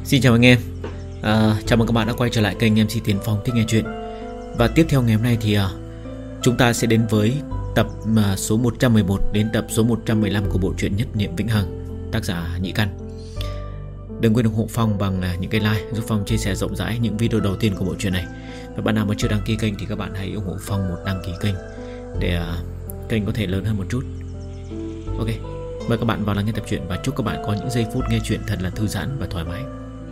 Xin chào anh em. Chào mừng các bạn đã quay trở lại kênh MC Tiến Phong Thích Nghe Chuyện. Và tiếp theo ngày hôm nay thì chúng ta sẽ đến với tập số 111 đến tập số 115 của bộ truyện Nhất Niệm Vĩnh Hằng, tác giả Nhĩ Căn. Đừng quên ủng hộ Phong bằng những cái like, giúp Phong chia sẻ rộng rãi những video đầu tiên của bộ truyện này. Và bạn nào mà chưa đăng ký kênh thì các bạn hãy ủng hộ Phong một đăng ký kênh để kênh có thể lớn hơn một chút. Ok, mời các bạn vào lắng nghe tập truyện và chúc các bạn có những giây phút nghe chuyện thật là thư giãn và thoải mái.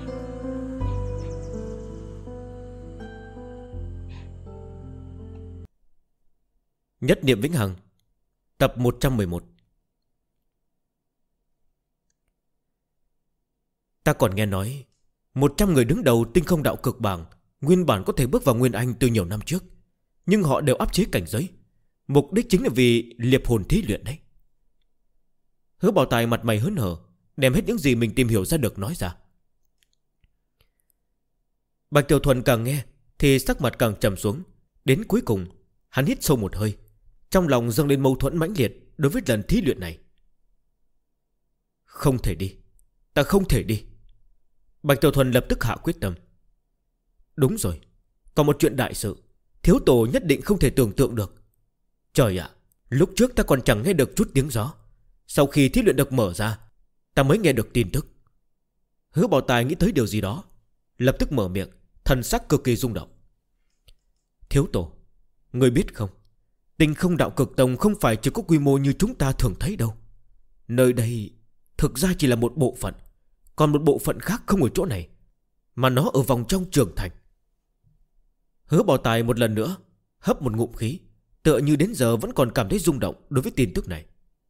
Nhất Niệm Vĩnh Hằng, tập 111. Ta còn nghe nói 100 người đứng đầu tinh không đạo cực bảng nguyên bản có thể bước vào Nguyên Anh từ nhiều năm trước, nhưng họ đều áp chế cảnh giới. Mục đích chính là vì liệp hồn thí luyện đấy. Hứa Bảo Tài mặt mày hớn hở, đem hết những gì mình tìm hiểu ra được nói ra. Bạch Tiểu Thuần càng nghe thì sắc mặt càng trầm xuống. Đến cuối cùng hắn hít sâu một hơi, trong lòng dâng lên mâu thuẫn mãnh liệt đối với lần thí luyện này. Không thể đi, ta không thể đi. Bạch Tiểu Thuần lập tức hạ quyết tâm. Đúng rồi, còn một chuyện đại sự thiếu tổ nhất định không thể tưởng tượng được. Trời ạ, lúc trước ta còn chẳng nghe được chút tiếng gió, sau khi thí luyện được mở ra, ta mới nghe được tin tức. Hứa Bảo Tài nghĩ tới điều gì đó, lập tức mở miệng, thần sắc cực kỳ rung động. Thiếu tổ, người biết không, Tinh không đạo cực tông không phải chỉ có quy mô như chúng ta thường thấy đâu. Nơi đây thực ra chỉ là một bộ phận, còn một bộ phận khác không ở chỗ này, mà nó ở vòng trong trường thành. Hứa Bảo Tài một lần nữa hấp một ngụm khí, tựa như đến giờ vẫn còn cảm thấy rung động đối với tin tức này.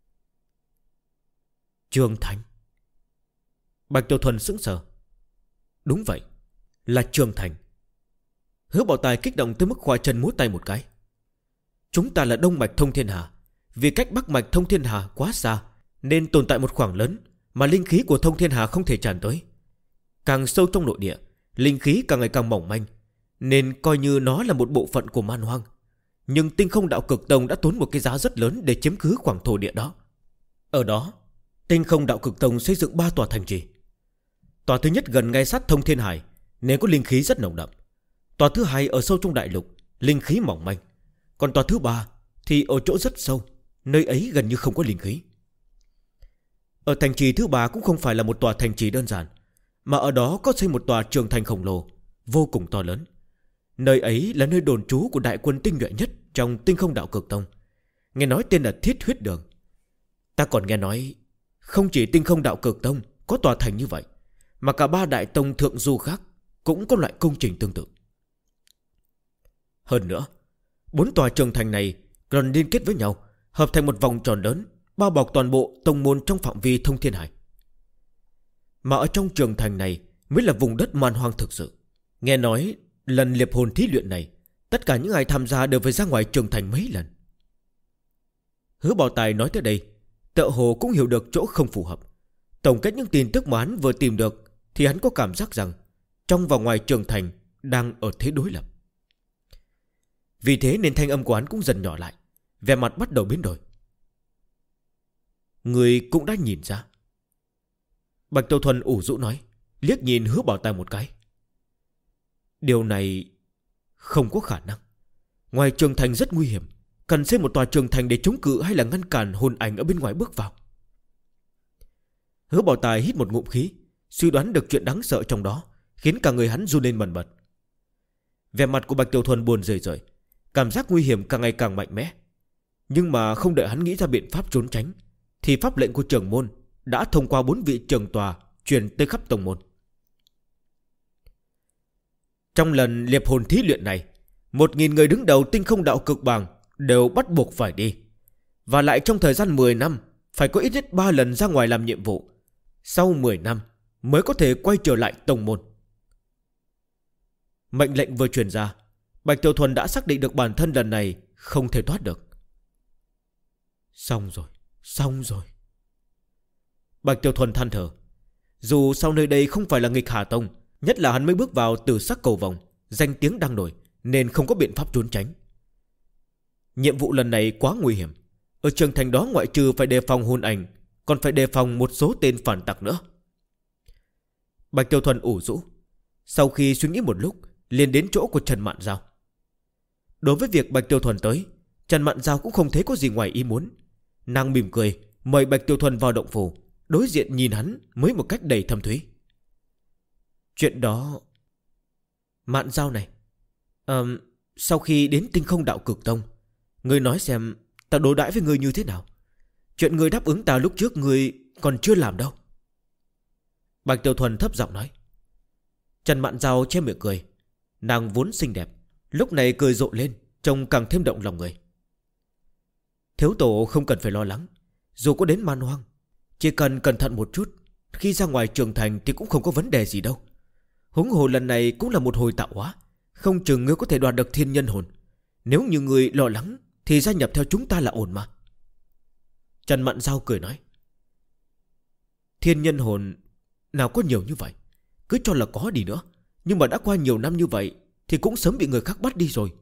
Trường thành. Bạch Tiểu Thuần sững sờ. Đúng vậy, là trường thành. Hứa Bảo Tài kích động tới mức khoa chân múa tay một cái. Chúng ta là đông mạch thông thiên hà, vì cách bắc mạch thông thiên hà quá xa nên tồn tại một khoảng lớn mà linh khí của thông thiên hà không thể tràn tới. Càng sâu trong nội địa, linh khí càng ngày càng mỏng manh, nên coi như nó là một bộ phận của man hoang. Nhưng Tinh không đạo cực tông đã tốn một cái giá rất lớn để chiếm cứ khoảng thổ địa đó. Ở đó, Tinh không đạo cực tông xây dựng 3 tòa thành trì. Tòa thứ nhất gần ngay sát thông thiên hải nên có linh khí rất nồng đậm. Tòa thứ hai ở sâu trong đại lục, linh khí mỏng manh. Còn tòa thứ ba thì ở chỗ rất sâu, nơi ấy gần như không có linh khí. Ở thành trì thứ ba cũng không phải là một tòa thành trì đơn giản, mà ở đó có xây một tòa trường thành khổng lồ, vô cùng to lớn. Nơi ấy là nơi đồn trú của đại quân tinh nhuệ nhất trong Tinh không đạo cực tông, nghe nói tên là Thiết Huyết Đường. Ta còn nghe nói không chỉ Tinh không đạo cực tông có tòa thành như vậy, mà cả 3 đại tông thượng du khác cũng có loại công trình tương tự. Hơn nữa, 4 tòa trường thành này còn liên kết với nhau, hợp thành một vòng tròn lớn, bao bọc toàn bộ tông môn trong phạm vi thông thiên hải. Mà ở trong trường thành này mới là vùng đất man hoang thực sự. Nghe nói lần liệp hồn thí luyện này, tất cả những ai tham gia đều phải ra ngoài trường thành mấy lần. Hứa Bảo Tài nói tới đây, tựa hồ cũng hiểu được chỗ không phù hợp. Tổng kết những tin tức mà hắn vừa tìm được, thì hắn có cảm giác rằng trong và ngoài trường thành đang ở thế đối lập. Vì thế nên thanh âm của hắn cũng dần nhỏ lại, vẻ mặt bắt đầu biến đổi. Người cũng đã nhìn ra. Bạch Tiểu Thuần ủ rũ nói, liếc nhìn Hứa Bảo Tài một cái. Điều này không có khả năng. Ngoài trường thành rất nguy hiểm, cần xây một tòa trường thành để chống cự hay là ngăn cản hồn ảnh ở bên ngoài bước vào. Hứa Bảo Tài hít một ngụm khí, suy đoán được chuyện đáng sợ trong đó, khiến cả người hắn run lên bần bật. Vẻ mặt của Bạch Tiểu Thuần buồn rười rời, cảm giác nguy hiểm càng ngày càng mạnh mẽ. Nhưng mà không đợi hắn nghĩ ra biện pháp trốn tránh, thì pháp lệnh của trưởng môn đã thông qua 4 vị trưởng tòa truyền tới khắp tông môn. Trong lần liệp hồn thí luyện này, 1.000 người đứng đầu Tinh không đạo cực bảng đều bắt buộc phải đi. Và lại trong thời gian 10 năm phải có ít nhất 3 lần ra ngoài làm nhiệm vụ. Sau 10 năm mới có thể quay trở lại tông môn. Mệnh lệnh vừa truyền ra, Bạch Tiểu Thuần đã xác định được bản thân lần này không thể thoát được. Xong rồi, xong rồi. Bạch Tiểu Thuần than thở. Dù sau nơi đây không phải là nghịch Hà Tông, nhất là hắn mới bước vào Tử Sắc Cầu Vòng, danh tiếng đang nổi, nên không có biện pháp trốn tránh. Nhiệm vụ lần này quá nguy hiểm. Ở trường thành đó ngoại trừ phải đề phòng hồn ảnh, còn phải đề phòng một số tên phản tặc nữa. Bạch Tiểu Thuần ủ rũ. Sau khi suy nghĩ một lúc, liền đến chỗ của Trần Mạn Giao. Đối với việc Bạch Tiểu Thuần tới, Trần Mạn Giao cũng không thấy có gì ngoài ý muốn. Nàng mỉm cười mời Bạch Tiểu Thuần vào động phủ, đối diện nhìn hắn mới một cách đầy thâm thúy. Chuyện đó... Mạn Giao này, sau khi đến Tinh Không Đạo Cực Tông, ngươi nói xem ta đối đãi với ngươi như thế nào? Chuyện ngươi đáp ứng ta lúc trước ngươi còn chưa làm đâu. Bạch Tiểu Thuần thấp giọng nói. Trần Mạn Giao che miệng cười. Nàng vốn xinh đẹp, lúc này cười rộ lên, trông càng thêm động lòng người. Thiếu tổ không cần phải lo lắng. Dù có đến man hoang, chỉ cần cẩn thận một chút, khi ra ngoài trường thành thì cũng không có vấn đề gì đâu. Huống hồ lần này cũng là một hồi tạo hóa, không chừng ngươi có thể đoạt được thiên nhân hồn. Nếu như ngươi lo lắng thì gia nhập theo chúng ta là ổn mà. Trần Mạn Giao cười nói. Thiên nhân hồn nào có nhiều như vậy, cứ cho là có đi nữa, nhưng mà đã qua nhiều năm như vậy thì cũng sớm bị người khác bắt đi rồi.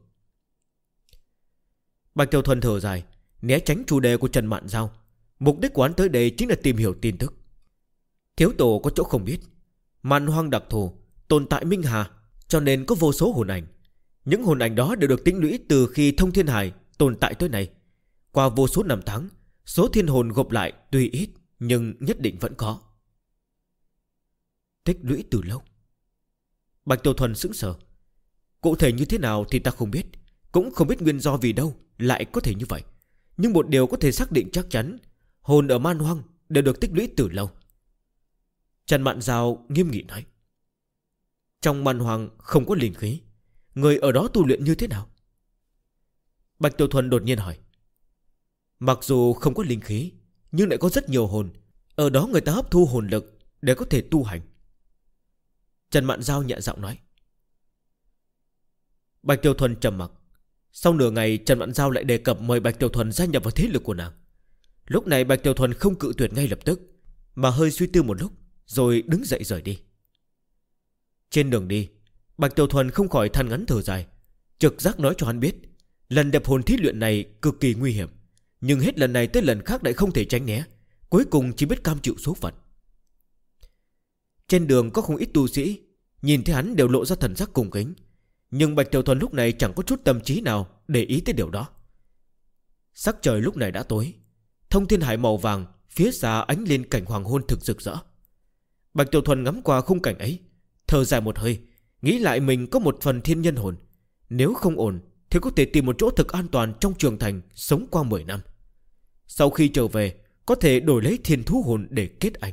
Bạch Tiểu Thuần thở dài, né tránh chủ đề của Trần Mạn Giao. Mục đích của hắn tới đây chính là tìm hiểu tin tức. Thiếu tổ có chỗ không biết, man hoang đặc thù, tồn tại minh hà, cho nên có vô số hồn ảnh. Những hồn ảnh đó đều được tích lũy từ khi Thông Thiên Hải tồn tại tới nay. Qua vô số năm tháng, số thiên hồn gộp lại tuy ít nhưng nhất định vẫn có. Tích lũy từ lâu. Bạch Tiểu Thuần sững sờ. Cụ thể như thế nào thì ta không biết, cũng không biết nguyên do vì đâu lại có thể như vậy. Nhưng một điều có thể xác định chắc chắn, hồn ở man hoang đều được tích lũy từ lâu. Trần Mạn Giao nghiêm nghị nói. Trong man hoang không có linh khí, người ở đó tu luyện như thế nào? Bạch Tiểu Thuần đột nhiên hỏi. Mặc dù không có linh khí, nhưng lại có rất nhiều hồn. Ở đó người ta hấp thu hồn lực để có thể tu hành. Trần Mạn Giao nhẹ giọng nói. Bạch Tiểu Thuần trầm mặc. Sau nửa ngày, Trần Mạn Giao lại đề cập mời Bạch Tiểu Thuần gia nhập vào thế lực của nàng. Lúc này Bạch Tiểu Thuần không cự tuyệt ngay lập tức, mà hơi suy tư một lúc rồi đứng dậy rời đi. Trên đường đi, Bạch Tiểu Thuần không khỏi than ngắn thở dài. Trực giác nói cho hắn biết, lần đẹp hồn thí luyện này cực kỳ nguy hiểm, nhưng hết lần này tới lần khác lại không thể tránh né, cuối cùng chỉ biết cam chịu số phận. Trên đường có không ít tu sĩ, nhìn thấy hắn đều lộ ra thần sắc cung kính, nhưng Bạch Tiểu Thuần lúc này chẳng có chút tâm trí nào để ý tới điều đó. Sắc trời lúc này đã tối, Thông Thiên Hải màu vàng phía xa ánh lên cảnh hoàng hôn thực rực rỡ. Bạch Tiểu Thuần ngắm qua khung cảnh ấy, thở dài một hơi, nghĩ lại mình có một phần thiên nhân hồn, nếu không ổn thì có thể tìm một chỗ thực an toàn trong trường thành sống qua 10 năm. Sau khi trở về, có thể đổi lấy thiên thú hồn để kết anh.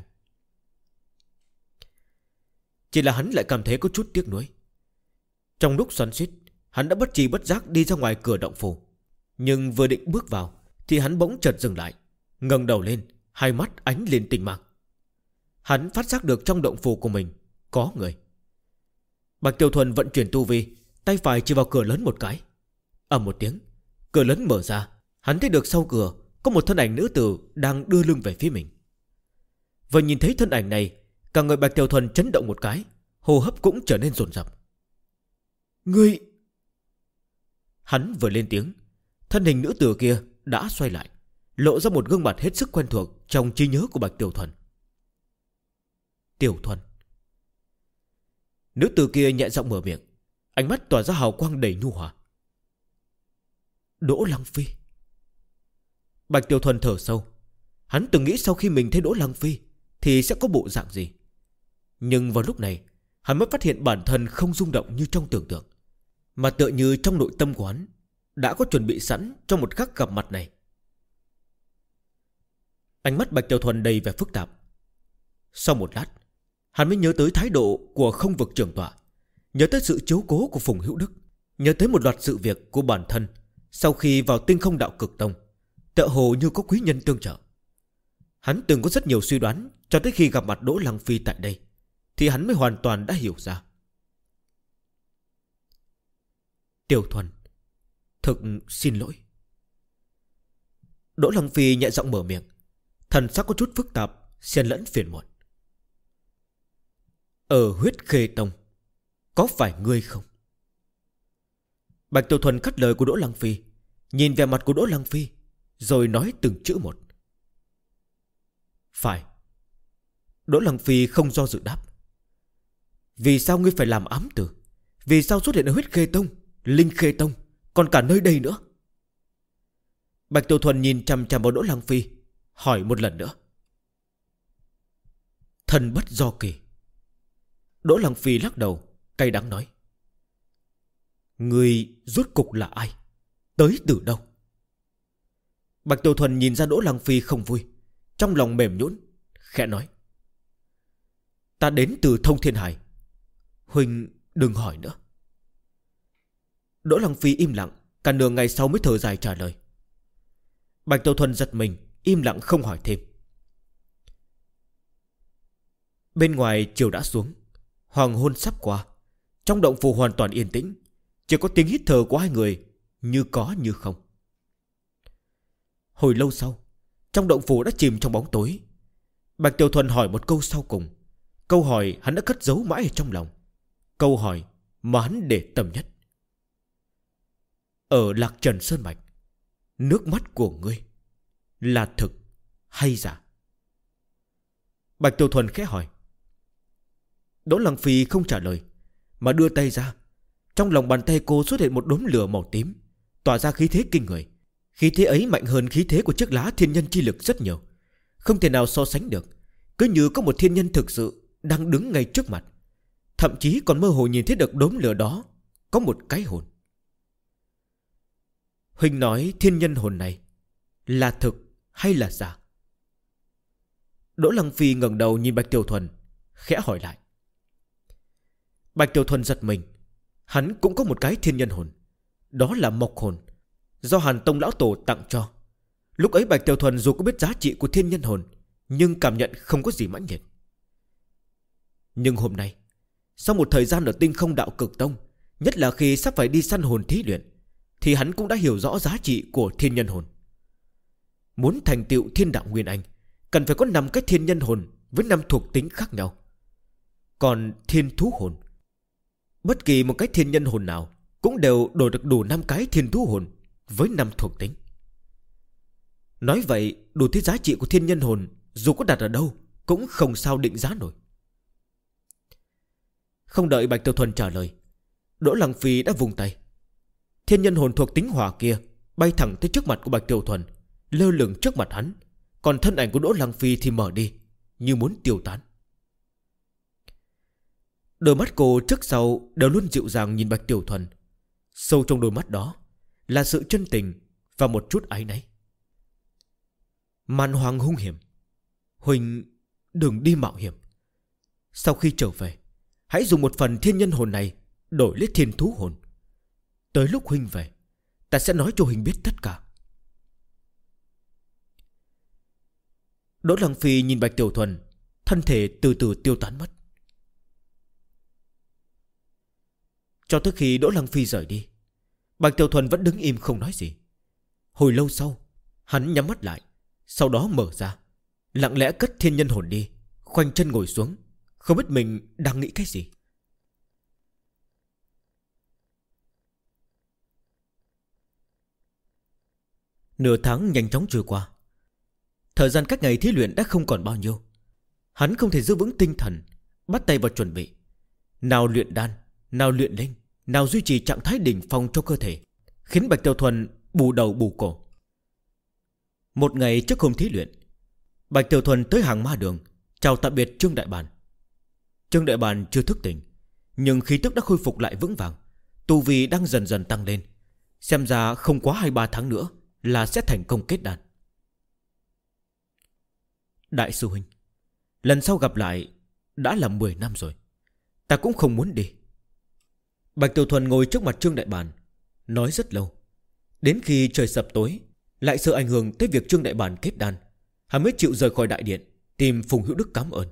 Chỉ là hắn lại cảm thấy có chút tiếc nuối. Trong lúc xoắn xuýt, hắn đã bất tri bất giác đi ra ngoài cửa động phủ. Nhưng vừa định bước vào thì hắn bỗng chợt dừng lại, ngẩng đầu lên, hai mắt ánh lên tinh mang. Hắn phát giác được trong động phủ của mình có người. Bạch Tiểu Thuần vận chuyển tu vi, tay phải chỉ vào cửa lớn một cái. Ầm một tiếng, cửa lớn mở ra. Hắn thấy được sau cửa có một thân ảnh nữ tử đang đưa lưng về phía mình. Vừa nhìn thấy thân ảnh này, cả người Bạch Tiểu Thuần chấn động một cái, hô hấp cũng trở nên dồn dập. Ngươi... Hắn vừa lên tiếng, thân hình nữ tử kia đã xoay lại, lộ ra một gương mặt hết sức quen thuộc trong trí nhớ của Bạch Tiểu Thuần. Tiểu Thuần. Nữ tử kia nhẹ giọng mở miệng, ánh mắt tỏa ra hào quang đầy nhu hòa. Đỗ Lăng Phi. Bạch Tiểu Thuần thở sâu. Hắn từng nghĩ sau khi mình thấy Đỗ Lăng Phi thì sẽ có bộ dạng gì, nhưng vào lúc này hắn mới phát hiện bản thân không rung động như trong tưởng tượng, mà tựa như trong nội tâm của hắn đã có chuẩn bị sẵn cho một khắc gặp mặt này. Ánh mắt Bạch Tiểu Thuần đầy vẻ phức tạp. Sau một lát, hắn mới nhớ tới thái độ của Không Vực trưởng tọa, nhớ tới sự chiếu cố của Phùng Hữu Đức, nhớ tới một loạt sự việc của bản thân sau khi vào Tinh Không Đạo Cực Tông, tựa hồ như có quý nhân tương trợ. Hắn từng có rất nhiều suy đoán, cho tới khi gặp mặt Đỗ Lăng Phi tại đây thì hắn mới hoàn toàn đã hiểu ra. Tiểu Thuần, thực xin lỗi. Đỗ Lăng Phi nhẹ giọng mở miệng, thần sắc có chút phức tạp, xen lẫn phiền muộn. Ở Huyết Khê Tông, có phải ngươi không? Bạch Tiểu Thuần cắt lời của Đỗ Lăng Phi, nhìn về mặt của Đỗ Lăng Phi, rồi nói từng chữ một. Phải. Đỗ Lăng Phi không do dự đáp. Vì sao ngươi phải làm ám tử? Vì sao xuất hiện ở huyết khê tông, linh khê tông, còn cả nơi đây nữa? Bạch Tiểu Thuần nhìn chằm chằm vào Đỗ Lăng Phi, hỏi một lần nữa. Thần bất do kỳ. Đỗ Lăng Phi lắc đầu, cay đắng nói. Người rốt cục là ai? Tới từ đâu? Bạch Tiểu Thuần nhìn ra Đỗ Lăng Phi không vui, trong lòng mềm nhũn, khẽ nói. Ta đến từ Thông Thiên Hải. Huynh đừng hỏi nữa. Đỗ Lăng Phi im lặng, cả nửa ngày sau mới thở dài trả lời. Bạch Tiểu Thuần giật mình, im lặng không hỏi thêm. Bên ngoài chiều đã xuống, hoàng hôn sắp qua. Trong động phủ hoàn toàn yên tĩnh, chỉ có tiếng hít thở của hai người như có như không. Hồi lâu sau, trong động phủ đã chìm trong bóng tối. Bạch Tiểu Thuần hỏi một câu sau cùng, câu hỏi hắn đã cất giấu mãi ở trong lòng, câu hỏi mà hắn để tâm nhất. Ở Lạc Trần Sơn Mạch, nước mắt của ngươi là thực hay giả? Bạch Tiểu Thuần khẽ hỏi. Đỗ Lăng Phi không trả lời, mà đưa tay ra. Trong lòng bàn tay cô xuất hiện một đốm lửa màu tím, tỏa ra khí thế kinh người. Khí thế ấy mạnh hơn khí thế của chiếc lá thiên nhân chi lực rất nhiều, không thể nào so sánh được. Cứ như có một thiên nhân thực sự đang đứng ngay trước mặt, thậm chí còn mơ hồ nhìn thấy được đốm lửa đó có một cái hồn. Huynh nói thiên nhân hồn này là thực hay là giả? Đỗ Lăng Phi ngẩng đầu nhìn Bạch Tiểu Thuần, khẽ hỏi lại. Bạch Tiểu Thuần giật mình. Hắn cũng có một cái thiên nhân hồn, đó là mộc hồn, do Hàn Tông lão tổ tặng cho. Lúc ấy Bạch Tiểu Thuần dù có biết giá trị của thiên nhân hồn, nhưng cảm nhận không có gì mãnh liệt. Nhưng hôm nay, sau một thời gian ở Tinh Không Đạo Cực Tông, nhất là khi sắp phải đi săn hồn thí luyện, thì hắn cũng đã hiểu rõ giá trị của thiên nhân hồn. Muốn thành tựu thiên đạo nguyên anh, cần phải có 5 cái thiên nhân hồn với 5 thuộc tính khác nhau. Còn thiên thú hồn, bất kỳ một cái thiên nhân hồn nào cũng đều đổi được đủ 5 cái thiên thú hồn với 5 thuộc tính. Nói vậy, đủ thứ giá trị của thiên nhân hồn dù có đặt ở đâu cũng không sao định giá nổi. Không đợi Bạch Tiểu Thuần trả lời, Đỗ Lăng Phi đã vùng tay. Thiên nhân hồn thuộc tính hỏa kia bay thẳng tới trước mặt của Bạch Tiểu Thuần, lơ lửng trước mặt hắn. Còn thân ảnh của Đỗ Lăng Phi thì mở đi, như muốn tiêu tán. Đôi mắt cô trước sau đều luôn dịu dàng nhìn Bạch Tiểu Thuần. Sâu trong đôi mắt đó là sự chân tình và một chút áy náy. Man hoang hung hiểm, Huỳnh đừng đi mạo hiểm. Sau khi trở về, hãy dùng một phần thiên nhân hồn này đổi lấy thiên thú hồn. Tới lúc Huỳnh về, ta sẽ nói cho Huỳnh biết tất cả. Đỗ Lăng Phi nhìn Bạch Tiểu Thuần, thân thể từ từ tiêu tán mất. Cho tới khi Đỗ Lăng Phi rời đi, Bạch Tiểu Thuần vẫn đứng im không nói gì. Hồi lâu sau, hắn nhắm mắt lại, sau đó mở ra, lặng lẽ cất thiên nhân hồn đi, khoanh chân ngồi xuống, không biết mình đang nghĩ cái gì. Nửa tháng nhanh chóng trôi qua. Thời gian cách ngày thí luyện đã không còn bao nhiêu. Hắn không thể giữ vững tinh thần, bắt tay vào chuẩn bị. Nào luyện đan, nào luyện linh, nào duy trì trạng thái đỉnh phong cho cơ thể, khiến Bạch Tiểu Thuần bù đầu bù cổ. Một ngày trước hôm thí luyện, Bạch Tiểu Thuần tới hàng ma đường chào tạm biệt Trương Đại Bàn. Trương Đại Bàn chưa thức tỉnh, nhưng khí tức đã khôi phục lại vững vàng, tu vi đang dần dần tăng lên. Xem ra không quá 2-3 tháng nữa là sẽ thành công kết đan. Đại sư huynh, lần sau gặp lại đã là 10 năm rồi, ta cũng không muốn đi. Bạch Tiểu Thuần ngồi trước mặt Trương Đại Bàn, nói rất lâu. Đến khi trời sập tối, lại sợ ảnh hưởng tới việc Trương Đại Bàn kết đan, hắn mới chịu rời khỏi đại điện, tìm Phùng Hữu Đức cảm ơn.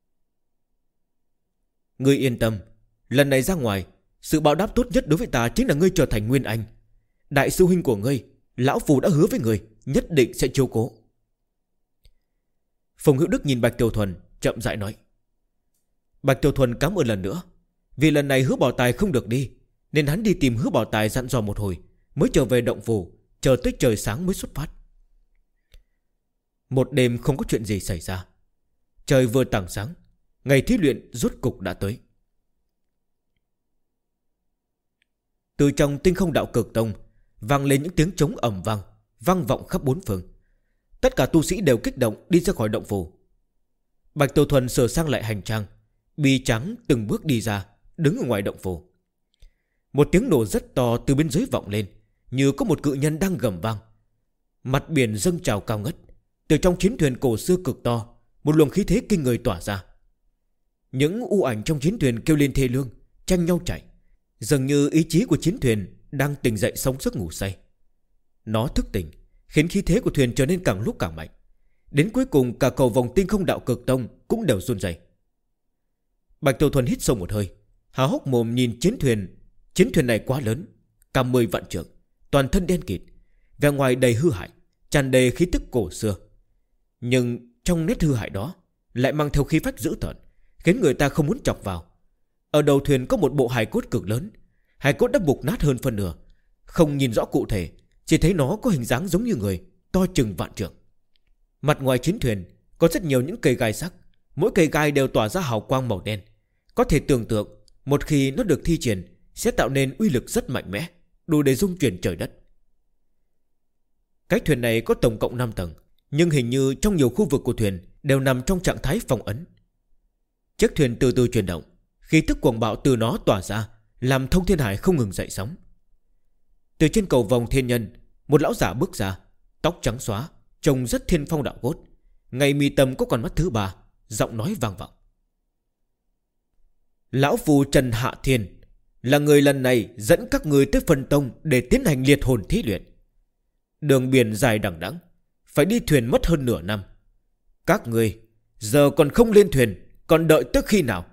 Ngươi yên tâm, lần này ra ngoài, sự báo đáp tốt nhất đối với ta chính là ngươi trở thành Nguyên Anh. Đại sư huynh của ngươi, lão phù đã hứa với ngươi, nhất định sẽ chiếu cố. Phùng Hữu Đức nhìn Bạch Tiểu Thuần, chậm rãi nói. Bạch Tiểu Thuần cảm ơn lần nữa. Vì lần này Hứa Bảo Tài không được đi, nên hắn đi tìm Hứa Bảo Tài dặn dò một hồi, mới trở về động phủ, chờ tới trời sáng mới xuất phát. Một đêm không có chuyện gì xảy ra. Trời vừa tảng sáng, ngày thí luyện rốt cục đã tới. Từ trong Tinh Không Đạo Cực Tông vang lên những tiếng trống ầm vang, vang vọng khắp bốn phương. Tất cả tu sĩ đều kích động đi ra khỏi động phủ. Bạch Tiểu Thuần sửa sang lại hành trang, bi trắng từng bước đi ra, đứng ở ngoài động phủ. Một tiếng nổ rất to từ bên dưới vọng lên, như có một cự nhân đang gầm vang. Mặt biển dâng trào cao ngất. Từ trong chiến thuyền cổ xưa cực to, một luồng khí thế kinh người tỏa ra. Những u ảnh trong chiến thuyền kêu lên thê lương, tranh nhau chạy, dường như ý chí của chiến thuyền đang tỉnh dậy sống giấc ngủ say. Nó thức tỉnh, khiến khí thế của thuyền trở nên càng lúc càng mạnh. Đến cuối cùng cả cầu vòng Tinh Không Đạo Cực Tông cũng đều run rẩy. Bạch Tiểu Thuần hít sâu một hơi, há hốc mồm nhìn chiến thuyền. Chiến thuyền này quá lớn, cả 10 vạn trượng, toàn thân đen kịt, vẻ ngoài đầy hư hại, tràn đầy khí tức cổ xưa. Nhưng trong nét hư hại đó lại mang theo khí phách dữ tợn, khiến người ta không muốn chọc vào. Ở đầu thuyền có một bộ hài cốt cực lớn. Hài cốt đã mục nát hơn phân nửa, không nhìn rõ cụ thể, chỉ thấy nó có hình dáng giống như người, to chừng vạn trượng. Mặt ngoài chiến thuyền có rất nhiều những cây gai sắc, mỗi cây gai đều tỏa ra hào quang màu đen. Có thể tưởng tượng, một khi nó được thi triển sẽ tạo nên uy lực rất mạnh mẽ, đủ để rung chuyển trời đất. Cái thuyền này có tổng cộng 5 tầng, nhưng hình như trong nhiều khu vực của thuyền đều nằm trong trạng thái phong ấn. Chiếc thuyền từ từ chuyển động, khí tức cuồng bạo từ nó tỏa ra, làm thông thiên hải không ngừng dậy sóng. Từ trên cầu vòng thiên nhân, một lão giả bước ra, tóc trắng xóa, trông rất thiên phong đạo cốt. Ngay mi tâm có con mắt thứ ba, giọng nói vang vọng. Lão phù Trần Hạ Thiên là người lần này dẫn các người tới phân tông để tiến hành liệt hồn thí luyện. Đường biển dài đằng đẵng, phải đi thuyền mất hơn nửa năm. Các người giờ còn không lên thuyền, còn đợi tới khi nào?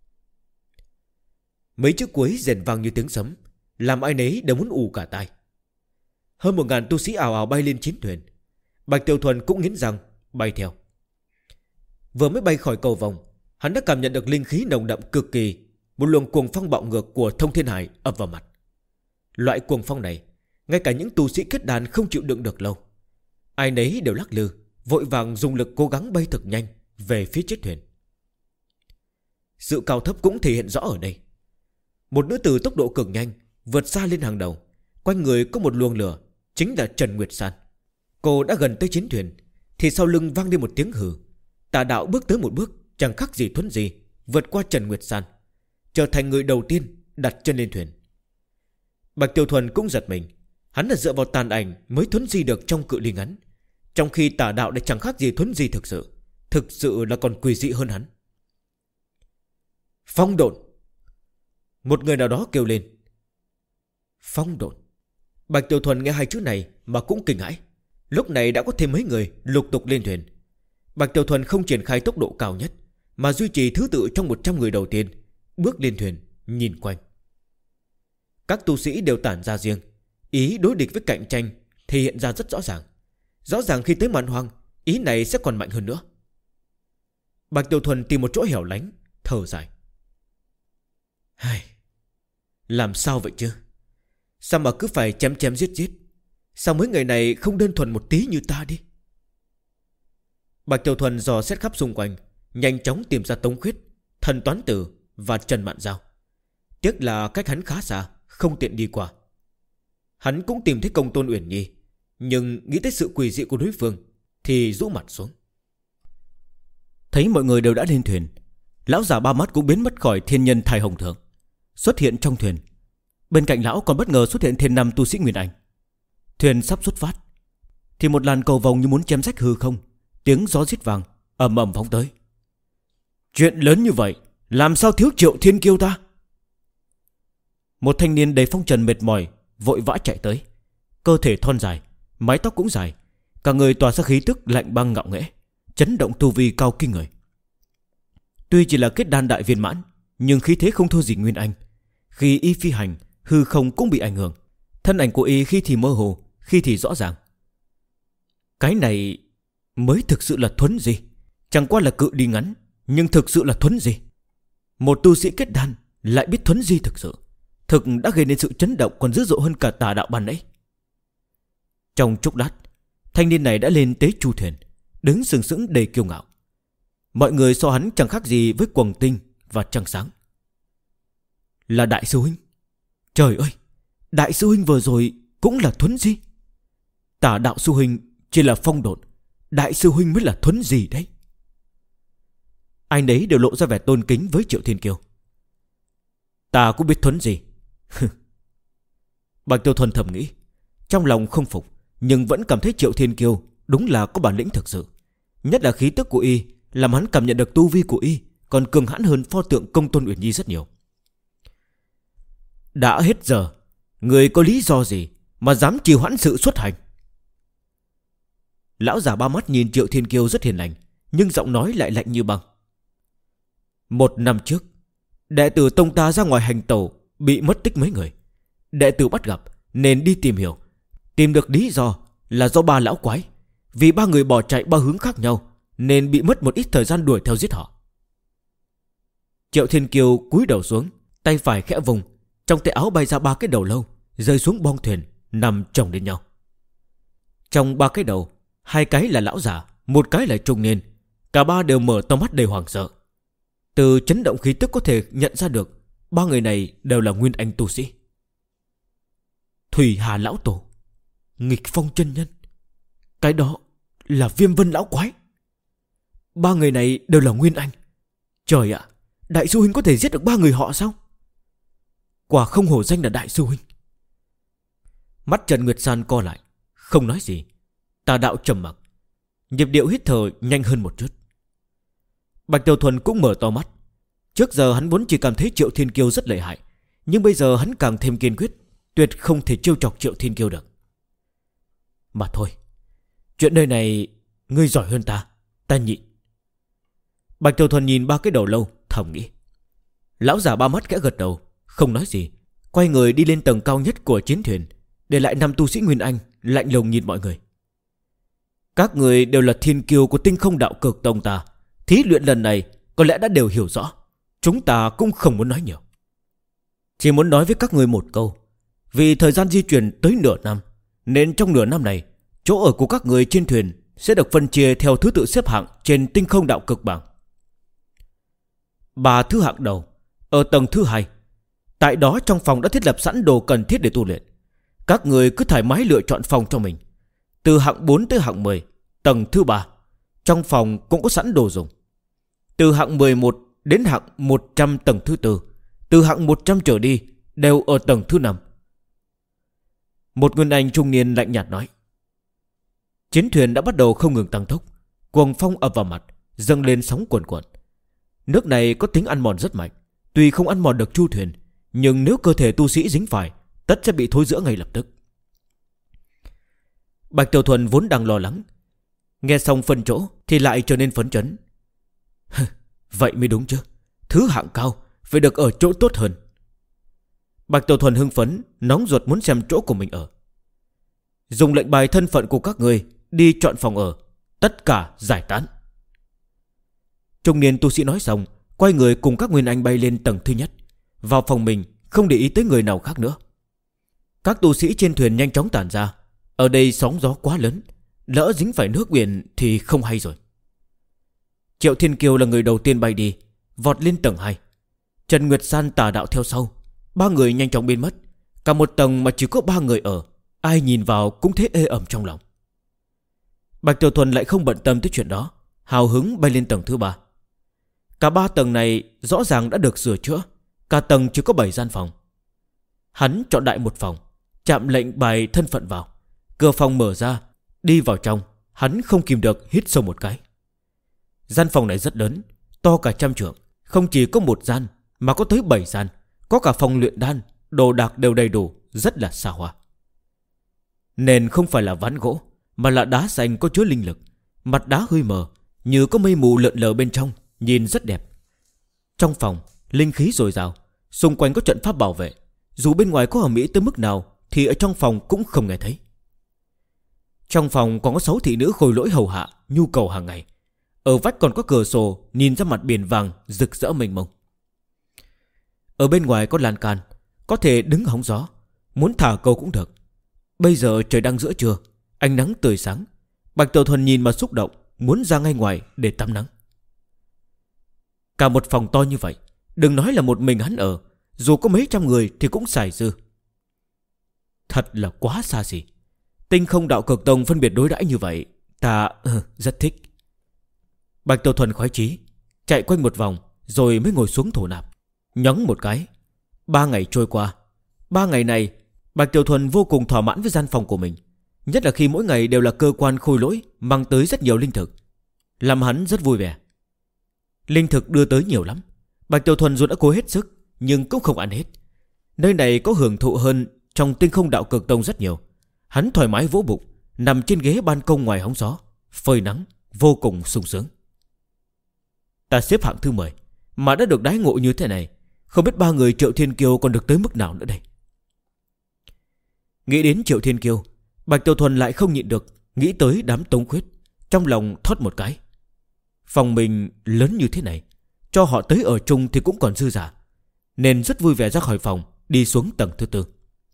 Mấy chữ cuối rền vang như tiếng sấm, làm ai nấy đều muốn ù cả tai. Hơn 1000 tu sĩ ào ào bay lên chiến thuyền. Bạch Tiểu Thuần cũng nghiến răng bay theo. Vừa mới bay khỏi cầu vòng, hắn đã cảm nhận được linh khí nồng đậm cực kỳ. Một luồng cuồng phong bạo ngược của thông thiên hải ập vào mặt. Loại cuồng phong này, ngay cả những tu sĩ kết đàn không chịu đựng được lâu. Ai nấy đều lắc lư, vội vàng dùng lực cố gắng bay thật nhanh về phía chiếc thuyền. Sự cao thấp cũng thể hiện rõ ở đây. Một nữ tử tốc độ cực nhanh, vượt xa lên hàng đầu. Quanh người có một luồng lửa, chính là Trần Nguyệt San. Cô đã gần tới chiến thuyền, thì sau lưng vang lên một tiếng hừ. Tà đạo bước tới một bước, chẳng khác gì thuấn gì, vượt qua Trần Nguyệt San, trở thành người đầu tiên đặt chân lên thuyền. Bạch Tiểu Thuần cũng giật mình. Hắn là dựa vào tàn ảnh mới thuấn di được trong cự ly ngắn, trong khi tà đạo đã chẳng khác gì thuấn di thực sự. Thực sự là còn quỷ dị hơn hắn. Phong độn. Một người nào đó kêu lên. Phong độn. Bạch Tiểu Thuần nghe hai chữ này mà cũng kinh hãi. Lúc này đã có thêm mấy người lục tục lên thuyền. Bạch Tiểu Thuần không triển khai tốc độ cao nhất, mà duy trì thứ tự trong 100 người đầu tiên, bước lên thuyền, nhìn quanh. Các tu sĩ đều tản ra riêng, ý đối địch với cạnh tranh thể hiện ra rất rõ ràng. Rõ ràng khi tới màn hoang, ý này sẽ còn mạnh hơn nữa. Bạch Tiểu Thuần tìm một chỗ hẻo lánh, thở dài. Làm sao vậy chứ? Sao mà cứ phải chém chém giết giết? Sao mấy người này không đơn thuần một tí như ta đi? Bạch Tiểu Thuần dò xét khắp xung quanh, nhanh chóng tìm ra Tống Khuyết, Thần Toán Tử và Trần Mạn Giao. Tiếc là cách hắn khá xa, không tiện đi qua. Hắn cũng tìm thấy Công Tôn Uyển Nhi, nhưng nghĩ tới sự quỷ dị của đối phương thì rũ mặt xuống. Thấy mọi người đều đã lên thuyền, lão già ba mắt cũng biến mất khỏi thiên nhân thai hồng thượng, xuất hiện trong thuyền. Bên cạnh lão còn bất ngờ xuất hiện thêm 5 tu sĩ Nguyên Anh. Thuyền sắp xuất phát thì một làn cầu vồng như muốn chém rách hư không, tiếng gió rít vàng ầm ầm phóng tới. Chuyện lớn như vậy, làm sao thiếu Triệu Thiên Kiêu ta? Một thanh niên đầy phong trần mệt mỏi vội vã chạy tới. Cơ thể thon dài, mái tóc cũng dài, cả người tỏa ra khí tức lạnh băng ngạo nghễ, chấn động tu vi cao kinh người. Tuy chỉ là kết đan đại viên mãn, nhưng khí thế không thua gì Nguyên Anh. Khi y phi hành, hư không cũng bị ảnh hưởng. Thân ảnh của y khi thì mơ hồ, khi thì rõ ràng. Cái này mới thực sự là thuấn gì. Chẳng qua là cự đi ngắn, nhưng thực sự là thuấn gì. Một tu sĩ kết đan lại biết thuấn di thực sự, thực đã gây nên sự chấn động còn dữ dội hơn cả tà đạo ban nãy. Trong chốc lát, thanh niên này đã lên tế chu thuyền, đứng sừng sững đầy kiêu ngạo. Mọi người so hắn chẳng khác gì với quầng tinh và trăng sáng. Là đại sư huynh. Trời ơi, Đại sư huynh vừa rồi cũng là thuấn di. Tà đạo sư huynh chỉ là phong độn, đại sư huynh mới là thuấn gì đấy. Anh ấy đều lộ ra vẻ tôn kính với Triệu Thiên Kiêu. Ta cũng biết thuấn gì. Bạch Tiểu Thuần thầm nghĩ, trong lòng không phục, nhưng vẫn cảm thấy Triệu Thiên Kiêu đúng là có bản lĩnh thực sự. Nhất là khí tức của y làm hắn cảm nhận được tu vi của y còn cường hãn hơn pho tượng Công Tôn Uyển Nhi rất nhiều. Đã hết giờ, người có lý do gì mà dám trì hoãn sự xuất hành? Lão già ba mắt nhìn Triệu Thiên Kiêu rất hiền lành, nhưng giọng nói lại lạnh như băng. 1 năm trước, đệ tử tông ta ra ngoài hành tẩu, bị mất tích mấy người. Đệ tử bắt gặp nên đi tìm hiểu, tìm được lý do là do 3 lão quái. Vì 3 người bỏ chạy 3 hướng khác nhau nên bị mất một ít thời gian đuổi theo giết họ. Triệu Thiên Kiêu cúi đầu xuống, tay phải khẽ vùng, trong tay áo bay ra 3 cái đầu lâu, rơi xuống bong thuyền, nằm chồng lên nhau. Trong 3 cái đầu, 2 cái là lão già, 1 cái là trung niên. Cả 3 đều mở to mắt đầy hoảng sợ. Từ chấn động khí tức có thể nhận ra được 3 người này đều là nguyên anh tu sĩ. Thủy Hà lão tổ, Nghịch Phong chân nhân, cái đó là Viêm Vân lão quái. 3 người này đều là nguyên anh. Trời ạ, đại sư huynh có thể giết được 3 người họ sao? Quả không hổ danh là đại sư huynh. Mắt Trần Nguyệt San co lại, không nói gì. Tà đạo trầm mặc, nhịp điệu hít thở nhanh hơn một chút. Bạch Tiểu Thuần cũng mở to mắt. Trước giờ hắn vốn chỉ cảm thấy Triệu Thiên Kiêu rất lợi hại, nhưng bây giờ hắn càng thêm kiên quyết, tuyệt không thể trêu chọc Triệu Thiên Kiêu được. Mà thôi, chuyện nơi này ngươi giỏi hơn ta, ta nhịn. Bạch Tiểu Thuần nhìn 3 cái đầu lâu, thầm nghĩ. Lão già ba mắt khẽ gật đầu, không nói gì, quay người đi lên tầng cao nhất của chiến thuyền, để lại 5 tu sĩ nguyên anh lạnh lùng nhìn mọi người. Các người đều là thiên kiêu của Tinh Không Đạo Cực Tông ta, thí luyện lần này có lẽ đã đều hiểu rõ. Chúng ta cũng không muốn nói nhiều, chỉ muốn nói với các người một câu. Vì thời gian di chuyển tới nửa năm, nên trong nửa năm này, chỗ ở của các người trên thuyền sẽ được phân chia theo thứ tự xếp hạng trên Tinh Không Đạo Cực bảng. 3 thứ hạng đầu ở tầng thứ 2. Tại đó trong phòng đã thiết lập sẵn đồ cần thiết để tu luyện. Các người cứ thoải mái lựa chọn phòng cho mình. Từ hạng 4 tới hạng 10, tầng thứ 3, trong phòng cũng có sẵn đồ dùng. Từ hạng 11 đến hạng 100 tầng thứ 4, từ hạng 100 trở đi đều ở tầng thứ 5. Một nguyên anh trung niên lạnh nhạt nói. Chiến thuyền đã bắt đầu không ngừng tăng tốc, cuồng phong ập vào mặt, dâng lên sóng cuồn cuộn. Nước này có tính ăn mòn rất mạnh, tuy không ăn mòn được chu thuyền, nhưng nếu cơ thể tu sĩ dính phải, tất sẽ bị thối rữa ngay lập tức. Bạch Tiểu Thuần vốn đang lo lắng, nghe xong phân chỗ thì lại trở nên phấn chấn. Vậy mới đúng chứ, thứ hạng cao phải được ở chỗ tốt hơn. Bạch Tiểu Thuần hưng phấn, nóng ruột muốn xem chỗ của mình ở. Dùng lệnh bài thân phận của các người đi chọn phòng ở, tất cả giải tán. Trung niên tu sĩ nói xong, quay người cùng các nguyên anh bay lên tầng thứ nhất, vào phòng mình, không để ý tới người nào khác nữa. Các tu sĩ trên thuyền nhanh chóng tản ra. Ở đây sóng gió quá lớn, lỡ dính phải nước biển thì không hay rồi. Triệu Thiên Kiêu là người đầu tiên bay đi, vọt lên tầng 2. Trần Nguyệt San tà đạo theo sau. 3 người nhanh chóng biến mất. Cả một tầng mà chỉ có 3 người ở, ai nhìn vào cũng thấy ê ẩm trong lòng. Bạch Tiểu Thuần lại không bận tâm tới chuyện đó, hào hứng bay lên tầng thứ 3. Cả 3 tầng này rõ ràng đã được sửa chữa. Cả tầng chỉ có 7 gian phòng. Hắn chọn đại một phòng, chạm lệnh bài thân phận vào. Cửa phòng mở ra, đi vào trong, hắn không kìm được hít sâu một cái. Gian phòng này rất lớn, to cả 100 trượng. Không chỉ có một gian mà có tới 7 gian. Có cả phòng luyện đan, đồ đạc đều đầy đủ, rất là xa hoa. Nền không phải là ván gỗ, mà là đá xanh có chứa linh lực. Mặt đá hơi mờ, như có mây mù lượn lờ bên trong, nhìn rất đẹp. Trong phòng, linh khí dồi dào, xung quanh có trận pháp bảo vệ. Dù bên ngoài có ầm ĩ tới mức nào thì ở trong phòng cũng không nghe thấy. Trong phòng còn có 6 thị nữ khôi lỗi hầu hạ nhu cầu hàng ngày. Ở vách còn có cửa sổ nhìn ra mặt biển vàng rực rỡ mênh mông. Ở bên ngoài có lan can, có thể đứng hóng gió, muốn thả câu cũng được. Bây giờ trời đang giữa trưa, ánh nắng tươi sáng. Bạch Tiểu Thuần nhìn mà xúc động, muốn ra ngay ngoài để tắm nắng. Cả một phòng to như vậy, đừng nói là một mình hắn ở, dù có mấy trăm người thì cũng xài dư. Thật là quá xa xỉ. Tinh Không Đạo Cực Tông phân biệt đối đãi như vậy, ta rất thích. Bạch Tiểu Thuần khoái chí chạy quanh một vòng rồi mới ngồi xuống thổ nạp. Nhấn một cái, 3 ngày trôi qua. 3 ngày này Bạch Tiểu Thuần vô cùng thỏa mãn với gian phòng của mình. Nhất là khi mỗi ngày đều là cơ quan khôi lỗi mang tới rất nhiều linh thực, làm hắn rất vui vẻ. Linh thực đưa tới nhiều lắm. Bạch Tiểu Thuần dù đã cố hết sức nhưng cũng không ăn hết. Nơi này có hưởng thụ hơn trong Tinh Không Đạo Cực Tông rất nhiều. Hắn thoải mái vỗ bụng, nằm trên ghế ban công ngoài hóng gió, phơi nắng, vô cùng sung sướng. Ta xếp hạng thứ 10 mà đã được đãi ngộ như thế này, không biết 3 người Triệu Thiên Kiêu còn được tới mức nào nữa đây. Nghĩ đến Triệu Thiên Kiêu, Bạch Tiểu Thuần lại không nhịn được nghĩ tới đám Tống Khuyết. Trong lòng thoát một cái. Phòng mình lớn như thế này, cho họ tới ở chung thì cũng còn dư dả, nên rất vui vẻ ra khỏi phòng, đi xuống tầng thứ 4.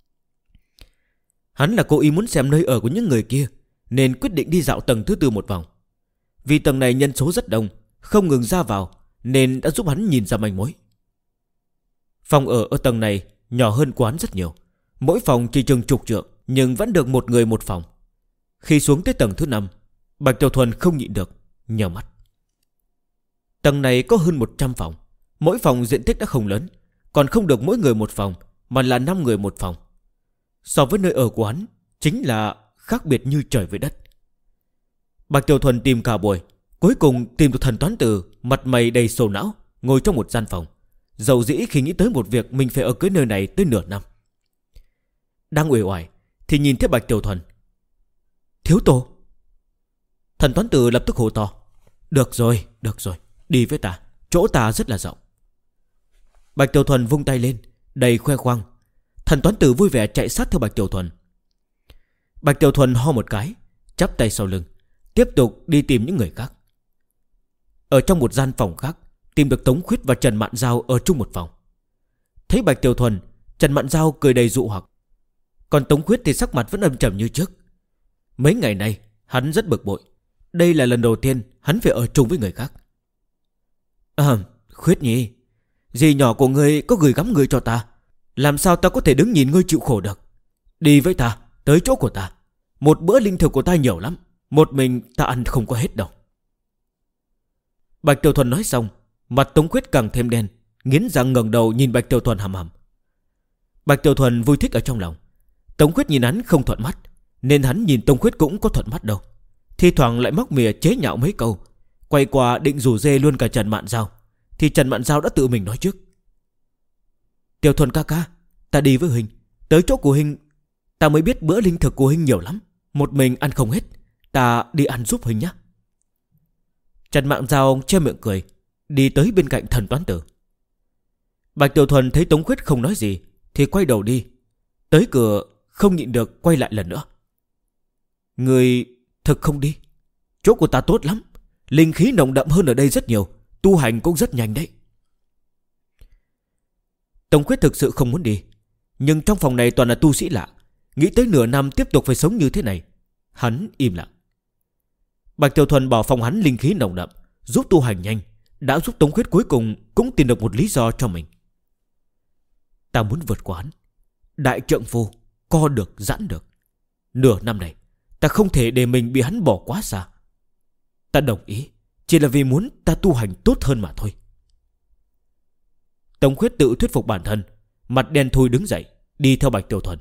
Hắn là cố ý muốn xem nơi ở của những người kia, nên quyết định đi dạo tầng thứ 4 một vòng. Vì tầng này nhân số rất đông, không ngừng ra vào, nên đã giúp hắn nhìn ra manh mối. Phòng ở tầng này nhỏ hơn quán rất nhiều. Mỗi phòng chỉ chừng chục trượng, nhưng vẫn được một người một phòng. Khi xuống tới tầng thứ 5, Bạch Tiểu Thuần không nhịn được nhíu mắt. Tầng này có hơn 100 phòng. Mỗi phòng diện tích đã không lớn, còn không được mỗi người một phòng, mà là 5 người một phòng. So với nơi ở của hắn, chính là khác biệt như trời với đất. Bạch Tiểu Thuần tìm cả buổi, cuối cùng tìm được Thần Toán Tử, mặt mày đầy sầu não, ngồi trong một gian phòng, dầu dĩ khi nghĩ tới một việc mình phải ở cái nơi này tới nửa năm. Đang uể oải thì nhìn thấy Bạch Tiểu Thuần. Thiếu Tô. Thần Toán Tử lập tức hô to. Được rồi, đi với ta, chỗ ta rất là rộng. Bạch Tiểu Thuần vung tay lên, đầy khoe khoang. Thần Toán Tử vui vẻ chạy sát theo Bạch Tiểu Thuần. Bạch Tiểu Thuần ho một cái, chắp tay sau lưng, tiếp tục đi tìm những người khác. Ở trong một gian phòng khác, tìm được Tống Khuyết và Trần Mạn Giao ở chung một phòng. Thấy Bạch Tiểu Thuần, Trần Mạn Giao cười đầy dụ hoặc, còn Tống Khuyết thì sắc mặt vẫn âm trầm như trước. Mấy ngày nay hắn rất bực bội. Đây là lần đầu tiên hắn phải ở chung với người khác. Khuyết nhỉ, dì nhỏ của ngươi có gửi gắm ngươi cho ta, làm sao ta có thể đứng nhìn ngươi chịu khổ được. Đi với ta, tới chỗ của ta. Một bữa linh thực của ta nhiều lắm, một mình ta ăn không có hết đâu. Bạch Tiểu Thuần nói xong, mặt Tống Khuyết càng thêm đen, nghiến răng ngẩng đầu nhìn Bạch Tiểu Thuần hằm hằm. Bạch Tiểu Thuần vui thích ở trong lòng. Tống Khuyết nhìn hắn không thuận mắt, nên hắn nhìn Tống Khuyết cũng có thuận mắt đâu. Thi thoảng lại móc mỉa chế nhạo mấy câu, quay qua định rủ dê luôn cả Trần Mạn Giao, thì Trần Mạn Giao đã tự mình nói trước. Tiểu Thuần ca ca, ta đi với Huynh. Tới chỗ của Huynh ta mới biết bữa linh thực của Huynh nhiều lắm, một mình ăn không hết. Ta đi ăn giúp Huynh nhé. Trần Mạn Giao che miệng cười, đi tới bên cạnh Thần Toán Tử. Bạch Tiểu Thuần thấy Tống Khuyết không nói gì thì quay đầu đi. Tới cửa không nhịn được quay lại lần nữa. Người thực không đi? Chỗ của ta tốt lắm, linh khí nồng đậm hơn ở đây rất nhiều, tu hành cũng rất nhanh đấy. Tống Khuyết thực sự không muốn đi, nhưng trong phòng này toàn là tu sĩ lạ, nghĩ tới nửa năm tiếp tục phải sống như thế này, hắn im lặng. Bạch Tiểu Thuần bảo phòng hắn linh khí nồng đậm, giúp tu hành nhanh, đã giúp Tống Khuyết cuối cùng cũng tìm được một lý do cho mình. Ta muốn vượt qua hắn, đại trượng phu, co được giãn được. Nửa năm này ta không thể để mình bị hắn bỏ quá xa. Ta đồng ý, chỉ là vì muốn ta tu hành tốt hơn mà thôi. Tống Khuyết tự thuyết phục bản thân, mặt đen thui đứng dậy, đi theo Bạch Tiểu Thuần.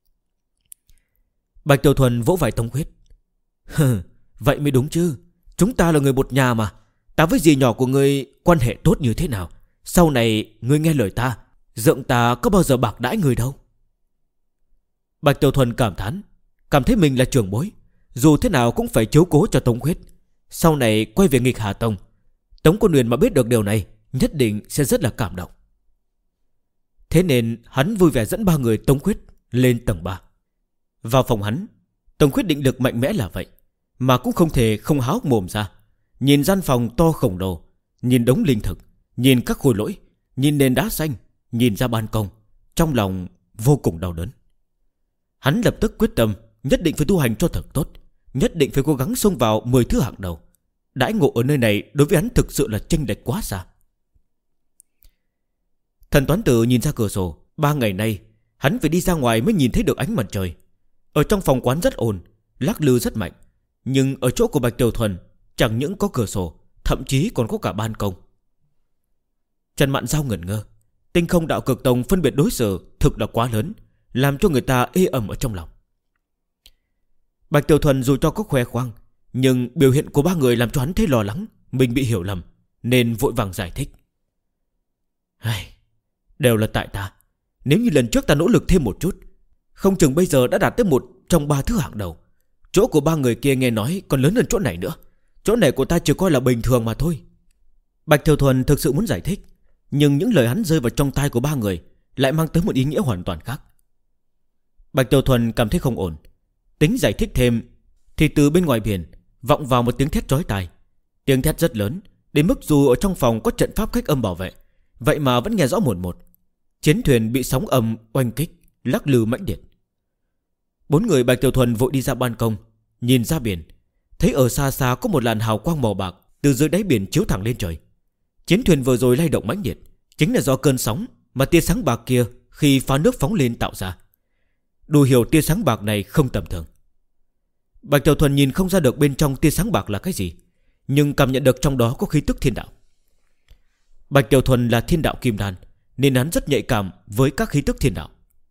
Bạch Tiểu Thuần vỗ vai Tống Khuyết. Vậy mới đúng chứ, chúng ta là người một nhà mà. Ta với dì nhỏ của ngươi quan hệ tốt như thế nào, sau này ngươi nghe lời ta, dượng ta có bao giờ bạc đãi ngươi đâu. Bạch Tiểu Thuần cảm thán, cảm thấy mình là trưởng bối, dù thế nào cũng phải chiếu cố cho Tống Khuyết. Sau này quay về nghịch Hà Tông, Tống Quân Huyền mà biết được điều này, nhất định sẽ rất là cảm động. Thế nên hắn vui vẻ dẫn 3 người Tống Khuyết lên tầng 3. Vào phòng hắn, Tống Khuyết định lực mạnh mẽ là vậy, mà cũng không thể không há hốc mồm ra. Nhìn gian phòng to khổng lồ, nhìn đống linh thực, nhìn các khối lỗi, nhìn nền đá xanh, nhìn ra ban công, trong lòng vô cùng đau đớn. Hắn lập tức quyết tâm nhất định phải tu hành cho thật tốt, nhất định phải cố gắng xông vào 10 thứ hạng đầu. Đãi ngộ ở nơi này đối với hắn thực sự là chênh lệch quá xa. Thần Toán Tử nhìn ra cửa sổ, 3 ngày nay hắn phải đi ra ngoài mới nhìn thấy được ánh mặt trời. Ở trong phòng quán rất ồn, lắc lư rất mạnh. Nhưng ở chỗ của Bạch Tiểu Thuần chẳng những có cửa sổ, thậm chí còn có cả ban công. Trần Mạn Giao ngẩn ngơ. Tinh Không Đạo Cực Tông phân biệt đối xử thực là quá lớn, làm cho người ta ê ẩm ở trong lòng. Bạch Tiểu Thuần dù cho có khoe khoang, nhưng biểu hiện của ba người làm cho hắn thấy lo lắng mình bị hiểu lầm, nên vội vàng giải thích. Đều là tại ta. Nếu như lần trước ta nỗ lực thêm một chút, không chừng bây giờ đã đạt tới một trong 3 thứ hạng đầu. Chỗ của 3 người kia nghe nói còn lớn hơn chỗ này nữa. Chỗ này của ta chỉ coi là bình thường mà thôi. Bạch Tiểu Thuần thực sự muốn giải thích, nhưng những lời hắn rơi vào trong tai của 3 người lại mang tới một ý nghĩa hoàn toàn khác. Bạch Tiểu Thuần cảm thấy không ổn, tính giải thích thêm thì từ bên ngoài biển vọng vào một tiếng thét chói tai. Tiếng thét rất lớn, đến mức dù ở trong phòng có trận pháp cách âm bảo vệ, vậy mà vẫn nghe rõ một một. Chiến thuyền bị sóng âm oanh kích, lắc lư mãnh liệt. 4 người Bạch Tiểu Thuần vội đi ra ban công, nhìn ra biển, thấy ở xa xa có một làn hào quang màu bạc từ dưới đáy biển chiếu thẳng lên trời. Chiến thuyền vừa rồi lay động mãnh liệt chính là do cơn sóng mà tia sáng bạc kia khi phá nước phóng lên tạo ra. Đủ hiểu tia sáng bạc này không tầm thường. Bạch Tiểu Thuần nhìn không ra được bên trong tia sáng bạc là cái gì, nhưng cảm nhận được trong đó có khí tức thiên đạo. Bạch Tiểu Thuần là thiên đạo kim đan, nên hắn rất nhạy cảm với các khí tức thiên đạo.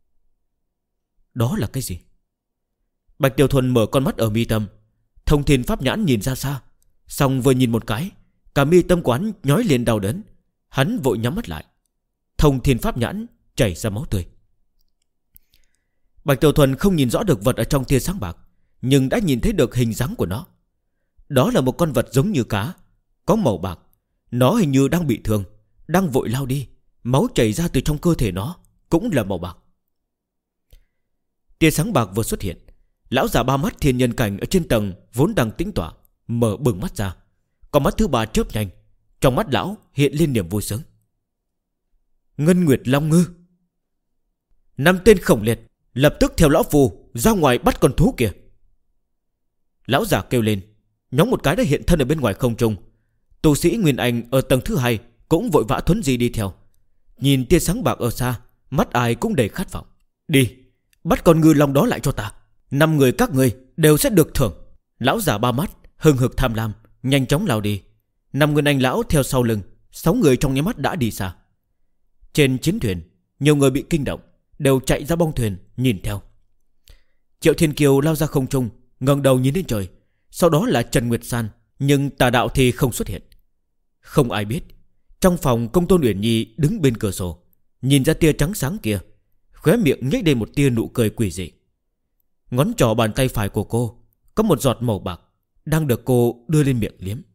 Đó là cái gì? Bạch Tiểu Thuần mở con mắt ở mi tâm, thông thiên pháp nhãn nhìn ra xa, xong vừa nhìn một cái, cả mi tâm quán nhói lên đau đớn. Hắn vội nhắm mắt lại, thông thiên pháp nhãn chảy ra máu tươi. Bạch Tiểu Thuần không nhìn rõ được vật ở trong tia sáng bạc, nhưng đã nhìn thấy được hình dáng của nó. Đó là một con vật giống như cá, có màu bạc. Nó hình như đang bị thương, đang vội lao đi. Máu chảy ra từ trong cơ thể nó cũng là màu bạc. Tia sáng bạc vừa xuất hiện, lão già 3 mắt thiên nhân cảnh ở trên tầng vốn đang tĩnh tọa mở bừng mắt ra. Còn mắt thứ 3 chớp nhanh, trong mắt lão hiện lên niềm vui sướng. Ngân Nguyệt Long Ngư. 5 tên khổng liệt lập tức theo lão phù ra ngoài bắt con thú kia. Lão già kêu lên, nhóng một cái đã hiện thân ở bên ngoài không trung. Tu sĩ Nguyên Anh ở tầng thứ 2 cũng vội vã thuấn di đi theo. Nhìn tia sáng bạc ở xa, mắt ai cũng đầy khát vọng. Đi, bắt con ngư long đó lại cho ta. 5 người các ngươi đều sẽ được thưởng. Lão già 3 mắt hừng hực tham lam, nhanh chóng lao đi. 5 Nguyên Anh lão theo sau lưng, 6 người trong nháy mắt đã đi xa. Trên chiến thuyền, nhiều người bị kinh động, đều chạy ra bong thuyền nhìn theo. Triệu Thiên Kiều lao ra không trung, ngẩng đầu nhìn lên trời. Sau đó là Trần Nguyệt San, nhưng Tà Đạo thì không xuất hiện. Không ai biết, trong phòng Công Tôn Uyển Nhi đứng bên cửa sổ, nhìn ra tia trắng sáng kia, khóe miệng nhếch lên một tia nụ cười quỷ dị. Ngón trỏ bàn tay phải của cô có một giọt màu bạc đang được cô đưa lên miệng liếm.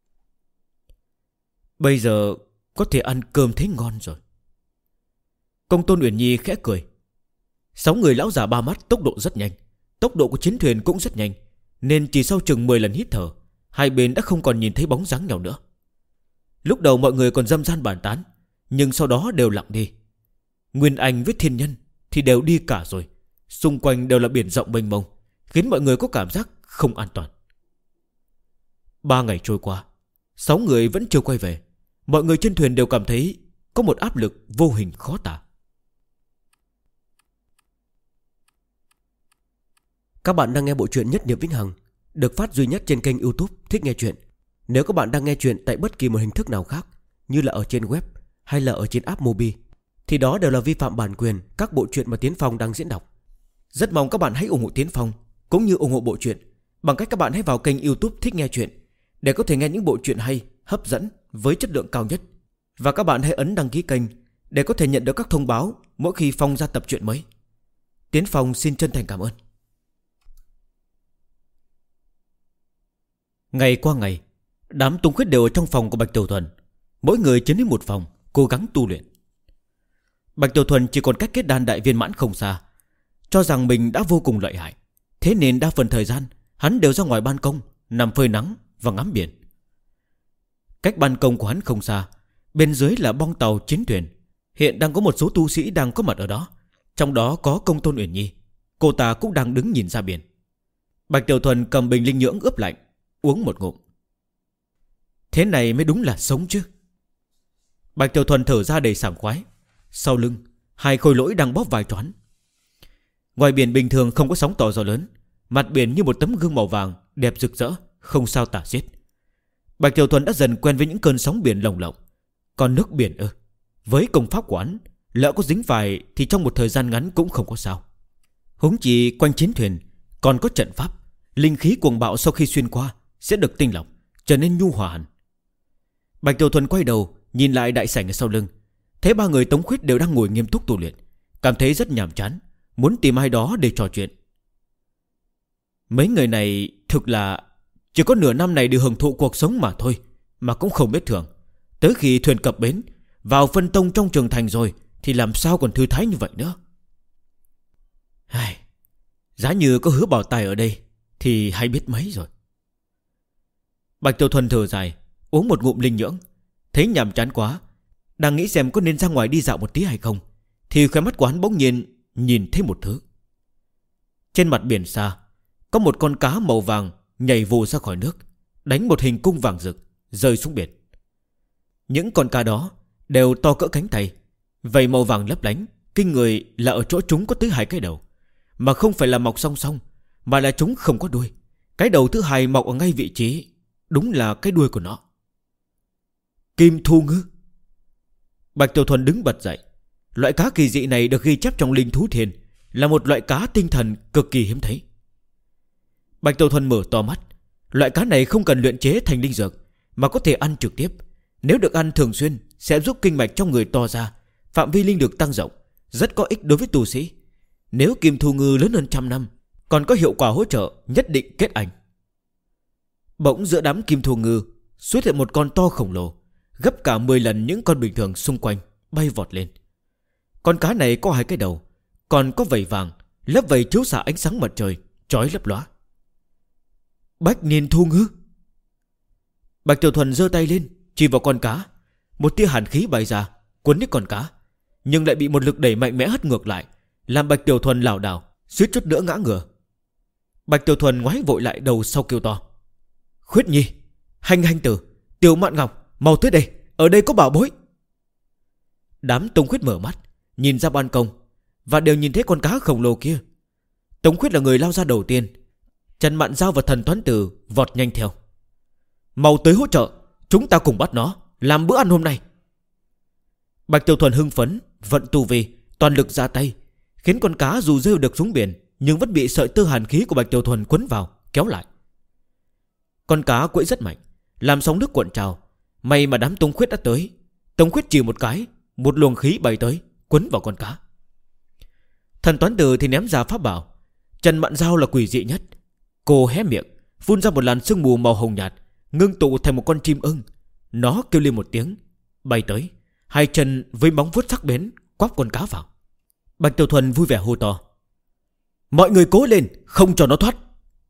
Bây giờ có thể ăn cơm thấy ngon rồi. Công Tôn Uyển Nhi khẽ cười. 6 người lão già 3 mắt tốc độ rất nhanh, tốc độ của chiến thuyền cũng rất nhanh, nên chỉ sau chừng 10 lần hít thở, hai bên đã không còn nhìn thấy bóng dáng nhau nữa. Lúc đầu mọi người còn râm ran bàn tán, nhưng sau đó đều lặng đi. Nguyên Anh với thiên nhân thì đều đi cả rồi, xung quanh đều là biển rộng mênh mông, khiến mọi người có cảm giác không an toàn. 3 ngày trôi qua, 6 người vẫn chưa quay về. Mọi người trên thuyền đều cảm thấy có một áp lực vô hình khó tả. Các bạn đang nghe bộ truyện Nhất Niệm Vĩnh Hằng, được phát duy nhất trên kênh YouTube Thích Nghe Truyện. Nếu các bạn đang nghe truyện tại bất kỳ một hình thức nào khác, như là ở trên web hay là ở trên app Mobi, thì đó đều là vi phạm bản quyền các bộ truyện mà Tiến Phong đang diễn đọc. Rất mong các bạn hãy ủng hộ Tiến Phong cũng như ủng hộ bộ truyện bằng cách các bạn hãy vào kênh YouTube Thích Nghe Truyện để có thể nghe những bộ truyện hay, hấp dẫn với chất lượng cao nhất. Và các bạn hãy ấn đăng ký kênh để có thể nhận được các thông báo mỗi khi Phong ra tập truyện mới. Tiến Phong xin chân thành cảm ơn. Ngày qua ngày, đám tung khuyết đều ở trong phòng của Bạch Tiểu Thuần, mỗi người chiếm đến một phòng, cố gắng tu luyện. Bạch Tiểu Thuần chỉ còn cách kết đan đại viên mãn không xa, cho rằng mình đã vô cùng lợi hại, thế nên đa phần thời gian hắn đều ra ngoài ban công nằm phơi nắng và ngắm biển. Cách ban công của hắn không xa, bên dưới là bong tàu chiến thuyền. Hiện đang có một số tu sĩ đang có mặt ở đó, trong đó có Công Tôn Uyển Nhi. Cô ta cũng đang đứng nhìn ra biển. Bạch Tiểu Thuần cầm bình linh nhưỡng ướp lạnh, uống một ngụm. Thế này mới đúng là sống chứ. Bạch Tiểu Thuần thở ra đầy sảng khoái. Sau lưng, 2 khôi lỗi đang bóp vai choán, Ngoài biển bình thường không có sóng to gió lớn, mặt biển như một tấm gương màu vàng đẹp rực rỡ, không sao tả xiết. Bạch Tiểu Thuần đã dần quen với những cơn sóng biển lồng lộng. Còn nước biển với công pháp của hắn, lỡ có dính phải thì trong một thời gian ngắn cũng không có sao. Huống chi quanh chiến thuyền còn có trận pháp, linh khí cuồng bạo sau khi xuyên qua sẽ được tinh lọc, trở nên nhu hòa hẳn. Bạch Tiểu Thuần quay đầu nhìn lại đại sảnh ở sau lưng, thấy ba người Tống Khuyết đều đang ngồi nghiêm túc tu luyện, cảm thấy rất nhàm chán, muốn tìm ai đó để trò chuyện. Mấy người này thực là chỉ có nửa năm này để hưởng thụ cuộc sống mà thôi, mà cũng không biết thưởng. Tới khi thuyền cập bến, vào phân tông trong trường thành rồi thì làm sao còn thư thái như vậy nữa. Giá như có Hứa Bảo Tài ở đây thì hay biết mấy rồi. Bạch Tiểu Thuần thở dài, uống một ngụm linh nhưỡng, thấy nhàm chán quá, đang nghĩ xem có nên ra ngoài đi dạo một tí hay không, thì khóe mắt của hắn bỗng nhiên nhìn thấy một thứ. Trên mặt biển xa có một con cá màu vàng nhảy vù ra khỏi nước, đánh một hình cung vàng rực, rơi xuống biển. Những con cá đó đều to cỡ cánh tay, vảy màu vàng lấp lánh. Kinh người là ở chỗ chúng có tới 2 cái đầu, mà không phải là mọc song song, mà là chúng không có đuôi. Cái đầu thứ 2 mọc ở ngay vị trí, đúng là cái đuôi của nó. Kim Thu Ngư. Bạch Tiểu Thuần đứng bật dậy. Loại cá kỳ dị này được ghi chép trong Linh Thú Thiên, là một loại cá tinh thần cực kỳ hiếm thấy. Bạch Tiểu Thuần mở to mắt. Loại cá này không cần luyện chế thành linh dược, mà có thể ăn trực tiếp. Nếu được ăn thường xuyên sẽ giúp kinh mạch trong người to ra, phạm vi linh được tăng rộng, rất có ích đối với tu sĩ. Nếu Kim Thu Ngư lớn hơn 100 năm, còn có hiệu quả hỗ trợ nhất định kết ảnh. Bỗng giữa đám Kim Thu Ngư xuất hiện một con to khổng lồ, gấp cả 10 lần những con bình thường xung quanh, bay vọt lên. Con cá này có 2 cái đầu, còn có vảy vàng, lớp vảy chiếu xạ ánh sáng mặt trời, chói lấp lóa. Bách Niên Thu Ngư. Bạch Tiểu Thuần giơ tay lên chỉ vào con cá. Một tia hàn khí bay ra cuốn lấy con cá, nhưng lại bị một lực đẩy mạnh mẽ hất ngược lại, làm Bạch Tiểu Thuần lảo đảo, suýt chút nữa ngã ngửa. Bạch Tiểu Thuần ngoái vội lại đầu sau kêu to: Khuyết Nhi, Hành Tử, Tiểu Mạn Ngọc, mau tới đây, ở đây có bảo bối. Đám Tống Khuyết mở mắt nhìn ra ban công, và đều nhìn thấy con cá khổng lồ kia. Tống Khuyết là người lao ra đầu tiên, Trần Mạn Giao và Thần Toán Tử vọt nhanh theo. Mau tới hỗ trợ, chúng ta cùng bắt nó, làm bữa ăn hôm nay. Bạch Tiểu Thuần hưng phấn, vận tu vi, toàn lực ra tay, khiến con cá dù rơi được xuống biển, nhưng vẫn bị sợi tơ hàn khí của Bạch Tiểu Thuần quấn vào, kéo lại. Con cá quẫy rất mạnh, làm sóng nước cuộn trào. May mà đám Tống Khuyết đã tới. Tống Khuyết chỉ một cái, một luồng khí bay tới, quấn vào con cá. Thần Toán Tử thì ném ra pháp bảo. Trần Mạn Giao là quỷ dị nhất. Cô hé miệng, phun ra một làn sương mù màu hồng nhạt, ngưng tụ thành một con chim ưng. Nó kêu lên một tiếng, bay tới, 2 chân với móng vuốt sắc bén quắp con cá vào. Bạch Tiểu Thuần vui vẻ hô to: Mọi người cố lên, không cho nó thoát.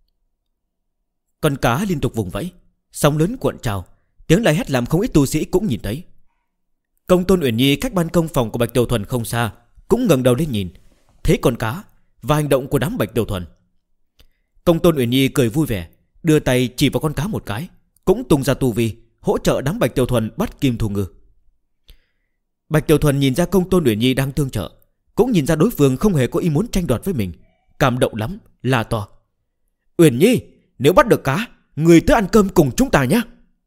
Con cá liên tục vùng vẫy, sóng lớn cuộn trào, tiếng la hét làm không ít tu sĩ cũng nhìn thấy. Công Tôn Uyển Nhi cách ban công phòng của Bạch Tiểu Thuần không xa, cũng ngẩng đầu lên nhìn, thấy con cá và hành động của đám Bạch Tiểu Thuần. Công Tôn Uyển Nhi cười vui vẻ, đưa tay chỉ vào con cá một cái, cũng tung ra tu vi, hỗ trợ đám Bạch Tiểu Thuần bắt Kim Thu Ngư. Bạch Tiểu Thuần nhìn ra Công Tôn Uyển Nhi đang tương trợ, cũng nhìn ra đối phương không hề có ý muốn tranh đoạt với mình, cảm động lắm, la to: Uyển Nhi, nếu bắt được cá, người tới ăn cơm cùng chúng ta nhé.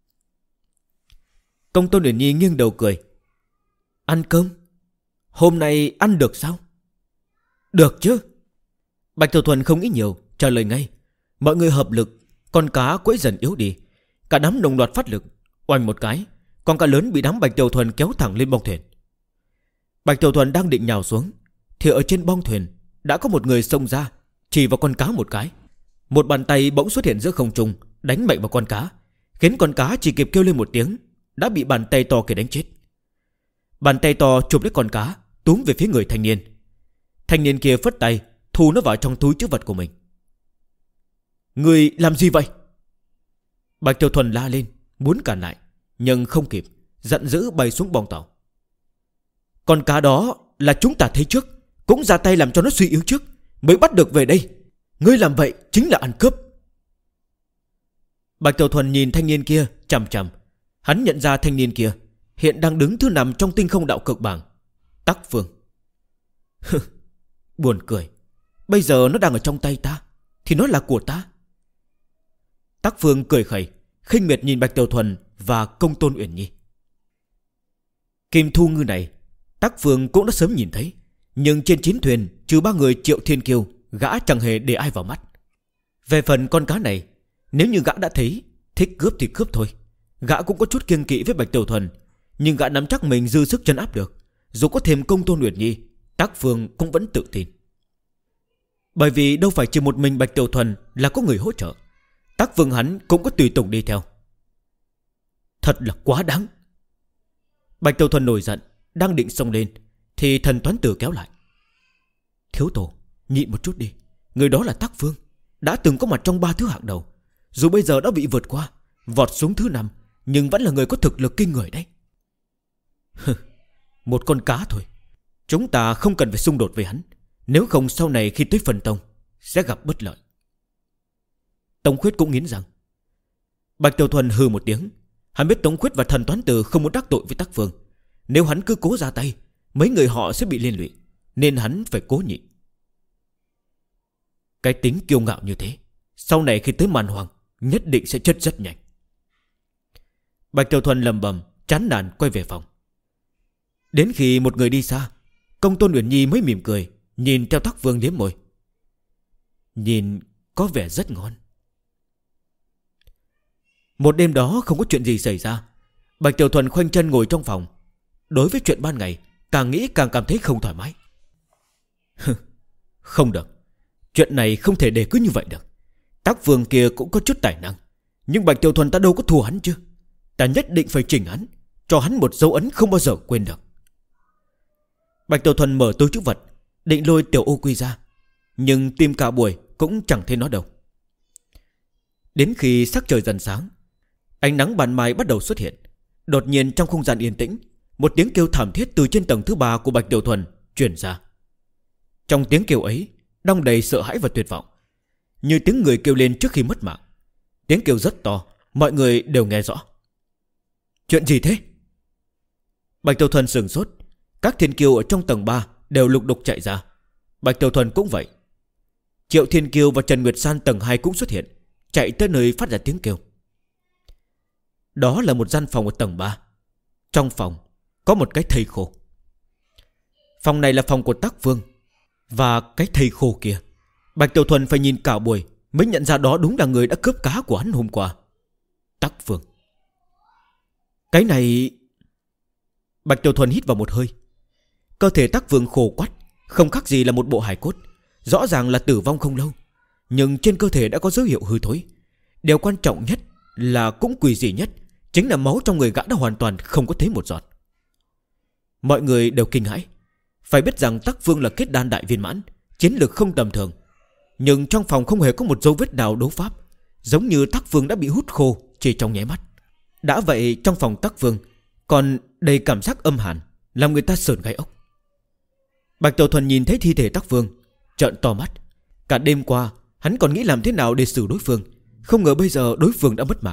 Công Tôn Uyển Nhi nghiêng đầu cười: Ăn cơm? Hôm nay ăn được sao? Được chứ. Bạch Tiểu Thuần không nghĩ nhiều, trả lời ngay. Mọi người hợp lực, con cá quẫy dần yếu đi, cả đám đồng loạt phát lực, oanh một cái, con cá lớn bị đám Bạch Tiểu Thuần kéo thẳng lên bong thuyền. Bạch Tiểu Thuần đang định nhào xuống, thì ở trên bong thuyền đã có một người xông ra, chỉ vào con cá một cái. Một bàn tay bỗng xuất hiện giữa không trung, đánh mạnh vào con cá, khiến con cá chỉ kịp kêu lên một tiếng, đã bị bàn tay to kia đánh chết. Bàn tay to chụp lấy con cá, túm về phía người thanh niên. Thanh niên kia phất tay, thu nó vào trong túi trữ vật của mình. Người làm gì vậy? Bạch Tiểu Thuần la lên, muốn cản lại, nhưng không kịp, giận dữ bay xuống bong tàu. Con cá đó là chúng ta thấy trước, cũng ra tay làm cho nó suy yếu trước, mới bắt được về đây. Ngươi làm vậy chính là ăn cướp. Bạch Tiểu Thuần nhìn thanh niên kia chằm chằm. Hắn nhận ra thanh niên kia hiện đang đứng thứ 5 trong tinh không đạo cực bảng, Tắc Phương. Buồn cười, Bây giờ nó đang ở trong tay ta thì nó là của ta. Tắc Phương cười khẩy, khinh miệt nhìn Bạch Tiểu Thuần và Công Tôn Uyển Nhi. Kim Thu Ngư này Tắc Phương cũng đã sớm nhìn thấy, nhưng trên chiến thuyền trừ ba người Triệu Thiên Kiêu, gã chẳng hề để ai vào mắt. Về phần con cá này, nếu như gã đã thấy, thích cướp thì cướp thôi. Gã cũng có chút kiêng kỵ với Bạch Tiểu Thuần, nhưng gã nắm chắc mình dư sức trấn áp được. Dù có thêm Công Tôn Uyển Nhi, Tắc Phương cũng vẫn tự tin. Bởi vì đâu phải chỉ một mình Bạch Tiểu Thuần là có người hỗ trợ, Tắc Phương hắn cũng có tùy tùng đi theo. Thật là quá đáng. Bạch Tiểu Thuần nổi giận, đang định xông lên thì Thần Toán Tử kéo lại. Thiếu tổ, nhịn một chút đi. Người đó là Tắc Phương, đã từng có mặt trong 3 thứ hạng đầu. Dù bây giờ đã bị vượt qua, vọt xuống thứ 5, nhưng vẫn là người có thực lực kinh người đấy. Một con cá thôi. Chúng ta không cần phải xung đột với hắn, nếu không sau này khi tới phần tông sẽ gặp bất lợi. Tống Khuyết cũng nghiến răng. Bạch Tiểu Thuần hừ một tiếng. Hắn biết Tống Khuyết và Thần Toán Tử không muốn đắc tội với Tắc Phương. Nếu hắn cứ cố ra tay, mấy người họ sẽ bị liên lụy, nên hắn phải cố nhịn. Cái tính kiêu ngạo như thế, sau này khi tới màn hoàng nhất định sẽ chết rất nhanh. Bạch Tiểu Thuần lầm bầm, chán nản quay về phòng. Đến khi một người đi xa, Công Tôn Uyển Nhi mới mỉm cười, nhìn theo Tắc Phương liếm môi. Nhìn có vẻ rất ngon. Một đêm đó không có chuyện gì xảy ra. Bạch Tiểu Thuần khoanh chân ngồi trong phòng. Đối với chuyện ban ngày, càng nghĩ càng cảm thấy không thoải mái. Không được, chuyện này không thể để cứ như vậy được. Tắc Phương kia cũng có chút tài năng, nhưng Bạch Tiểu Thuần ta đâu có thua hắn chứ. Ta nhất định phải chỉnh hắn, cho hắn một dấu ấn không bao giờ quên được. Bạch Tiểu Thuần mở túi trữ vật, định lôi Tiểu Ô Quy ra, nhưng tìm cả buổi cũng chẳng thấy nó đâu. Đến khi sắc trời dần sáng, ánh nắng ban mai bắt đầu xuất hiện. Đột nhiên trong không gian yên tĩnh, một tiếng kêu thảm thiết từ trên tầng thứ 3 của Bạch Tiểu Thuần truyền ra. Trong tiếng kêu ấy đong đầy sợ hãi và tuyệt vọng, như tiếng người kêu lên trước khi mất mạng. Tiếng kêu rất to, mọi người đều nghe rõ. Chuyện gì thế? Bạch Tiểu Thuần sửng sốt. Các thiên kiêu ở trong tầng 3 đều lục đục chạy ra. Bạch Tiểu Thuần cũng vậy. Triệu Thiên Kiêu và Trần Nguyệt San tầng 2 cũng xuất hiện, chạy tới nơi phát ra tiếng kêu. Đó là một gian phòng ở tầng 3. Trong phòng có một cái thây khô. Phòng này là phòng của Tắc Phương. Và cái thây khô kia, Bạch Tiểu Thuần phải nhìn cả buổi mới nhận ra đó đúng là người đã cướp cá của hắn hôm qua. Tắc Phương. Cái này... Bạch Tiểu Thuần hít vào một hơi. Cơ thể Tắc Phương khô quắt, không khác gì là một bộ hài cốt. Rõ ràng là tử vong không lâu, nhưng trên cơ thể đã có dấu hiệu hư thối. Điều quan trọng nhất là cũng quỷ dị nhất chính là máu trong người gã đã hoàn toàn không có thấy một giọt. Mọi người đều kinh hãi. Phải biết rằng Tắc Phương là kết đan đại viên mãn, chiến lược không tầm thường, nhưng trong phòng không hề có một dấu vết nào đấu pháp, giống như Tắc Phương đã bị hút khô chỉ trong nháy mắt. Đã vậy trong phòng Tắc Phương còn đầy cảm giác âm hàn, làm người ta sởn gai ốc. Bạch Tiểu Thuần nhìn thấy thi thể Tắc Phương, trợn to mắt. Cả đêm qua hắn còn nghĩ làm thế nào để xử đối phương, không ngờ bây giờ đối phương đã mất mạng.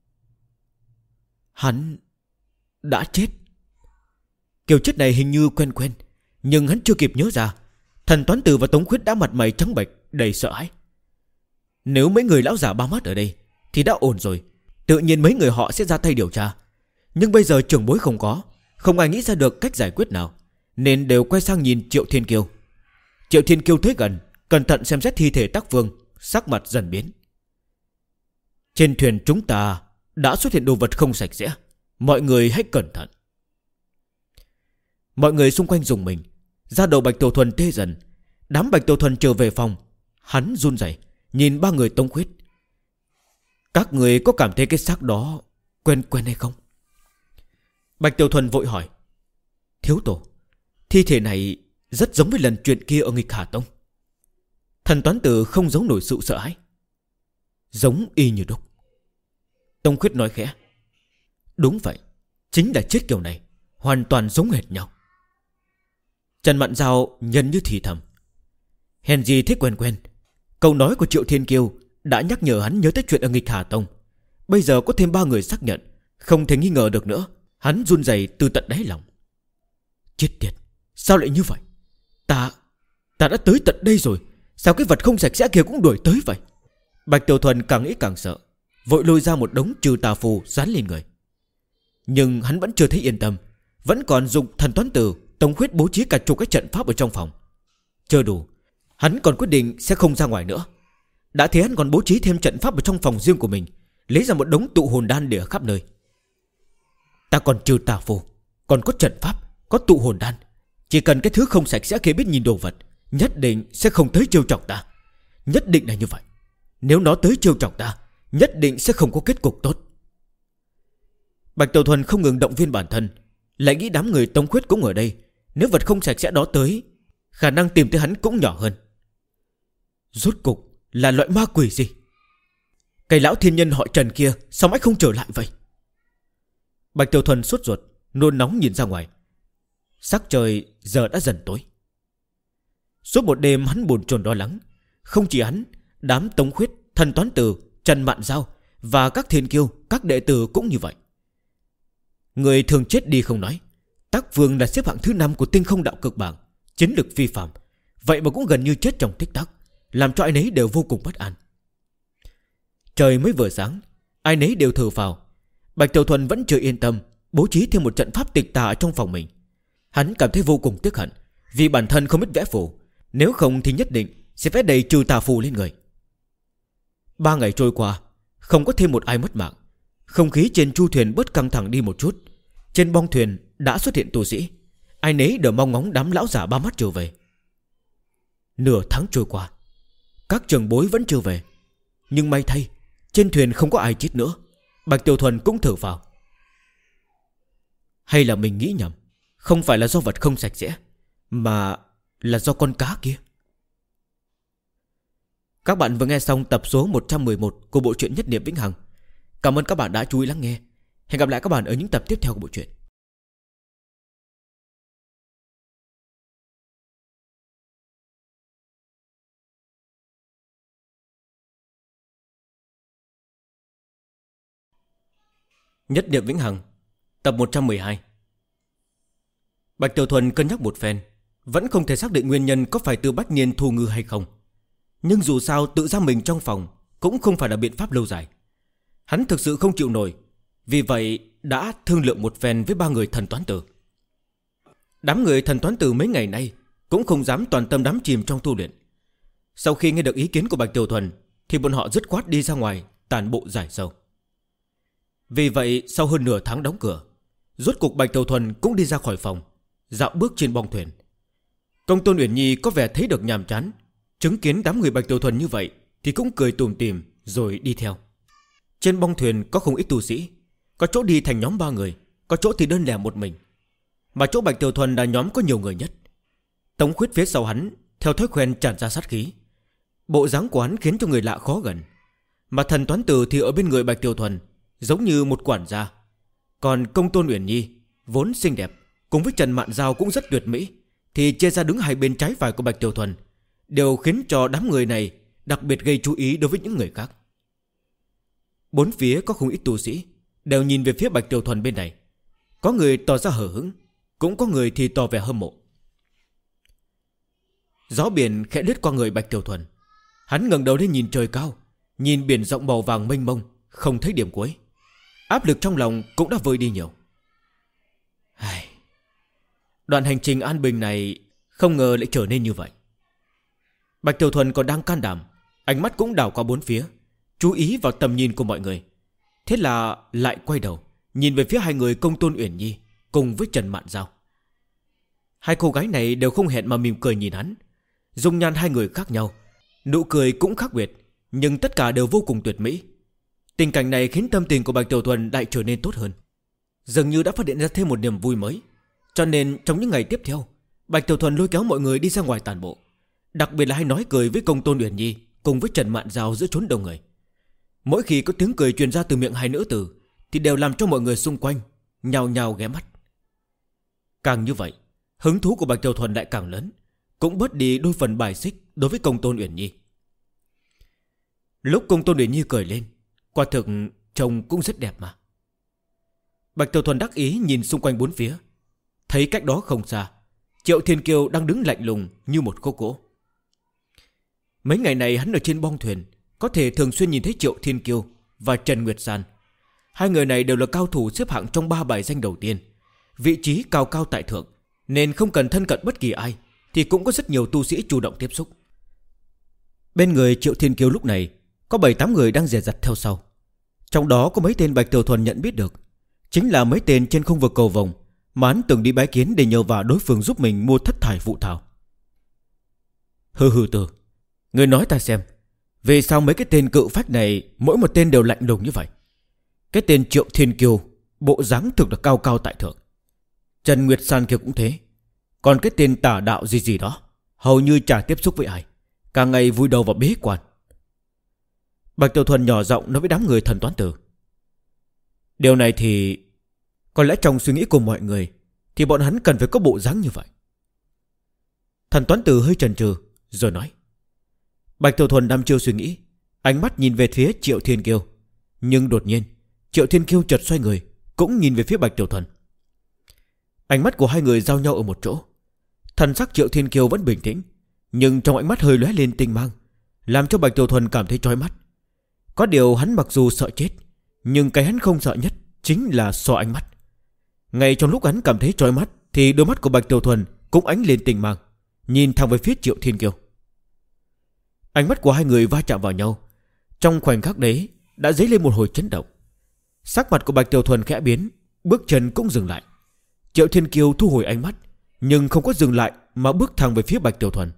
Hắn đã chết. Kiểu chết này hình như quen quen, nhưng hắn chưa kịp nhớ ra. Thần Toán Tử và Tống Khuyết đã mặt mày trắng bệch, đầy sợ hãi. Nếu mấy người lão già ba mắt ở đây thì đã ổn rồi, tự nhiên mấy người họ sẽ ra tay điều tra. Nhưng bây giờ trưởng bối không có, không ai nghĩ ra được cách giải quyết nào, nên đều quay sang nhìn Triệu Thiên Kiêu. Triệu Thiên Kiêu tới gần, cẩn thận xem xét thi thể Tắc Phương, sắc mặt dần biến. Trên thuyền chúng ta đã xuất hiện đồ vật không sạch sẽ, mọi người hãy cẩn thận. Mọi người xung quanh rùng mình, da đầu Bạch Tiểu Thuần tê dần. Đám Bạch Tiểu Thuần trở về phòng, hắn run rẩy nhìn ba người Tống Khuyết. Các người có cảm thấy cái xác đó quen quen hay không? Bạch Tiểu Thuần vội hỏi. Thiếu tổ, thi thể này rất giống với lần chuyện kia ở Nghịch Hà Tông. Thần Toán Tử không giấu nổi sự sợ hãi. Giống y như đúc. Tông Khuyết nói khẽ. Đúng vậy, chính là chết kiểu này, hoàn toàn giống hệt nhau. Trần Mạn Giao nhân như thì thầm. Hèn gì thế quen quen. Câu nói của Triệu Thiên Kiêu đã nhắc nhở hắn nhớ tới chuyện ở Nghịch Hà Tông. Bây giờ có thêm 3 người xác nhận, không thể nghi ngờ được nữa. Hắn run rẩy từ tận đáy lòng. Chết tiệt, sao lại như vậy? Ta đã tới tận đây rồi, Sao cái vật không sạch sẽ kia cũng đuổi tới vậy? Bạch Tiểu Thuần càng nghĩ càng sợ, vội lôi ra một đống trừ tà phù dán lên người. Nhưng hắn vẫn chưa thấy yên tâm, vẫn còn dùng thần toán tử Tống Khuyết bố trí cả chục cái trận pháp ở trong phòng. Chưa đủ, hắn còn quyết định sẽ không ra ngoài nữa. Đã thế hắn còn bố trí thêm trận pháp ở trong phòng riêng của mình, lấy ra một đống tụ hồn đan để ở khắp nơi. Ta còn trừ tà phù, còn có trận pháp, có tụ hồn đan. Chỉ cần cái thứ không sạch sẽ kia biết nhìn đồ vật, nhất định sẽ không tới trêu chọc ta. Nhất định là như vậy. Nếu nó tới trêu chọc ta, nhất định sẽ không có kết cục tốt. Bạch Tiểu Thuần không ngừng động viên bản thân, lại nghĩ đám người Tống Khuyết cũng ở đây. Nếu vật không sạch sẽ đó tới, khả năng tìm tới hắn cũng nhỏ hơn. Rốt cục là loại ma quỷ gì? Cái lão thiên nhân họ Trần kia sao mãi không trở lại vậy? Bạch Tiểu Thuần sốt ruột, nôn nóng nhìn ra ngoài. Sắc trời giờ đã dần tối. Suốt một đêm hắn buồn chồn lo lắng. Không chỉ hắn, đám Tống Khuyết, Thần Toán Tử, Trần Mạn Giao và các thiên kiêu, các đệ tử cũng như vậy. Người thường chết đi không nói, Tác Vương là xếp hạng thứ 5 của tinh không đạo cực bảng, chiến lực phi phàm, vậy mà cũng gần như chết trong tích tắc, làm cho ai nấy đều vô cùng bất an. Trời mới vừa sáng, ai nấy đều thở phào. Bạch Tiểu Thuần vẫn chưa yên tâm, bố trí thêm một trận pháp tịch tà ở trong phòng mình. Hắn cảm thấy vô cùng tiếc hận, vì bản thân không biết vẽ phù, nếu không thì nhất định sẽ vẽ đầy trừ tà phù lên người. 3 ngày trôi qua, không có thêm một ai mất mạng. Không khí trên chu thuyền bớt căng thẳng đi một chút. Trên bong thuyền đã xuất hiện tu sĩ, ai nấy đều mong ngóng đám lão giả ba mắt trở về. Nửa tháng trôi qua, các trưởng bối vẫn chưa về. Nhưng may thay, trên thuyền không có ai chết nữa. Bạch Tiểu Thuần cũng thở phào. Hay là mình nghĩ nhầm, không phải là do vật không sạch sẽ, mà là do con cá kia. Các bạn vừa nghe xong tập số 111 của bộ truyện Nhất Niệm Vĩnh Hằng. Cảm ơn các bạn đã chú ý lắng nghe. Hẹn gặp lại các bạn ở những tập tiếp theo của bộ truyện. Nhất Niệm Vĩnh Hằng, tập 112. Bạch Tiểu Thuần cân nhắc một phen, vẫn không thể xác định nguyên nhân có phải từ Bách Niên thu ngư hay không. Nhưng dù sao tự giam mình trong phòng cũng không phải là biện pháp lâu dài. Hắn thực sự không chịu nổi, vì vậy đã thương lượng một phen với 3 người thần toán tử. Đám người thần toán tử mấy ngày nay cũng không dám toàn tâm đắm chìm trong tu luyện. Sau khi nghe được ý kiến của Bạch Tiểu Thuần thì bọn họ dứt khoát đi ra ngoài tản bộ giải sầu. Vì vậy sau hơn nửa tháng đóng cửa, rốt cục Bạch Tiểu Thuần cũng đi ra khỏi phòng, dạo bước trên bong thuyền. Công Tôn Uyển Nhi có vẻ thấy được nhàm chán, chứng kiến đám người Bạch Tiểu Thuần như vậy thì cũng cười tủm tỉm rồi đi theo. Trên bong thuyền có không ít tu sĩ, có chỗ đi thành nhóm 3 người, có chỗ thì đơn lẻ một mình. Mà chỗ Bạch Tiểu Thuần là nhóm có nhiều người nhất. Tống Khuyết phía sau hắn theo thói quen tràn ra sát khí. Bộ dáng của hắn khiến cho người lạ khó gần. Mà Thần Toán Tử thì ở bên người Bạch Tiểu Thuần, giống như một quản gia. Còn Công Tôn Uyển Nhi vốn xinh đẹp, cùng với Trần Mạn Giao cũng rất tuyệt mỹ, thì chia ra đứng hai bên trái phải của Bạch Tiểu Thuần, đều khiến cho đám người này đặc biệt gây chú ý đối với những người khác. Bốn phía có không ít tu sĩ đều nhìn về phía Bạch Tiểu Thuần bên này. Có người tỏ ra hờ hững, cũng có người thì tỏ vẻ hâm mộ. Gió biển khẽ lướt qua người Bạch Tiểu Thuần. Hắn ngẩng đầu lên nhìn trời cao, nhìn biển rộng màu vàng mênh mông, không thấy điểm cuối. Áp lực trong lòng cũng đã vơi đi nhiều. Đoạn hành trình an bình này không ngờ lại trở nên như vậy. Bạch Tiểu Thuần còn đang can đảm, ánh mắt cũng đảo qua bốn phía, chú ý vào tầm nhìn của mọi người. Thế là lại quay đầu nhìn về phía hai người Công Tôn Uyển Nhi cùng với Trần Mạn Giao. Hai cô gái này đều không hẹn mà mỉm cười nhìn hắn. Dung nhan hai người khác nhau, nụ cười cũng khác biệt, nhưng tất cả đều vô cùng tuyệt mỹ. Tình cảnh này khiến tâm tình của Bạch Tiểu Thuần lại trở nên tốt hơn, dường như đã phát hiện ra thêm một niềm vui mới. Cho nên trong những ngày tiếp theo, Bạch Tiểu Thuần lôi kéo mọi người đi ra ngoài tản bộ, đặc biệt là hay nói cười với Công Tôn Uyển Nhi cùng với Trần Mạn Giao giữa chốn đông người. Mỗi khi có tiếng cười truyền ra từ miệng hai nữ tử thì đều làm cho mọi người xung quanh nhào nhào ghé mắt. Càng như vậy, hứng thú của Bạch Tiểu Thuần lại càng lớn, cũng bớt đi đôi phần bài xích đối với Công Tôn Uyển Nhi. Lúc Công Tôn Uyển Nhi cười lên, quả thực trông cũng rất đẹp mà. Bạch Tiểu Thuần đắc ý nhìn xung quanh bốn phía, thấy cách đó không xa, Triệu Thiên Kiêu đang đứng lạnh lùng như một khúc gỗ. Mấy ngày này hắn ở trên bong thuyền, có thể thường xuyên nhìn thấy Triệu Thiên Kiêu và Trần Nguyệt San. Hai người này đều là cao thủ xếp hạng trong 3 bài danh đầu tiên, vị trí cao cao tại thượng, nên không cần thân cận bất kỳ ai thì cũng có rất nhiều tu sĩ chủ động tiếp xúc. Bên người Triệu Thiên Kiêu lúc này có 7-8 người đang dè dặt theo sau. Trong đó có mấy tên Bạch Tiểu Thuần nhận biết được, chính là mấy tên trên không vực cầu vồng mà hắn từng đi bái kiến để nhờ vào đối phương giúp mình mua thất thải vụ thảo. Hừ từ, người nói ta xem, vì sao mấy cái tên cự phách này mỗi một tên đều lạnh lùng như vậy? Cái tên Triệu Thiên Kiêu bộ dáng thực là cao cao tại thượng, Trần Nguyệt San kia cũng thế. Còn cái tên tả đạo gì gì đó hầu như chả tiếp xúc với ai, cả ngày vui đầu vào bế quan. Bạch Tiểu Thuần nhỏ giọng nói với đám người thần toán tử. Điều này thì có lẽ trong suy nghĩ của mọi người thì bọn hắn cần phải có bộ dáng như vậy. Thần toán tử hơi chần chừ rồi nói. Bạch Tiểu Thuần đăm chiêu suy nghĩ, ánh mắt nhìn về phía Triệu Thiên Kiêu. Nhưng đột nhiên Triệu Thiên Kiêu chợt xoay người, cũng nhìn về phía Bạch Tiểu Thuần. Ánh mắt của hai người giao nhau ở một chỗ. Thần sắc Triệu Thiên Kiêu vẫn bình tĩnh, nhưng trong ánh mắt hơi lóe lên tinh mang, làm cho Bạch Tiểu Thuần cảm thấy chói mắt. Có điều hắn mặc dù sợ chết, nhưng cái hắn không sợ nhất chính là so ánh mắt. Ngay trong lúc hắn cảm thấy chói mắt thì đôi mắt của Bạch Tiểu Thuần cũng ánh lên tinh mang, nhìn thẳng về phía Triệu Thiên Kiêu. Ánh mắt của hai người va chạm vào nhau. Trong khoảnh khắc đấy đã dấy lên một hồi chấn động. Sắc mặt của Bạch Tiểu Thuần khẽ biến, bước chân cũng dừng lại. Triệu Thiên Kiêu thu hồi ánh mắt, nhưng không có dừng lại mà bước thẳng về phía Bạch Tiểu Thuần.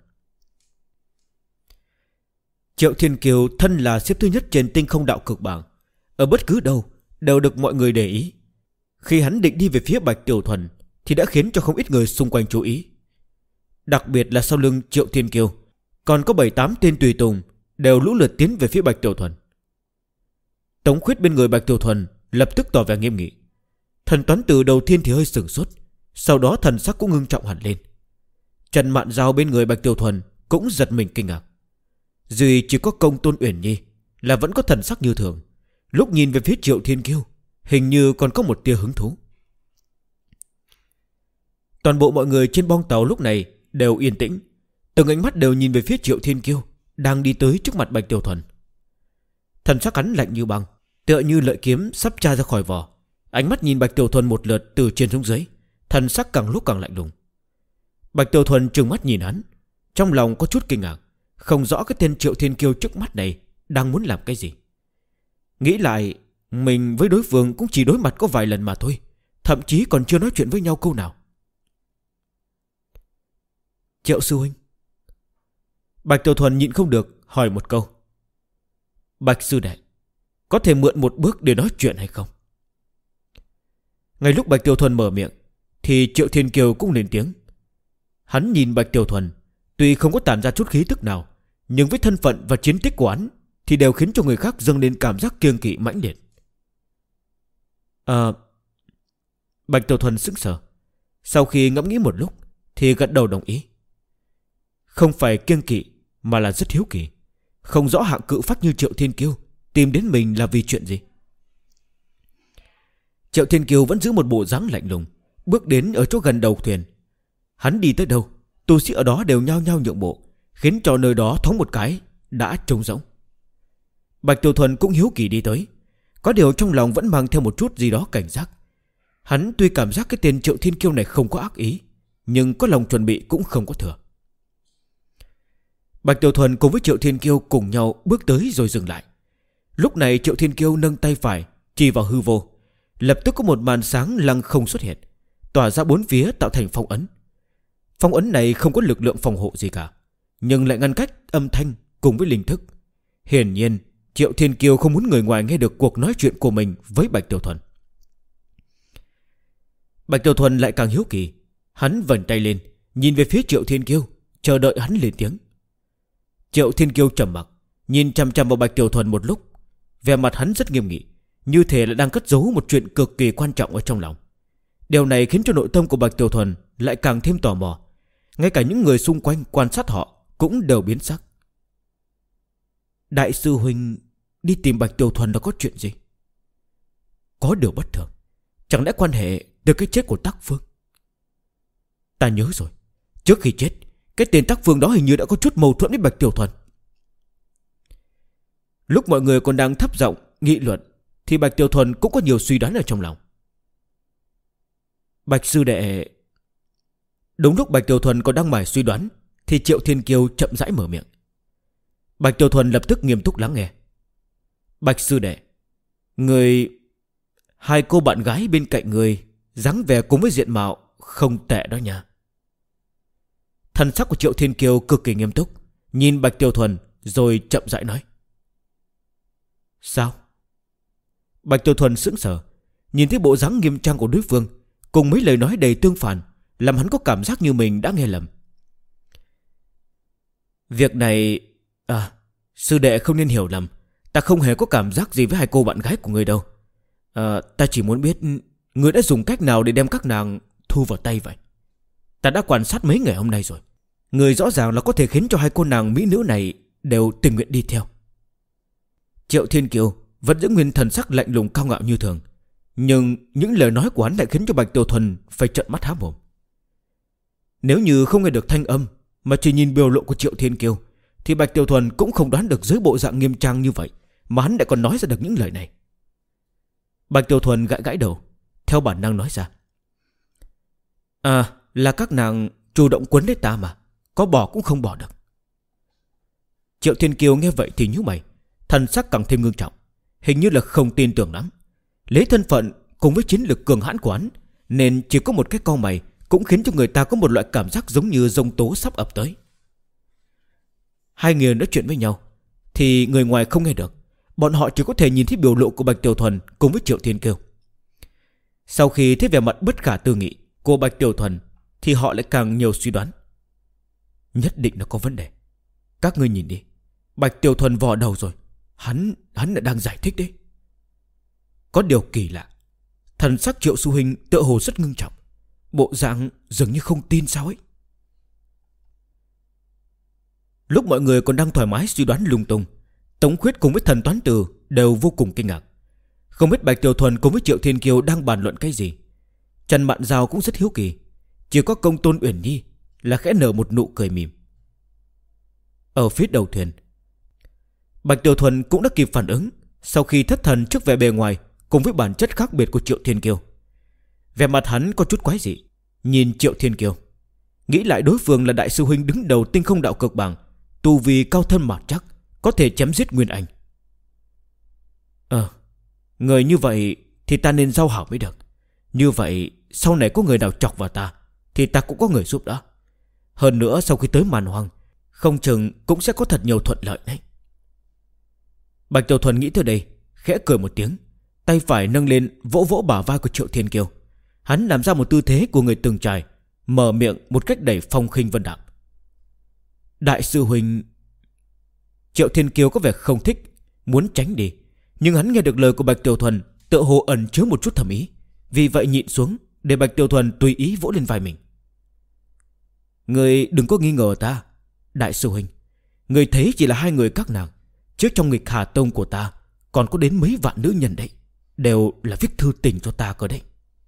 Triệu Thiên Kiêu thân là xếp thứ nhất trên tinh không đạo cực bảng, ở bất cứ đâu đều được mọi người để ý. Khi hắn định đi về phía Bạch Tiểu Thuần thì đã khiến cho không ít người xung quanh chú ý. Đặc biệt là sau lưng Triệu Thiên Kiêu còn có 7-8 tên tùy tùng đều lũ lượt tiến về phía Bạch Tiểu Thuần. Tống Khuyết bên người Bạch Tiểu Thuần lập tức tỏ vẻ nghiêm nghị. Thần toán tử đầu tiên thì hơi sửng sốt, sau đó thần sắc cũng ngưng trọng hẳn lên. Trần Mạn Giao bên người Bạch Tiểu Thuần cũng giật mình kinh ngạc. Duy chỉ có Công Tôn Uyển Nhi là vẫn có thần sắc như thường, lúc nhìn về phía Triệu Thiên Kiêu hình như còn có một tia hứng thú. Toàn bộ mọi người trên bong tàu lúc này đều yên tĩnh, từng ánh mắt đều nhìn về phía Triệu Thiên Kiêu đang đi tới trước mặt Bạch Tiểu Thuần. Thần sắc hắn lạnh như băng, tựa như lợi kiếm sắp tra ra khỏi vỏ. Ánh mắt nhìn Bạch Tiểu Thuần một lượt từ trên xuống dưới, thần sắc càng lúc càng lạnh lùng. Bạch Tiểu Thuần trừng mắt nhìn hắn, trong lòng có chút kinh ngạc, không rõ cái tên Triệu Thiên Kiêu trước mắt này đang muốn làm cái gì. Nghĩ lại, mình với đối phương cũng chỉ đối mặt có vài lần mà thôi, thậm chí còn chưa nói chuyện với nhau câu nào. Triệu sư huynh. Bạch Tiểu Thuần nhịn không được hỏi một câu. Bạch sư đệ, có thể mượn một bước để nói chuyện hay không? Ngay lúc Bạch Tiểu Thuần mở miệng thì Triệu Thiên Kiêu cũng lên tiếng. Hắn nhìn Bạch Tiểu Thuần, tuy không có tản ra chút khí tức nào, nhưng với thân phận và chiến tích của hắn thì đều khiến cho người khác dâng lên cảm giác kiêng kỵ mãnh liệt. Bạch Tiểu Thuần sững sờ, sau khi ngẫm nghĩ một lúc thì gật đầu đồng ý. Không phải kiêng kỵ mà là rất hiếu kỳ, không rõ hạng cự phách như Triệu Thiên Kiêu tìm đến mình là vì chuyện gì. Triệu Thiên Kiêu vẫn giữ một bộ dáng lạnh lùng, bước đến ở chỗ gần đầu thuyền. Hắn đi tới đâu, tu sĩ ở đó đều nhao nhao nhượng bộ, khiến cho nơi đó thoáng một cái đã trống rỗng. Bạch Tiểu Thuần cũng hiếu kỳ đi tới, có điều trong lòng vẫn mang theo một chút gì đó cảnh giác. Hắn tuy cảm giác cái tên Triệu Thiên Kiêu này không có ác ý, nhưng có lòng chuẩn bị cũng không có thừa. Bạch Tiểu Thuần cùng với Triệu Thiên Kiêu cùng nhau bước tới rồi dừng lại. Lúc này Triệu Thiên Kiêu nâng tay phải chỉ vào hư vô, lập tức có một màn sáng lăng không xuất hiện, tỏa ra bốn phía tạo thành phong ấn. Phong ấn này không có lực lượng phòng hộ gì cả, nhưng lại ngăn cách âm thanh cùng với linh thức. Hiển nhiên Triệu Thiên Kiêu không muốn người ngoài nghe được cuộc nói chuyện của mình với Bạch Tiểu Thuần. Bạch Tiểu Thuần lại càng hiếu kỳ, hắn vần tay lên nhìn về phía Triệu Thiên Kiêu, chờ đợi hắn lên tiếng. Triệu Thiên Kiêu trầm mặc, nhìn chằm chằm vào Bạch Tiểu Thuần một lúc, vẻ mặt hắn rất nghiêm nghị, như thể là đang cất giấu một chuyện cực kỳ quan trọng ở trong lòng. Điều này khiến cho nội tâm của Bạch Tiểu Thuần lại càng thêm tò mò. Ngay cả những người xung quanh quan sát họ cũng đều biến sắc. Đại sư huynh đi tìm Bạch Tiểu Thuần là có chuyện gì? Có điều bất thường, chẳng lẽ quan hệ từ cái chết của Tắc Phương? Ta nhớ rồi, trước khi chết, cái tên Tắc Phương đó hình như đã có chút mâu thuẫn với Bạch Tiểu Thuần. Lúc mọi người còn đang thấp giọng nghị luận thì Bạch Tiểu Thuần cũng có nhiều suy đoán ở trong lòng. Bạch sư đệ. Đúng lúc Bạch Tiểu Thuần còn đang mải suy đoán thì Triệu Thiên Kiêu chậm rãi mở miệng. Bạch Tiểu Thuần lập tức nghiêm túc lắng nghe. Bạch sư đệ, hai cô bạn gái bên cạnh người dáng vẻ cùng với diện mạo không tệ đó nha. Thần sắc của Triệu Thiên Kiêu cực kỳ nghiêm túc, nhìn Bạch Tiểu Thuần rồi chậm rãi nói. Sao? Bạch Tiểu Thuần sững sờ, nhìn thấy bộ dáng nghiêm trang của đối phương cùng mấy lời nói đầy tương phản, làm hắn có cảm giác như mình đã nghe lầm. Việc này... sư đệ không nên hiểu lầm. Ta không hề có cảm giác gì với hai cô bạn gái của người đâu. Ta chỉ muốn biết người đã dùng cách nào để đem các nàng thu vào tay vậy. Ta đã quan sát mấy ngày hôm nay rồi. Người rõ ràng là có thể khiến cho hai cô nàng mỹ nữ này đều tình nguyện đi theo. Triệu Thiên Kiều vẫn giữ nguyên thần sắc lạnh lùng cao ngạo như thường, nhưng những lời nói của hắn lại khiến cho Bạch Tiểu Thuần phải trợn mắt há mồm. Nếu như không nghe được thanh âm mà chỉ nhìn biểu lộ của Triệu Thiên Kiều thì Bạch Tiểu Thuần cũng không đoán được dưới bộ dạng nghiêm trang như vậy mà hắn lại còn nói ra được những lời này. Bạch Tiểu Thuần gãi gãi đầu, theo bản năng nói ra. Là các nàng chủ động quấn lấy ta mà, có bỏ cũng không bỏ được. Triệu Thiên Kiều nghe vậy thì nhíu mày, thần sắc càng thêm ngưng trọng, hình như là không tin tưởng lắm. Lấy thân phận cùng với chiến lực cường hãn của hắn, nên chỉ có một cái cau mày cũng khiến cho người ta có một loại cảm giác giống như giông tố sắp ập tới. Hai người nói chuyện với nhau thì người ngoài không nghe được, bọn họ chỉ có thể nhìn thấy biểu lộ của Bạch Tiểu Thuần cùng với Triệu Thiên Kiều. Sau khi thấy vẻ mặt bất khả tư nghị của Bạch Tiểu Thuần thì họ lại càng nhiều suy đoán. Nhất định là có vấn đề. Các ngươi nhìn đi, Bạch Tiểu Thuần vò đầu rồi. Hắn lại đang giải thích đấy. Có điều kỳ lạ, thần sắc Triệu sư huynh tựa hồ rất ngưng trọng, bộ dạng dường như không tin sao ấy. Lúc mọi người còn đang thoải mái suy đoán lung tung, Tống Khuyết cùng với Thần Toán Từ đều vô cùng kinh ngạc, không biết Bạch Tiểu Thuần cùng với Triệu Thiên Kiều đang bàn luận cái gì. Trần Mạn Giao cũng rất hiếu kỳ, chỉ có Công Tôn Uyển Nhi là khẽ nở một nụ cười mỉm. Ở phía đầu thuyền, Bạch Tiểu Thuần cũng đã kịp phản ứng sau khi thất thần trước vẻ bề ngoài cùng với bản chất khác biệt của Triệu Thiên Kiều. Vẻ mặt hắn có chút quái dị, nhìn Triệu Thiên Kiều, nghĩ lại đối phương là đại sư huynh đứng đầu Tinh Không Đạo Cực Bảng, tu vi cao thân mạc chắc, có thể chém giết Nguyên Anh. Người như vậy thì ta nên giao hảo mới được. Như vậy sau này có người nào chọc vào ta thì ta cũng có người giúp đỡ. Hơn nữa sau khi tới màn hoang, không chừng cũng sẽ có thật nhiều thuận lợi đấy. Bạch Tiểu Thuần nghĩ tới đây, khẽ cười một tiếng, tay phải nâng lên vỗ vỗ bả vai của Triệu Thiên Kiều. Hắn làm ra một tư thế của người từng trải, mở miệng một cách đầy phong khinh vân đạm. Đại sư huynh. Triệu Thiên Kiều có vẻ không thích, muốn tránh đi, nhưng hắn nghe được lời của Bạch Tiểu Thuần tựa hồ ẩn chứa một chút thầm ý, vì vậy nhịn xuống để Bạch Tiểu Thuần tùy ý vỗ lên vai mình. Người đừng có nghi ngờ ta, đại sư huynh. Người thấy chỉ là hai người các nàng, trước trong nghịch Hà Tông của ta còn có đến mấy vạn nữ nhân đấy, đều là viết thư tình cho ta cơ đấy.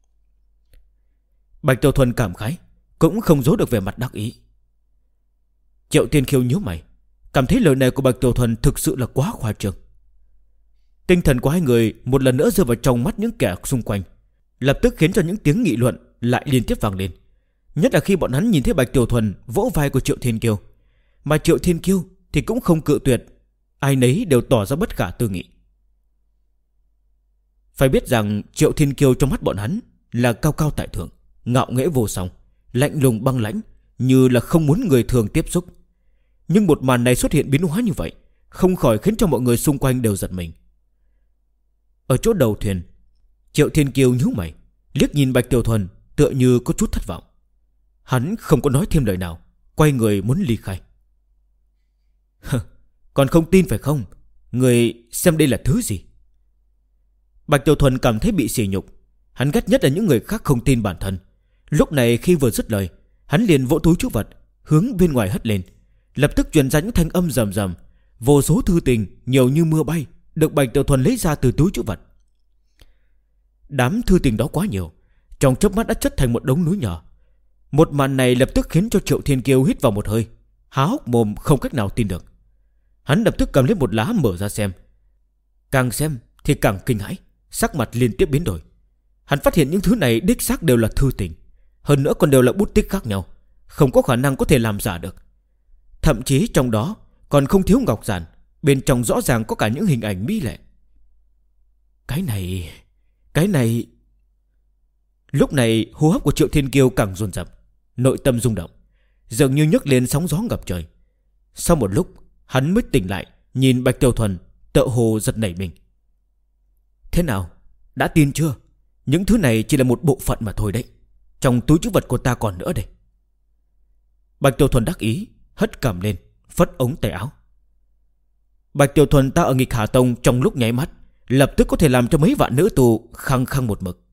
Bạch Tiểu Thuần cảm khái, cũng không giấu được vẻ mặt đắc ý. Triệu Thiên Kiều nhíu mày, cảm thấy lời này của Bạch Tiểu Thuần thực sự là quá khoa trương. Tinh thần của hai người một lần nữa rơi vào trong mắt những kẻ xung quanh, lập tức khiến cho những tiếng nghị luận lại liên tiếp vang lên. Nhất là khi bọn hắn nhìn thấy Bạch Tiểu Thuần vỗ vai của Triệu Thiên Kiều, mà Triệu Thiên Kiều thì cũng không cự tuyệt, ai nấy đều tỏ ra bất khả tư nghị. Phải biết rằng Triệu Thiên Kiều trong mắt bọn hắn là cao cao tại thượng, ngạo nghễ vô song, lạnh lùng băng lãnh, như là không muốn người thường tiếp xúc. Nhưng một màn này xuất hiện biến hóa như vậy, không khỏi khiến cho mọi người xung quanh đều giật mình. Ở chỗ đầu thuyền, Triệu Thiên Kiều nhíu mày, liếc nhìn Bạch Tiểu Thuần, tựa như có chút thất vọng. Hắn không có nói thêm lời nào, quay người muốn ly khai. Còn không tin phải không? Người xem đây là thứ gì? Bạch Tiểu Thuần cảm thấy bị sỉ nhục. Hắn ghét nhất là những người khác không tin bản thân. Lúc này khi vừa dứt lời, hắn liền vỗ túi trữ vật hướng bên ngoài hất lên, lập tức truyền ra những thanh âm rầm rầm. Vô số thư tình nhiều như mưa bay được Bạch Tiểu Thuần lấy ra từ túi trữ vật. Đám thư tình đó quá nhiều, trong chớp mắt đã chất thành một đống núi nhỏ. Một màn này lập tức khiến cho Triệu Thiên Kiều hít vào một hơi, há hốc mồm không cách nào tin được. Hắn lập tức cầm lấy một lá mở ra xem, Càng xem thì càng kinh hãi, sắc mặt liên tiếp biến đổi. Hắn phát hiện những thứ này đích xác đều là thư tình, hơn nữa còn đều là bút tích khác nhau, không có khả năng có thể làm giả được. Thậm chí trong đó còn không thiếu ngọc giản, bên trong rõ ràng có cả những hình ảnh mỹ lệ. Cái này... Lúc này hô hấp của Triệu Thiên Kiêu càng dồn dập, nội tâm rung động, dường như nhấc lên sóng gió ngập trời. Sau một lúc hắn mới tỉnh lại, nhìn Bạch Tiểu Thuần, tựa hồ giật nảy mình. Thế nào, đã tin chưa? Những thứ này chỉ là một bộ phận mà thôi đấy. Trong túi trữ vật của ta còn nữa đây. Bạch Tiểu Thuần đắc ý, hất cằm lên, phất ống tay áo. Bạch Tiểu Thuần ta ở Nghịch Hà Tông trong lúc nháy mắt, lập tức có thể làm cho mấy vạn nữ tù khăng khăng một mực.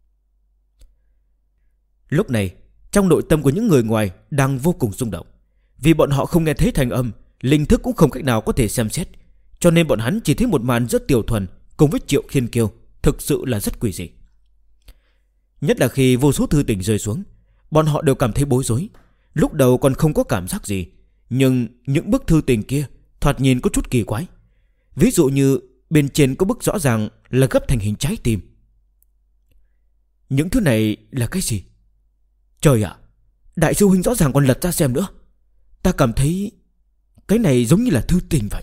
Lúc này trong nội tâm của những người ngoài đang vô cùng rung động. Vì bọn họ không nghe thấy thanh âm, linh thức cũng không cách nào có thể xem xét, cho nên bọn hắn chỉ thấy một màn giữa Tiểu Thuần cùng với Triệu Thiên Kiêu thực sự là rất quỷ dị. Nhất là khi vô số thư tình rơi xuống, bọn họ đều cảm thấy bối rối. Lúc đầu còn không có cảm giác gì, nhưng những bức thư tình kia thoạt nhìn có chút kỳ quái. Ví dụ như bên trên có bức rõ ràng là gấp thành hình trái tim. Những thứ này là cái gì? Trời ạ, đại sư huynh rõ ràng còn lật ra xem nữa. Ta cảm thấy cái này giống như là thư tình vậy.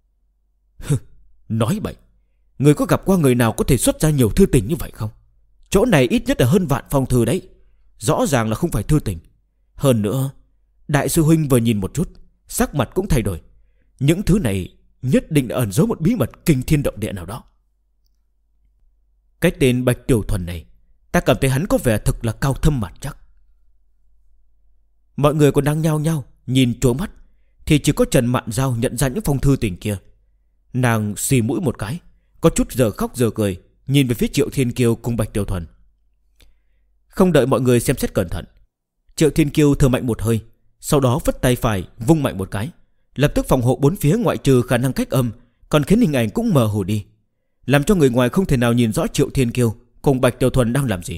Nói bậy, người có gặp qua người nào có thể xuất ra nhiều thư tình như vậy không? Chỗ này ít nhất là hơn vạn phong thư đấy. Rõ ràng là không phải thư tình. Hơn nữa, đại sư huynh vừa nhìn một chút, sắc mặt cũng thay đổi. Những thứ này nhất định đã ẩn giấu một bí mật kinh thiên động địa nào đó. Cái tên Bạch Tiểu Thuần này, ta cảm thấy hắn có vẻ thực là cao thâm mặt chắc. Mọi người còn đang nhao nhao nhìn trố mắt, thì chỉ có Trần Mạn Giao nhận ra những phong thư tình kia. Nàng xì mũi một cái, có chút giờ khóc giờ cười, nhìn về phía Triệu Thiên Kiêu cùng Bạch Tiểu Thuần. Không đợi mọi người xem xét cẩn thận, Triệu Thiên Kiêu thở mạnh một hơi, sau đó vất tay phải vung mạnh một cái, lập tức phòng hộ bốn phía ngoại trừ khả năng cách âm, còn khiến hình ảnh cũng mờ hồ đi, làm cho người ngoài không thể nào nhìn rõ Triệu Thiên Kiêu cùng Bạch Tiểu Thuần đang làm gì.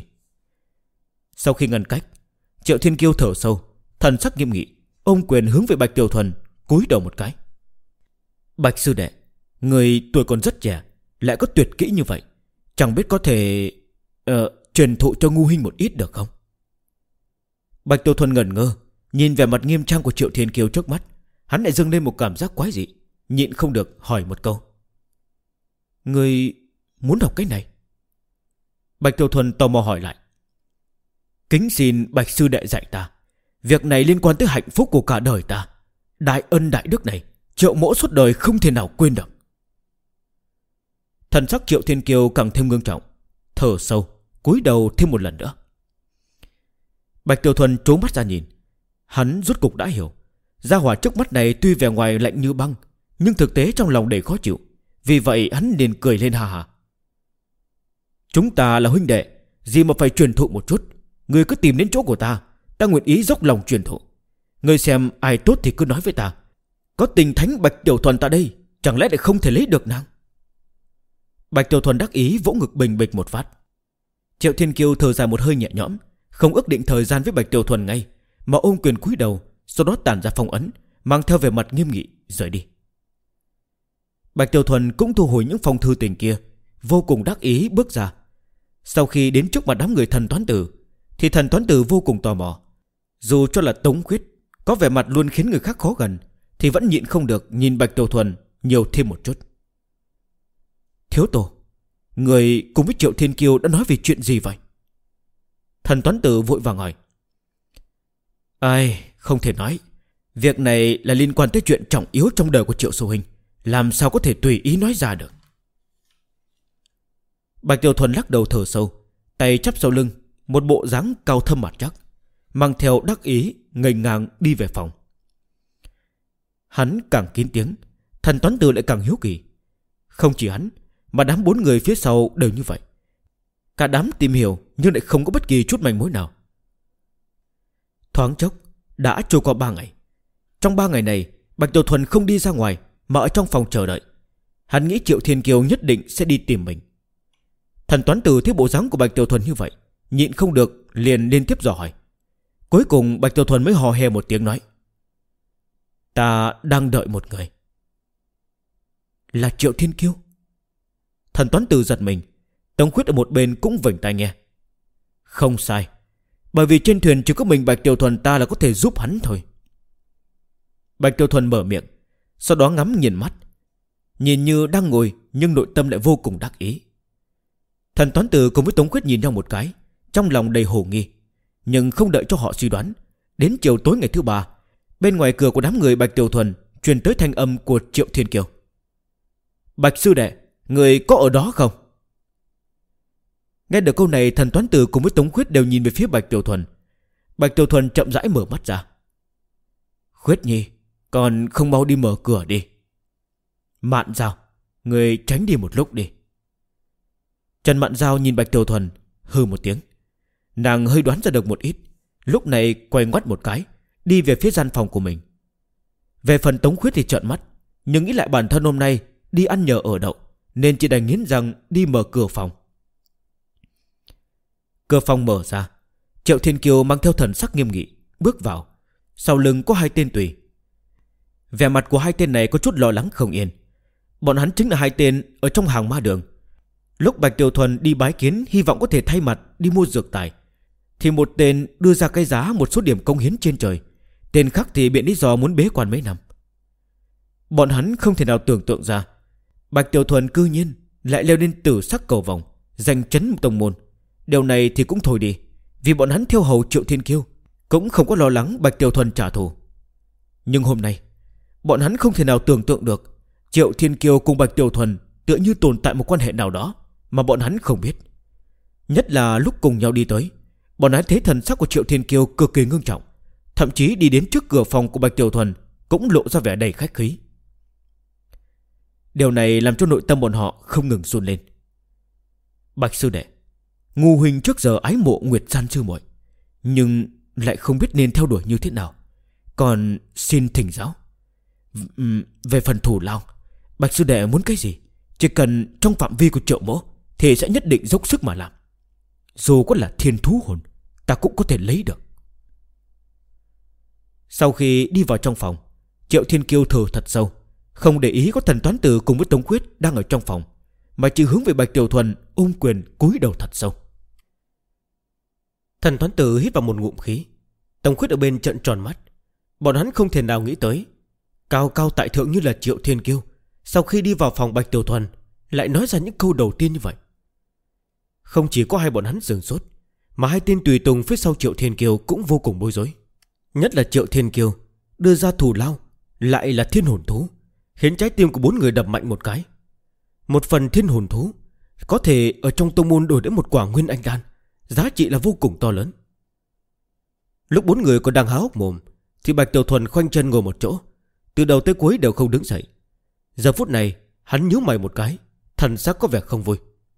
Sau khi ngăn cách, Triệu Thiên Kiêu thở sâu, thần sắc nghiêm nghị, ôm quyền hướng về Bạch Tiểu Thuần cúi đầu một cái. Bạch sư đệ, người tuổi còn rất trẻ, lại có tuyệt kỹ như vậy, chẳng biết có thể truyền thụ cho ngu huynh một ít được không? Bạch Tiểu Thuần ngẩn ngơ, nhìn vẻ mặt nghiêm trang của Triệu Thiên Kiêu trước mắt, hắn lại dâng lên một cảm giác quái dị, nhịn không được hỏi một câu. Người muốn học cái này? Bạch Tiểu Thuần tò mò hỏi lại. Kính xin Bạch sư đệ dạy ta. Việc này liên quan tới hạnh phúc của cả đời ta. Đại ân đại đức này Triệu mỗ suốt đời không thể nào quên được. Thần sắc Triệu Thiên Kiêu càng thêm ngưng trọng, thở sâu, cúi đầu thêm một lần nữa. Bạch Tiểu Thuần trố mắt ra nhìn. Hắn rốt cục đã hiểu, gia hỏa trước mắt này tuy vẻ ngoài lạnh như băng, nhưng thực tế trong lòng đầy khó chịu. Vì vậy hắn liền cười lên ha ha. Chúng ta là huynh đệ, gì mà phải truyền thụ một chút. Ngươi cứ tìm đến chỗ của ta, ta nguyện ý dốc lòng truyền thụ. Ngươi xem ai tốt thì cứ nói với ta. Có tình thánh Bạch Tiểu Thuần ta đây, chẳng lẽ lại không thể lấy được nàng? Bạch Tiểu Thuần đắc ý vỗ ngực bình bịch một phát. Triệu Thiên Kiêu thở dài một hơi nhẹ nhõm, không ước định thời gian với Bạch Tiểu Thuần ngay, mà ôm quyền cúi đầu, sau đó tản ra phong ấn, mang theo vẻ mặt nghiêm nghị rời đi. Bạch Tiểu Thuần cũng thu hồi những phong thư tình kia, vô cùng đắc ý bước ra. Sau khi đến trước mặt đám người Thần Toán Tử, thì Thần Toán Tử vô cùng tò mò. Dù cho là Tống Khuyết có vẻ mặt luôn khiến người khác khó gần, thì vẫn nhịn không được nhìn Bạch Tiểu Thuần nhiều thêm một chút. Thiếu tổ, người cùng với Triệu Thiên Kiêu đã nói về chuyện gì vậy? Thần Toán Tử vội vàng hỏi. Ai, không thể nói. Việc này là liên quan tới chuyện trọng yếu trong đời của Triệu Sư huynh, làm sao có thể tùy ý nói ra được. Bạch Tiểu Thuần lắc đầu thở sâu, tay chắp sau lưng, một bộ dáng cao thâm mặt chắc, mang theo đắc ý ngây ngang đi về phòng. Hắn càng kín tiếng, Thần Toán Tử lại càng hiếu kỳ. Không chỉ hắn, mà đám bốn người phía sau đều như vậy. Cả đám tìm hiểu nhưng lại không có bất kỳ chút manh mối nào. Thoáng chốc đã trôi qua 3 ngày. Trong 3 ngày này, Bạch Tiểu Thuần không đi ra ngoài, mà ở trong phòng chờ đợi. Hắn nghĩ Triệu Thiên Kiêu nhất định sẽ đi tìm mình. Thần Toán Tử thấy bộ dáng của Bạch Tiểu Thuần như vậy, nhịn không được liền liên tiếp dò hỏi. Cuối cùng Bạch Tiểu Thuần mới hò hè một tiếng nói. Ta đang đợi một người. Là Triệu Thiên Kiêu? Thần toán tử giật mình. Tống Khuyết ở một bên cũng vểnh tai nghe. Không sai, bởi vì trên thuyền chỉ có mình Bạch Tiểu Thuần ta là có thể giúp hắn thôi. Bạch Tiểu Thuần mở miệng, sau đó ngắm nhìn mắt, nhìn như đang ngồi nhưng nội tâm lại vô cùng đắc ý. Thần toán tử cùng với Tống Khuyết nhìn nhau một cái, trong lòng đầy hồ nghi. Nhưng không đợi cho họ suy đoán, đến chiều tối ngày thứ ba, bên ngoài cửa của đám người Bạch Tiểu Thuần truyền tới thanh âm của Triệu Thiên Kiều. Bạch sư đệ, người có ở đó không? Nghe được câu này, thần toán tử cùng với Tống Khuyết đều nhìn về phía Bạch Tiểu Thuần. Bạch Tiểu Thuần chậm rãi mở mắt ra. Khuyết nhi, còn không mau đi mở cửa đi. Mạn Giao, người tránh đi một lúc đi. Trần Mạn Giao nhìn Bạch Tiểu Thuần, hừ một tiếng. Nàng hơi đoán ra được một ít, lúc này quay ngoắt một cái, đi về phía gian phòng của mình. Về phần Tống Khuyết thì trợn mắt, nhưng nghĩ lại bản thân hôm nay đi ăn nhờ ở đậu, nên chỉ đành nghiến răng đi mở cửa phòng. Cửa phòng mở ra, Triệu Thiên Kiều mang theo thần sắc nghiêm nghị bước vào. Sau lưng có hai tên tùy. Vẻ mặt của hai tên này có chút lo lắng không yên. Bọn hắn chính là hai tên ở trong hàng ma đường. Lúc Bạch Tiểu Thuần đi bái kiến, hy vọng có thể thay mặt đi mua dược tài, thì một tên đưa ra cái giá một số điểm công hiến trên trời, tên khác thì biện lý do muốn bế quan mấy năm. Bọn hắn không thể nào tưởng tượng ra Bạch Tiểu Thuần cư nhiên lại leo lên tử sắc cầu vòng, giành chấn tông môn. Điều này thì cũng thôi đi, vì bọn hắn theo hầu Triệu Thiên Kiêu, cũng không có lo lắng Bạch Tiểu Thuần trả thù. Nhưng hôm nay bọn hắn không thể nào tưởng tượng được Triệu Thiên Kiêu cùng Bạch Tiểu Thuần tựa như tồn tại một quan hệ nào đó mà bọn hắn không biết. Nhất là lúc cùng nhau đi tới, bọn hắn thấy thần sắc của Triệu Thiên Kiêu cực kỳ ngưng trọng, thậm chí đi đến trước cửa phòng của Bạch Tiểu Thuần cũng lộ ra vẻ đầy khách khí. Điều này làm cho nội tâm bọn họ không ngừng run lên. Bạch sư đệ, Ngô huynh trước giờ ái mộ Nguyệt Gian sư muội, nhưng lại không biết nên theo đuổi như thế nào, còn xin thỉnh giáo. Về phần thủ lao, Bạch sư đệ muốn cái gì, chỉ cần trong phạm vi của Triệu mỗ thì sẽ nhất định dốc sức mà làm. Dù có là thiên thú hồn, ta cũng có thể lấy được. Sau khi đi vào trong phòng, Triệu Thiên Kiêu thở thật sâu, không để ý có thần toán tử cùng với Tống Khuyết đang ở trong phòng, mà chỉ hướng về Bạch Tiểu Thuần ôm quyền cúi đầu thật sâu. Thần toán tử hít vào một ngụm khí. Tống Khuyết ở bên trợn tròn mắt. Bọn hắn không thể nào nghĩ tới cao cao tại thượng như là Triệu Thiên Kiêu sau khi đi vào phòng Bạch Tiểu Thuần lại nói ra những câu đầu tiên như vậy. Không chỉ có hai bọn hắn sửng sốt, mà hai tên tùy tùng phía sau Triệu Thiên Kiêu cũng vô cùng bối rối. Nhất là Triệu Thiên Kiêu đưa ra thù lao lại là thiên hồn thú, khiến trái tim của bốn người đập mạnh một cái. Một phần thiên hồn thú có thể ở trong tông môn đổi đến một quả nguyên anh đan, giá trị là vô cùng to lớn. Lúc bốn người còn đang há hốc mồm thì Bạch Tiểu Thuần khoanh chân ngồi một chỗ, từ đầu tới cuối đều không đứng dậy. Giờ phút này hắn nhíu mày một cái, thần sắc có vẻ không vui.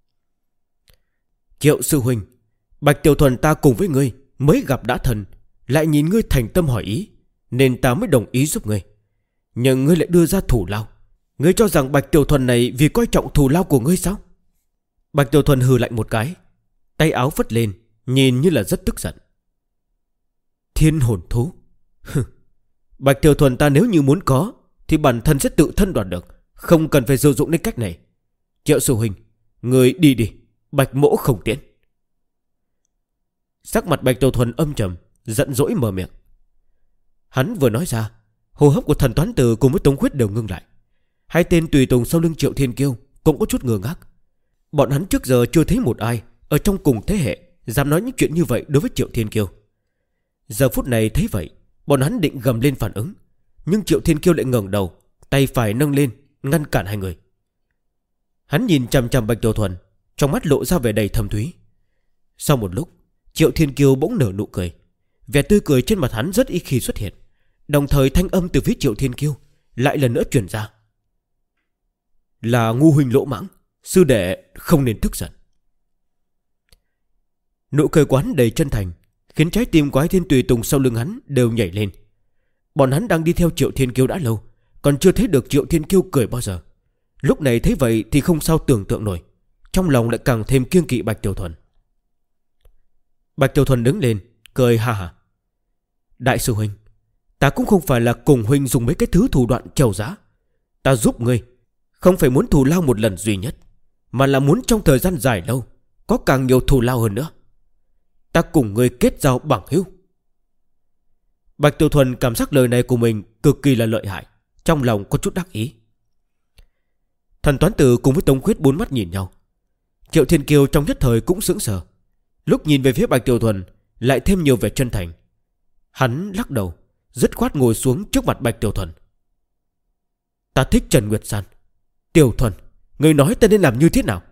Triệu sư huynh, Bạch Tiểu Thuần ta cùng với ngươi mới gặp đã thân, lại nhìn ngươi thành tâm hỏi ý, nên ta mới đồng ý giúp ngươi. Nhưng ngươi lại đưa ra thù lao. Ngươi cho rằng Bạch Tiểu Thuần này vì coi trọng thù lao của ngươi sao? Bạch Tiểu Thuần hừ lạnh một cái, tay áo phất lên, nhìn như là rất tức giận. Thiên hồn thú? Bạch Tiểu Thuần ta nếu như muốn có thì bản thân sẽ tự thân đoạt được, không cần phải sử dụng đến cách này. Triệu sư huynh, người đi đi, Bạch mỗ không tiễn. Sắc mặt Bạch Tiểu Thuần âm trầm, giận dỗi mở miệng. Hắn vừa nói ra, hô hấp của thần toán tử cùng với Tống Khuyết đều ngưng lại. Hai tên tùy tùng sau lưng Triệu Thiên Kiêu cũng có chút ngơ ngác. Bọn hắn trước giờ chưa thấy một ai ở trong cùng thế hệ dám nói những chuyện như vậy đối với Triệu Thiên Kiêu. Giờ phút này thấy vậy, bọn hắn định gầm lên phản ứng, nhưng Triệu Thiên Kiêu lại ngẩng đầu, tay phải nâng lên ngăn cản hai người. Hắn nhìn chằm chằm Bạch Tiểu Thuần, trong mắt lộ ra vẻ đầy thâm thúy. Sau một lúc, Triệu Thiên Kiêu bỗng nở nụ cười. Vẻ tươi cười trên mặt hắn rất ít khi xuất hiện. Đồng thời thanh âm từ phía Triệu Thiên Kiêu lại lần nữa truyền ra. Là ngu huynh lỗ mãng, sư đệ không nên tức giận. Nụ cười quán đầy chân thành, khiến trái tim của hai thiên tùy tùng sau lưng hắn đều nhảy lên. Bọn hắn đang đi theo Triệu Thiên Kiêu đã lâu, còn chưa thấy được Triệu Thiên Kiêu cười bao giờ. Lúc này thấy vậy thì không sao tưởng tượng nổi, trong lòng lại càng thêm kiêng kỵ Bạch Tiểu Thuần. Bạch Tiểu Thuần đứng lên, cười ha ha. Đại sư huynh, ta cũng không phải là cùng huynh dùng mấy cái thứ thủ đoạn trèo giá. Ta giúp ngươi không phải muốn thù lao một lần duy nhất, mà là muốn trong thời gian dài lâu có càng nhiều thù lao hơn nữa. Ta cùng ngươi kết giao bằng hữu. Bạch Tiểu Thuần cảm giác lời này của mình cực kỳ là lợi hại, trong lòng có chút đắc ý. Thần Toán Tử cùng với Tống Khuyết bốn mắt nhìn nhau. Triệu Thiên Kiêu trong nhất thời cũng sững sờ, lúc nhìn về phía Bạch Tiểu Thuần lại thêm nhiều vẻ chân thành. Hắn lắc đầu, dứt khoát ngồi xuống trước mặt Bạch Tiểu Thuần. Ta thích Trần Nguyệt San. Tiểu Thuần, ngươi nói ta nên làm như thế nào?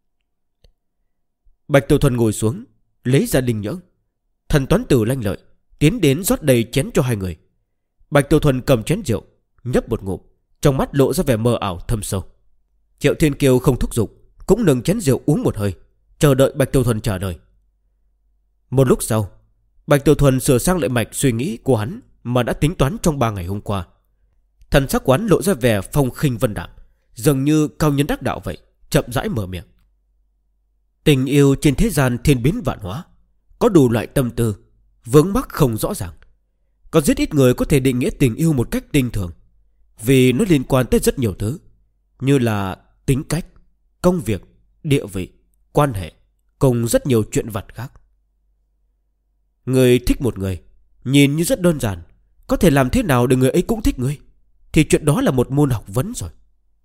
Bạch Tiểu Thuần ngồi xuống, lấy ra đinh nhưỡng. Thần Toán Tử lanh lợi tiến đến rót đầy chén cho hai người. Bạch Tiểu Thuần cầm chén rượu, nhấp một ngụm, trong mắt lộ ra vẻ mờ ảo thâm sâu. Triệu Thiên Kiêu không thúc giục, cũng nâng chén rượu uống một hơi, chờ đợi Bạch Tiểu Thuần trả lời. Một lúc sau, Bạch Tiểu Thuần sửa sang lại mạch suy nghĩ của hắn mà đã tính toán trong 3 ngày hôm qua. Thần sắc quán lộ ra vẻ phong khinh vân đạm, dường như cao nhân đắc đạo vậy, chậm rãi mở miệng. Tình yêu trên thế gian thiên biến vạn hóa, có đủ loại tâm tư, vướng mắc không rõ ràng. Có rất ít người có thể định nghĩa tình yêu một cách tinh thường, vì nó liên quan tới rất nhiều thứ, như là tính cách, công việc, địa vị, quan hệ, cùng rất nhiều chuyện vặt khác. Người thích một người, nhìn như rất đơn giản, có thể làm thế nào để người ấy cũng thích ngươi, thì chuyện đó là một môn học vấn rồi.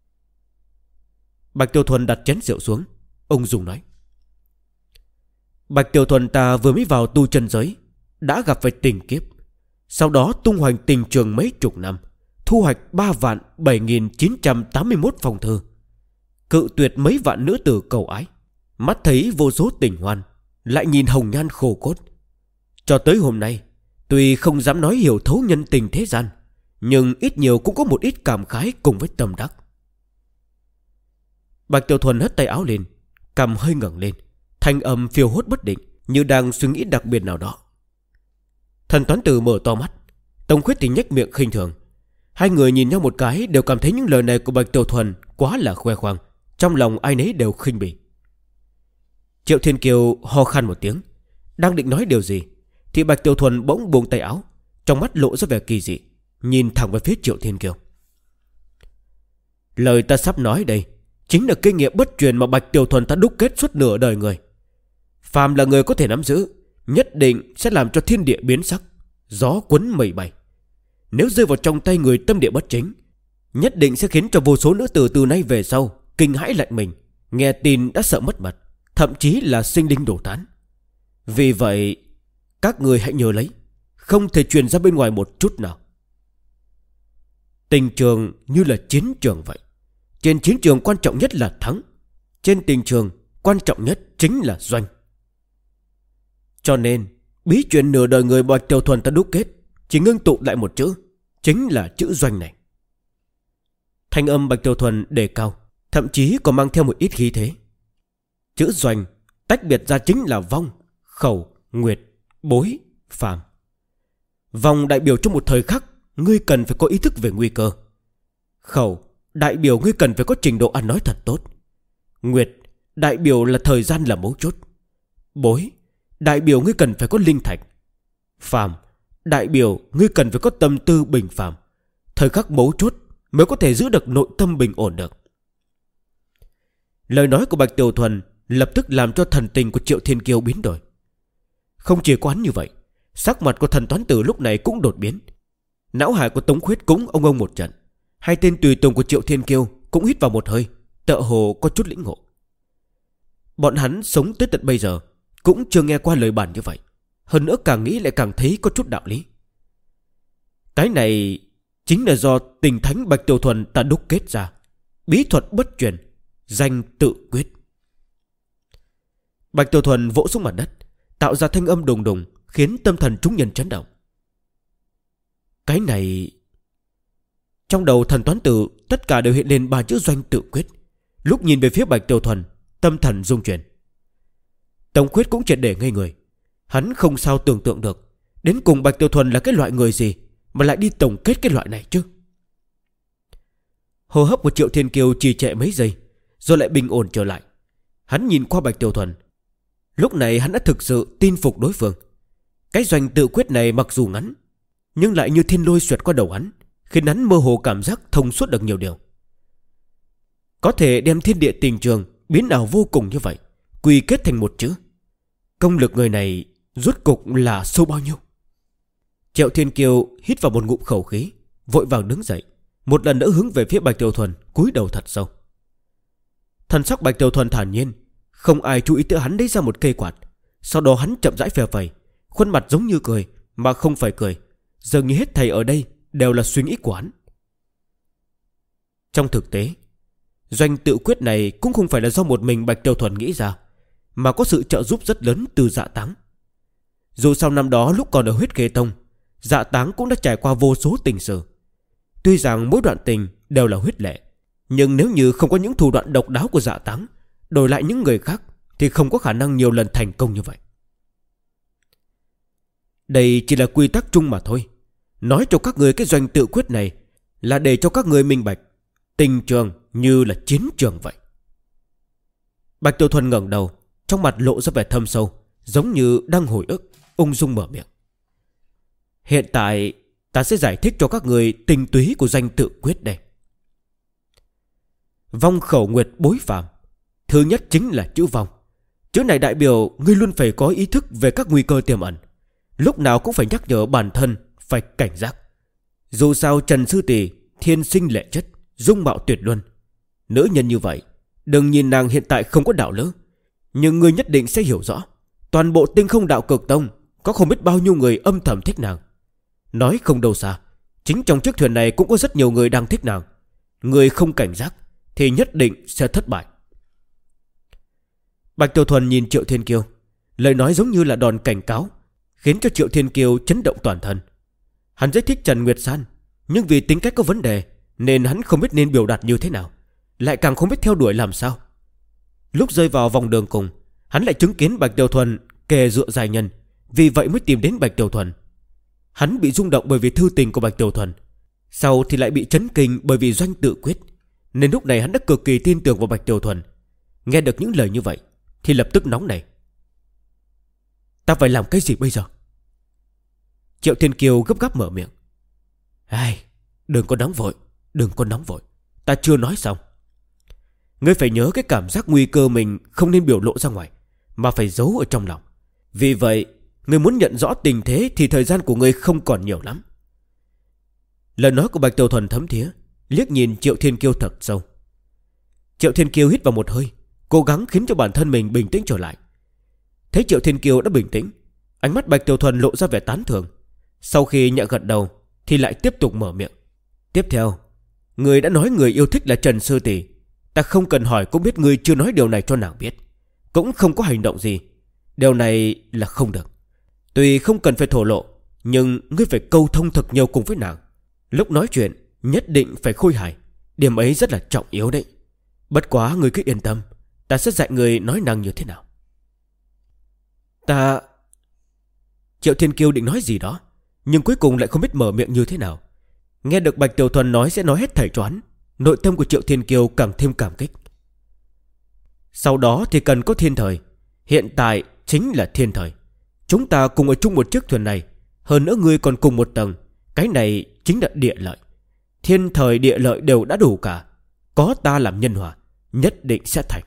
Bạch Tiểu Thuần đặt chén rượu xuống, ông Dung nói. Bạch Tiểu Thuần ta vừa mới vào tu chân giới, đã gặp phải tình kiếp, sau đó tung hoành tình trường mấy chục năm, thu hoạch 3.007.981 phong thư, cự tuyệt mấy vạn nữ tử cầu ái, mắt thấy vô số tình hoan, lại nhìn hồng nhan khô cốt. Cho tới hôm nay, tuy không dám nói hiểu thấu nhân tình thế gian, nhưng ít nhiều cũng có một ít cảm khái cùng với tâm đắc. Bạch Tiểu Thuần hất tay áo lên, cằm hơi ngẩng lên, thanh âm phiêu hốt bất định, như đang suy nghĩ đặc biệt nào đó. Thần Toán Tử mở to mắt, Tống Khuyết thì nhếch miệng khinh thường. Hai người nhìn nhau một cái, đều cảm thấy những lời này của Bạch Tiểu Thuần quá là khoe khoang, trong lòng ai nấy đều khinh bỉ. Triệu Thiên Kiều ho khan một tiếng, đang định nói điều gì thì Bạch Tiểu Thuần bỗng buông tay áo, trong mắt lộ ra vẻ kỳ dị, nhìn thẳng về phía Triệu Thiên Kiều. Lời ta sắp nói đây chính là kinh nghiệm bất truyền mà Bạch Tiểu Thuần ta đúc kết suốt nửa đời người. Phàm là người có thể nắm giữ, nhất định sẽ làm cho thiên địa biến sắc, gió cuốn mây bay. Nếu rơi vào trong tay người tâm địa bất chính, nhất định sẽ khiến cho vô số nữ tử từ nay về sau kinh hãi lạnh mình, nghe tin đã sợ mất mật, thậm chí là sinh linh đổ tán. Vì vậy các người hãy nhớ lấy, không thể truyền ra bên ngoài một chút nào. Tình trường như là chiến trường vậy. Trên chiến trường quan trọng nhất là thắng, trên tình trường quan trọng nhất chính là doanh. Cho nên bí truyền nửa đời người Bạch Tiểu Thuần ta đúc kết chỉ ngưng tụ lại một chữ, chính là chữ doanh này. Thanh âm Bạch Tiểu Thuần đề cao, thậm chí còn mang theo một ít khí thế. Chữ doanh tách biệt ra chính là vong, khẩu, nguyệt, bối, phàm. Vong đại biểu cho một thời khắc ngươi cần phải có ý thức về nguy cơ. Khẩu đại biểu ngươi cần phải có trình độ ăn nói thật tốt. Nguyệt đại biểu là thời gian là mấu chốt. Bối đại biểu ngươi cần phải có linh thạch. Phàm đại biểu ngươi cần phải có tâm tư bình phàm, thời khắc mấu chốt mới có thể giữ được nội tâm bình ổn được. Lời nói của Bạch Tiểu Thuần lập tức làm cho thần tình của Triệu Thiên Kiêu biến đổi. Không chỉ có hắn như vậy, sắc mặt của Thần Toán Tử lúc này cũng đột biến. Não hải của Tống Khuyết cũng ông một trận. Hai tên tùy tùng của Triệu Thiên Kiêu cũng hít vào một hơi, tựa hồ có chút lĩnh ngộ. Bọn hắn sống tới tận bây giờ cũng chưa nghe qua lời bàn như vậy, hơn nữa càng nghĩ lại càng thấy có chút đạo lý. Cái này chính là do Tình Thánh Bạch Tiểu Thuần ta đúc kết ra, bí thuật bất truyền, danh tự quyết. Bạch Tiểu Thuần vỗ xuống mặt đất, tạo ra thanh âm đùng đùng, khiến tâm thần chúng nhân chấn động. Cái này... Trong đầu Thần Toán Tử tất cả đều hiện lên 3 chữ doanh tự quyết. Lúc nhìn về phía Bạch Tiểu Thuần, tâm thần rung chuyển. Tống Khuyết cũng triệt để ngây người. Hắn không sao tưởng tượng được đến cùng Bạch Tiểu Thuần là cái loại người gì mà lại đi tổng kết cái loại này chứ. Hô hấp của Triệu Thiên Kiêu trì trệ mấy giây, rồi lại bình ổn trở lại. Hắn nhìn qua Bạch Tiểu Thuần. Lúc này hắn đã thực sự tin phục đối phương. Cái doanh tự quyết này mặc dù ngắn, nhưng lại như thiên lôi xuyệt qua đầu hắn, khiến hắn mơ hồ cảm giác thông suốt được nhiều điều. Có thể đem thiên địa tình trường biến ảo vô cùng như vậy, quy kết thành một chữ. Công lực người này rốt cục là sâu bao nhiêu? Triệu Thiên Kiêu hít vào một ngụm khẩu khí, vội vàng đứng dậy, một lần nữa hướng về phía Bạch Tiểu Thuần, cúi đầu thật sâu. Thần sắc Bạch Tiểu Thuần thản nhiên, không ai chú ý tới hắn lấy ra một cây quạt. Sau đó hắn chậm rãi phe phẩy, khuôn mặt giống như cười mà không phải cười, dường như hết thảy ở đây đều là suy nghĩ của hắn. Trong thực tế, doanh tự quyết này cũng không phải là do một mình Bạch Tiểu Thuần nghĩ ra, mà có sự trợ giúp rất lớn từ Dạ Táng. Dù sau năm đó lúc còn ở Huyết Khê Tông, Dạ Táng cũng đã trải qua vô số tình sự. Tuy rằng mỗi đoạn tình đều là huyết lệ, nhưng nếu như không có những thủ đoạn độc đáo của Dạ Táng, đổi lại những người khác, thì không có khả năng nhiều lần thành công như vậy. Đây chỉ là quy tắc chung mà thôi. Nói cho các người cái doanh tự quyết này là để cho các người minh bạch, tình trường như là chiến trường vậy. Bạch Tiểu Thuần ngẩng đầu, trong mặt lộ ra vẻ thâm sâu, giống như đang hồi ức, ung dung mở miệng. Hiện tại ta sẽ giải thích cho các người tinh túy của danh tự quyết đây. Vong khẩu nguyệt bối phàm. Thứ nhất chính là chữ vong. Chữ này đại biểu ngươi luôn phải có ý thức về các nguy cơ tiềm ẩn, lúc nào cũng phải nhắc nhở bản thân phải cảnh giác. Dù sao Trần Sư Tỷ thiên sinh lệ chất, dung mạo tuyệt luân. Nữ nhân như vậy, đừng nhìn nàng hiện tại không có đạo lữ, nhưng ngươi nhất định sẽ hiểu rõ, toàn bộ Tinh Không Đạo Cực Tông có không biết bao nhiêu người âm thầm thích nàng. Nói không đâu xa, chính trong chiếc thuyền này cũng có rất nhiều người đang thích nàng. Người không cảnh giác thì nhất định sẽ thất bại. Bạch Tiểu Thuần nhìn Triệu Thiên Kiêu, lời nói giống như là đòn cảnh cáo, khiến cho Triệu Thiên Kiêu chấn động toàn thân. Hắn rất thích Trần Nguyệt San, nhưng vì tính cách có vấn đề nên hắn không biết nên biểu đạt như thế nào, lại càng không biết theo đuổi làm sao. Lúc rơi vào vòng đường cùng, hắn lại chứng kiến Bạch Tiểu Thuần kề dựa dài nhân, vì vậy mới tìm đến Bạch Tiểu Thuần. Hắn bị rung động bởi vì thư tình của Bạch Tiểu Thuần, sau thì lại bị chấn kinh bởi vì doanh tự quyết, nên lúc này hắn đã cực kỳ tin tưởng vào Bạch Tiểu Thuần. Nghe được những lời như vậy thì lập tức nóng nảy. Ta phải làm cái gì bây giờ? Triệu Thiên Kiêu gấp gáp mở miệng. Ai, đừng có nóng vội, đừng có nóng vội, ta chưa nói xong. Ngươi phải nhớ cái cảm giác nguy cơ mình không nên biểu lộ ra ngoài, mà phải giấu ở trong lòng. Vì vậy, ngươi muốn nhận rõ tình thế thì thời gian của ngươi không còn nhiều lắm. Lời nói của Bạch Tiểu Thuần thấm thía, liếc nhìn Triệu Thiên Kiêu thật sâu. Triệu Thiên Kiêu hít vào một hơi, cố gắng khiến cho bản thân mình bình tĩnh trở lại. Thấy Triệu Thiên Kiêu đã bình tĩnh, ánh mắt Bạch Tiểu Thuần lộ ra vẻ tán thưởng. Sau khi nhẹ gật đầu thì lại tiếp tục mở miệng. Tiếp theo, người đã nói người yêu thích là Trần Sư Tỷ. Ta không cần hỏi cũng biết ngươi chưa nói điều này cho nàng biết, cũng không có hành động gì. Điều này là không được. Tuy không cần phải thổ lộ, nhưng ngươi phải câu thông thật nhiều cùng với nàng. Lúc nói chuyện nhất định phải khôi hài, điểm ấy rất là trọng yếu đấy. Bất quá ngươi cứ yên tâm, ta sẽ dạy người nói nàng như thế nào. Ta... Triệu Thiên Kiêu định nói gì đó, nhưng cuối cùng lại không biết mở miệng như thế nào. Nghe được Bạch Tiểu Thuần nói sẽ nói hết thảy cho hắn, nội tâm của Triệu Thiên Kiêu càng thêm cảm kích. Sau đó thì cần có thiên thời. Hiện tại chính là thiên thời. Chúng ta cùng ở chung một chiếc thuyền này, hơn nữa ngươi còn cùng một tầng. Cái này chính là địa lợi. Thiên thời địa lợi đều đã đủ cả, có ta làm nhân hòa, nhất định sẽ thành.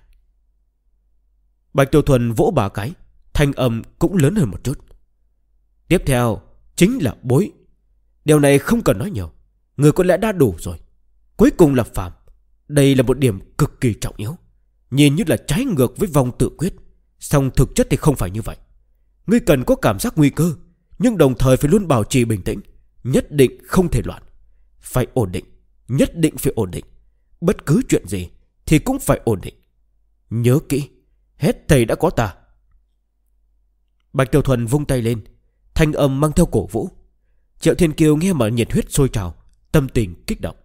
Bạch Tiểu Thuần vỗ bà cái, thanh âm cũng lớn hơn một chút. Tiếp theo chính là bối. Điều này không cần nói nhiều, người có lẽ đã đủ rồi. Cuối cùng là phàm. Đây là một điểm cực kỳ trọng yếu, nhìn như là trái ngược với vong tự quyết, song thực chất thì không phải như vậy. Ngươi cần có cảm giác nguy cơ, nhưng đồng thời phải luôn bảo trì bình tĩnh. Nhất định không thể loạn. Phải ổn định, nhất định phải ổn định. Bất cứ chuyện gì thì cũng phải ổn định. Nhớ kỹ, hết thầy đã có ta. Bạch Tiểu Thuần vung tay lên, thanh âm mang theo cổ vũ. Triệu Thiên Kiêu nghe mà nhiệt huyết sôi trào, tâm tình kích động.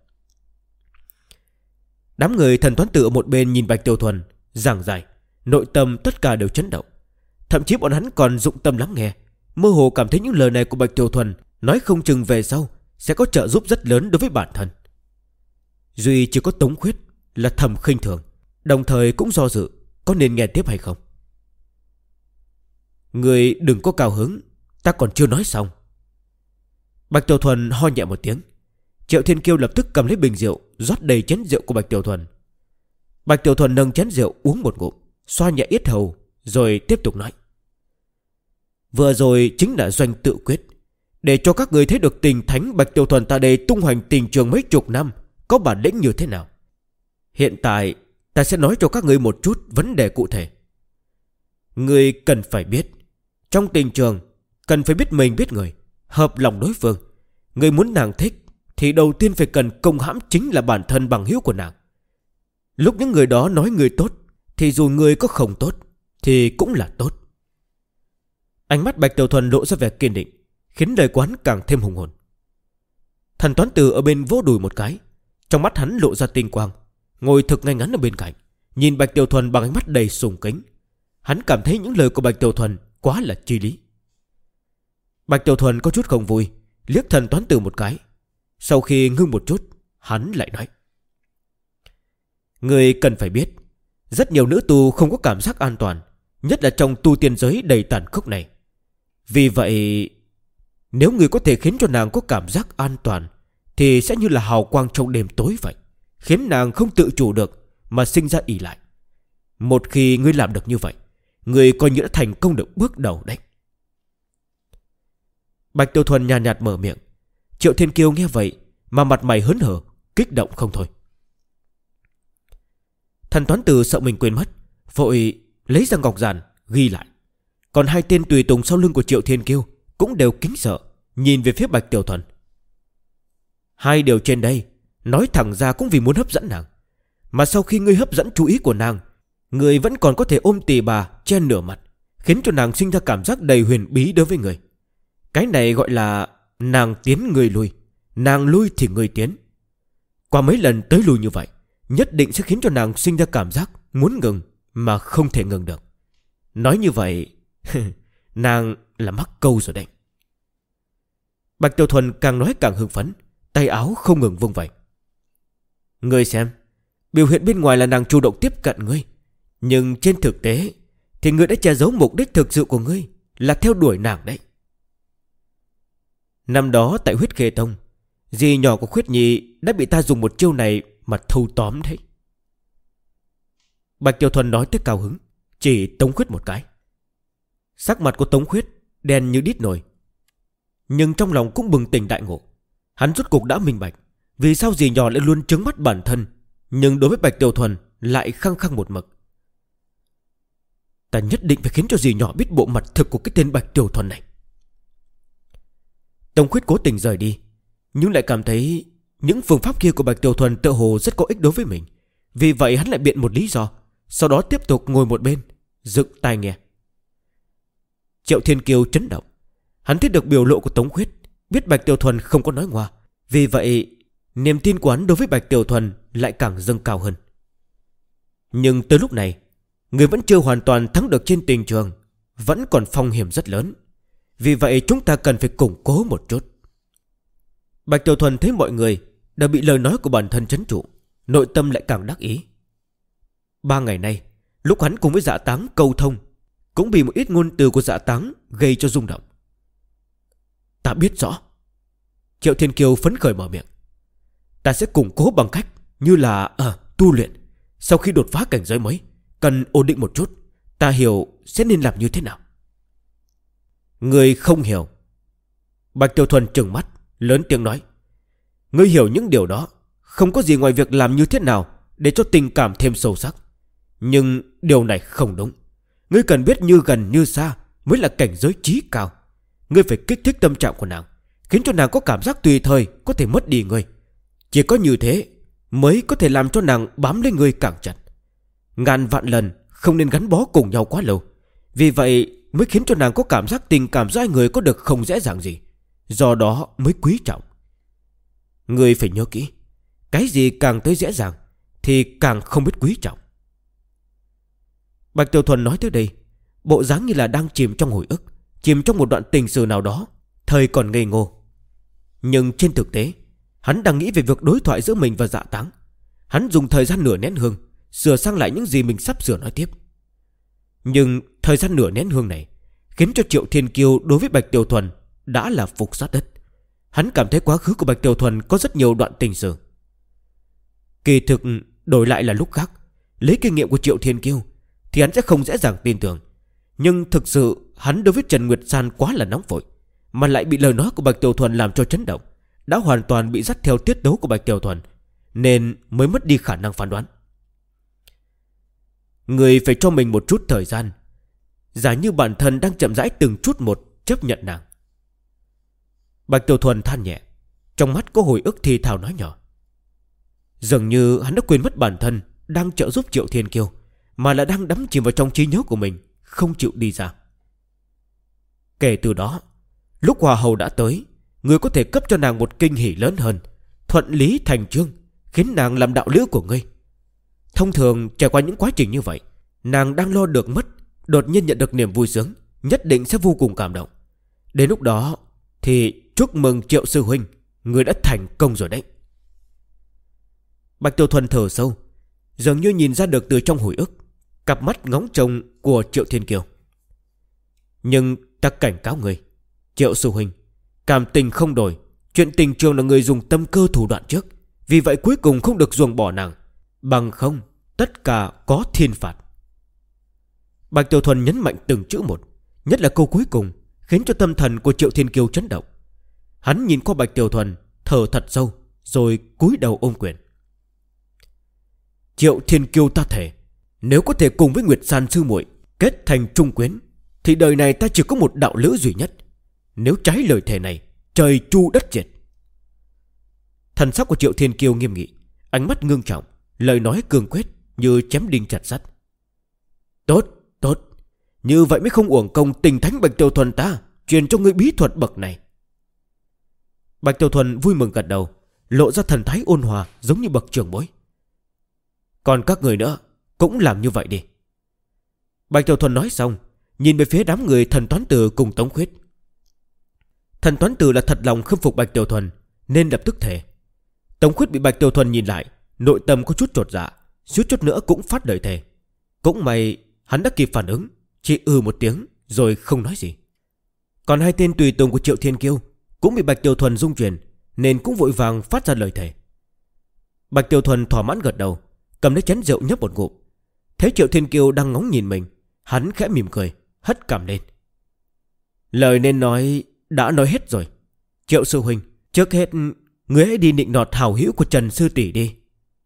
Đám người thần toán tử ở một bên nhìn Bạch Tiểu Thuần giảng giải, nội tâm tất cả đều chấn động. Thậm chí bọn hắn còn dụng tâm lắng nghe, mơ hồ cảm thấy những lời này của Bạch Tiểu Thuần nói không chừng về sau sẽ có trợ giúp rất lớn đối với bản thân. Duy chỉ có Tống Khuyết là thầm khinh thường, đồng thời cũng do dự có nên nghe tiếp hay không. Người đừng có cao hứng, ta còn chưa nói xong. Bạch Tiểu Thuần ho nhẹ một tiếng. Triệu Thiên Kiêu lập tức cầm lấy bình rượu, rót đầy chén rượu của Bạch Tiểu Thuần. Bạch Tiểu Thuần nâng chén rượu uống một ngụm, xoa nhẹ yết hầu, rồi tiếp tục nói. Vừa rồi chính là doanh tự quyết, để cho các người thấy được tình thánh Bạch Tiểu Thuần ta đây tung hoành tình trường mấy chục năm có bản lĩnh như thế nào. Hiện tại ta sẽ nói cho các người một chút vấn đề cụ thể. Người cần phải biết, trong tình trường cần phải biết mình biết người, hợp lòng đối phương. Người muốn nàng thích thì đầu tiên phải cần công hãm chính là bản thân bằng hữu của nàng. Lúc những người đó nói người tốt thì dù người có không tốt thì cũng là tốt. Ánh mắt Bạch Tiểu Thuần lộ ra vẻ kiên định, khiến lời quán càng thêm hùng hồn. Thần Toán Tử ở bên vỗ đùi một cái, trong mắt hắn lộ ra tinh quang, ngồi thực ngay ngắn ở bên cạnh, nhìn Bạch Tiểu Thuần bằng ánh mắt đầy sùng kính. Hắn cảm thấy những lời của Bạch Tiểu Thuần quá là chi lý. Bạch Tiểu Thuần có chút không vui, liếc Thần Toán Tử một cái. Sau khi ngưng một chút, hắn lại nói. Người cần phải biết, rất nhiều nữ tu không có cảm giác an toàn, nhất là trong tu tiên giới đầy tàn khốc này. Vì vậy, nếu người có thể khiến cho nàng có cảm giác an toàn, thì sẽ như là hào quang trong đêm tối vậy, khiến nàng không tự chủ được mà sinh ra ỷ lại. Một khi ngươi làm được như vậy, ngươi coi như đã thành công được bước đầu đấy. Bạch Tiểu Thuần nhàn nhạt mở miệng. Triệu Thiên Kiêu nghe vậy mà mặt mày hớn hở, kích động không thôi. Thần Toán Tử sợ mình quên mất, vội lấy ra ngọc giản ghi lại. Còn hai tên tùy tùng sau lưng của Triệu Thiên Kiêu cũng đều kính sợ, nhìn về phía Bạch Tiểu Thuần. Hai điều trên đây nói thẳng ra cũng vì muốn hấp dẫn nàng. Mà sau khi ngươi hấp dẫn chú ý của nàng, ngươi vẫn còn có thể ôm tỉ bà che nửa mặt, khiến cho nàng sinh ra cảm giác đầy huyền bí đối với người. Cái này gọi là nàng tiến người lui, nàng lui thì người tiến. Qua mấy lần tới lui như vậy, nhất định sẽ khiến cho nàng sinh ra cảm giác muốn ngừng mà không thể ngừng được. Nói như vậy nàng là mắc câu rồi đấy. Bạch Tiểu Thuần càng nói càng hưng phấn, tay áo không ngừng vung vẩy. Ngươi xem, biểu hiện bên ngoài là nàng chủ động tiếp cận ngươi, nhưng trên thực tế thì ngươi đã che giấu mục đích thực sự của ngươi là theo đuổi nàng đấy. Năm đó tại Huyết Khê Tông, dì nhỏ của Khuyết Nhi đã bị ta dùng một chiêu này mà thâu tóm đấy. Bạch Tiểu Thuần nói tới cao hứng, chỉ Tống Khuyết một cái. Sắc mặt của Tống Khuyết đen như đít nồi, nhưng trong lòng cũng bừng tỉnh đại ngộ. Hắn rốt cuộc đã minh bạch vì sao dì nhỏ lại luôn trướng mắt bản thân, nhưng đối với Bạch Tiểu Thuần lại khăng khăng một mực. Ta nhất định phải khiến cho dì nhỏ biết bộ mặt thực của cái tên Bạch Tiểu Thuần này. Tống Khuyết cố tình rời đi, nhưng lại cảm thấy những phương pháp kia của Bạch Tiểu Thuần tựa hồ rất có ích đối với mình. Vì vậy hắn lại biện một lý do, sau đó tiếp tục ngồi một bên, dựng tai nghe. Triệu Thiên Kiêu chấn động. Hắn thấy được biểu lộ của Tống Khuyết, biết Bạch Tiểu Thuần không có nói ngoa. Vì vậy niềm tin của hắn đối với Bạch Tiểu Thuần lại càng dâng cao hơn. Nhưng tới lúc này, người vẫn chưa hoàn toàn thắng được trên tình trường, vẫn còn phong hiểm rất lớn. Vì vậy chúng ta cần phải củng cố một chút. Bạch Tiểu Thuần thấy mọi người đã bị lời nói của bản thân trấn trụ, nội tâm lại càng đắc ý. 3 ngày nay, lúc hắn cùng với Dạ Táng câu thông, cũng bị một ít ngôn từ của Dạ Táng gây cho rung động. Ta biết rõ. Triệu Thiên Kiêu phấn khởi mở miệng. Ta sẽ củng cố bằng cách như là tu luyện. Sau khi đột phá cảnh giới mới, cần ổn định một chút. Ta hiểu sẽ nên làm như thế nào. Người không hiểu. Bạch Tiểu Thuần trừng mắt, lớn tiếng nói. Ngươi hiểu những điều đó, không có gì ngoài việc làm như thế nào để cho tình cảm thêm sâu sắc. Nhưng điều này không đúng. Ngươi cần biết như gần như xa mới là cảnh giới trí cao. Ngươi phải kích thích tâm trạng của nàng, khiến cho nàng có cảm giác tùy thời có thể mất đi ngươi. Chỉ có như thế mới có thể làm cho nàng bám lấy ngươi càng chặt. Ngàn vạn lần không nên gắn bó cùng nhau quá lâu. Vì vậy mới khiến cho nàng có cảm giác tình cảm giữa hai người có được không dễ dàng gì. Do đó mới quý trọng. Ngươi phải nhớ kỹ, cái gì càng tới dễ dàng thì càng không biết quý trọng. Bạch Tiểu Thuần nói tới đây, bộ dáng như là đang chìm trong hồi ức, chìm trong một đoạn tình sự nào đó, thời còn ngây ngô. Nhưng trên thực tế, hắn đang nghĩ về việc đối thoại giữa mình và Dạ Táng. Hắn dùng thời gian nửa nén hương sửa sang lại những gì mình sắp sửa nói tiếp. Nhưng thời gian nửa nén hương này khiến cho Triệu Thiên Kiêu đối với Bạch Tiểu Thuần đã là phục sát đất. Hắn cảm thấy quá khứ của Bạch Tiểu Thuần có rất nhiều đoạn tình sự. Kỳ thực đổi lại là lúc khác, lấy kinh nghiệm của Triệu Thiên Kiêu thì hắn sẽ không dễ dàng tin tưởng. Nhưng thực sự hắn đối với Trần Nguyệt San quá là nóng vội, mà lại bị lời nói của Bạch Tiểu Thuần làm cho chấn động, đã hoàn toàn bị dắt theo tiết tấu của Bạch Tiểu Thuần, nên mới mất đi khả năng phán đoán. Người phải cho mình một chút thời gian, giả như bản thân đang chậm rãi từng chút một chấp nhận nàng. Bạch Tiểu Thuần than nhẹ, trong mắt có hồi ức thì thào nói nhỏ. Dường như hắn đã quên mất bản thân đang trợ giúp Triệu Thiên Kiêu, mà là đang đắm chìm vào trong trí nhớ của mình, không chịu đi ra. Kể từ đó, lúc Hòa Hầu đã tới, ngươi có thể cấp cho nàng một kinh hỉ lớn hơn, thuận lý thành chương, khiến nàng làm đạo lữ của ngươi. Thông thường trải qua những quá trình như vậy, nàng đang lo được mất, đột nhiên nhận được niềm vui sướng, nhất định sẽ vô cùng cảm động. Đến lúc đó thì chúc mừng Triệu sư huynh, ngươi đã thành công rồi đấy. Bạch Tiểu Thuần thở sâu, dường như nhìn ra được từ trong hồi ức, cặp mắt ngóng trông của Triệu Thiên Kiêu. Nhưng ta cảnh cáo người, Triệu sư huynh, cảm tình không đổi, chuyện tình trường là người dùng tâm cơ thủ đoạn trước, vì vậy cuối cùng không được ruồng bỏ nàng, bằng không tất cả có thiên phạt. Bạch Tiểu Thuần nhấn mạnh từng chữ một, nhất là câu cuối cùng khiến cho tâm thần của Triệu Thiên Kiêu chấn động. Hắn nhìn qua Bạch Tiểu Thuần, thở thật sâu, rồi cúi đầu ôm quyền. Triệu Thiên Kiêu ta thề, nếu có thể cùng với Nguyệt San sư muội kết thành trung quyến, thì đời này ta chỉ có một đạo lữ duy nhất. Nếu trái lời thề này, trời chu đất diệt. Thần sắc của Triệu Thiên Kiêu nghiêm nghị, ánh mắt ngưng trọng, lời nói cương quyết như chém đinh chặt sắt. Tốt, tốt, như vậy mới không uổng công tình thánh Bạch Tiểu Thuần ta truyền cho ngươi bí thuật bậc này. Bạch Tiểu Thuần vui mừng gật đầu, lộ ra thần thái ôn hòa giống như bậc trưởng bối. Còn các người nữa cũng làm như vậy đi. Bạch Tiểu Thuần nói xong, nhìn về phía đám người Thần Toán Tử cùng Tống Khuyết. Thần Toán Tử là thật lòng khâm phục Bạch Tiểu Thuần, nên lập tức thề. Tống Khuyết bị Bạch Tiểu Thuần nhìn lại, nội tâm có chút chột dạ, suýt chút nữa cũng phát lời thề. Cũng may hắn đã kịp phản ứng, chỉ một tiếng rồi không nói gì. Còn hai tên tùy tùng của Triệu Thiên Kiêu cũng bị Bạch Tiểu Thuần dung truyền, nên cũng vội vàng phát ra lời thề. Bạch Tiểu Thuần thỏa mãn gật đầu, cầm lấy chén rượu nhấp một ngụm. Thấy Triệu Thiên Kiêu đang ngóng nhìn mình, hắn khẽ mỉm cười, hất cằm lên. Lời nên nói đã nói hết rồi. Triệu sư huynh, trước hết ngươi hãy đi nịnh nọt hảo hữu của Trần sư tỷ đi.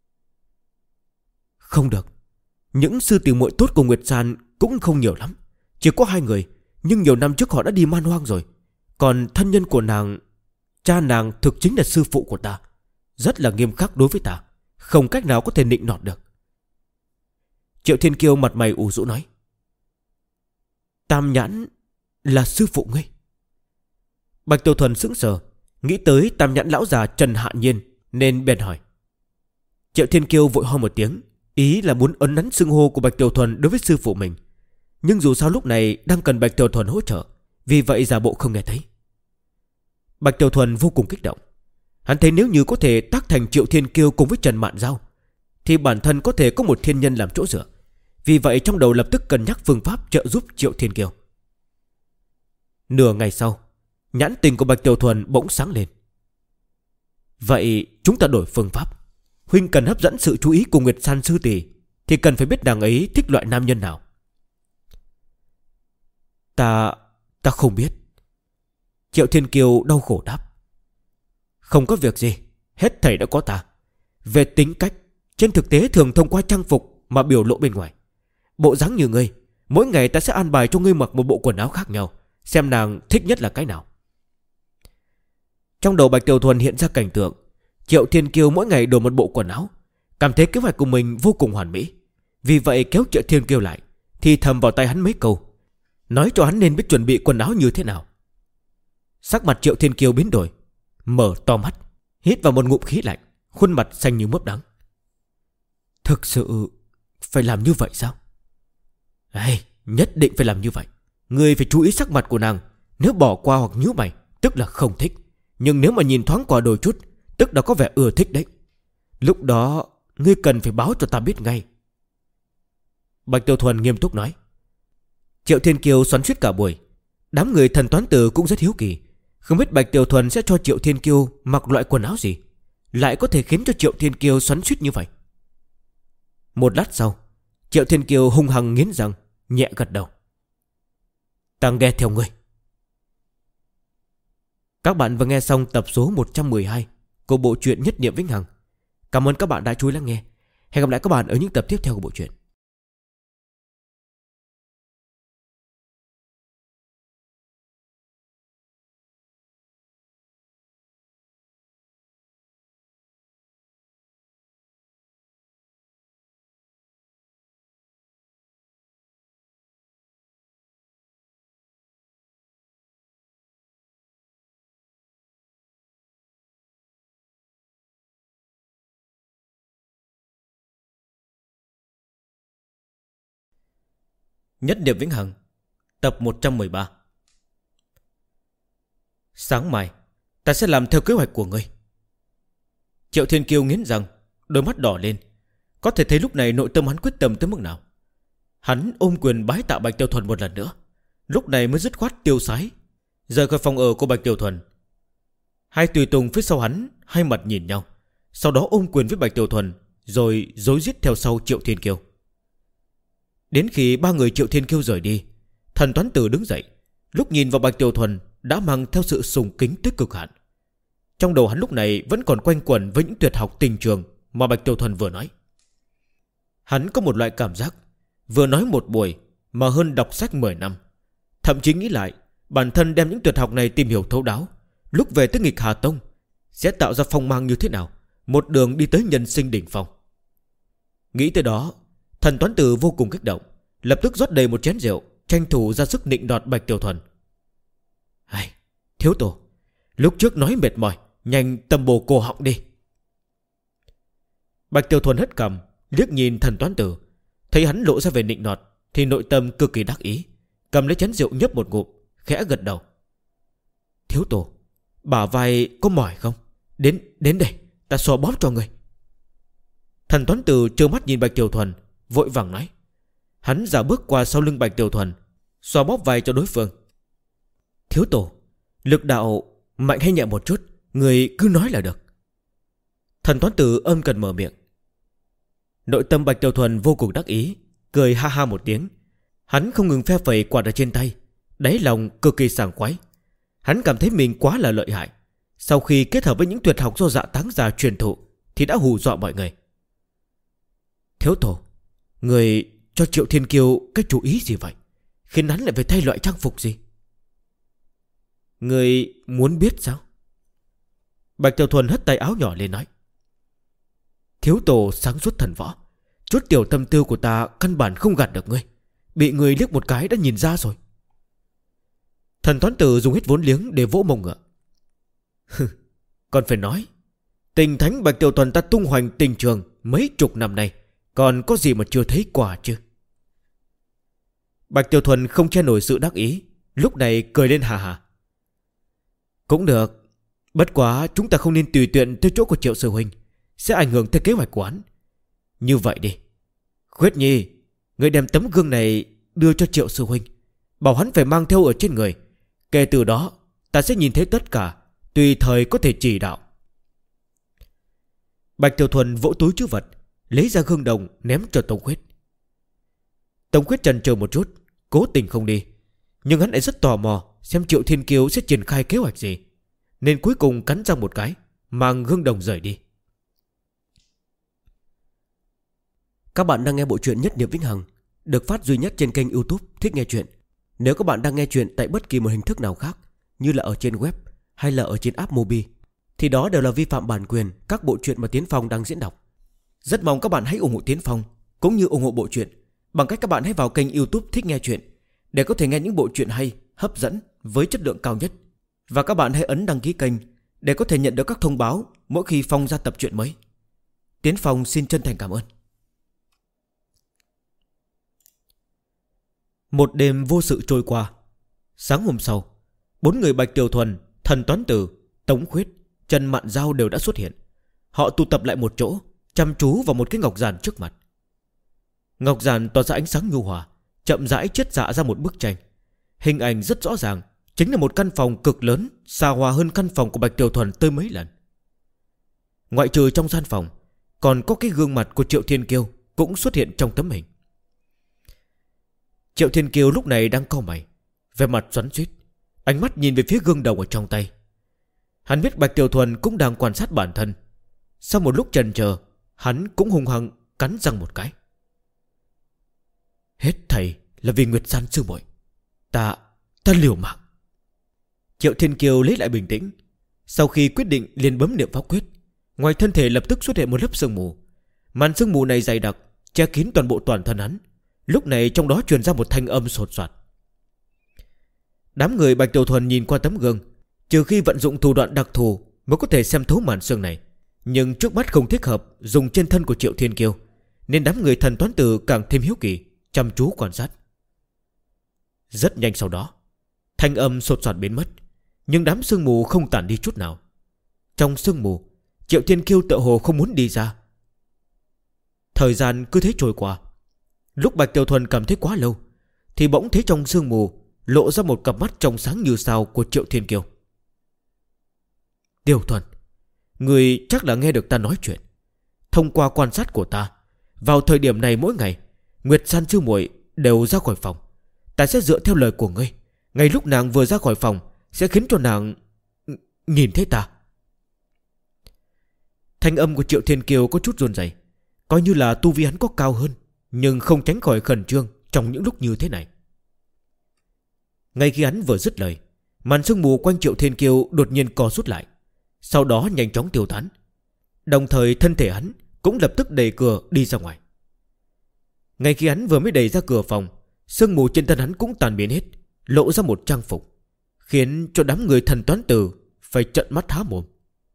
Không được, những sư tỷ muội tốt của Nguyệt San cũng không nhiều lắm, chỉ có 2 người, nhưng nhiều năm trước họ đã đi man hoang rồi. Còn thân nhân của nàng, cha nàng thực chính là sư phụ của ta, rất là nghiêm khắc đối với ta, không cách nào có thể nịnh nọt được. Triệu Thiên Kiêu mặt mày ủ rũ nói. Tam Nhãn là sư phụ ngươi? Bạch Tiểu Thuần sững sờ, nghĩ tới Tam Nhãn lão già Trần Hạ Nhiên, nên bèn hỏi. Triệu Thiên Kiêu vội ho một tiếng, ý là muốn ấn nắn xưng hô của Bạch Tiểu Thuần đối với sư phụ mình. Nhưng dù sao lúc này đang cần Bạch Tiểu Thuần hỗ trợ, vì vậy giả bộ không nghe thấy. Bạch Tiểu Thuần vô cùng kích động. Hắn thấy nếu như có thể tác thành Triệu Thiên Kiêu cùng với Trần Mạn Giao, thì bản thân có thể có một thiên nhân làm chỗ dựa. Vì vậy trong đầu lập tức cân nhắc phương pháp trợ giúp Triệu Thiên Kiêu. Nửa ngày sau, nhãn tình của Bạch Tiểu Thuần bỗng sáng lên. Vậy chúng ta đổi phương pháp. Huynh cần hấp dẫn sự chú ý của Nguyệt San sư tỷ, thì cần phải biết nàng ấy thích loại nam nhân nào. Ta không biết. Triệu Thiên Kiêu đau khổ đáp. Không có việc gì, hết thảy đã có ta. Về tính cách, trên thực tế thường thông qua trang phục mà biểu lộ bên ngoài. Bộ dáng như ngươi, mỗi ngày ta sẽ an bài cho ngươi mặc một bộ quần áo khác nhau, xem nàng thích nhất là cái nào. Trong đầu Bạch Tiểu Thuần hiện ra cảnh tượng Triệu Thiên Kiêu mỗi ngày đổi một bộ quần áo, cảm thấy kế hoạch của mình vô cùng hoàn mỹ. Vì vậy kéo Triệu Thiên Kiêu lại, thì thầm vào tay hắn mấy câu, nói cho hắn nên biết chuẩn bị quần áo như thế nào. Sắc mặt Triệu Thiên Kiêu biến đổi, mở to mắt, hít vào một ngụm khí lạnh, khuôn mặt xanh như mướp đắng. Thực sự phải làm như vậy sao? Nhất định phải làm như vậy. Ngươi phải chú ý sắc mặt của nàng. Nếu bỏ qua hoặc nhíu mày, tức là không thích. Nhưng nếu mà nhìn thoáng qua đôi chút, tức là có vẻ ưa thích đấy. Lúc đó ngươi cần phải báo cho ta biết ngay. Bạch Tiểu Thuần nghiêm túc nói. Triệu Thiên Kiêu xoắn xuýt cả buổi. Đám người Thần Toán Tử cũng rất hiếu kỳ, không biết Bạch Tiểu Thuần sẽ cho Triệu Thiên Kiêu mặc loại quần áo gì, lại có thể khiến cho Triệu Thiên Kiêu xoắn xuýt như vậy. Một lát sau, Triệu Thiên Kiều hung hăng nghiến răng, nhẹ gật đầu. Ta nghe theo ngươi. Các bạn vừa nghe xong tập số 112 của bộ truyện Nhất Niệm Vĩnh Hằng. Cảm ơn các bạn đã chú ý lắng nghe. Hẹn gặp lại các bạn ở những tập tiếp theo của bộ truyện. Nhất Niệm Vĩnh Hằng, tập 113. Sáng mai ta sẽ làm theo kế hoạch của ngươi. Triệu Thiên Kiêu nghiến răng, đôi mắt đỏ lên. Có thể thấy lúc này nội tâm hắn quyết tâm tới mức nào. Hắn ôm quyền bái tạ Bạch Tiểu Thuần một lần nữa, lúc này mới dứt khoát tiêu sái rời khỏi phòng ở của Bạch Tiểu Thuần. Hai tùy tùng phía sau hắn hai mặt nhìn nhau, sau đó ôm quyền với Bạch Tiểu Thuần, rồi rối rít theo sau Triệu Thiên Kiêu. Đến khi ba người Triệu Thiên Kiêu rời đi, Thần Toán Tử đứng dậy, lúc nhìn vào Bạch Tiểu Thuần đã mang theo sự sùng kính tới cực hạn. Trong đầu hắn lúc này vẫn còn quanh quẩn với những tuyệt học tình trường mà Bạch Tiểu Thuần vừa nói. Hắn có một loại cảm giác vừa nói một buổi mà hơn đọc sách 10 năm. Thậm chí nghĩ lại, bản thân đem những tuyệt học này tìm hiểu thấu đáo, lúc về tới Nghịch Hà Tông sẽ tạo ra phong mang như thế nào, một đường đi tới nhân sinh đỉnh phong. Nghĩ tới đó, Thần Toán Tử vô cùng kích động, lập tức rót đầy một chén rượu, tranh thủ ra sức nịnh nọt Bạch Tiểu Thuần. Hay, thiếu tổ, lúc trước nói mệt mỏi, nhanh tầm bổ cổ họng đi. Bạch Tiểu Thuần hất cằm, liếc nhìn Thần Toán Tử, thấy hắn lộ ra vẻ nịnh nọt thì nội tâm cực kỳ đắc ý, cầm lấy chén rượu nhấp một ngụm, khẽ gật đầu. Thiếu tổ, bả vai có mỏi không? Đến đây, ta xoa bóp cho người. Thần Toán Tử trơ mắt nhìn Bạch Tiểu Thuần, vội vàng nói. Hắn dạo bước qua sau lưng Bạch Tiểu Thuần, xoa bóp vai cho đối phương. Thiếu tổ, lực đạo mạnh hay nhẹ một chút, người cứ nói là được. Thần Toán Tử ôm cần mở miệng. Nội tâm Bạch Tiểu Thuần vô cùng đắc ý, cười ha ha một tiếng. Hắn không ngừng phe phẩy quạt ở trên tay, đáy lòng cực kỳ sảng khoái. Hắn cảm thấy mình quá là lợi hại. Sau khi kết hợp với những tuyệt học do Dạ Táng Già truyền thụ thì đã hù dọa mọi người. Thiếu tổ, người cho Triệu Thiên Kiêu cái chú ý gì vậy, khiến hắn lại phải thay loại trang phục gì? Người muốn biết sao? Bạch Tiểu Thuần hất tay áo nhỏ lên nói. Thiếu tổ sáng suốt thần võ, chút tiểu tâm tư của ta căn bản không gạt được ngươi, bị người liếc một cái đã nhìn ra rồi. Thần Toán Tử dùng hết vốn liếng để vỗ mông ngựa. Còn phải nói, tình thánh Bạch Tiểu Thuần ta tung hoành tình trường mấy chục năm nay, còn có gì mà chưa thấy quả chứ? Bạch Tiểu Thuần không che nổi sự đắc ý, lúc này cười lên hà hà. Cũng được, bất quá chúng ta không nên tùy tiện tới chỗ của Triệu sư huynh, sẽ ảnh hưởng tới kế hoạch của hắn. Như vậy đi, Khuyết Nhi, người đem tấm gương này đưa cho Triệu sư huynh, bảo hắn phải mang theo ở trên người. Kể từ đó ta sẽ nhìn thấy tất cả, tùy thời có thể chỉ đạo. Bạch Tiểu Thuần vỗ túi trữ vật, lấy ra gương đồng ném cho Tống Khuyết. Tống Khuyết chần chờ một chút, cố tình không đi, nhưng hắn lại rất tò mò xem Triệu Thiên Kiêu sẽ triển khai kế hoạch gì, nên cuối cùng cắn răng một cái, mang gương đồng rời đi. Các bạn đang nghe bộ truyện Nhất Niệm Vĩnh Hằng, được phát duy nhất trên kênh YouTube Thích Nghe Chuyện. Nếu các bạn đang nghe chuyện tại bất kỳ một hình thức nào khác, như là ở trên web hay là ở trên app Mobi, thì đó đều là vi phạm bản quyền các bộ truyện mà Tiến Phong đang diễn đọc. Rất mong các bạn hãy ủng hộ Tiến Phong cũng như ủng hộ bộ truyện bằng cách các bạn hãy vào kênh YouTube Thích Nghe Chuyện để có thể nghe những bộ truyện hay, hấp dẫn với chất lượng cao nhất. Và các bạn hãy ấn đăng ký kênh để có thể nhận được các thông báo mỗi khi Phong ra tập truyện mới. Tiến Phong xin chân thành cảm ơn. Một đêm vô sự trôi qua. Sáng hôm sau, 4 người Bạch Tiểu Thuần, Thần Toán Tử, Tống Khuyết, Trần Mạn Giao đều đã xuất hiện. Họ tụ tập lại một chỗ, chăm chú vào một cái ngọc giản trước mặt. Ngọc giản tỏa ra ánh sáng nhu hòa, chậm rãi chiết xạ ra một bức tranh. Hình ảnh rất rõ ràng, chính là một căn phòng cực lớn, xa hoa hơn căn phòng của Bạch Tiểu Thuần tới mấy lần. Ngoại trừ trong gian phòng, còn có cái gương mặt của Triệu Thiên Kiêu cũng xuất hiện trong tấm hình. Triệu Thiên Kiêu lúc này đang cau mày, vẻ mặt xoắn xuýt, ánh mắt nhìn về phía gương đồng ở trong tay. Hắn biết Bạch Tiểu Thuần cũng đang quan sát bản thân. Sau một lúc chần chờ, hắn cũng hung hăng cắn răng một cái. Hết thầy là vì Nguyệt San sư muội. Ta liều mạng. Triệu Thiên Kiêu lấy lại bình tĩnh. Sau khi quyết định liền bấm niệm pháp quyết. Ngoài thân thể lập tức xuất hiện một lớp sương mù. Màn sương mù này dày đặc, che kín toàn bộ toàn thân hắn. Lúc này trong đó truyền ra một thanh âm sột soạt. Đám người Bạch Tiểu Thuần nhìn qua tấm gương, trừ khi vận dụng thủ đoạn đặc thù mới có thể xem thấu màn sương này. Nhưng trước mắt không thích hợp dùng trên thân của Triệu Thiên Kiêu, nên đám người thần toán tử càng thêm hiếu kỳ, chăm chú quan sát. Rất nhanh sau đó, thanh âm sột soạt biến mất, nhưng đám sương mù không tản đi chút nào. Trong sương mù, Triệu Thiên Kiêu tựa hồ không muốn đi ra. Thời gian cứ thế trôi qua. Lúc Bạch Tiểu Thuần cảm thấy quá lâu, thì bỗng thấy trong sương mù lộ ra một cặp mắt trong sáng như sao của Triệu Thiên Kiêu. Tiểu Thuần, người chắc là nghe được ta nói chuyện. Thông qua quan sát của ta, vào thời điểm này mỗi ngày, Nguyệt San sư muội đều ra khỏi phòng. Ta sẽ dựa theo lời của ngươi. Ngay lúc nàng vừa ra khỏi phòng, sẽ khiến cho nàng nhìn thấy ta. Thanh âm của Triệu Thiên Kiêu có chút run rẩy, coi như là tu vi hắn có cao hơn, nhưng không tránh khỏi khẩn trương trong những lúc như thế này. Ngay khi hắn vừa dứt lời, màn sương mù quanh Triệu Thiên Kiêu đột nhiên co rút lại, sau đó nhanh chóng tiêu tán. Đồng thời thân thể hắn cũng lập tức đẩy cửa đi ra ngoài. Ngay khi hắn vừa mới đẩy ra cửa phòng, sương mù trên thân hắn cũng tàn biến hết, lộ ra một trang phục, khiến cho đám người thần toán tử phải trợn mắt há mồm.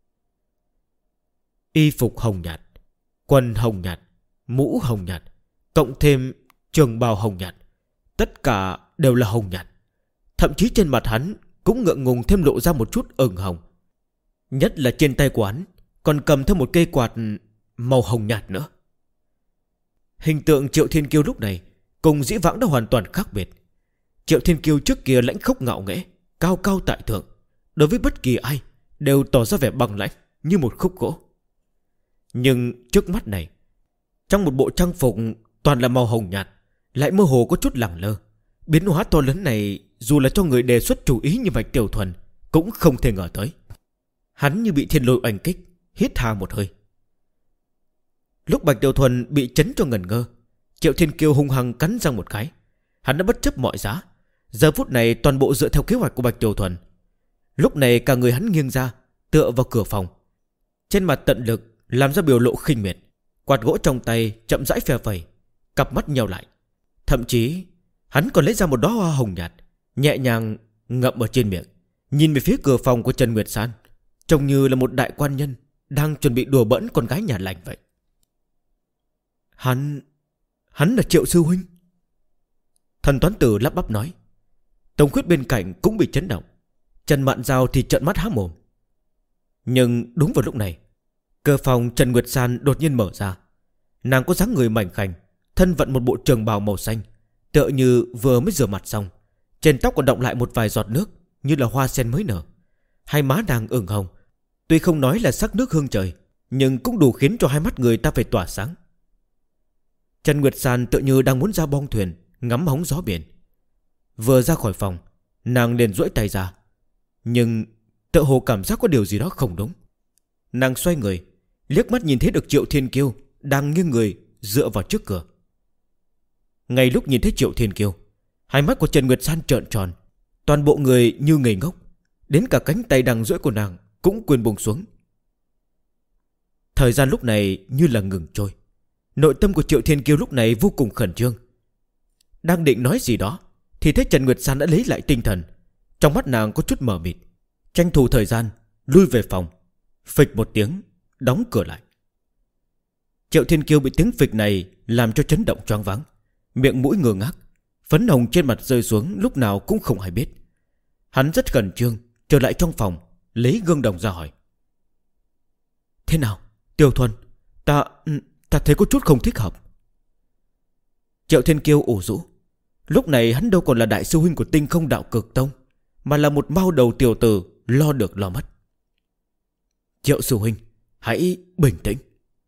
Y phục hồng nhạt, quần hồng nhạt, mũ hồng nhạt, cộng thêm trường bào hồng nhạt, tất cả đều là hồng nhạt. Thậm chí trên mặt hắn cũng ngượng ngùng thêm lộ ra một chút ửng hồng. Nhất là trên tay của hắn còn cầm thêm một cây quạt màu hồng nhạt nữa. Hình tượng Triệu Thiên Kiêu lúc này cùng dĩ vãng đã hoàn toàn khác biệt. Triệu Thiên Kiêu trước kia lãnh khốc ngạo nghễ, cao cao tại thượng, đối với bất kỳ ai đều tỏ ra vẻ băng lãnh như một khúc gỗ. Nhưng trước mắt này, trong một bộ trang phục toàn là màu hồng nhạt, lại mơ hồ có chút lẳng lơ. Biến hóa to lớn này dù là cho người đề xuất chủ ý như Bạch Tiểu Thuần cũng không thể ngờ tới. Hắn như bị thiên lôi oanh kích, hít hà một hơi. Lúc Bạch Tiểu Thuần bị chấn cho ngẩn ngơ, Triệu Thiên Kiêu hung hăng cắn răng một cái. Hắn đã bất chấp mọi giá, giờ phút này toàn bộ dựa theo kế hoạch của Bạch Tiểu Thuần. Lúc này cả người hắn nghiêng ra, tựa vào cửa phòng, trên mặt tận lực làm ra biểu lộ khinh miệt. Quạt gỗ trong tay chậm rãi phe phẩy, cặp mắt nheo lại. Thậm chí hắn còn lấy ra một đóa hoa hồng nhạt, nhẹ nhàng ngậm ở trên miệng, nhìn về phía cửa phòng của Trần Nguyệt San, trông như là một đại quan nhân đang chuẩn bị đùa bỡn con gái nhà lành vậy. Hắn là Triệu sư huynh. Thần toán tử lắp bắp nói. Tống Khuyết bên cạnh cũng bị chấn động. Trần Mạn Giao thì trợn mắt há mồm. Nhưng đúng vào lúc này, cửa phòng Trần Nguyệt San đột nhiên mở ra. Nàng có dáng người mảnh khảnh, thân vận một bộ trường bào màu xanh, tựa như vừa mới rửa mặt xong. Trên tóc còn đọng lại một vài giọt nước, như là hoa sen mới nở. Hai má nàng ửng hồng, tuy không nói là sắc nước hương trời, nhưng cũng đủ khiến cho hai mắt người ta phải tỏa sáng. Trần Nguyệt San tựa như đang muốn ra bong thuyền, ngắm hóng gió biển. Vừa ra khỏi phòng, nàng liền duỗi tay ra, nhưng tựa hồ cảm giác có điều gì đó không đúng. Nàng xoay người, liếc mắt nhìn thấy được Triệu Thiên Kiêu đang nghiêng người dựa vào trước cửa. Ngay lúc nhìn thấy Triệu Thiên Kiêu, hai mắt của Trần Nguyệt San trợn tròn, toàn bộ người như ngây ngốc, đến cả cánh tay đang duỗi của nàng cũng quên buông xuống. Thời gian lúc này như là ngừng trôi. Nội tâm của Triệu Thiên Kiêu lúc này vô cùng khẩn trương. Đang định nói gì đó thì thấy Trần Nguyệt San đã lấy lại tinh thần. Trong mắt nàng có chút mờ mịt, tranh thủ thời gian lui về phòng, phịch một tiếng đóng cửa lại. Triệu Thiên Kiêu bị tiếng phịch này làm cho chấn động choáng váng, miệng mũi ngơ ngác, phấn hồng trên mặt rơi xuống lúc nào cũng không hay biết. Hắn rất khẩn trương trở lại trong phòng, lấy gương đồng ra hỏi. Thế nào Tiểu Thuần, ta thấy có chút không thích hợp. Triệu Thiên Kiêu ủ rũ. Lúc này hắn đâu còn là đại sư huynh của Tinh Không Đạo Cực Tông, mà là một mao đầu tiểu tử lo được lo mất. Triệu sư huynh, hãy bình tĩnh.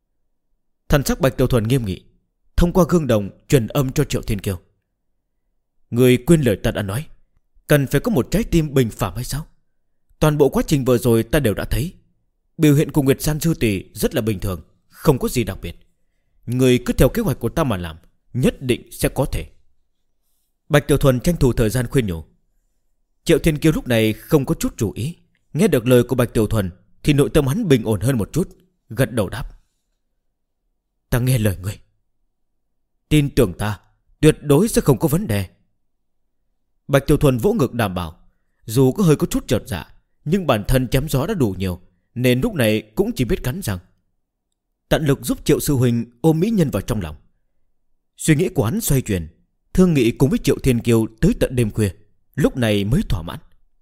Thần sắc Bạch Tiểu Thuần nghiêm nghị, thông qua gương đồng truyền âm cho Triệu Thiên Kiêu. Người quên lời ta đã nói, cần phải có một trái tim bình phàm hay sao? Toàn bộ quá trình vừa rồi ta đều đã thấy. Biểu hiện của Nguyệt San sư tỷ rất là bình thường, không có gì đặc biệt. Người cứ theo kế hoạch của ta mà làm, nhất định sẽ có thể. Bạch Tiểu Thuần tranh thủ thời gian khuyên nhủ. Triệu Thiên Kiêu lúc này không có chút chú ý. Nghe được lời của Bạch Tiểu Thuần thì nội tâm hắn bình ổn hơn một chút, gật đầu đáp. Ta nghe lời ngươi. Tin tưởng ta, tuyệt đối sẽ không có vấn đề. Bạch Tiểu Thuần vỗ ngực đảm bảo. Dù có hơi có chút chột dạ, nhưng bản thân chém gió đã đủ nhiều, nên lúc này cũng chỉ biết cắn răng tận lực giúp Triệu sư huynh ôm mỹ nhân vào trong lòng. Suy nghĩ của hắn xoay chuyển, thương nghị cùng với Triệu Thiên Kiêu tới tận đêm khuya, lúc này mới thỏa mãn.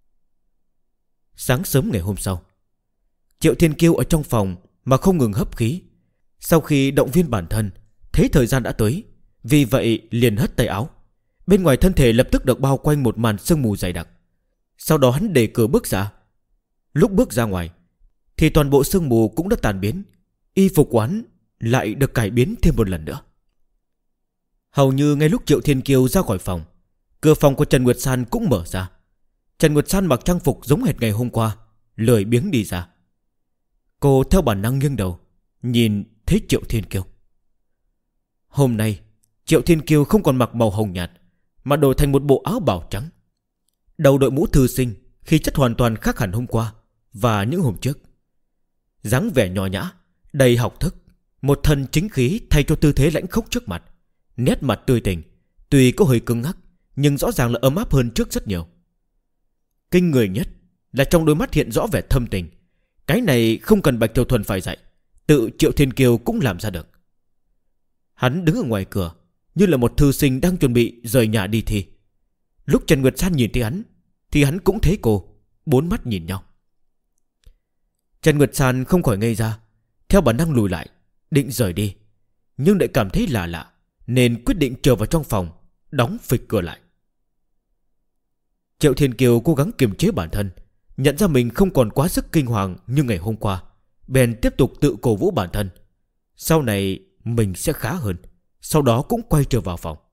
Sáng sớm ngày hôm sau, Triệu Thiên Kiêu ở trong phòng mà không ngừng hấp khí. Sau khi động viên bản thân, thấy thời gian đã tới, vì vậy liền hất tay áo. Bên ngoài thân thể lập tức được bao quanh một màn sương mù dày đặc. Sau đó hắn đẩy cửa bước ra. Lúc bước ra ngoài thì toàn bộ sương mù cũng đã tàn biến. Y phục của hắn lại được cải biến thêm một lần nữa. Hầu như ngay lúc Triệu Thiên Kiêu ra khỏi phòng, cửa phòng của Trần Nguyệt San cũng mở ra. Trần Nguyệt San mặc trang phục giống hệt ngày hôm qua, lười biếng đi ra. Cô theo bản năng nghiêng đầu, nhìn thấy Triệu Thiên Kiêu. Hôm nay Triệu Thiên Kiêu không còn mặc màu hồng nhạt, mà đổi thành một bộ áo bào trắng. Đầu đội mũ thư sinh, khí chất hoàn toàn khác hẳn hôm qua và những hôm trước. Dáng vẻ nho nhã, đầy học thức, một thân chính khí thay cho tư thế lãnh khốc trước mặt. Nét mặt tươi tỉnh, tuy có hơi cứng ngắc, nhưng rõ ràng là ấm áp hơn trước rất nhiều. Kinh người nhất là trong đôi mắt hiện rõ vẻ thâm tình. Cái này không cần Bạch Tiểu Thuần phải dạy, tự Triệu Thiên Kiêu cũng làm ra được. Hắn đứng ở ngoài cửa như là một thư sinh đang chuẩn bị rời nhà đi thi. Lúc Trần Nguyệt San nhìn thấy hắn thì hắn cũng thấy cô, bốn mắt nhìn nhau. Trần Nguyệt San không khỏi ngây ra, theo bản năng lùi lại, định rời đi, nhưng lại cảm thấy lạ lạ, nên quyết định trở vào trong phòng, đóng phịch cửa lại. Triệu Thiên Kiều cố gắng kiềm chế bản thân, nhận ra mình không còn quá sức kinh hoàng như ngày hôm qua, bèn tiếp tục tự cổ vũ bản thân. Sau này mình sẽ khá hơn. Sau đó cũng quay trở vào phòng.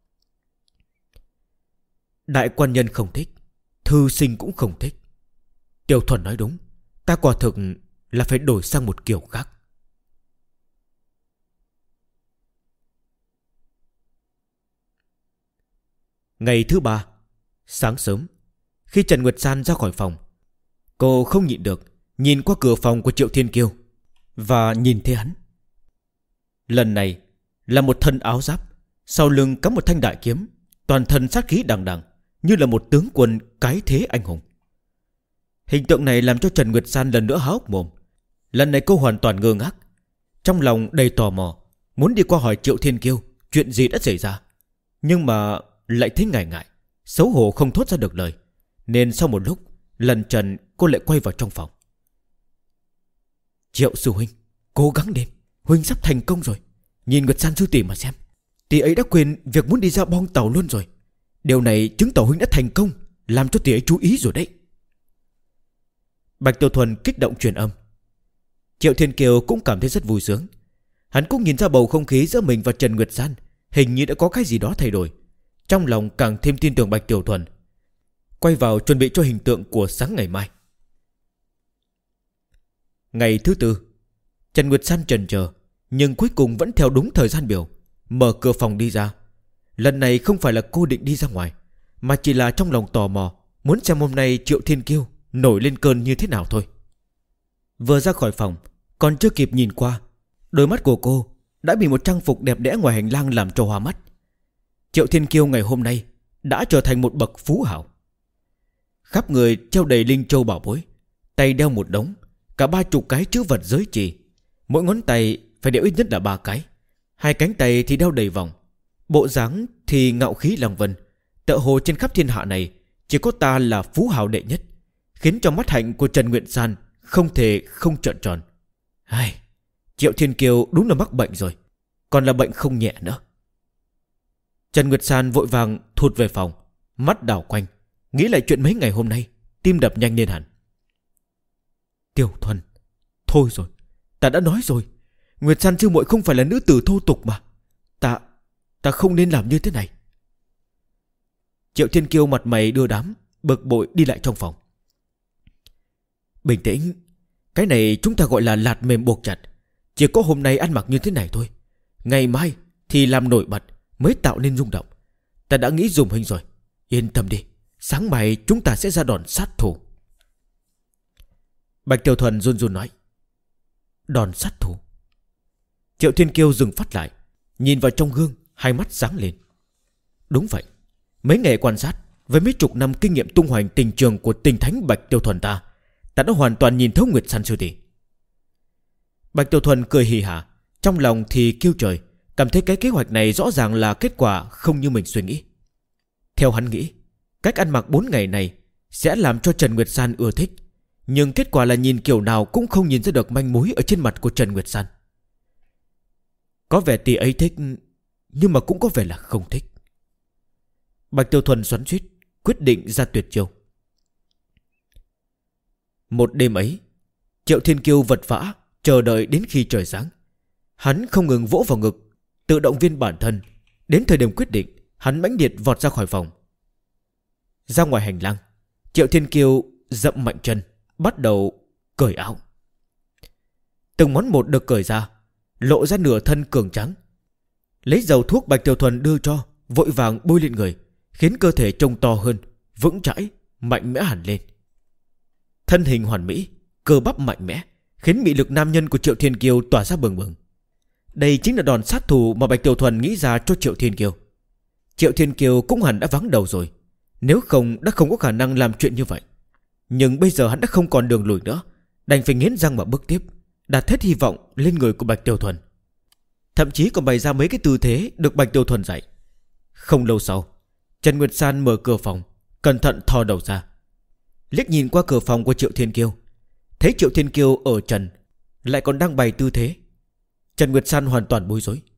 Đại quan nhân không thích, thư sinh cũng không thích. Tiểu Thuần nói đúng, ta quả thực là phải đổi sang một kiểu khác. Ngày thứ 3, sáng sớm, khi Trần Nguyệt San ra khỏi phòng, cô không nhịn được nhìn qua cửa phòng của Triệu Thiên Kiêu và nhìn thấy hắn. Lần này là một thân áo giáp, sau lưng cắm một thanh đại kiếm, toàn thân sát khí đằng đằng, như là một tướng quân cái thế anh hùng. Hình tượng này làm cho Trần Nguyệt San lần nữa há hốc mồm. Lần này cô hoàn toàn ngơ ngác, trong lòng đầy tò mò, muốn đi qua hỏi Triệu Thiên Kiêu chuyện gì đã xảy ra, nhưng mà lại thấy ngại ngại, xấu hổ không thốt ra được lời, nên sau một lúc lần trần cô lại quay vào trong phòng. Triệu sư huynh, cố gắng lên, huynh sắp thành công rồi. Nhìn Nguyệt San sư tỷ mà xem, tỷ ấy đã quên việc muốn đi ra bong tàu luôn rồi. Điều này chứng tỏ huynh đã thành công, làm cho tỷ ấy chú ý rồi đấy. Bạch Tiểu Thuần kích động truyền âm. Triệu Thiên Kiều cũng cảm thấy rất vui sướng. Hắn cũng nhìn ra bầu không khí giữa mình và Trần Nguyệt San hình như đã có cái gì đó thay đổi. Trong lòng càng thêm tin tưởng Bạch Tiểu Thuần, quay vào chuẩn bị cho hình tượng của sáng ngày mai. Ngày thứ 4, Trần Nguyệt San chần chờ, nhưng cuối cùng vẫn theo đúng thời gian biểu, mở cửa phòng đi ra. Lần này không phải là cô định đi ra ngoài, mà chỉ là trong lòng tò mò, muốn xem hôm nay Triệu Thiên Kiêu nổi lên cơn như thế nào thôi. Vừa ra khỏi phòng, còn chưa kịp nhìn qua, đôi mắt của cô đã bị một trang phục đẹp đẽ ngoài hành lang làm cho hoa mắt. Triệu Thiên Kiêu ngày hôm nay đã trở thành một bậc phú hảo. Khắp người treo đầy linh châu bảo bối, tay đeo một đống, cả 30 cái chữ vật giới trì. Mỗi ngón tay phải đeo ít nhất là 3 cái, 2 cánh tay thì đeo đầy vòng. Bộ dáng thì ngạo khí lăng vân, tựa hồ trên khắp thiên hạ này chỉ có ta là phú hào đệ nhất, khiến cho mắt hạnh của Trần Nguyệt San không thể không trợn tròn. Ai, Triệu Thiên Kiều đúng là mắc bệnh rồi, còn là bệnh không nhẹ nữa. Trần Nguyệt San vội vàng thụt về phòng, mắt đảo quanh, nghĩ lại chuyện mấy ngày hôm nay, tim đập nhanh lên hẳn. Tiểu Thuần, thôi rồi, ta đã nói rồi, Nguyệt San sư muội không phải là nữ tử thô tục mà. Ta không nên làm như thế này. Triệu Thiên Kiêu mặt mày đưa đám, bực bội đi lại trong phòng. Bình tĩnh. Cái này chúng ta gọi là lạt mềm buộc chặt. Chỉ có hôm nay ăn mặc như thế này thôi, ngày mai thì làm nổi bật mới tạo nên rung động. Ta đã nghĩ dùng hình rồi. Yên tâm đi, sáng mai chúng ta sẽ ra đòn sát thủ. Bạch Tiểu Thuần run run nói. Đòn sát thủ? Triệu Thiên Kiêu dừng phát lại, nhìn vào trong gương, hai mắt sáng lên. Đúng vậy. Mấy ngày quan sát, với mấy chục năm kinh nghiệm tung hoành tình trường của tình thánh Bạch Tiểu Thuần ta đã hoàn toàn nhìn thấu Nguyệt San sư tỷ. Bạch Tiểu Thuần cười hì hả, trong lòng thì kêu trời, cảm thấy cái kế hoạch này rõ ràng là kết quả không như mình suy nghĩ. Theo hắn nghĩ, cách ăn mặc 4 ngày này sẽ làm cho Trần Nguyệt San ưa thích, nhưng kết quả là nhìn kiểu nào cũng không nhìn ra được manh mối ở trên mặt của Trần Nguyệt San. Có vẻ tỷ ấy thích, nhưng mà cũng có vẻ là không thích. Bạch Tiểu Thuần xoắn xuýt, quyết định ra tuyệt chiêu. Một đêm ấy, Triệu Thiên Kiêu vật vã chờ đợi đến khi trời sáng. Hắn không ngừng vỗ vào ngực, tự động viên bản thân. Đến thời điểm quyết định, hắn mãnh liệt vọt ra khỏi phòng. Ra ngoài hành lang, Triệu Thiên Kiêu dậm mạnh chân, bắt đầu cởi áo. Từng món một được cởi ra, lộ ra nửa thân cường tráng. Lấy dầu thuốc Bạch Tiểu Thuần đưa cho, vội vàng bôi lên người, khiến cơ thể trông to hơn, vững chãi, mạnh mẽ hẳn lên. Thân hình hoàn mỹ, cơ bắp mạnh mẽ, khiến mị lực nam nhân của Triệu Thiên Kiêu tỏa ra bừng bừng. Đây chính là đòn sát thủ mà Bạch Tiểu Thuần nghĩ ra cho Triệu Thiên Kiêu. Triệu Thiên Kiêu cũng hẳn đã vắng đầu rồi, nếu không đã không có khả năng làm chuyện như vậy. Nhưng bây giờ hắn đã không còn đường lùi nữa, đành phải nghiến răng mà bước tiếp, đặt hết hy vọng lên người của Bạch Tiểu Thuần. Thậm chí còn bày ra mấy cái tư thế được Bạch Tiểu Thuần dạy. Không lâu sau, Trần Nguyệt San mở cửa phòng, cẩn thận thò đầu ra, liếc nhìn qua cửa phòng của Triệu Thiên Kiêu, thấy Triệu Thiên Kiêu ở trần lại còn đang bày tư thế. Trần Nguyệt San hoàn toàn bối rối.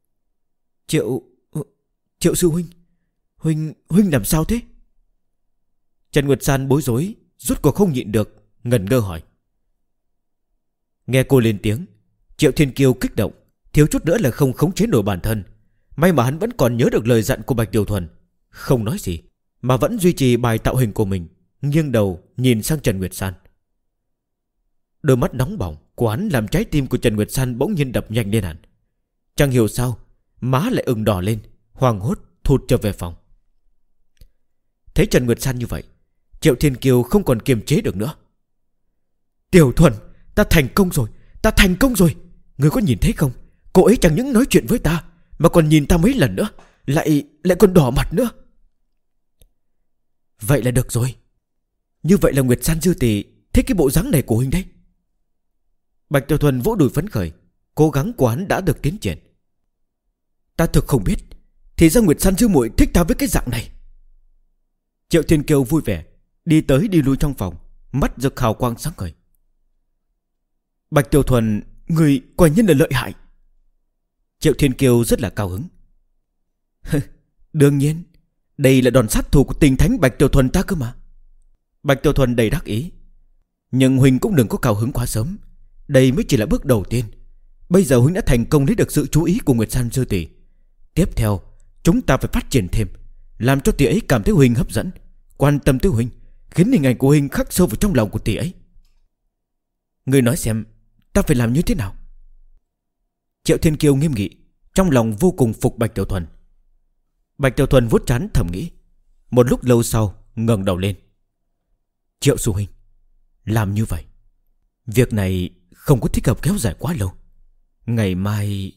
Triệu sư huynh, huynh làm sao thế? Trần Nguyệt San bối rối, rốt cuộc không nhịn được, ngần ngơ hỏi. Nghe cô lên tiếng, Triệu Thiên Kiêu kích động, thiếu chút nữa là không khống chế nổi bản thân. May mà hắn vẫn còn nhớ được lời dặn của Bạch Tiểu Thuần, không nói gì mà vẫn duy trì bài tạo hình của mình, nghiêng đầu nhìn sang Trần Nguyệt San. Đôi mắt nóng bỏng của hắn làm trái tim của Trần Nguyệt San bỗng nhiên đập nhanh lên hẳn. Chẳng hiểu sao má lại ửng đỏ lên, hoảng hốt thụt trở về phòng. Thấy Trần Nguyệt San như vậy, Triệu Thiên Kiêu không còn kiềm chế được nữa. Tiểu Thuần, ta thành công rồi, ta thành công rồi. Ngươi có nhìn thấy không? Cô ấy chẳng những nói chuyện với ta mà còn nhìn ta mấy lần nữa, lại còn đỏ mặt nữa. Vậy là được rồi. Như vậy là Nguyệt San sư tỷ thích cái bộ dáng này của huynh đấy. Bạch Tiểu Thuần vỗ đùi phấn khởi, cố gắng của hắn đã được tiến triển. Ta thực không biết, thì ra Nguyệt San sư muội thích ta với cái dạng này. Triệu Thiên Kiêu vui vẻ đi tới đi lui trong phòng, mắt rực hào quang sáng ngời. Bạch Tiểu Thuần, người quả nhiên là lợi hại. Triệu Thiên Kiêu rất là cao hứng. Đương nhiên, đây là đòn sát thủ của tình thánh Bạch Tiểu Thuần ta cơ mà. Bạch Tiểu Thuần đầy đắc ý. Nhưng huynh cũng đừng có cao hứng quá sớm, đây mới chỉ là bước đầu tiên. Bây giờ huynh đã thành công lấy được sự chú ý của Nguyệt San sư tỷ. Tiếp theo chúng ta phải phát triển thêm, làm cho tỷ ấy cảm thấy huynh hấp dẫn, quan tâm tới huynh, khiến hình ảnh của huynh khắc sâu vào trong lòng của tỷ ấy. Ngươi nói xem, ta phải làm như thế nào? Triệu Thiên Kiêu nghiêm nghị, trong lòng vô cùng phục Bạch Tiểu Thuần. Bạch Tiểu Thuần vuốt trán thầm nghĩ. Một lúc lâu sau ngẩng đầu lên. Triệu sư huynh, làm như vậy, việc này không có thích hợp kéo dài quá lâu. Ngày mai...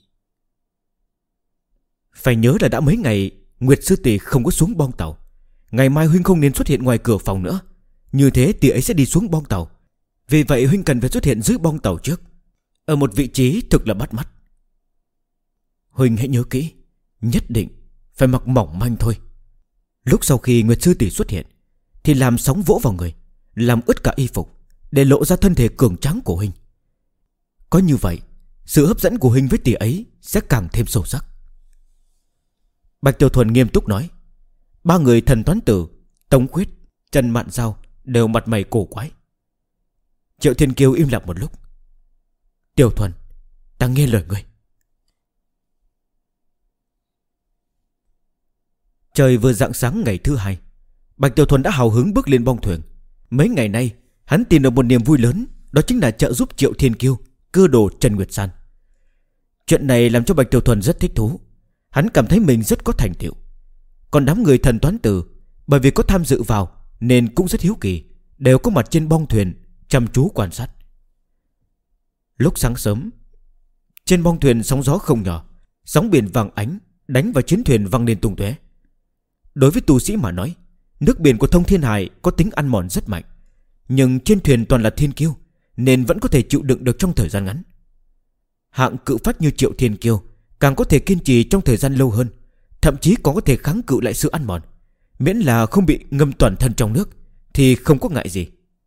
Phải nhớ là đã mấy ngày Nguyệt sư tỷ không có xuống bong tàu. Ngày mai huynh không nên xuất hiện ngoài cửa phòng nữa, như thế tỷ ấy sẽ đi xuống bong tàu. Vì vậy huynh cần phải xuất hiện dưới bong tàu trước, ở một vị trí thực là bắt mắt. Huynh hãy nhớ kỹ, nhất định phải mặc mỏng manh thôi. Lúc sau khi Nguyệt sư tỷ xuất hiện thì làm sóng vỗ vào người, làm ướt cả y phục, để lộ ra thân thể cường tráng của huynh. Có như vậy, sự hấp dẫn của huynh với tỷ ấy sẽ càng thêm sâu sắc. Bạch Tiểu Thuần nghiêm túc nói. Ba người Thần Toán Tử, Tống Khuyết, Trần Mạn Giao đều mặt mày cổ quái. Triệu Thiên Kiêu im lặng một lúc. Tiểu Thuần, ta nghe lời ngươi. Trời vừa rạng sáng ngày thứ hai, Bạch Tiểu Thuần đã hào hứng bước lên bong thuyền. Mấy ngày nay hắn tìm được một niềm vui lớn, đó chính là trợ giúp Triệu Thiên Kiêu cưa đồ Trần Nguyệt San. Chuyện này làm cho Bạch Tiểu Thuần rất thích thú. Hắn cảm thấy mình rất có thành tựu. Còn đám người thần toán tử, bởi vì có tham dự vào nên cũng rất hiếu kỳ, đều có mặt trên bong thuyền chăm chú quan sát. Lúc sáng sớm, trên bong thuyền sóng gió không nhỏ, sóng biển vàng ánh đánh vào chiến thuyền văng lên tung tóe. Đối với tu sĩ mà nói, nước biển của Thông Thiên Hải có tính ăn mòn rất mạnh, nhưng trên thuyền toàn là thiên kiêu nên vẫn có thể chịu đựng được trong thời gian ngắn. Hạng cự phách như Triệu Thiên Kiêu càng có thể kiên trì trong thời gian lâu hơn, thậm chí còn có thể kháng cự lại sự ăn mòn, miễn là không bị ngâm toàn thân trong nước thì không có ngại gì.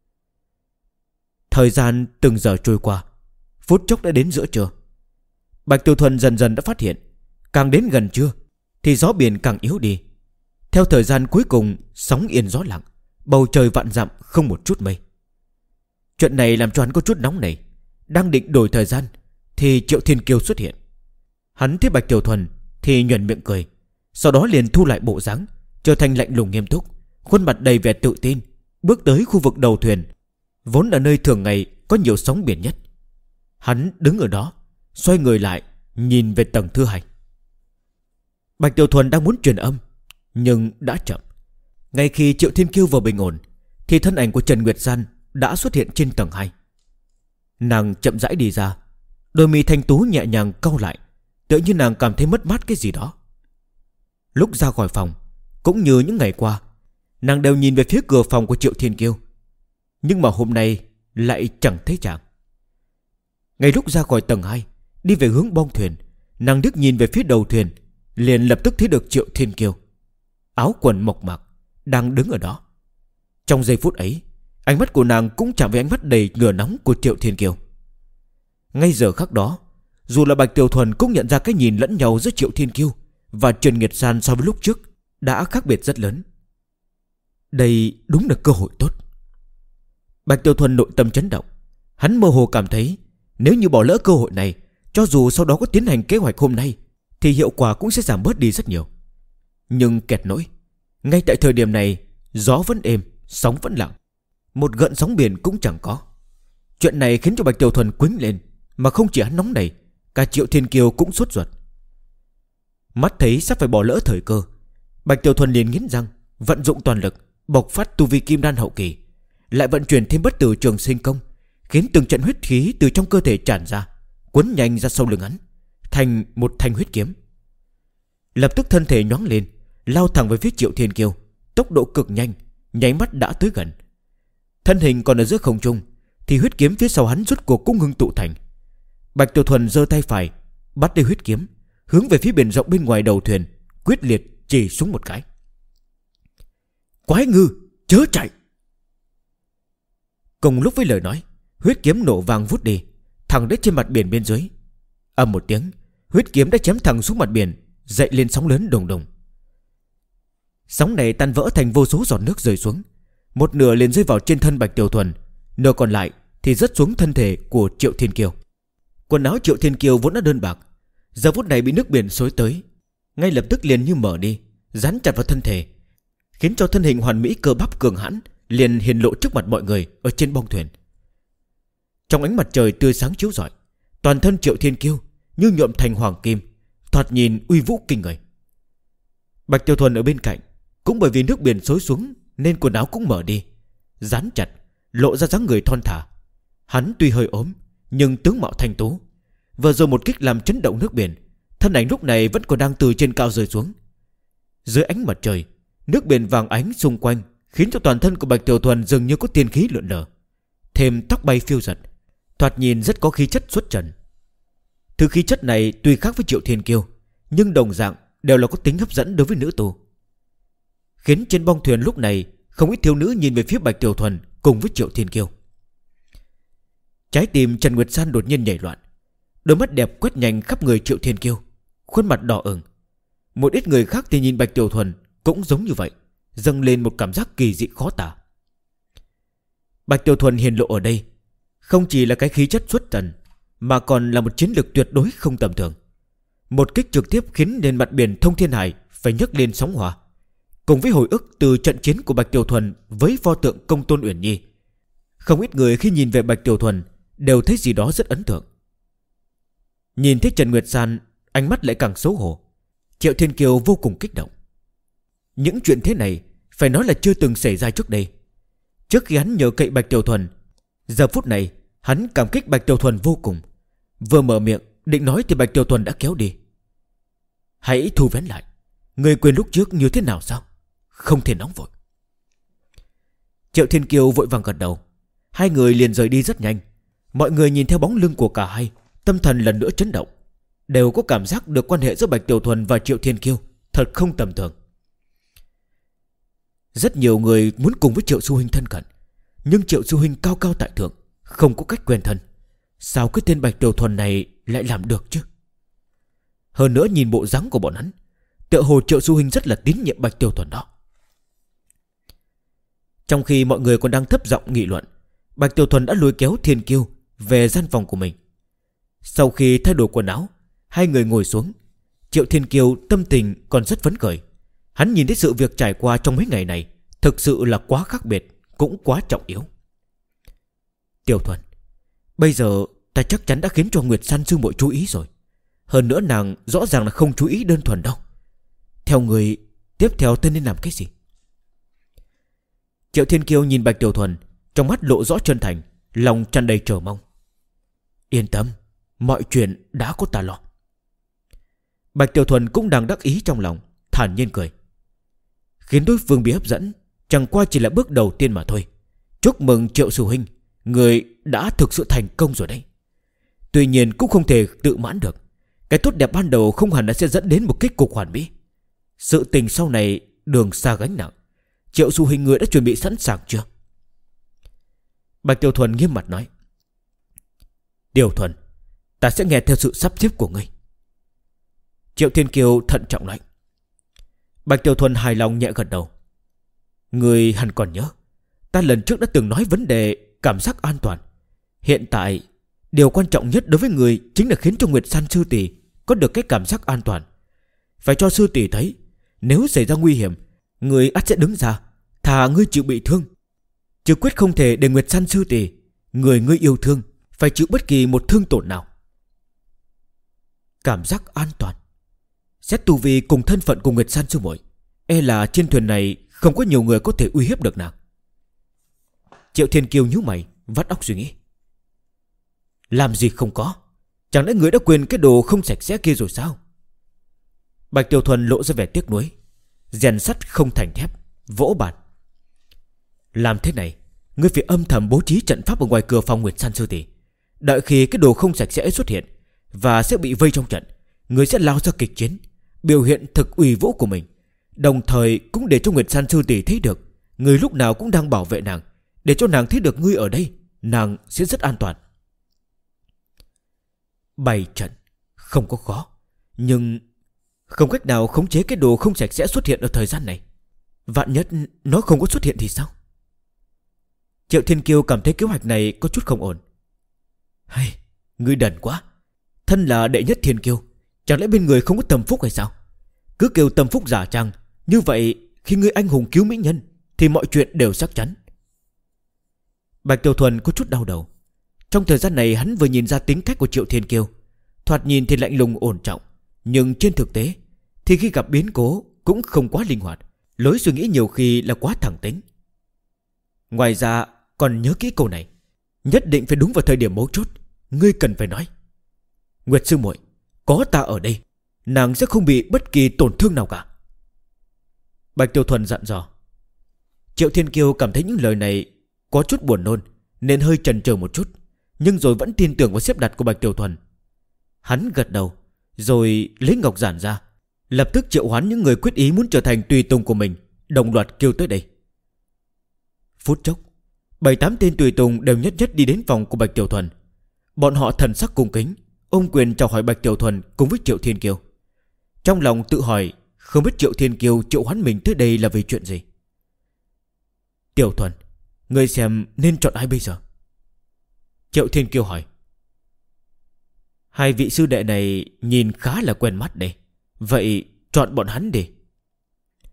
Thời gian từng giờ trôi qua, phút chốc đã đến giữa trưa. Bạch Tiểu Thuần dần dần đã phát hiện, càng đến gần trưa thì gió biển càng yếu đi. Theo thời gian cuối cùng sóng yên gió lặng, bầu trời vạn dặm không một chút mây. Chuyện này làm cho hắn có chút nóng nảy. Đang định đổi thời gian thì Triệu Thiên Kiêu xuất hiện. Hắn thấy Bạch Tiểu Thuần thì nhuận miệng cười, sau đó liền thu lại bộ dáng, trở thành lạnh lùng nghiêm túc, khuôn mặt đầy vẻ tự tin, bước tới khu vực đầu thuyền, vốn là nơi thường ngày có nhiều sóng biển nhất. Hắn đứng ở đó, xoay người lại, nhìn về tầng thứ hai. Bạch Tiểu Thuần đang muốn truyền âm, nhưng đã chậm. Ngay khi Triệu Thiên Kiêu vừa bình ổn thì thân ảnh của Trần Nguyệt San đã xuất hiện trên tầng 2. Nàng chậm rãi đi ra, đôi mi thanh tú nhẹ nhàng cau lại, tựa như nàng cảm thấy mất mát cái gì đó. Lúc ra khỏi phòng, cũng như những ngày qua, nàng đều nhìn về phía cửa phòng của Triệu Thiên Kiêu, nhưng mà hôm nay lại chẳng thấy chàng. Ngay lúc ra khỏi tầng 2, đi về hướng bong thuyền, nàng liếc nhìn về phía đầu thuyền, liền lập tức thấy được Triệu Thiên Kiêu, áo quần mộc mạc, đang đứng ở đó. Trong giây phút ấy, ánh mắt của nàng cũng chạm với ánh mắt đầy lửa nóng của Triệu Thiên Kiêu. Ngay giờ khắc đó, dù là Bạch Tiểu Thuần cũng nhận ra cái nhìn lẫn nhau giữa Triệu Thiên Kiêu và Trần Nguyệt San so với lúc trước đã khác biệt rất lớn. Đây đúng là cơ hội tốt. Bạch Tiểu Thuần nội tâm chấn động. Hắn mơ hồ cảm thấy nếu như bỏ lỡ cơ hội này, cho dù sau đó có tiến hành kế hoạch hôm nay thì hiệu quả cũng sẽ giảm bớt đi rất nhiều. Nhưng kẹt nỗi, ngay tại thời điểm này, gió vẫn êm, sóng vẫn lặng, một gợn sóng biển cũng chẳng có. Chuyện này khiến cho Bạch Tiểu Thuần quĩnh lên, mà không chỉ hắn nóng nảy, cả Triệu Thiên Kiêu cũng sốt ruột. Mắt thấy sắp phải bỏ lỡ thời cơ, Bạch Tiểu Thuần liền nghiến răng, vận dụng toàn lực bộc phát tu vi kim đan hậu kỳ, lại vận chuyển thêm bất tử trường sinh công, khiến từng trận huyết khí từ trong cơ thể tràn ra, quấn nhanh ra sau lưng hắn, thành một thanh huyết kiếm. Lập tức thân thể nhoáng lên, lao thẳng về phía Triệu Thiên Kiêu, tốc độ cực nhanh, nháy mắt đã tới gần. Thân hình còn ở giữa không trung thì huyết kiếm phía sau hắn rốt cuộc cũng ngưng tụ thành. Bạch Tiểu Thuần giơ tay phải bắt lấy huyết kiếm, hướng về phía biển rộng bên ngoài đầu thuyền, quyết liệt chỉ xuống một cái. Quái ngư, chớ chạy! Cùng lúc với lời nói, huyết kiếm nổ vang vút đi, thẳng đến trên mặt biển bên dưới. Ầm một tiếng, huyết kiếm đã chém thẳng xuống mặt biển, dậy lên sóng lớn đùng đùng. Sóng này tan vỡ thành vô số giọt nước rơi xuống, một nửa liền rơi vào trên thân Bạch Tiểu Thuần, nửa còn lại thì rớt xuống thân thể của Triệu Thiên Kiêu. Quần áo Triệu Thiên Kiêu vốn đã đơn bạc, giờ phút này bị nước biển xối tới, ngay lập tức liền như mở đi, dán chặt vào thân thể, khiến cho thân hình hoàn mỹ cơ bắp cường hãn liền hiển lộ trước mặt mọi người ở trên bong thuyền. Trong ánh mặt trời tươi sáng chiếu rọi, toàn thân Triệu Thiên Kiêu như nhuộm thành hoàng kim, thoạt nhìn uy vũ kinh người. Bạch Tiểu Thuần ở bên cạnh, cũng bởi vì nước biển xối xuống nên quần áo cũng mở đi, dán chặt, lộ ra dáng người thon thả. Hắn tuy hơi ốm nhưng tướng mạo thanh tú, vừa rồi một kích làm chấn động nước biển, thân ảnh lúc này vẫn còn đang từ trên cao rơi xuống. Dưới ánh mặt trời, nước biển vàng ánh xung quanh khiến cho toàn thân của Bạch Tiểu Thuần dường như có tiên khí lượn lờ, thêm tóc bay phiêu giật, thoạt nhìn rất có khí chất xuất trần. Thứ khí chất này tuy khác với Triệu Thiên Kiêu, nhưng đồng dạng đều là có tính hấp dẫn đối với nữ tu, khiến trên bong thuyền lúc này không ít thiếu nữ nhìn về phía Bạch Tiểu Thuần cùng với Triệu Thiên Kiêu. Trái tim Trần Nguyệt San đột nhiên nhảy loạn, đôi mắt đẹp quét nhanh khắp người Triệu Thiên Kiêu, khuôn mặt đỏ ửng. Một ít người khác thì nhìn Bạch Tiểu Thuần cũng giống như vậy, dâng lên một cảm giác kỳ dị khó tả. Bạch Tiểu Thuần hiển lộ ở đây không chỉ là cái khí chất xuất trần, mà còn là một chiến lược tuyệt đối không tầm thường. Một kích trực tiếp khiến nền mặt biển Thông Thiên Hải phải nhấc lên sóng hòa, cùng với hồi ức từ trận chiến của Bạch Tiểu Thuần với pho tượng Công Tôn Uyển Nhi, không ít người khi nhìn về Bạch Tiểu Thuần đều thấy gì đó rất ấn tượng. Nhìn thấy Trần Nguyệt San, ánh mắt lại càng xấu hổ. Triệu Thiên Kiều vô cùng kích động. Những chuyện thế này phải nói là chưa từng xảy ra trước đây. Trước khi hắn nhờ cậy Bạch Tiểu Thuần, giờ phút này hắn cảm kích Bạch Tiểu Thuần vô cùng. Vừa mở miệng định nói thì Bạch Tiểu Thuần đã kéo đi. Hãy thu vén lại. Người quên lúc trước như thế nào sao? Không thể nóng vội. Triệu Thiên Kiều vội vàng gật đầu. Hai người liền rời đi rất nhanh. Mọi người nhìn theo bóng lưng của cả hai, tâm thần lần nữa chấn động. Đều có cảm giác được quan hệ giữa Bạch Tiểu Thuần và Triệu Thiên Kiều thật không tầm thường. Rất nhiều người muốn cùng với Triệu Sư Huynh thân cận, nhưng Triệu Sư Huynh cao cao tại thượng, không có cách quen thân. Sao cái tên Bạch Tiểu Thuần này lại làm được chứ? Hơn nữa nhìn bộ dáng của bọn hắn, tựa hồ Triệu Sư Huynh rất là tín nhiệm Bạch Tiểu Thuần đó. Trong khi mọi người còn đang thấp giọng nghị luận, Bạch Tiểu Thuần đã lôi kéo Thiên Kiêu về gian phòng của mình. Sau khi thay đổi quần áo, hai người ngồi xuống. Triệu Thiên Kiêu tâm tình còn rất phấn khởi. Hắn nhìn thấy sự việc trải qua trong mấy ngày này thực sự là quá khác biệt, cũng quá trọng yếu. Tiểu Thuần, bây giờ ta chắc chắn đã khiến cho Nguyệt San sư muội chú ý rồi. Hơn nữa nàng rõ ràng là không chú ý đơn thuần đâu. Theo người, tiếp theo ta nên làm cái gì? Triệu Thiên Kiêu nhìn Bạch Tiểu Thuần, trong mắt lộ rõ chân thành, lòng tràn đầy chờ mong. Yên tâm, mọi chuyện đã có ta lo. Bạch Tiểu Thuần cũng đang đắc ý trong lòng, thản nhiên cười. Khiến đối phương bị hấp dẫn chẳng qua chỉ là bước đầu tiên mà thôi. Chúc mừng Triệu Sư Huynh, người đã thực sự thành công rồi đấy. Tuy nhiên cũng không thể tự mãn được. Cái tốt đẹp ban đầu không hẳn là sẽ dẫn đến một kết cục hoàn mỹ. Sự tình sau này đường xa gánh nặng. Triệu Sư Huynh, người đã chuẩn bị sẵn sàng chưa? Bạch Tiểu Thuần nghiêm mặt nói. Tiểu Thuần, ta sẽ nghe theo sự sắp xếp của ngươi. Triệu Thiên Kiều thận trọng nói. Bạch Tiểu Thuần hài lòng nhẹ gật đầu. Người hẳn còn nhớ, ta lần trước đã từng nói vấn đề cảm giác an toàn. Hiện tại, điều quan trọng nhất đối với người chính là khiến cho Nguyệt San sư tỷ có được cái cảm giác an toàn. Phải cho sư tỷ thấy, nếu xảy ra nguy hiểm, người ắt sẽ đứng ra, thà ngươi chịu bị thương, chứ quyết không thể để Nguyệt San sư tỷ, người ngươi yêu thương, phải chịu bất kỳ một thương tổn nào. Cảm giác an toàn. Xét tu vi cùng thân phận của Nguyệt San sư muội, e là trên thuyền này không có nhiều người có thể uy hiếp được nàng. Triệu Thiên Kiều nhíu mày, vắt óc suy nghĩ. Làm gì không có? Chẳng lẽ người đã quên cái đồ không sạch sẽ kia rồi sao? Bạch Tiểu Thuần lộ ra vẻ tiếc nuối. Rèn sắt không thành thép, vỗ bàn. Làm thế này, ngươi phải âm thầm bố trí trận pháp ở ngoài cửa phòng Nguyệt San sư tỷ. Đợi khi cái đồ không sạch sẽ xuất hiện và sẽ bị vây trong trận, ngươi sẽ lao ra kịch chiến, biểu hiện thực uy vũ của mình, đồng thời cũng để cho Nguyệt San sư tỷ thấy được ngươi lúc nào cũng đang bảo vệ nàng. Để cho nàng thấy được ngươi ở đây, nàng sẽ rất an toàn. Bày trận không có khó, nhưng không cách nào khống chế cái đồ không sạch sẽ xuất hiện ở thời gian này. Vạn nhất nó không có xuất hiện thì sao? Triệu Thiên Kiêu cảm thấy kế hoạch này có chút không ổn. Hay, ngươi đần quá. Thân là đệ nhất thiên kiêu, chẳng lẽ bên người không có tâm phúc hay sao? Cứ kêu tâm phúc giả trang, như vậy khi ngươi anh hùng cứu mỹ nhân thì mọi chuyện đều chắc chắn. Bạch Tiểu Thuần có chút đau đầu. Trong thời gian này hắn vừa nhìn ra tính cách của Triệu Thiên Kiêu, thoạt nhìn thì lạnh lùng ổn trọng, nhưng trên thực tế thì khi gặp biến cố cũng không quá linh hoạt, lối suy nghĩ nhiều khi là quá thẳng tính. Ngoài ra còn nhớ kỹ câu này, nhất định phải đúng vào thời điểm mấu chốt. Ngươi cần phải nói, Nguyệt sư muội, có ta ở đây, nàng sẽ không bị bất kỳ tổn thương nào cả. Bạch Tiểu Thuần dặn dò. Triệu Thiên Kiêu cảm thấy những lời này có chút buồn nôn, nên hơi chần chừ một chút, nhưng rồi vẫn tin tưởng vào xếp đặt của Bạch Tiểu Thuần. Hắn gật đầu, rồi lấy ngọc giản ra, lập tức triệu hoán những người quyết ý muốn trở thành tùy tùng của mình, đồng loạt kêu tới đây. Phút chốc, 7-8 tên tùy tùng đều nhất nhất đi đến phòng của Bạch Tiểu Thuần. Bọn họ thần sắc cung kính, ôm quyền chào hỏi Bạch Tiểu Thuần cùng với Triệu Thiên Kiêu. Trong lòng tự hỏi, không biết Triệu Thiên Kiêu triệu hoán mình tới đây là vì chuyện gì. Tiểu Thuần, ngươi xem nên chọn ai bây giờ? Triệu Thiên Kiêu hỏi. Hai vị sư đệ này nhìn khá là quen mắt đây, vậy chọn bọn hắn đi.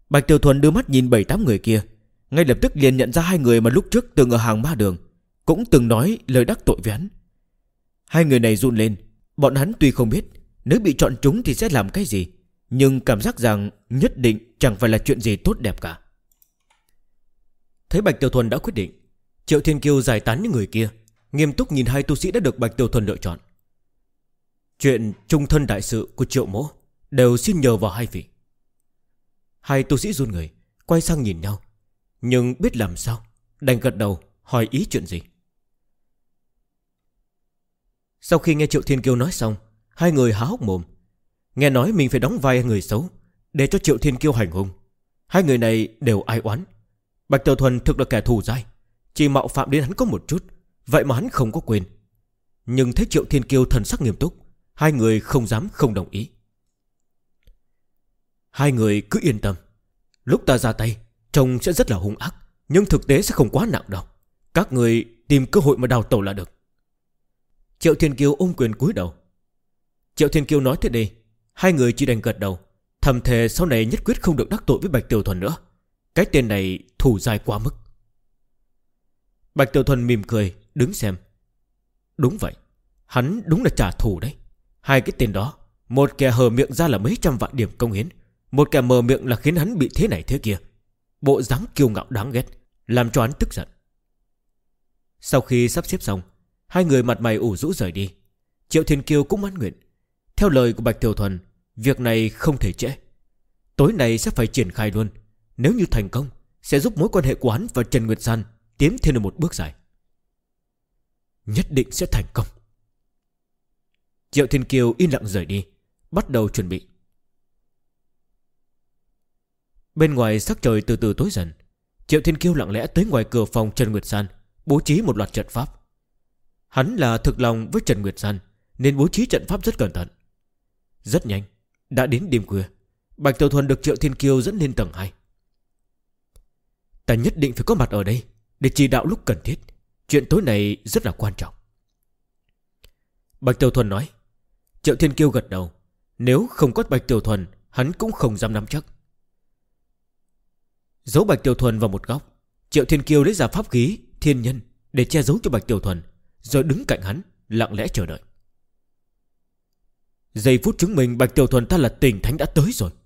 Bạch Tiểu Thuần đưa mắt nhìn 7-8 người kia, ngay lập tức liền nhận ra hai người mà lúc trước từng ở hàng ma đường, cũng từng nói lời đắc tội với hắn. Hai người này run lên. Bọn hắn tuy không biết nếu bị chọn trúng thì sẽ làm cái gì, nhưng cảm giác rằng nhất định chẳng phải là chuyện gì tốt đẹp cả. Thấy Bạch Tiểu Thuần đã quyết định, Triệu Thiên Kiêu giải tán những người kia, nghiêm túc nhìn hai tu sĩ đã được Bạch Tiểu Thuần lựa chọn. Chuyện trung thân đại sự của Triệu mỗ đều xin nhờ vào hai vị. Hai tu sĩ run người, quay sang nhìn nhau, nhưng biết làm sao, đành gật đầu hỏi ý chuyện gì. Sau khi nghe Triệu Thiên Kiêu nói xong, hai người há hốc mồm. Nghe nói mình phải đóng vai người xấu để cho Triệu Thiên Kiêu hành hung. Hai người này đều ai oán. Bạch Tiểu Thuần thực là kẻ thù dai, chỉ mạo phạm đến hắn có một chút, vậy mà hắn không có quyền. Nhưng thấy Triệu Thiên Kiêu thần sắc nghiêm túc, hai người không dám không đồng ý. Hai người cứ yên tâm, lúc ta ra tay trông sẽ rất là hung ác, nhưng thực tế sẽ không quá nặng đâu. Các người tìm cơ hội mà đào tẩu là được. Triệu Thiên Kiêu ôm quyền cúi đầu. Triệu Thiên Kiêu nói thế đây, hai người chỉ đành gật đầu, thầm thề sau này nhất quyết không được đắc tội với Bạch Tiểu Thuần nữa. Cái tên này thù dai quá mức. Bạch Tiểu Thuần mỉm cười đứng xem. Đúng vậy, hắn đúng là trả thù đấy. Hai cái tên đó, một kẻ hờ miệng ra là mấy trăm vạn điểm công hiến, một kẻ mờ miệng là khiến hắn bị thế này thế kia. Bộ dáng kiêu ngạo đáng ghét, làm cho hắn tức giận. Sau khi sắp xếp xong, hai người mặt mày ủ rũ rời đi. Triệu Thiên Kiêu cũng mãn nguyện. Theo lời của Bạch Tiểu Thuần, việc này không thể trễ. Tối nay sẽ phải triển khai luôn. Nếu như thành công, sẽ giúp mối quan hệ của hắn và Trần Nguyệt San tiến thêm một bước dài. Nhất định sẽ thành công. Triệu Thiên Kiêu yên lặng rời đi, bắt đầu chuẩn bị. Bên ngoài sắc trời từ từ tối dần. Triệu Thiên Kiêu lặng lẽ tới ngoài cửa phòng Trần Nguyệt San, bố trí một loạt trận pháp. Hắn là thực lòng với Trần Nguyệt San, nên bố trí trận pháp rất cẩn thận. Rất nhanh, đã đến đêm khuya, Bạch Tiểu Thuần được Triệu Thiên Kiêu dẫn lên tầng 2. Ta nhất định phải có mặt ở đây để chỉ đạo lúc cần thiết. Chuyện tối này rất là quan trọng. Bạch Tiểu Thuần nói. Triệu Thiên Kiêu gật đầu. Nếu không có Bạch Tiểu Thuần, hắn cũng không dám nắm chắc. Giấu Bạch Tiểu Thuần vào một góc, Triệu Thiên Kiêu lấy ra pháp khí thiên nhân để che giấu cho Bạch Tiểu Thuần, rồi đứng cạnh hắn lặng lẽ chờ đợi. Giây phút chứng minh Bạch Tiểu Thuần ta là tỉnh thánh đã tới rồi.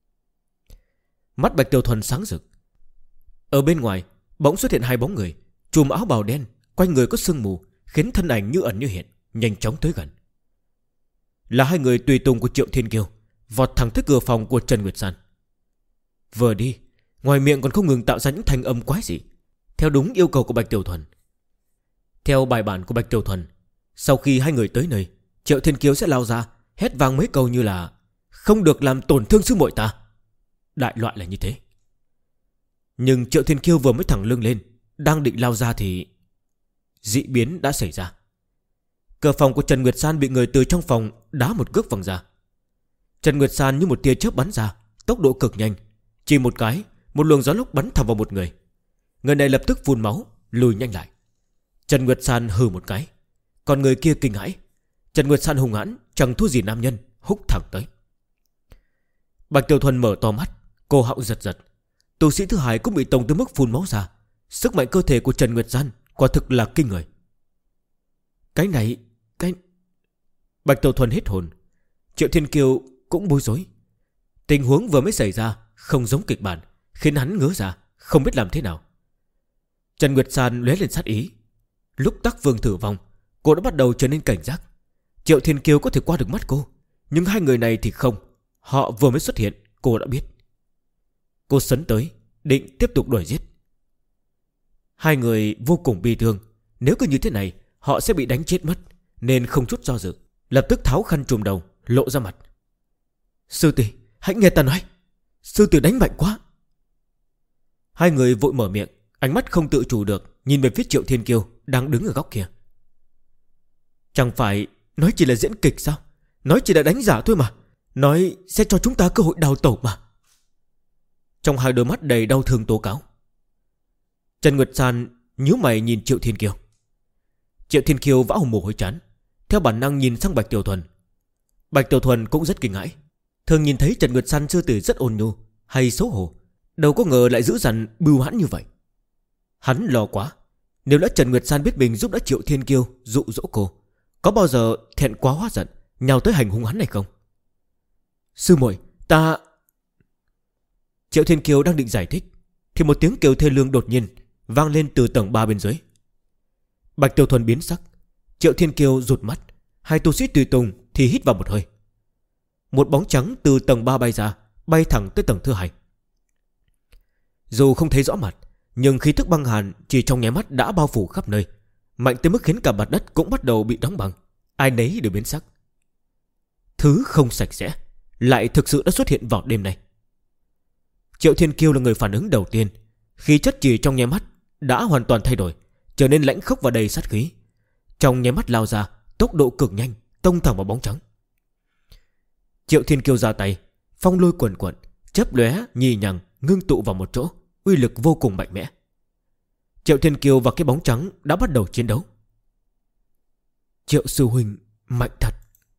Mắt Bạch Tiểu Thuần sáng rực. Ở bên ngoài bỗng xuất hiện hai bóng người, trùm áo bào đen, quanh người có sương mù, khiến thân ảnh như ẩn như hiện, nhanh chóng tới gần. Là hai người tùy tùng của Triệu Thiên Kiêu, vọt thẳng tới cửa phòng của Trần Nguyệt San. Vừa đi, ngoài miệng còn không ngừng tạo ra những thanh âm quái dị, theo đúng yêu cầu của Bạch Tiểu Thuần. Theo bài bản của Bạch Tiểu Thuần, sau khi hai người tới nơi, Triệu Thiên Kiêu sẽ lao ra, hét vang mấy câu như là không được làm tổn thương sư muội ta. Đại loại là như thế. Nhưng Triệu Thiên Kiêu vừa mới thẳng lưng lên, đang định lao ra thì dị biến đã xảy ra. Cửa phòng của Trần Nguyệt San bị người từ trong phòng đá một cước văng ra. Trần Nguyệt San như một tia chớp bắn ra, tốc độ cực nhanh. Chỉ một cái, một luồng gió lốc bắn thẳng vào một người. Người này lập tức phun máu, lùi nhanh lại. Trần Nguyệt San hừ một cái, còn người kia kinh hãi. Trần Nguyệt San hung hãn, chẳng thua gì nam nhân, húc thẳng tới. Bạch Tiểu Thuần mở to mắt, cổ họng giật giật. Tu sĩ thứ hai cũng bị tông tới mức phun máu ra. Sức mạnh cơ thể của Trần Nguyệt San quả thực là kinh người. Cái này, Bạch Tiểu Thuần hết hồn. Triệu Thiên Kiêu cũng bối rối. Tình huống vừa mới xảy ra không giống kịch bản, khiến hắn ngớ ra, không biết làm thế nào. Trần Nguyệt San lóe lên sát ý. Lúc Tắc Vương thử vong, cô đã bắt đầu trở nên cảnh giác. Triệu Thiên Kiêu có thể qua được mắt cô, nhưng hai người này thì không. Họ vừa mới xuất hiện, cô đã biết. Cô sấn tới, định tiếp tục đuổi giết. Hai người vô cùng bi thương. Nếu cứ như thế này, họ sẽ bị đánh chết mất, nên không chút do dự, lập tức tháo khăn trùm đầu, lộ ra mặt. Sư tỷ, hãy nghe ta nói. Sư tỷ đánh mạnh quá. Hai người vội mở miệng, ánh mắt không tự chủ được nhìn về phía Triệu Thiên Kiêu đang đứng ở góc kia. Chẳng phải nói chỉ là diễn kịch sao? Nói chỉ là đánh giả thôi mà. Nói sẽ cho chúng ta cơ hội đào tẩu mà. Trong hai đôi mắt đầy đau thương tố cáo. Trần Nguyệt San nhíu mày nhìn Triệu Thiên Kiêu. Triệu Thiên Kiêu vã hùng mồ hôi chán, theo bản năng nhìn sang Bạch Tiểu Thuần. Bạch Tiểu Thuần cũng rất kinh hãi. Thường nhìn thấy Trần Nguyệt San sư tử rất ôn nhu hay xấu hổ, Đâu có ngờ lại dữ dằn bưu hãn như vậy. Hắn lo quá. Nếu đã Trần Nguyệt San biết mình giúp đã Triệu Thiên Kiêu dụ dỗ cô, có bao giờ thẹn quá hóa giận nhào tới hành hung hắn này không? Sư muội, ta... Triệu Thiên Kiêu đang định giải thích thì một tiếng kêu thê lương đột nhiên vang lên từ tầng 3 bên dưới. Bạch Tiểu Thuần biến sắc. Triệu Thiên Kiêu rụt mắt. Hai tu sĩ tùy tùng thì hít vào một hơi. Một bóng trắng từ tầng 3 bay ra, bay thẳng tới tầng thứ 2. Dù không thấy rõ mặt, nhưng khí tức băng hàn chỉ trong nháy mắt đã bao phủ khắp nơi, mạnh tới mức khiến cả mặt đất cũng bắt đầu bị đóng băng. Ai nấy đều biến sắc. Thứ không sạch sẽ lại thực sự đã xuất hiện vào đêm nay. Triệu Thiên Kiêu là người phản ứng đầu tiên. Khí chất chỉ trong nháy mắt đã hoàn toàn thay đổi, trở nên lãnh khốc và đầy sát khí. Trong nháy mắt lao ra, tốc độ cực nhanh, tông thẳng vào bóng trắng. Triệu Thiên Kiêu ra tay, phong lôi quần quần, chớp lóe nhì nhằng ngưng tụ vào một chỗ, uy lực vô cùng mạnh mẽ. Triệu Thiên Kiêu và cái bóng trắng đã bắt đầu chiến đấu. Triệu sư huynh mạnh thật.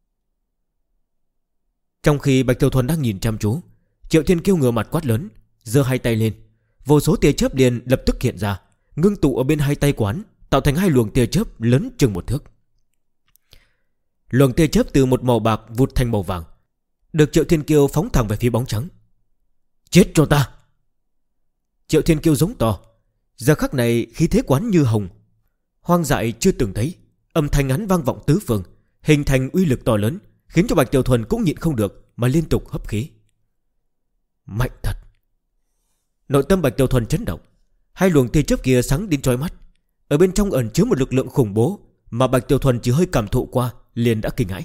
Trong khi Bạch Tiểu Thuần đang nhìn chăm chú, Triệu Thiên Kiêu ngửa mặt quát lớn, giơ hai tay lên. Vô số tia chớp liền lập tức hiện ra, ngưng tụ ở bên hai tay quán, tạo thành hai luồng tia chớp lớn chừng một thước. Luồng tia chớp từ một màu bạc vụt thành màu vàng, được Triệu Thiên Kiêu phóng thẳng về phía bóng trắng. Chết cho ta! Triệu Thiên Kiêu giống to. Giờ khắc này khí thế quán như hồng, hoang dại chưa từng thấy. Âm thanh hắn vang vọng tứ phương, hình thành uy lực to lớn, khiến cho Bạch Tiểu Thuần cũng nhịn không được mà liên tục hấp khí. Mạnh thật! Nội tâm Bạch Tiểu Thuần chấn động. Hai luồng tia chớp kia sáng đến chói mắt, ở bên trong ẩn chứa một lực lượng khủng bố mà Bạch Tiểu Thuần chỉ hơi cảm thụ qua liền đã kinh hãi.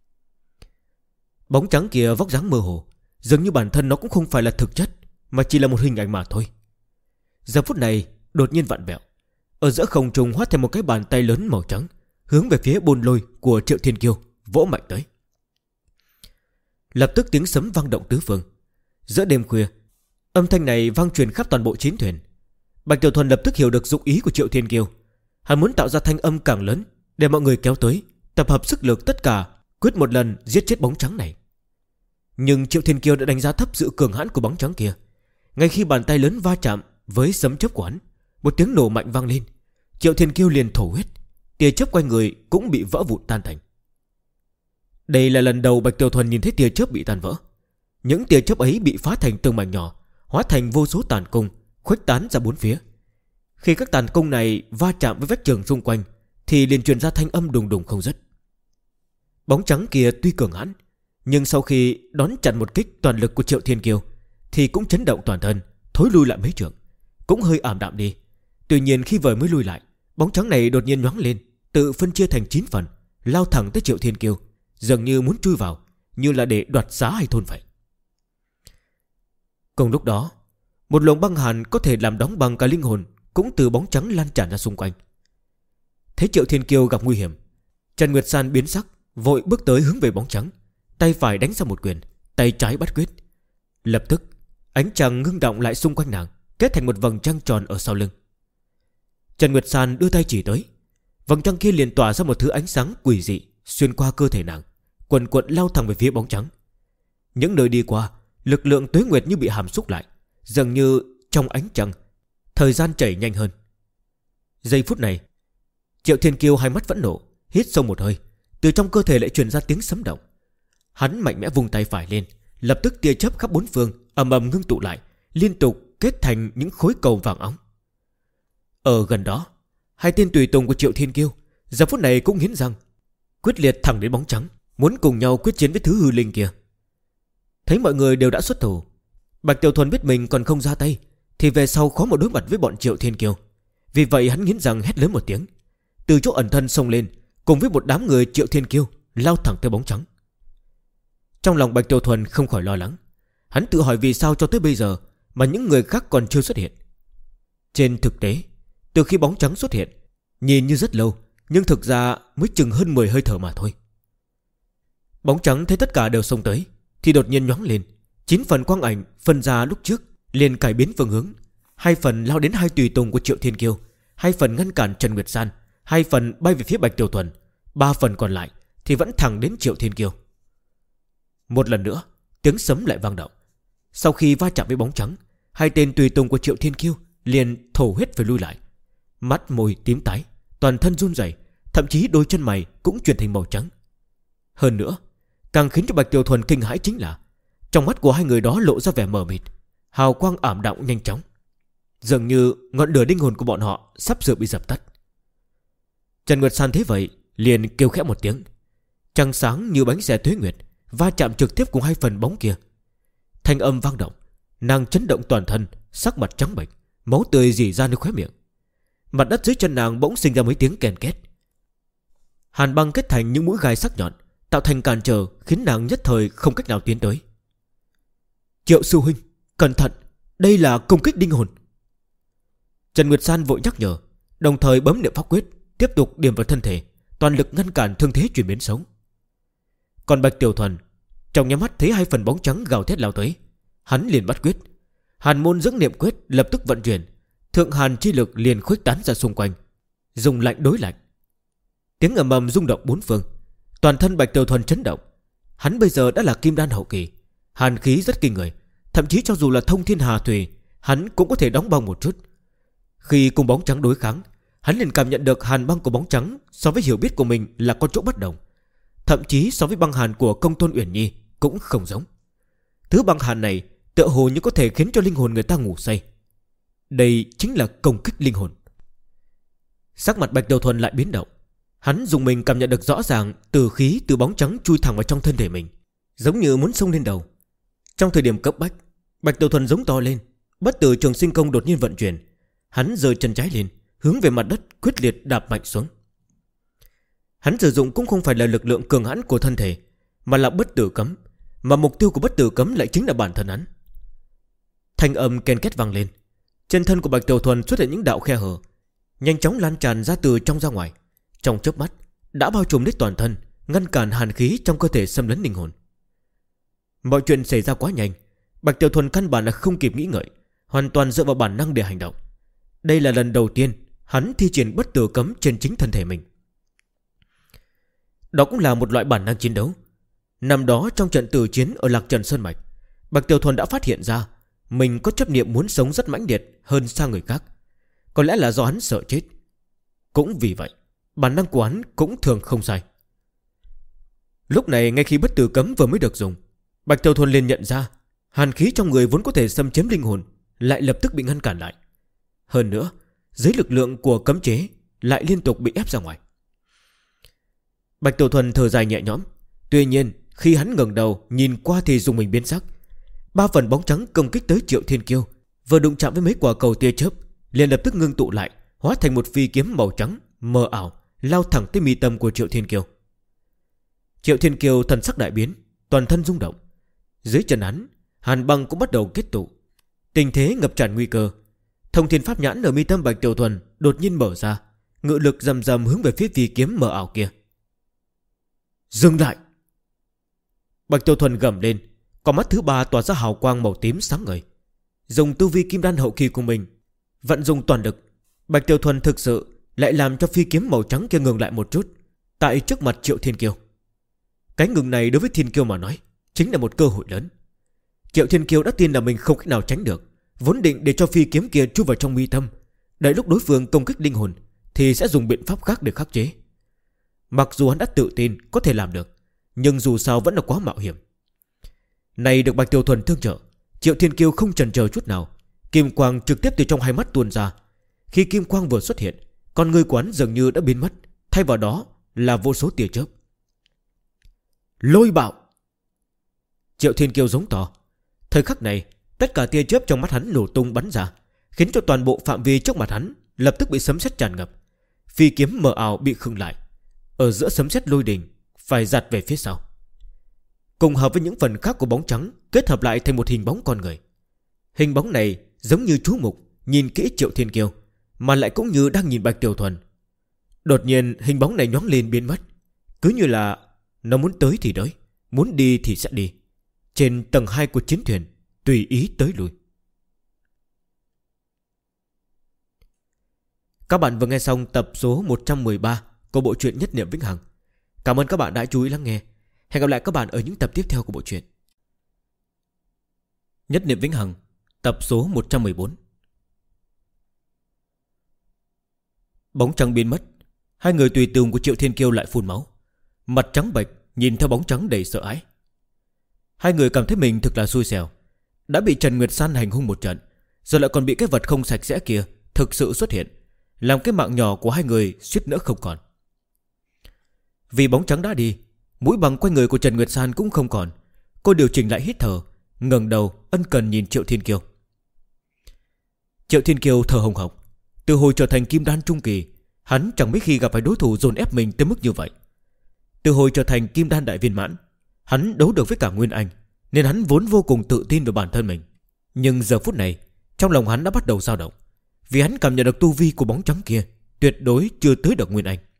Bóng trắng kia vóc dáng mơ hồ, dường như bản thân nó cũng không phải là thực chất, mà chỉ là một hình ảnh mà thôi. Giờ phút này đột nhiên vặn vẹo, ở giữa không trung hóa thành một cái bàn tay lớn màu trắng, hướng về phía bôn lôi của Triệu Thiên Kiêu vỗ mạnh tới. Lập tức tiếng sấm vang động tứ phương. Giữa đêm khuya, âm thanh này vang truyền khắp toàn bộ chiến thuyền. Bạch Tiểu Thuần lập tức hiểu được dụng ý của Triệu Thiên Kiêu. Hắn muốn tạo ra thanh âm càng lớn để mọi người kéo tới, tập hợp sức lực tất cả, quyết một lần giết chết bóng trắng này. Nhưng Triệu Thiên Kiêu đã đánh giá thấp sự cường hãn của bóng trắng kia. Ngay khi bàn tay lớn va chạm với sấm chớp của hắn, một tiếng nổ mạnh vang lên. Triệu Thiên Kiêu liền thổ huyết, tia chớp quanh người cũng bị vỡ vụn tan thành. Đây là lần đầu Bạch Tiểu Thuần nhìn thấy tia chớp bị tan vỡ. Những tia chớp ấy bị phá thành từng mảnh nhỏ, hóa thành vô số tàn cung, khuếch tán ra bốn phía. Khi các tàn cung này va chạm với vách tường xung quanh thì liền truyền ra thanh âm đùng đùng không dứt. Bóng trắng kia tuy cường hãn, nhưng sau khi đón chặn một kích toàn lực của Triệu Thiên Kiêu thì cũng chấn động toàn thân, thối lui lại mấy trượng, cũng hơi ảm đạm đi. Tuy nhiên khi vừa mới lui lại, bóng trắng này đột nhiên nhoáng lên, tự phân chia thành 9 phần, lao thẳng tới Triệu Thiên Kiêu, dường như muốn chui vào, như là để đoạt xá hay thôn vậy. Cùng lúc đó, một luồng băng hàn có thể làm đóng băng cả linh hồn cũng từ bóng trắng lan tràn ra xung quanh. Thấy Triệu Thiên Kiêu gặp nguy hiểm, Trần Nguyệt San biến sắc, vội bước tới hướng về bóng trắng, tay phải đánh ra một quyền, tay trái bắt quyết. Lập tức ánh trăng ngưng động lại xung quanh nàng, kết thành một vầng trăng tròn ở sau lưng. Trần Nguyệt San đưa tay chỉ tới, vầng trăng kia liền tỏa ra một thứ ánh sáng quỷ dị xuyên qua cơ thể nàng, quần quận lao thẳng về phía bóng trắng. Những nơi đi qua, lực lượng tuế nguyệt như bị hàm xúc lại, dường như trong ánh trăng thời gian chảy nhanh hơn. Giây phút này, Triệu Thiên Kiêu hai mắt vẫn nổ, hít sâu một hơi, từ trong cơ thể lại truyền ra tiếng sấm động. Hắn mạnh mẽ vung tay phải lên, lập tức tia chớp khắp bốn phương ầm ầm ngưng tụ lại, liên tục kết thành những khối cầu vàng óng. Ở gần đó, hai tên tùy tùng của Triệu Thiên Kiêu giờ phút này cũng nghiến răng, quyết liệt thẳng đến bóng trắng, muốn cùng nhau quyết chiến với thứ hư linh kia. Thấy mọi người đều đã xuất thủ, Bạch Tiểu Thuần biết mình còn không ra tay thì về sau khó mà đối mặt với bọn Triệu Thiên Kiêu. Vì vậy hắn nghiến răng hét lớn một tiếng, từ chỗ ẩn thân xông lên, cùng với một đám người Triệu Thiên Kiêu lao thẳng tới bóng trắng. Trong lòng Bạch Tiểu Thuần không khỏi lo lắng. Hắn tự hỏi vì sao cho tới bây giờ mà những người khác còn chưa xuất hiện. Trên thực tế, từ khi bóng trắng xuất hiện, nhìn như rất lâu, nhưng thực ra mới chừng hơn 10 hơi thở mà thôi. Bóng trắng thấy tất cả đều xông tới thì đột nhiên nhoáng lên, 9 phần quang ảnh phân ra lúc trước liền cải biến phương hướng. 2 phần lao đến hai tùy tùng của Triệu Thiên Kiêu, 2 phần ngăn cản Trần Nguyệt San, 2 phần bay về phía Bạch Tiểu Thuần, 3 phần còn lại thì vẫn thẳng đến Triệu Thiên Kiêu. Một lần nữa tiếng sấm lại vang động. Sau khi va chạm với bóng trắng, hai tên tùy tùng của Triệu Thiên Kiêu liền thổ huyết phải lui lại. Mắt môi tím tái, toàn thân run rẩy, thậm chí đôi chân mày cũng chuyển thành màu trắng. Hơn nữa, càng khiến cho Bạch Tiểu Thuần kinh hãi chính là trong mắt của hai người đó lộ ra vẻ mờ mịt, hào quang ảm đạm nhanh chóng, dường như ngọn lửa linh hồn của bọn họ sắp sửa bị dập tắt. Trần Nguyệt San thấy vậy liền kêu khẽ một tiếng. Trăng sáng như bánh xe tuế nguyệt va chạm trực tiếp cùng hai phần bóng kia. Thanh âm vang động, nàng chấn động toàn thân, sắc mặt trắng bệch, máu tươi rỉ ra nơi khóe miệng. Mặt đất dưới chân nàng bỗng sinh ra mấy tiếng kèn két. Hàn băng kết thành những mũi gai sắc nhọn, tạo thành cản trở, khiến nàng nhất thời không cách nào tiến tới. Triệu sư huynh, cẩn thận, đây là công kích linh hồn. Trần Nguyệt San vội nhắc nhở, đồng thời bấm niệm pháp quyết, tiếp tục điểm vào thân thể, toàn lực ngăn cản thương thế chuyển biến xấu. Còn Bạch Tiểu Thuần trong nháy mắt thấy hai phần bóng trắng gào thét lao tới, hắn liền bắt quyết. Hàn môn dưỡng niệm quyết lập tức vận chuyển, thượng hàn chi lực liền khuếch tán ra xung quanh, dùng lạnh đối lạnh. Tiếng ầm ầm rung động bốn phương, toàn thân Bạch Tiểu Thuần chấn động. Hắn bây giờ đã là kim đan hậu kỳ, hàn khí rất kinh người, thậm chí cho dù là thông thiên hà thủy, hắn cũng có thể đóng băng một chút. Khi cùng bóng trắng đối kháng, hắn liền cảm nhận được hàn băng của bóng trắng so với hiểu biết của mình là có chỗ bất đồng, thậm chí so với băng hàn của Công Tôn Uyển Nhi cũng không giống. Thứ băng hàn này tựa hồ như có thể khiến cho linh hồn người ta ngủ say. Đây chính là công kích linh hồn. Sắc mặt Bạch Tiểu Thuần lại biến động. Hắn dùng mình cảm nhận được rõ ràng từ khí từ bóng trắng chui thẳng vào trong thân thể mình, giống như muốn xông lên đầu. Trong thời điểm cấp bách, Bạch Tiểu Thuần giống to lên, bất tử trường sinh công đột nhiên vận chuyển. Hắn giơ chân trái lên, hướng về mặt đất quyết liệt đạp mạnh xuống. Hắn sử dụng cũng không phải là lực lượng cường hãn của thân thể, mà là bất tử cấm, mà mục tiêu của bất tử cấm lại chính là bản thân hắn. Thanh âm ken két vang lên, trên thân của Bạch Tiểu Thuần xuất hiện những đạo khe hở, nhanh chóng lan tràn ra từ trong ra ngoài, trong chớp mắt đã bao trùm đến toàn thân, ngăn cản hàn khí trong cơ thể xâm lấn linh hồn. Mọi chuyện xảy ra quá nhanh, Bạch Tiểu Thuần căn bản là không kịp nghĩ ngợi, hoàn toàn dựa vào bản năng để hành động. Đây là lần đầu tiên hắn thi triển bất tử cấm trên chính thân thể mình. Đó cũng là một loại bản năng chiến đấu. Năm đó trong trận tử chiến ở Lạc Trần Sơn Mạch, Bạch Tiểu Thuần đã phát hiện ra mình có chấp niệm muốn sống rất mãnh liệt hơn xa người khác. Có lẽ là do hắn sợ chết. Cũng vì vậy, bản năng của hắn cũng thường không sai. Lúc này ngay khi bất tử cấm vừa mới được dùng, Bạch Tiểu Thuần liền nhận ra hàn khí trong người vốn có thể xâm chiếm linh hồn lại lập tức bị ngăn cản lại. Hơn nữa, dưới lực lượng của cấm chế lại liên tục bị ép ra ngoài. Bạch Tiểu Thuần thở dài nhẹ nhõm. Tuy nhiên khi hắn ngẩng đầu nhìn qua thì dùng mình biến sắc. Ba phần bóng trắng công kích tới Triệu Thiên Kiêu vừa đụng chạm với mấy quả cầu tia chớp, liền lập tức ngưng tụ lại, hóa thành một phi kiếm màu trắng mờ ảo lao thẳng tới mi tâm của Triệu Thiên Kiêu. Triệu Thiên Kiêu thần sắc đại biến, toàn thân rung động. Dưới chân hắn, hàn băng cũng bắt đầu kết tụ, tình thế ngập tràn nguy cơ. Thông thiên pháp nhãn ở mi tâm Bạch Tiểu Thuần đột nhiên mở ra, ngự lực rầm rầm hướng về phía phi kiếm mờ ảo kia. Dừng lại! Bạch Tiểu Thuần gầm lên, con mắt thứ ba tỏa ra hào quang màu tím sáng ngời. Dùng tu vi kim đan hậu kỳ của mình vận dụng toàn lực, Bạch Tiểu Thuần thực sự lại làm cho phi kiếm màu trắng kia ngừng lại một chút tại trước mặt Triệu Thiên Kiêu. Cái ngừng này đối với Thiên Kiêu mà nói chính là một cơ hội lớn. Triệu Thiên Kiêu đã tin là mình không cách nào tránh được, vốn định để cho phi kiếm kia chui vào trong mi tâm, đợi lúc đối phương công kích linh hồn thì sẽ dùng biện pháp khác để khắc chế. Mặc dù hắn đã tự tin có thể làm được, nhưng dù sao vẫn là quá mạo hiểm. Này được Bạch Tiểu Thuần tương trợ, Triệu Thiên Kiêu không chần chờ chút nào, kim quang trực tiếp từ trong hai mắt tuôn ra. Khi kim quang vừa xuất hiện, con ngươi của hắn dường như đã biến mất, thay vào đó là vô số tia chớp. Lôi bạo! Triệu Thiên Kiêu giống to. Thời khắc này, tất cả tia chớp trong mắt hắn nổ tung bắn ra, khiến cho toàn bộ phạm vi trước mặt hắn lập tức bị sấm sét tràn ngập. Phi kiếm mờ ảo bị khựng lại, ở giữa sấm sét lôi đình phải giạt về phía sau, cùng hợp với những phần khác của bóng trắng kết hợp lại thành một hình bóng con người. Hình bóng này giống như chú mục nhìn kỹ Triệu Thiên Kiêu, mà lại cũng như đang nhìn Bạch Tiểu Thuần. Đột nhiên hình bóng này nhoáng lên biến mất, cứ như là nó muốn tới thì tới, muốn đi thì sẽ đi, trên tầng 2 của chiến thuyền tùy ý tới lui. Các bạn vừa nghe xong tập số 113 của bộ truyện Nhất Niệm Vĩnh Hằng. Cảm ơn các bạn đã chú ý lắng nghe. Hẹn gặp lại các bạn ở những tập tiếp theo của bộ truyện. Nhất Niệm Vĩnh Hằng Tập số 114. Bóng trắng biến mất. Hai người tùy tùng của Triệu Thiên Kiêu lại phun máu. Mặt trắng bệch nhìn theo bóng trắng đầy sợ hãi. Hai người cảm thấy mình thực là xui xẻo, đã bị Trần Nguyệt San hành hung một trận, giờ lại còn bị cái vật không sạch sẽ kia thực sự xuất hiện, làm cái mạng nhỏ của hai người suýt nữa không còn. Vì bóng trắng đã đi, mũi bằng quanh người của Trần Nguyệt San cũng không còn. Cô điều chỉnh lại hít thở, ngẩng đầu ân cần nhìn Triệu Thiên Kiêu. Triệu Thiên Kiêu thở hồng hộc. Từ hồi trở thành kim đan trung kỳ, hắn chẳng mấy khi gặp phải đối thủ dồn ép mình tới mức như vậy. Từ hồi trở thành kim đan đại viên mãn, hắn đấu được với cả Nguyên Anh, nên hắn vốn vô cùng tự tin vào bản thân mình. Nhưng giờ phút này, trong lòng hắn đã bắt đầu dao động, vì hắn cảm nhận được tu vi của bóng trắng kia tuyệt đối chưa tới được Nguyên Anh.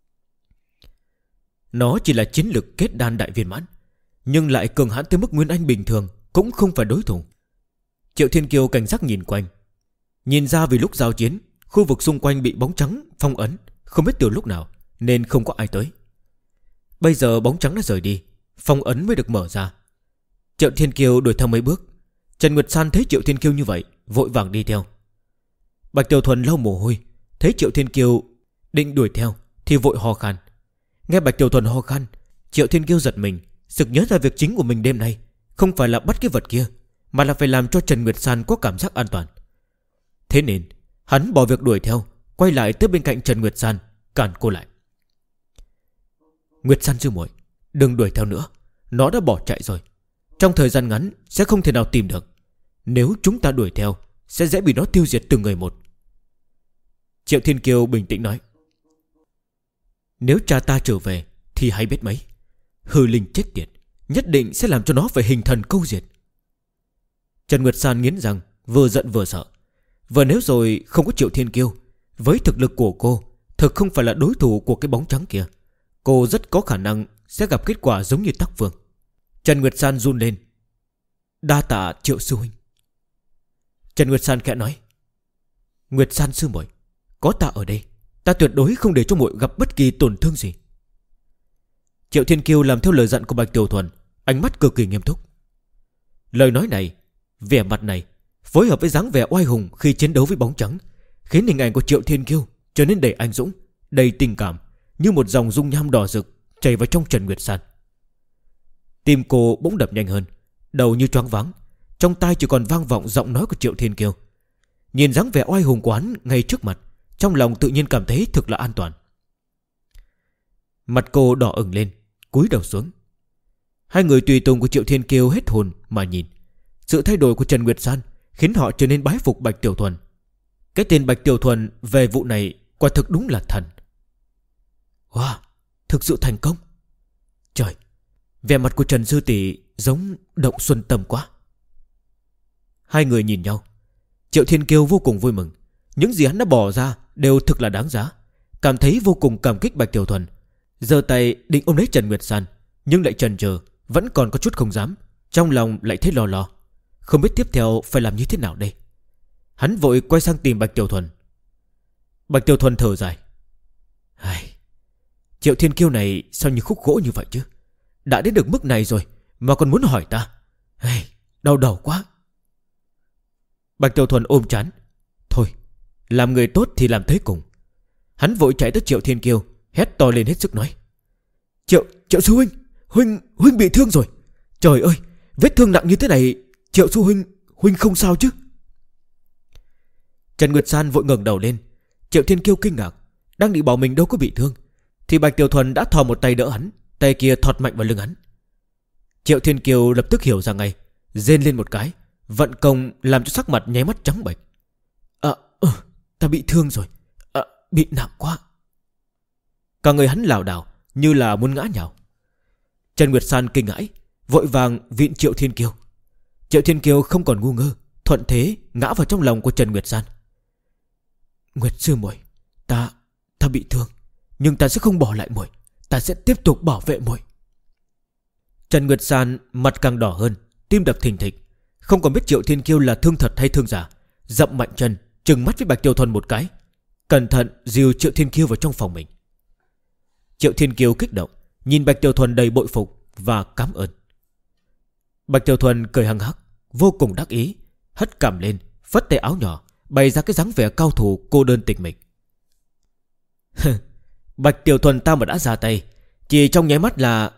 Nó chỉ là chiến lực kết đan đại viên mãn, nhưng lại cường hãn tới mức Nguyên Anh bình thường cũng không phải đối thủ. Triệu Thiên Kiêu cảnh giác nhìn quanh, nhìn ra vì lúc giao chiến, khu vực xung quanh bị bóng trắng phong ấn, không biết từ lúc nào nên không có ai tới. Bây giờ bóng trắng đã rời đi, phong ấn mới được mở ra. Triệu Thiên Kiêu đuổi theo mấy bước. Trần Nguyệt San thấy Triệu Thiên Kiêu như vậy, vội vàng đi theo. Bạch Tiểu Thuần lau mồ hôi, thấy Triệu Thiên Kiêu định đuổi theo thì vội ho khan. Nghe Bạch Tiểu Thuần ho khan, Triệu Thiên Kiêu giật mình, sực nhớ ra việc chính của mình đêm nay không phải là bắt cái vật kia, mà là phải làm cho Trần Nguyệt San có cảm giác an toàn. Thế nên hắn bỏ việc đuổi theo, quay lại tới bên cạnh Trần Nguyệt San, cản cô lại. Nguyệt San sư muội, đừng đuổi theo nữa, nó đã bỏ chạy rồi. Trong thời gian ngắn sẽ không thể nào tìm được. Nếu chúng ta đuổi theo, sẽ dễ bị nó tiêu diệt từng người một. Triệu Thiên Kiêu bình tĩnh nói. Nếu cha ta trở về thì hay biết mấy. Hư linh chết tiệt, nhất định sẽ làm cho nó phải hình thần câu diệt. Trần Nguyệt San nghiến răng, vừa giận vừa sợ. Vừa nếu rồi không có Triệu Thiên Kiêu, với thực lực của cô thực không phải là đối thủ của cái bóng trắng kia, cô rất có khả năng sẽ gặp kết quả giống như Tắc Vương. Trần Nguyệt San run lên. Đa tạ Triệu sư huynh. Trần Nguyệt San khẽ nói. Nguyệt San sư muội, có ta ở đây, ta tuyệt đối không để cho muội gặp bất kỳ tổn thương gì. Triệu Thiên Kiêu làm theo lời dặn của Bạch Tiểu Thuần, ánh mắt cực kỳ nghiêm túc. Lời nói này, vẻ mặt này, phối hợp với dáng vẻ oai hùng khi chiến đấu với bóng trắng, khiến hình ảnh của Triệu Thiên Kiêu trở nên đầy anh dũng, đầy tình cảm, như một dòng dung nham đỏ rực chảy vào trong Trần Nguyệt San. Tim cô bỗng đập nhanh hơn, đầu như choáng váng, trong tai chỉ còn vang vọng giọng nói của Triệu Thiên Kiêu. Nhìn dáng vẻ oai hùng của hắn ngay trước mặt, trong lòng tự nhiên cảm thấy thực là an toàn. Mặt cô đỏ ửng lên, cúi đầu xuống. Hai người tùy tùng của Triệu Thiên Kiêu hết hồn mà nhìn. Sự thay đổi của Trần Nguyệt San khiến họ trở nên bái phục Bạch Tiểu Thuần. Cái tên Bạch Tiểu Thuần về vụ này quả thực đúng là thần. Wow, thực sự thành công. Trời, vẻ mặt của Trần sư tỷ giống động xuân tâm quá. Hai người nhìn nhau. Triệu Thiên Kiêu vô cùng vui mừng. Những gì hắn đã bỏ ra đều thực là đáng giá, cảm thấy vô cùng cảm kích Bạch Tiểu Thuần. Giơ tay định ôm lấy Trần Nguyệt San, nhưng lại chần chờ, vẫn còn có chút không dám. Trong lòng lại thấy lo lo, không biết tiếp theo phải làm như thế nào đây. Hắn vội quay sang tìm Bạch Tiểu Thuần. Bạch Tiểu Thuần thở dài. Triệu Thiên Kiêu này sao như khúc gỗ như vậy chứ? Đã đến được mức này rồi mà còn muốn hỏi ta. Đau đầu quá. Bạch Tiểu Thuần ôm trán. Thôi, làm người tốt thì làm tới cùng. Hắn vội chạy tới Triệu Thiên Kiêu, hét to lên hết sức nói. Triệu sư huynh, huynh bị thương rồi. Trời ơi, vết thương nặng như thế này, Triệu sư huynh không sao chứ? Trần Nguyệt San vội ngẩng đầu lên. Triệu Thiên Kiêu kinh ngạc, đang định bảo mình đâu có bị thương, thì Bạch Tiểu Thuần đã thò một tay đỡ hắn, tay kia thọt mạnh vào lưng hắn. Triệu Thiên Kiêu lập tức hiểu ra ngay, rên lên một cái, vận công làm cho sắc mặt nháy mắt trắng bệch. Ta bị thương rồi, bị nặng quá. Cả người hắn lảo đảo như là muốn ngã nhào. Trần Nguyệt San kinh hãi, vội vàng viện Triệu Thiên Kiêu. Triệu Thiên Kiêu không còn ngu ngơ, thuận thế ngã vào trong lòng của Trần Nguyệt San. Nguyệt sư muội, ta bị thương, nhưng ta sẽ không bỏ lại muội, ta sẽ tiếp tục bảo vệ muội. Trần Nguyệt San mặt càng đỏ hơn, tim đập thình thịch, không còn biết Triệu Thiên Kiêu là thương thật hay thương giả, dậm mạnh chân, trừng mắt với Bạch Tiểu Thuần một cái, cẩn thận dìu Triệu Thiên Kiêu vào trong phòng mình. Triệu Thiên Kiêu kích động, nhìn Bạch Tiểu Thuần đầy bội phục và cảm ơn. Bạch Tiểu Thuần cười hăng hắc, vô cùng đắc ý, hất cằm lên, phất tay áo nhỏ, bày ra cái dáng vẻ cao thủ cô đơn tịch mịch. Bạch Tiểu Thuần ta mà đã ra tay, chỉ trong nháy mắt là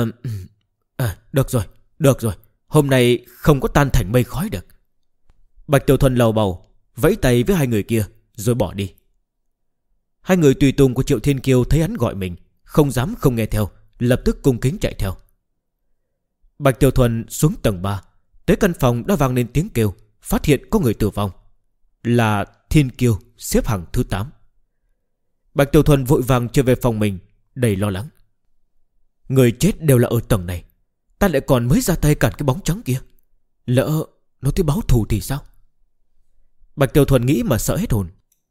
được rồi, hôm nay không có tan thành mây khói được. Bạch Tiểu Thuần lầu bầu, vẫy tay với hai người kia rồi bỏ đi. Hai người tùy tùng của Triệu Thiên Kiêu thấy hắn gọi mình, không dám không nghe theo, lập tức cung kính chạy theo. Bạch Tiểu Thuần xuống tầng 3, tới căn phòng đã vang lên tiếng kêu, phát hiện có người tử vong, là Thiên Kiêu xếp hàng thứ 8. Bạch Tiểu Thuần vội vàng trở về phòng mình, đầy lo lắng. Người chết đều là ở tầng này, ta lại còn mới ra tay cản cái bóng trắng kia, lỡ nó tới báo thù thì sao? Bạch Tiểu Thuần nghĩ mà sợ hết hồn.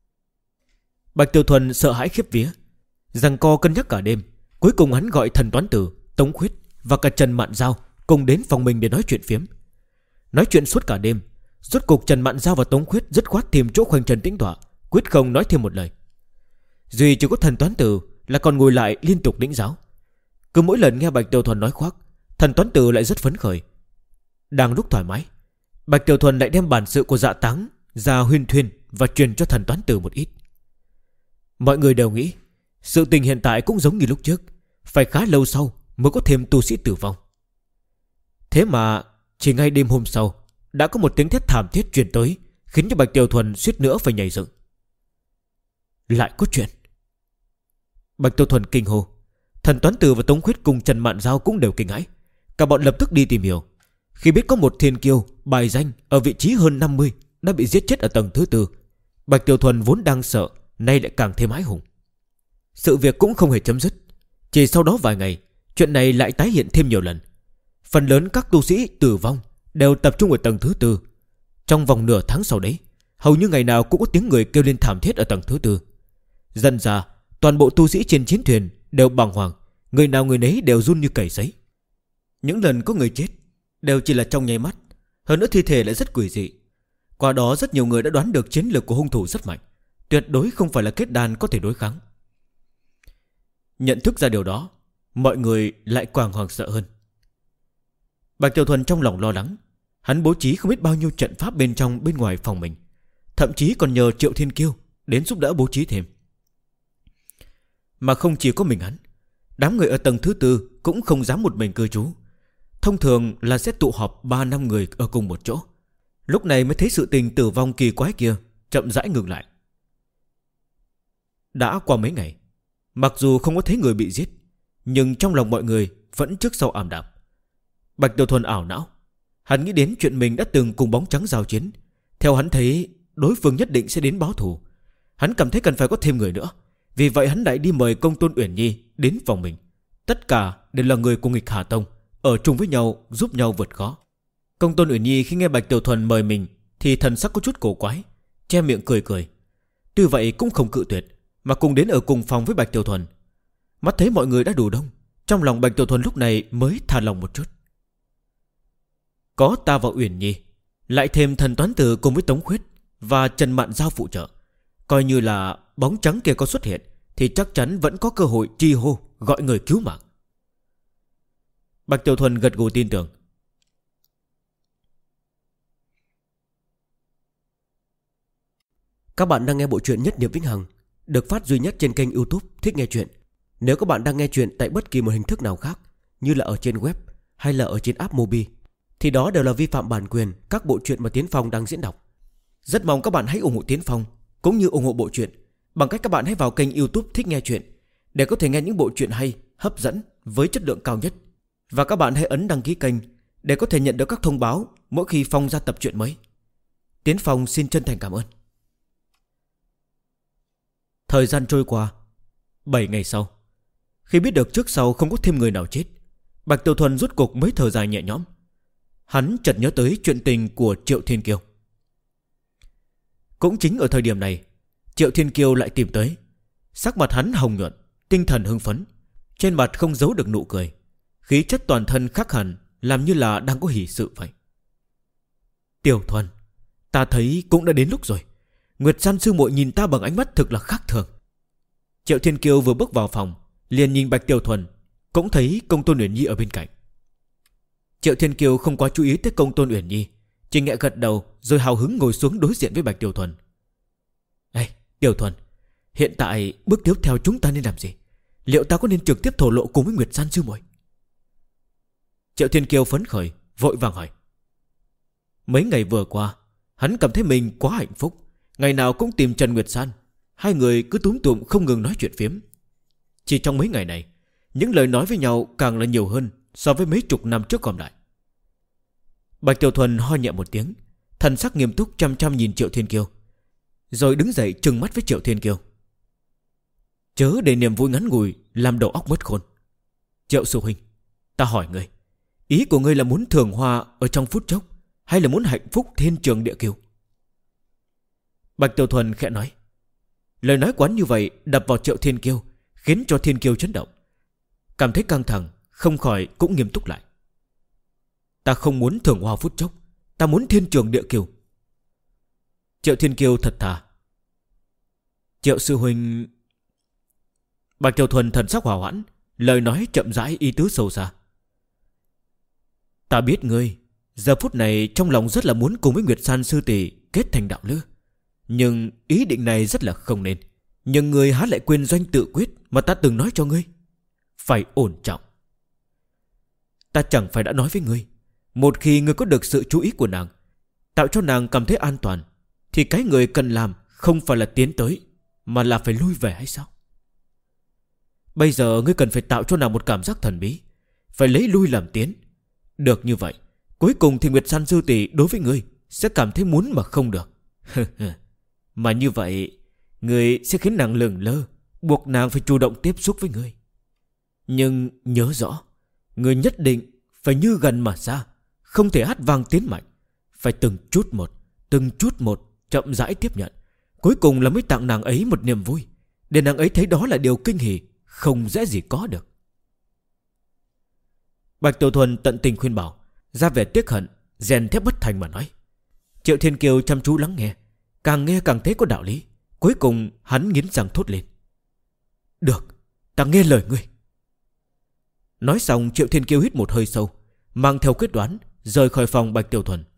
Bạch Tiểu Thuần sợ hãi khiếp vía, giằng co cân nhắc cả đêm, cuối cùng hắn gọi Thần Toán Tử, Tống Khuyết và cả Trần Mạn Giao cùng đến phòng mình để nói chuyện phiếm. Nói chuyện suốt cả đêm, rốt cục Trần Mạn Giao và Tống Khuyết dứt khoát tìm chỗ khoanh chân tĩnh tọa, quyết không nói thêm một lời. Duy chỉ có Thần Toán Tử là còn ngồi lại liên tục lĩnh giáo. Cứ mỗi lần nghe Bạch Tiểu Thuần nói khoác, Thần Toán Tử lại rất phấn khởi. Đang lúc thoải mái, Bạch Tiểu Thuần lại đem bản sự của Dạ Táng ra huyên thuyên và truyền cho Thần Toán Tử một ít. Mọi người đều nghĩ sự tình hiện tại cũng giống như lúc trước, phải khá lâu sau mới có thêm tu sĩ tử vong. Thế mà chỉ ngay đêm hôm sau đã có một tiếng thét thảm thiết truyền tới, khiến cho Bạch Tiểu Thuần suýt nữa phải nhảy dựng. Lại có chuyện. Bạch Tiểu Thuần kinh hô. Thần Toán Tử và Tống Khuyết cùng Trần Mạn Giao cũng đều kinh hãi. Cả bọn lập tức đi tìm hiểu. Khi biết có một thiên kiêu bài danh ở vị trí hơn 50 đã bị giết chết ở tầng thứ 4, Bạch Tiểu Thuần vốn đang sợ, nay lại càng thêm hãi hùng. Sự việc cũng không hề chấm dứt. Chỉ sau đó vài ngày, chuyện này lại tái hiện thêm nhiều lần. Phần lớn các tu sĩ tử vong đều tập trung ở tầng thứ 4. Trong vòng nửa tháng sau đấy, hầu như ngày nào cũng có tiếng người kêu lên thảm thiết ở tầng thứ 4. Dần ra, toàn bộ tu sĩ trên chiến thuyền đều bàng hoàng, người nào người nấy đều run như cầy sấy. Những lần có người chết đều chỉ là trong nháy mắt, hơn nữa thi thể lại rất quỷ dị. Qua đó rất nhiều người đã đoán được chiến lược của hung thủ rất mạnh, tuyệt đối không phải là kết đan có thể đối kháng. Nhận thức ra điều đó, mọi người lại càng hoảng sợ hơn. Bạch Tiểu Thuần trong lòng lo lắng, hắn bố trí không biết bao nhiêu trận pháp bên trong bên ngoài phòng mình, thậm chí còn nhờ Triệu Thiên Kiêu đến giúp đỡ bố trí thêm. Mà không chỉ có mình hắn, đám người ở tầng thứ 4 cũng không dám một mình cư trú. Thông thường là sẽ tụ họp 3-5 người ở cùng một chỗ. Lúc này mới thấy sự tình tử vong kỳ quái kia chậm rãi ngừng lại. Đã qua mấy ngày, mặc dù không có thấy người bị giết, nhưng trong lòng mọi người vẫn trước sau ảm đạm. Bạch Tiểu Thuần ảo não, hắn nghĩ đến chuyện mình đã từng cùng bóng trắng giao chiến. Theo hắn thấy đối phương nhất định sẽ đến báo thù. Hắn cảm thấy cần phải có thêm người nữa. Vì vậy hắn lại đi mời Công Tôn Uyển Nhi đến phòng mình. Tất cả đều là người của Nghịch Hà Tông, ở chung với nhau giúp nhau vượt khó. Công Tôn Uyển Nhi khi nghe Bạch Tiểu Thuần mời mình thì thần sắc có chút cổ quái, che miệng cười cười. Tuy vậy cũng không cự tuyệt, mà cùng đến ở cùng phòng với Bạch Tiểu Thuần. Mắt thấy mọi người đã đủ đông, trong lòng Bạch Tiểu Thuần lúc này mới thả lòng một chút. Có ta và Uyển Nhi, lại thêm Thần Toán Tử cùng với Tống Khuyết và Trần Mạn Giao phụ trợ, coi như là bóng trắng kia có xuất hiện thì chắc chắn vẫn có cơ hội chi hô gọi người cứu mạng. Bạch Tiểu Thuần gật gù tin tưởng. Các bạn đang nghe bộ truyện Nhất Niệm Vĩnh Hằng, được phát duy nhất trên kênh YouTube Thích Nghe Truyện. Nếu các bạn đang nghe truyện tại bất kỳ một hình thức nào khác, như là ở trên web hay là ở trên app Mobi, thì đó đều là vi phạm bản quyền các bộ truyện mà Tiến Phong đang diễn đọc. Rất mong các bạn hãy ủng hộ Tiến Phong cũng như ủng hộ bộ truyện bằng cách các bạn hãy vào kênh YouTube Thích Nghe Truyện để có thể nghe những bộ truyện hay, hấp dẫn với chất lượng cao nhất. Và các bạn hãy ấn đăng ký kênh để có thể nhận được các thông báo mỗi khi Phong ra tập truyện mới. Tiến Phong xin chân thành cảm ơn. Thời gian trôi qua 7 ngày sau, khi biết được trước sau không có thêm người nào chết, Bạch Tiểu Thuần rốt cục mới thở dài nhẹ nhõm. Hắn chợt nhớ tới chuyện tình của Triệu Thiên Kiêu. Cũng chính ở thời điểm này, Triệu Thiên Kiêu lại tìm tới. Sắc mặt hắn hồng nhuận, tinh thần hưng phấn, trên mặt không giấu được nụ cười, khí chất toàn thân khác hẳn, làm như là đang có hỷ sự vậy. Tiểu Thuần, ta thấy cũng đã đến lúc rồi. Nguyệt San sư muội nhìn ta bằng ánh mắt thực là khác thường. Triệu Thiên Kiêu vừa bước vào phòng, liền nhìn Bạch Tiểu Thuần, cũng thấy Công Tôn Uyển Nhi ở bên cạnh. Triệu Thiên Kiêu không quá chú ý tới Công Tôn Uyển Nhi, Trình Nghệ gật đầu rồi hào hứng ngồi xuống đối diện với Bạch Tiểu Thuần. Ê Tiểu Thuần, hiện tại bước tiếp theo chúng ta nên làm gì? Liệu ta có nên trực tiếp thổ lộ cùng với Nguyệt San sư muội? Triệu Thiên Kiêu phấn khởi vội vàng hỏi. Mấy ngày vừa qua hắn cảm thấy mình quá hạnh phúc, ngày nào cũng tìm Trần Nguyệt San. Hai người cứ túm tụm không ngừng nói chuyện phiếm. Chỉ trong mấy ngày này, những lời nói với nhau càng là nhiều hơn so với mấy chục năm trước còn lại. Bạch Tiểu Thuần ho nhẹ một tiếng, thần sắc nghiêm túc chăm chăm nhìn Triệu Thiên Kiêu, rồi đứng dậy trừng mắt với Triệu Thiên Kiêu. Chớ để niềm vui ngắn ngủi làm đầu óc mất khôn. Triệu sư huynh, ta hỏi ngươi, ý của ngươi là muốn thưởng hoa ở trong phút chốc, hay là muốn hạnh phúc thiên trường địa cửu? Bạch Tiểu Thuần khẽ nói. Lời nói quán như vậy đập vào Triệu Thiên Kiêu, khiến cho Thiên Kiêu chấn động, cảm thấy căng thẳng, không khỏi cũng nghiêm túc lại. Ta không muốn thưởng hoa phút chốc, ta muốn thiên trường địa cửu. Triệu Thiên Kiêu thật thà. Triệu sư huynh... Bạch Tiểu Thuần thần sắc hòa hoãn, lời nói chậm rãi ý tứ sâu xa. Ta biết ngươi giờ phút này trong lòng rất là muốn cùng với Nguyệt San sư tỷ kết thành đạo lữ, nhưng ý định này rất là không nên. Nhưng ngươi há lại quên doanh tự quyết mà ta từng nói cho ngươi? Phải ổn trọng. Ta chẳng phải đã nói với ngươi, một khi ngươi có được sự chú ý của nàng, tạo cho nàng cảm thấy an toàn, thì cái người cần làm không phải là tiến tới, mà là phải lui về hay sao? Bây giờ ngươi cần phải tạo cho nàng một cảm giác thần bí, phải lấy lui làm tiến. Được như vậy, cuối cùng thì Nguyệt San sư tỷ đối với ngươi sẽ cảm thấy muốn mà không được. Mà như vậy, ngươi sẽ khiến nàng lửng lơ, buộc nàng phải chủ động tiếp xúc với ngươi. Nhưng nhớ rõ, ngươi nhất định phải như gần mà xa, không thể hát vang tiến mạnh, phải từng chút một chậm rãi tiếp nhận. Cuối cùng là mới tặng nàng ấy một niềm vui, để nàng ấy thấy đó là điều kinh hỉ, không dễ gì có được. Bạch Tiểu Thuần tận tình khuyên bảo, ra vẻ tiếc hận, rèn thép bất thành mà nói. Triệu Thiên Kiêu chăm chú lắng nghe càng thấy có đạo lý. Cuối cùng hắn nghiến răng thốt lên. Được, ta nghe lời ngươi. Nói xong Triệu Thiên Kiêu hít một hơi sâu, mang theo quyết đoán rời khỏi phòng Bạch Tiểu Thuần.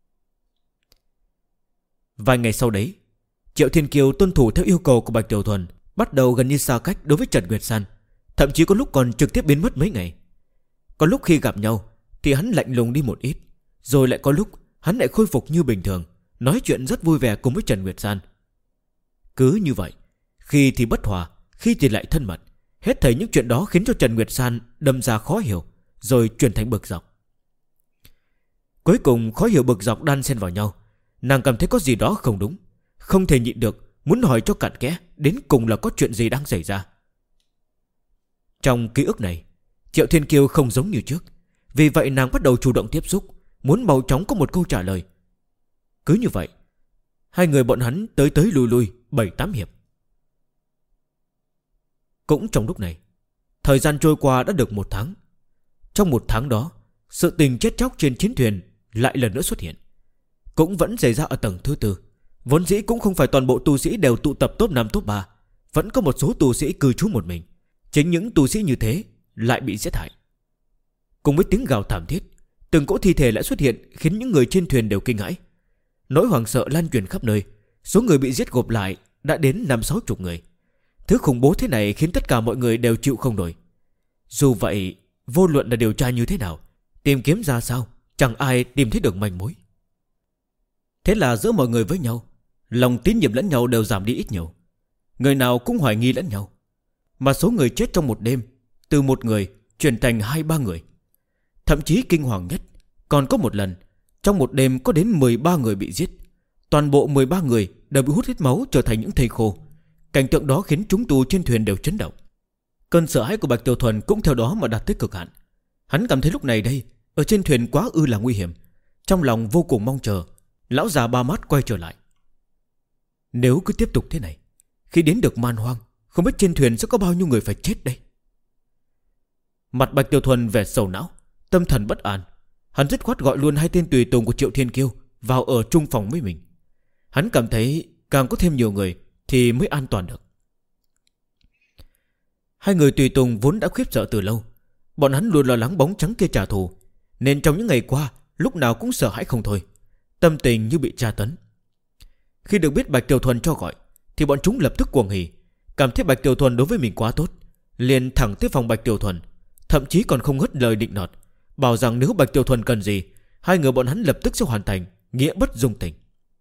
Vài ngày sau đấy, Triệu Thiên Kiêu tuân thủ theo yêu cầu của Bạch Tiểu Thuần, bắt đầu gần như xa cách đối với Trần Nguyệt San, thậm chí có lúc còn trực tiếp biến mất mấy ngày. Có lúc khi gặp nhau thì hắn lạnh lùng đi một ít, rồi lại có lúc hắn lại khôi phục như bình thường, nói chuyện rất vui vẻ cùng với Trần Nguyệt San. Cứ như vậy, khi thì bất hòa, khi thì lại thân mật. Hết thảy những chuyện đó khiến cho Trần Nguyệt San đâm ra khó hiểu, rồi chuyển thành bực dọc. Cuối cùng khó hiểu bực dọc đan xen vào nhau, nàng cảm thấy có gì đó không đúng, không thể nhịn được, muốn hỏi cho cặn kẽ đến cùng là có chuyện gì đang xảy ra. Trong ký ức này, Triệu Thiên Kiêu không giống như trước, vì vậy nàng bắt đầu chủ động tiếp xúc, muốn mau chóng có một câu trả lời. Cứ như vậy, hai người bọn hắn tới lui lui 7-8 hiệp. Cũng trong lúc này, thời gian trôi qua đã được 1 tháng. Trong 1 tháng đó, sự tình chết chóc trên chiến thuyền lại lần nữa xuất hiện, cũng vẫn xảy ra ở tầng thứ 4. Vốn dĩ cũng không phải toàn bộ tu sĩ đều tụ tập top 5 top 3, vẫn có một số tu sĩ cư trú một mình. Chính những tu sĩ như thế lại bị giết hại. Cùng với tiếng gào thảm thiết, từng cỗ thi thể lại xuất hiện, khiến những người trên thuyền đều kinh hãi. Nỗi hoảng sợ lan truyền khắp nơi, số người bị giết gộp lại đã đến 50-60 người. Thứ khủng bố thế này khiến tất cả mọi người đều chịu không nổi. Dù vậy, vô luận là điều tra như thế nào, tìm kiếm ra sao, chẳng ai tìm thấy được manh mối. Thế là giữa mọi người với nhau, lòng tín nhiệm lẫn nhau đều giảm đi ít nhiều. Người nào cũng hoài nghi lẫn nhau. Mà số người chết trong một đêm từ 1 người chuyển thành 2-3 người. Thậm chí kinh hoàng nhất, còn có một lần trong một đêm có đến 13 người bị giết. Toàn bộ 13 người đều bị hút hết máu, trở thành những thây khô. Cảnh tượng đó khiến chúng tù trên thuyền đều chấn động. Cơn sợ hãi của Bạch Tiểu Thuần cũng theo đó mà đạt tới cực hạn. Hắn cảm thấy lúc này đây ở trên thuyền quá ư là nguy hiểm, trong lòng vô cùng mong chờ lão già ba mắt quay trở lại. Nếu cứ tiếp tục thế này, khi đến được man hoang, không biết trên thuyền sẽ có bao nhiêu người phải chết đây. Mặt Bạch Tiểu Thuần vẻ sầu não, tâm thần bất an. Hắn dứt khoát gọi luôn 2 tên tùy tùng của Triệu Thiên Kiêu vào ở chung phòng với mình. Hắn cảm thấy càng có thêm nhiều người thì mới an toàn được. 2 người tùy tùng vốn đã khiếp sợ từ lâu. Bọn hắn luôn lo lắng bóng trắng kia trả thù, nên trong những ngày qua lúc nào cũng sợ hãi không thôi. tâm tình như bị tra tấn. Khi được biết Bạch Tiểu Thuần cho gọi thì bọn chúng lập tức cuồng hỉ, cảm thấy Bạch Tiểu Thuần đối với mình quá tốt, liền thẳng tới phòng Bạch Tiểu Thuần, thậm chí còn không ngớt lời định nọt, bảo rằng nếu Bạch Tiểu Thuần cần gì, hai người bọn hắn lập tức sẽ hoàn thành, nghĩa bất dung tình.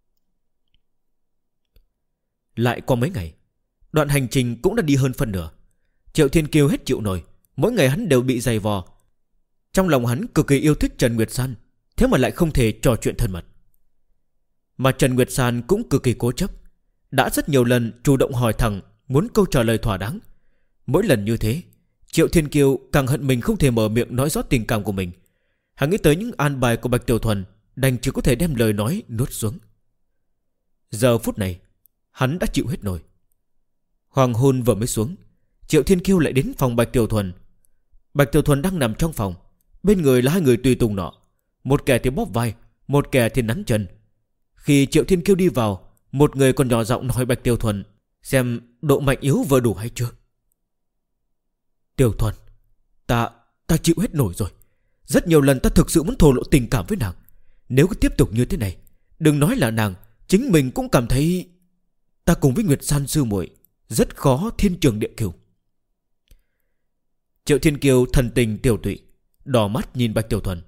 Lại qua mấy ngày, đoạn hành trình cũng đã đi hơn phân nửa. Triệu Thiên Kiêu hết chịu nổi, mỗi ngày hắn đều bị giày vò. Trong lòng hắn cực kỳ yêu thích Trần Nguyệt San, thế mà lại không thể trò chuyện thân mật. Mà Trần Nguyệt San cũng cực kỳ cố chấp, đã rất nhiều lần chủ động hỏi thẳng, muốn câu trả lời thỏa đáng. Mỗi lần như thế, Triệu Thiên Kiêu càng hận mình không thể mở miệng nói rõ tình cảm của mình. Hắn nghĩ tới những an bài của Bạch Tiểu Thuần, đành chỉ có thể đem lời nói nuốt xuống. Giờ phút này hắn đã chịu hết nổi. Hoàng hôn vừa mới xuống, Triệu Thiên Kiêu lại đến phòng Bạch Tiểu Thuần. Bạch Tiểu Thuần đang nằm trong phòng, bên người là hai người tùy tùng nọ, một kẻ thì bóp vai, một kẻ thì nắn chân. Khi Triệu Thiên Kiêu đi vào, một người còn nhỏ giọng hỏi Bạch Tiểu Thuần xem độ mạnh yếu vừa đủ hay chưa. Tiểu Thuần, ta chịu hết nổi rồi. Rất nhiều lần ta thực sự muốn thổ lộ tình cảm với nàng. Nếu cứ tiếp tục như thế này, đừng nói là nàng, chính mình cũng cảm thấy ta cùng với Nguyệt San sư muội rất khó thiên trường địa cửu. Triệu Thiên Kiêu thần tình tiểu tụy, đỏ mắt nhìn Bạch Tiểu Thuần.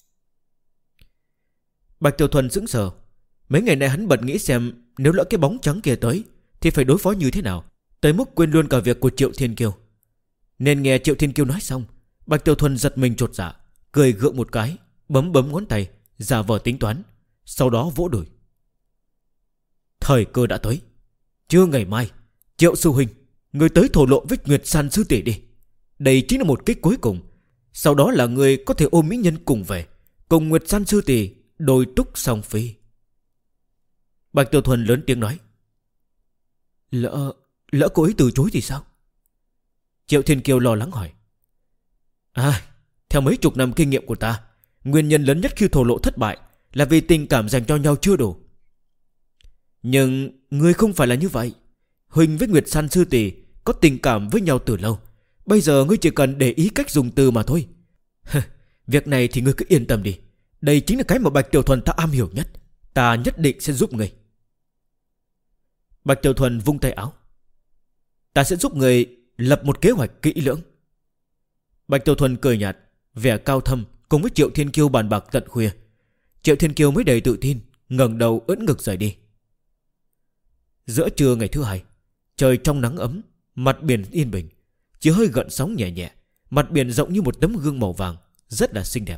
Bạch Tiểu Thuần sững sờ. Mấy ngày nay hắn bật nghĩ xem nếu lỡ cái bóng trắng kia tới thì phải đối phó như thế nào, tới mức quên luôn cả việc của Triệu Thiên Kiêu. Nên nghe Triệu Thiên Kiêu nói xong, Bạch Tiểu Thuần giật mình chột dạ, cười gượng một cái, bấm ngón tay, giả vờ tính toán, sau đó vỗ đùi. Thời cơ đã tới. Trưa ngày mai, Triệu sư huynh, người tới thổ lộ với Nguyệt San sư tỷ đi. Đây chính là một kích cuối cùng. Sau đó là người có thể ôm mỹ nhân cùng về, cùng Nguyệt San sư tỷ đôi túc song phi. Bạch Tiểu Thuần lớn tiếng nói. Lỡ cô ấy từ chối thì sao? Triệu Thiên Kiêu lo lắng hỏi. Theo mấy chục năm kinh nghiệm của ta, nguyên nhân lớn nhất khi thổ lộ thất bại là vì tình cảm dành cho nhau chưa đủ. Nhưng ngươi không phải là như vậy. Huỳnh với Nguyệt San sư tỷ có tình cảm với nhau từ lâu. Bây giờ ngươi chỉ cần để ý cách dùng từ mà thôi. Việc này thì ngươi cứ yên tâm đi. Đây chính là cái mà Bạch Tiểu Thuần ta am hiểu nhất. Ta nhất định sẽ giúp ngươi. Bạch Tiểu Thuần vung tay áo. Ta sẽ giúp ngươi lập một kế hoạch kỹ lưỡng. Bạch Tiểu Thuần cười nhạt, vẻ cao thâm, cùng với Triệu Thiên Kiêu bàn bạc tận khuya. Triệu Thiên Kiêu mới đầy tự tin, ngẩng đầu ưỡn ngực rời đi. Giữa trưa ngày thứ hai, trời trong nắng ấm, mặt biển yên bình, chỉ hơi gợn sóng nhẹ nhẹ. Mặt biển rộng như một tấm gương màu vàng, rất là xinh đẹp.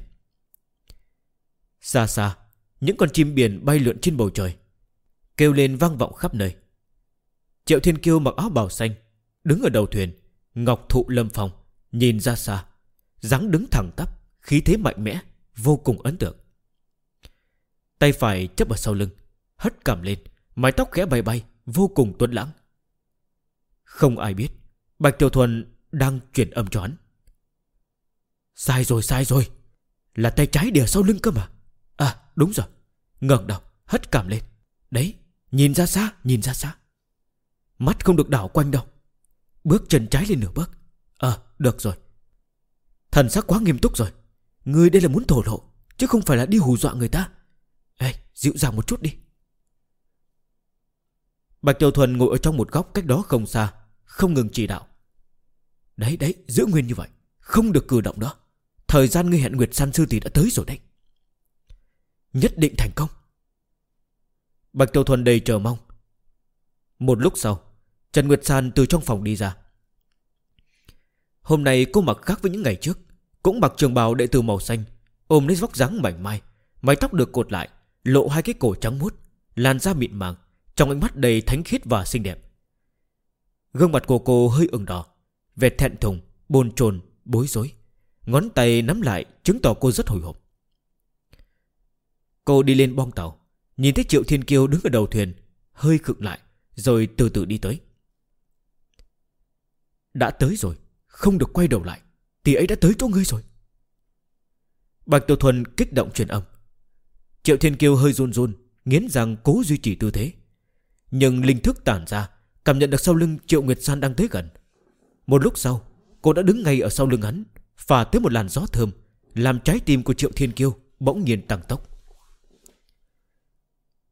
Xa xa, những con chim biển bay lượn trên bầu trời, kêu lên vang vọng khắp nơi. Triệu Thiên Kiêu mặc áo bào xanh, đứng ở đầu thuyền, ngọc thụ lâm phong, nhìn ra xa, dáng đứng thẳng tắp, khí thế mạnh mẽ, vô cùng ấn tượng. Tay phải chấp ở sau lưng, hất cằm lên, mái tóc khẽ bay bay, vô cùng tuấn lãng. Không ai biết Bạch Tiểu Thuần đang truyền âm cho hắn. Sai rồi, là tay trái đè sau lưng cơ mà. Đúng rồi, ngẩng đầu, hất cằm lên. Đấy, nhìn ra xa. Mắt không được đảo quanh đâu. Bước chân trái lên nửa bước. Được rồi. Thần sắc quá nghiêm túc rồi. Ngươi đây là muốn thổ lộ, chứ không phải là đi hù dọa người ta. Dịu dàng một chút đi. Bạch Tiểu Thuần ngồi ở trong một góc cách đó không xa, không ngừng chỉ đạo. Đấy, giữ nguyên như vậy, không được cử động nữa. Thời gian ngươi hẹn Nguyệt San sư tỷ đã tới rồi đấy. Nhất định thành công. Bạch Tiểu Thuần đầy chờ mong. Một lúc sau, Trần Nguyệt San từ trong phòng đi ra. Hôm nay cô mặc khác với những ngày trước, cũng mặc trường bào đệ tử màu xanh, ôm lấy vóc dáng mảnh mai, mái tóc được cột lại, lộ hai cái cổ trắng muốt, làn da mịn màng, trong ánh mắt đầy thánh khiết và xinh đẹp. Gương mặt của cô hơi ửng đỏ, vẻ thẹn thùng, bồn chồn, bối rối, ngón tay nắm lại chứng tỏ cô rất hồi hộp. Cô đi lên bong tàu, nhìn thấy Triệu Thiên Kiêu đứng ở đầu thuyền, hơi khựng lại, rồi từ từ đi tới. Đã tới rồi, không được quay đầu lại. Tỷ ấy đã tới chỗ ngươi rồi. Bạch Tiểu Thuần kích động truyền âm. Triệu Thiên Kiêu hơi run run, nghiến răng cố duy trì tư thế. Nhưng linh thức tản ra, cảm nhận được sau lưng Triệu Nguyệt San đang tới gần. Một lúc sau, cô đã đứng ngay ở sau lưng hắn, phả tới một làn gió thơm, làm trái tim của Triệu Thiên Kiêu bỗng nhiên tăng tốc.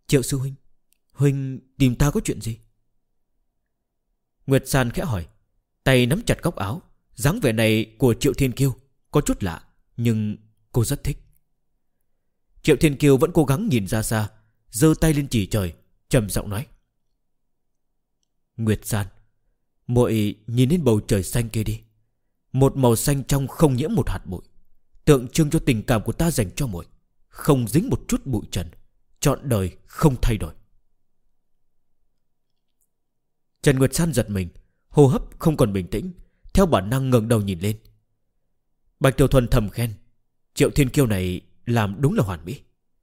Triệu sư huynh, huynh tìm ta có chuyện gì? Nguyệt San khẽ hỏi, tay nắm chặt góc áo. Dáng vẻ này của Triệu Thiên Kiêu có chút lạ, nhưng cô rất thích. Triệu Thiên Kiêu vẫn cố gắng nhìn ra xa, giơ tay lên chỉ trời, trầm giọng nói: Nguyệt San, muội nhìn lên bầu trời xanh kia đi. Một màu xanh trong không nhiễm một hạt bụi, tượng trưng cho tình cảm của ta dành cho muội, không dính một chút bụi trần, trọn đời không thay đổi. Trần Nguyệt San giật mình, hô hấp không còn bình tĩnh, theo bản năng ngẩng đầu nhìn lên. Bạch Tiểu Thuần thầm khen, Triệu Thiên Kiêu này làm đúng là hoàn mỹ.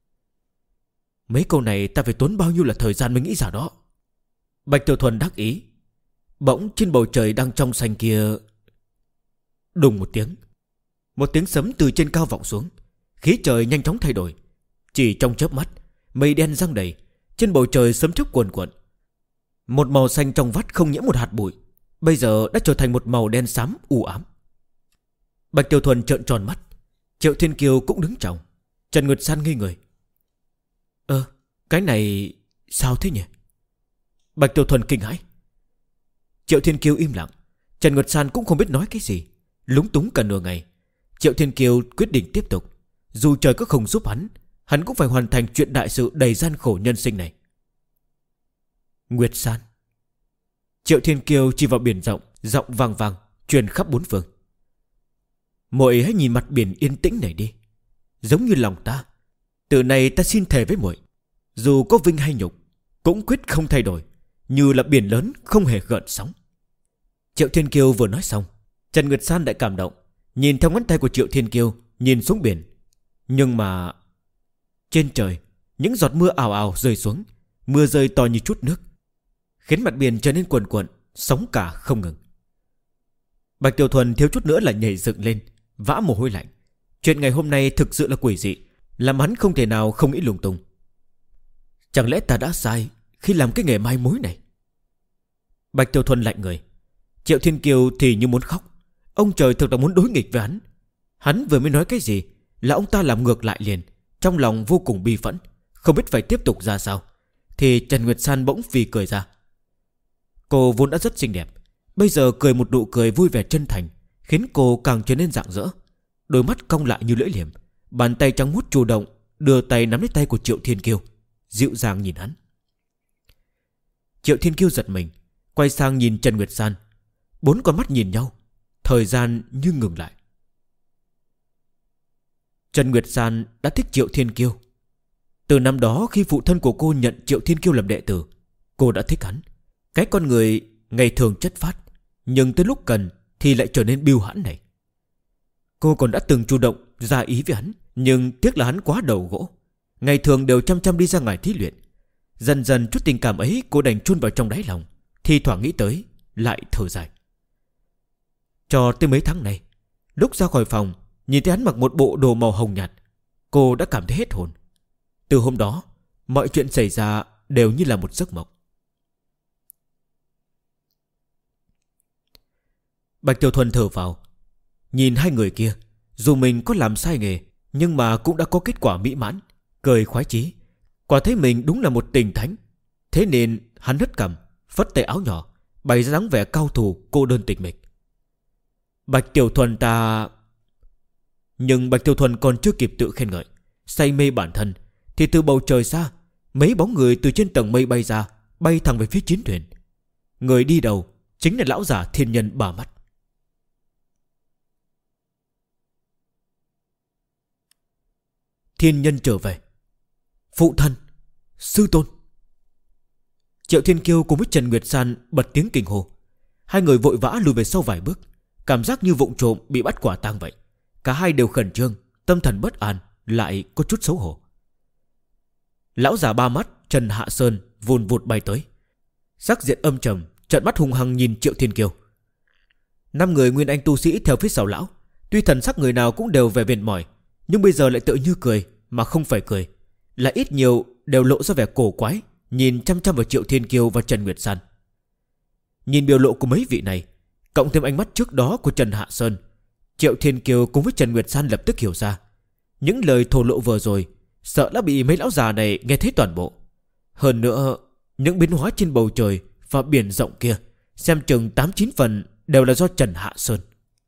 Mấy câu này ta phải tốn bao nhiêu là thời gian mới nghĩ ra đó. Bạch Tiểu Thuần đắc ý. Bỗng trên bầu trời đang trong xanh kia, đùng một tiếng, một tiếng sấm từ trên cao vọng xuống. Khí trời nhanh chóng thay đổi. Chỉ trong chớp mắt, mây đen giăng đầy, trên bầu trời sấm chớp cuồn cuộn. Một màu xanh trong vắt không nhiễm một hạt bụi, bây giờ đã trở thành một màu đen xám u ám. Bạch Tiểu Thuần trợn tròn mắt. Triệu Thiên Kiêu cũng đứng chồng. Trần Nguyệt San ngây người. Cái này sao thế nhỉ? Bạch Tiểu Thuần kinh hãi. Triệu Thiên Kiêu im lặng. Trần Nguyệt San cũng không biết nói cái gì, lúng túng cả nửa ngày. Triệu Thiên Kiêu quyết định tiếp tục. Dù trời có không giúp hắn cũng phải hoàn thành chuyện đại sự đầy gian khổ nhân sinh này. Nguyệt San. Triệu Thiên Kiêu chỉ vào biển rộng, giọng vang vang truyền khắp bốn phương. Muội hãy nhìn mặt biển yên tĩnh này đi, giống như lòng ta. Từ nay ta xin thề với muội, dù có vinh hay nhục, cũng quyết không thay đổi, như là biển lớn không hề gợn sóng. Triệu Thiên Kiêu vừa nói xong, Trần Nguyệt San lại cảm động, nhìn theo ngón tay của Triệu Thiên Kiêu, nhìn xuống biển. Nhưng mà trên trời, những giọt mưa ào ào rơi xuống. Mưa rơi to như chút nước, khiến mặt biển trở nên cuồn cuộn, sóng cả không ngừng. Bạch Tiểu Thuần thiếu chút nữa là nhảy dựng lên, vã mồ hôi lạnh. Chuyện ngày hôm nay thực sự là quỷ dị, làm hắn không thể nào không nghĩ lung tung. Chẳng lẽ ta đã sai khi làm cái nghề mai mối này? Bạch Tiểu Thuần lạnh người. Triệu Thiên Kiêu thì như muốn khóc. Ông trời thực là muốn đối nghịch với hắn. Hắn vừa mới nói cái gì là ông ta làm ngược lại liền. Trong lòng vô cùng bi phẫn, không biết phải tiếp tục ra sao. Thì Trần Nguyệt San bỗng phì cười ra. Cô vốn đã rất xinh đẹp, bây giờ cười một nụ cười vui vẻ chân thành, khiến cô càng trở nên rạng rỡ. Đôi mắt cong lại như lưỡi liềm, bàn tay trắng muốt chủ động đưa tay nắm lấy tay của Triệu Thiên Kiêu, dịu dàng nhìn hắn. Triệu Thiên Kiêu giật mình, quay sang nhìn Trần Nguyệt San. Bốn con mắt nhìn nhau, thời gian như ngừng lại. Trần Nguyệt San đã thích Triệu Thiên Kiêu. Từ năm đó khi phụ thân của cô nhận Triệu Thiên Kiêu làm đệ tử, cô đã thích hắn. Cái con người ngày thường chất phác, nhưng tới lúc cần thì lại trở nên bưu hãn này. Cô còn đã từng chủ động ra ý với hắn, nhưng tiếc là hắn quá đầu gỗ, ngày thường đều chăm chăm đi ra ngoài thí luyện. Dần dần chút tình cảm ấy cô đành chôn vào trong đáy lòng, thi thoảng nghĩ tới lại thở dài. Cho tới mấy tháng này, lúc ra khỏi phòng nhìn thấy hắn mặc một bộ đồ màu hồng nhạt, cô đã cảm thấy hết hồn. Từ hôm đó, mọi chuyện xảy ra đều như là một giấc mộng. Bạch Tiểu Thuần thở vào, nhìn hai người kia, dù mình có làm sai nghề, nhưng mà cũng đã có kết quả mỹ mãn, cười khoái chí. Quả thấy mình đúng là một tình thánh. Thế nên hắn hất cằm, phất tay áo nhỏ, bày ra dáng vẻ cao thủ cô đơn tịch mịch. Bạch Tiểu Thuần ta... Nhưng Bạch Tiểu Thuần còn chưa kịp tự khen ngợi, say mê bản thân, thì từ bầu trời xa, mấy bóng người từ trên tầng mây bay ra, bay thẳng về phía chiến thuyền. Người đi đầu chính là lão giả thiên nhân bà mắt. Thiên nhân trở về. Phụ thân, sư tôn. Triệu Thiên Kiêu cùng với Trần Nguyệt San bật tiếng kinh hô. Hai người vội vã lùi về sau vài bước, cảm giác như vụng trộm bị bắt quả tang vậy. Cả hai đều khẩn trương, tâm thần bất an, lại có chút xấu hổ. Lão già ba mắt Trần Hạ Sơn vùn vụt bay tới, sắc diện âm trầm, trợn mắt hung hăng nhìn Triệu Thiên Kiêu. 5 người nguyên anh tu sĩ theo phía sau lão, tuy thần sắc người nào cũng đều vẻ mệt mỏi, nhưng bây giờ lại tự như cười mà không phải cười, là ít nhiều đều lộ ra vẻ cổ quái, nhìn chăm chăm vào Triệu Thiên Kiêu và Trần Nguyệt San. Nhìn biểu lộ của mấy vị này, cộng thêm ánh mắt trước đó của Trần Hạ Sơn, Triệu Thiên Kiêu cùng với Trần Nguyệt San lập tức hiểu ra, những lời thổ lộ vừa rồi sợ đã bị mấy lão già này nghe thấy toàn bộ. Hơn nữa, những biến hóa trên bầu trời và biển rộng kia, xem chừng 8-9 phần đều là do Trần Hạ Sơn.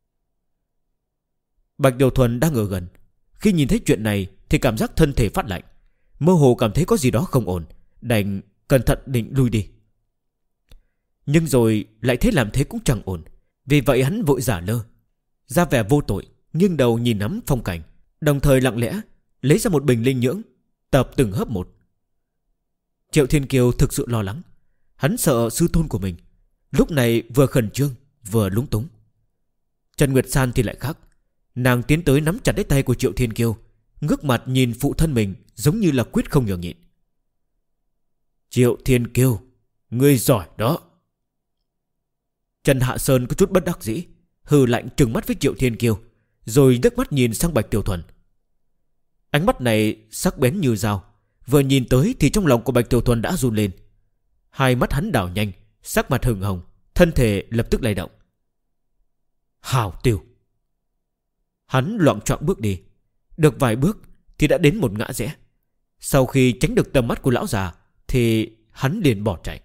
Bạch Điều Thuần đang ở gần, khi nhìn thấy chuyện này thì cảm giác thân thể phát lạnh, mơ hồ cảm thấy có gì đó không ổn, đành cẩn thận định lui đi. Nhưng rồi lại thấy làm thế cũng chẳng ổn, vì vậy hắn vội giả lơ, ra vẻ vô tội, nghiêng đầu nhìn ngắm phong cảnh, đồng thời lặng lẽ lấy ra một bình linh nhưỡng, tập từng hớp một. Triệu Thiên Kiêu thực sự lo lắng, hắn sợ sư tôn của mình, lúc này vừa khẩn trương vừa lúng túng. Trần Nguyệt San thì lại khác, nàng tiến tới nắm chặt lấy tay của Triệu Thiên Kiêu, ngước mặt nhìn phụ thân mình, giống như là quyết không nhường nhịn. Triệu Thiên Kiêu, ngươi giỏi đó. Trần Hạ Sơn có chút bất đắc dĩ, hừ lạnh trừng mắt với Triệu Thiên Kiêu, rồi nước mắt nhìn sang Bạch Tiểu Thuần. Ánh mắt này sắc bén như dao, vừa nhìn tới thì trong lòng của Bạch Tiểu Thuần đã run lên. Hai mắt hắn đảo nhanh, sắc mặt hừng hồng, thân thể lập tức lay động. Hào Tiêu. Hắn loạng choạng bước đi, được vài bước thì đã đến một ngã rẽ. Sau khi tránh được tầm mắt của lão già thì hắn liền bỏ chạy.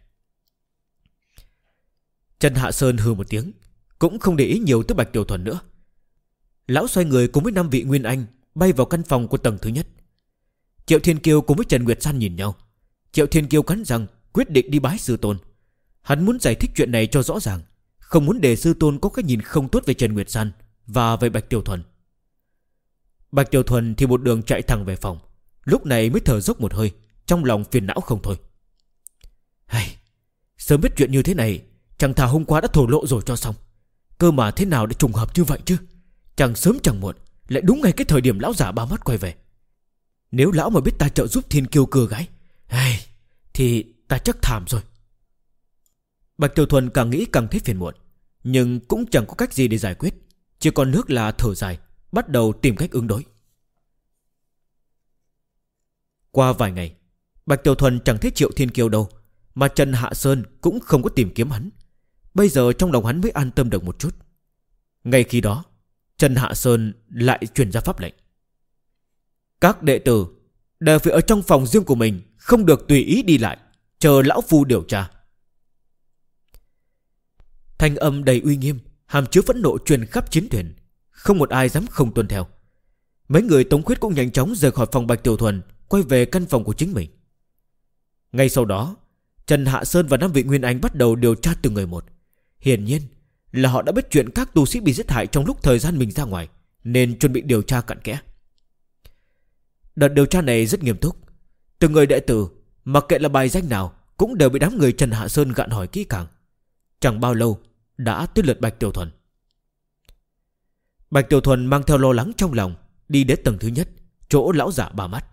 Trần Hạ Sơn hừ một tiếng, cũng không để ý nhiều tới Bạch Tiểu Thuần nữa. Lão xoay người cùng với 5 vị Nguyên Anh bay vào căn phòng của tầng thứ nhất. Triệu Thiên Kiêu cùng với Trần Nguyệt San nhìn nhau. Triệu Thiên Kiêu cắn răng quyết định đi bái sư tôn. Hắn muốn giải thích chuyện này cho rõ ràng, không muốn để sư tôn có cái nhìn không tốt về Trần Nguyệt San và về Bạch Tiểu Thuần. Bạch Tiểu Thuần thì một đường chạy thẳng về phòng, lúc này mới thở dốc một hơi, trong lòng phiền não không thôi. Hay, sớm biết chuyện như thế này, chẳng thà hôm qua đã thổ lộ rồi cho xong. Cơ mà thế nào để trùng hợp như vậy chứ? Chẳng sớm chẳng muộn, lại đúng ngay cái thời điểm lão già ba mắt quay về. Nếu lão mà biết ta trợ giúp Thiên Kiêu cưa gái, thì ta chắc thảm rồi. Bạch Tiểu Thuần càng nghĩ càng thấy phiền muộn, nhưng cũng chẳng có cách gì để giải quyết, chỉ còn nước là thở dài, bắt đầu tìm cách ứng đối. Qua vài ngày, Bạch Tiểu Thuần chẳng thấy Triệu Thiên Kiêu đâu, mà Trần Hạ Sơn cũng không có tìm kiếm hắn. Bây giờ trong lòng hắn mới an tâm được một chút. Ngay khi đó, Trần Hạ Sơn lại truyền ra pháp lệnh: các đệ tử đều phải ở trong phòng riêng của mình, không được tùy ý đi lại, chờ lão phu điều tra. Thanh âm đầy uy nghiêm, hàm chứa phẫn nộ truyền khắp chiến thuyền, không một ai dám không tuân theo. Mấy người Tống Khuyết cũng nhanh chóng rời khỏi phòng Bạch Tiểu Thuần, quay về căn phòng của chính mình. Ngay sau đó, Trần Hạ Sơn và 5 vị Nguyên Anh bắt đầu điều tra từng người một. Hiển nhiên là họ đã biết chuyện các tu sĩ bị giết hại trong lúc thời gian mình ra ngoài, nên chuẩn bị điều tra cặn kẽ. Đợt điều tra này rất nghiêm túc. Từng người đệ tử, mặc kệ là bài danh nào, cũng đều bị đám người Trần Hạ Sơn gạn hỏi kỹ càng. Chẳng bao lâu đã tới lượt Bạch Tiểu Thuần. Bạch Tiểu Thuần mang theo lo lắng trong lòng, đi đến tầng thứ nhất, chỗ lão giả ba mắt.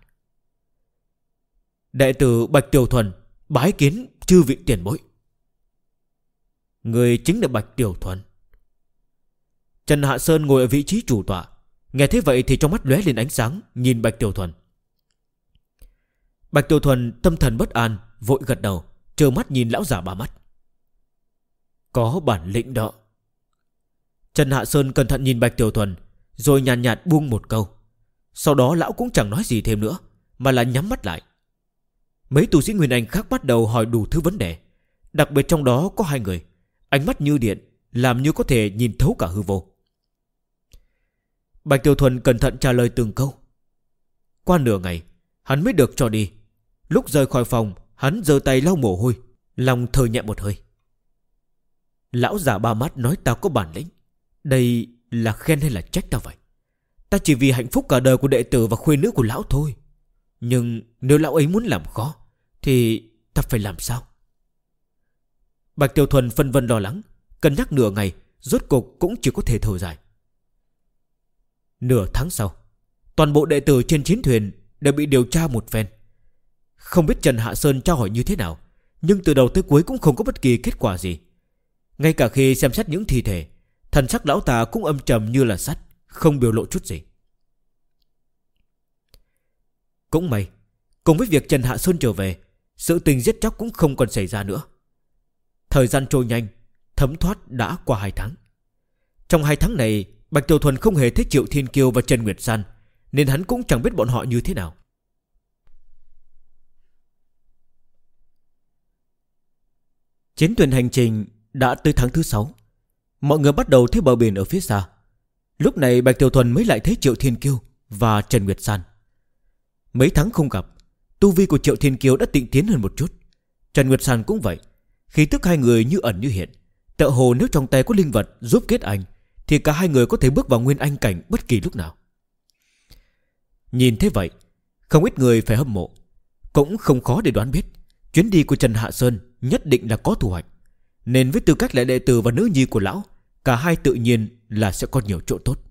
Đệ tử Bạch Tiểu Thuần bái kiến chư vị tiền bối. Người chính là Bạch Tiểu Thuần. Trần Hạ Sơn ngồi ở vị trí chủ tọa, nghe thế vậy thì trong mắt lóe lên ánh sáng, nhìn Bạch Tiểu Thuần. Bạch Tiểu Thuần tâm thần bất an, vội gật đầu, trơ mắt nhìn lão giả ba mắt. Có bản lĩnh đó. Trần Hạ Sơn cẩn thận nhìn Bạch Tiểu Thuần, rồi nhàn nhạt buông một câu. Sau đó lão cũng chẳng nói gì thêm nữa, mà là nhắm mắt lại. Mấy tu sĩ Nguyên Anh khác bắt đầu hỏi đủ thứ vấn đề, đặc biệt trong đó có 2 người, ánh mắt như điện, làm như có thể nhìn thấu cả hư vô. Bạch Tiểu Thuần cẩn thận trả lời từng câu. Qua nửa ngày, hắn mới được cho đi. Lúc rời khỏi phòng, hắn giơ tay lau mồ hôi, lòng thở nhẹ một hơi. Lão già ba mắt nói ta có bản lĩnh, đây là khen hay là trách ta vậy? Ta chỉ vì hạnh phúc cả đời của đệ tử và khuê nữ của lão thôi. Nhưng nếu lão ấy muốn làm khó, thì ta phải làm sao? Bạch Tiểu Thuần phân vân lo lắng, cân nhắc nửa ngày, rốt cục cũng chỉ có thể thở dài. Nửa tháng sau, toàn bộ đệ tử trên chiến thuyền đều bị điều tra một phen. Không biết Trần Hạ Sơn tra hỏi như thế nào, nhưng từ đầu tới cuối cũng không có bất kỳ kết quả gì. Ngay cả khi xem xét những thi thể, thần sắc lão ta cũng âm trầm như là sắt, không biểu lộ chút gì. Cũng may, cùng với việc Trần Hạ Sơn trở về, sự tình giết chóc cũng không còn xảy ra nữa. Thời gian trôi nhanh, thấm thoát đã qua 2 tháng. Trong 2 tháng này, Bạch Tiểu Thuần không hề thấy Triệu Thiên Kiêu và Trần Nguyệt San, nên hắn cũng chẳng biết bọn họ như thế nào. Chiến thuyền hành trình đã tới tháng thứ 6. Mọi người bắt đầu thấy bờ biển ở phía xa. Lúc này Bạch Tiểu Thuần mới lại thấy Triệu Thiên Kiêu và Trần Nguyệt San. Mấy tháng không gặp, tu vi của Triệu Thiên Kiêu đã tịnh tiến hơn một chút. Trần Nguyệt San cũng vậy. Khí tức hai người như ẩn như hiện, tựa hồ nếu trong tay có linh vật giúp kết anh thì cả hai người có thể bước vào nguyên anh cảnh bất kỳ lúc nào. Nhìn thế vậy, không ít người phải hâm mộ. Cũng không khó để đoán biết chuyến đi của Trần Hạ Sơn nhất định là có thu hoạch. Nên với tư cách là đệ tử và nữ nhi của lão, cả hai tự nhiên là sẽ có nhiều chỗ tốt.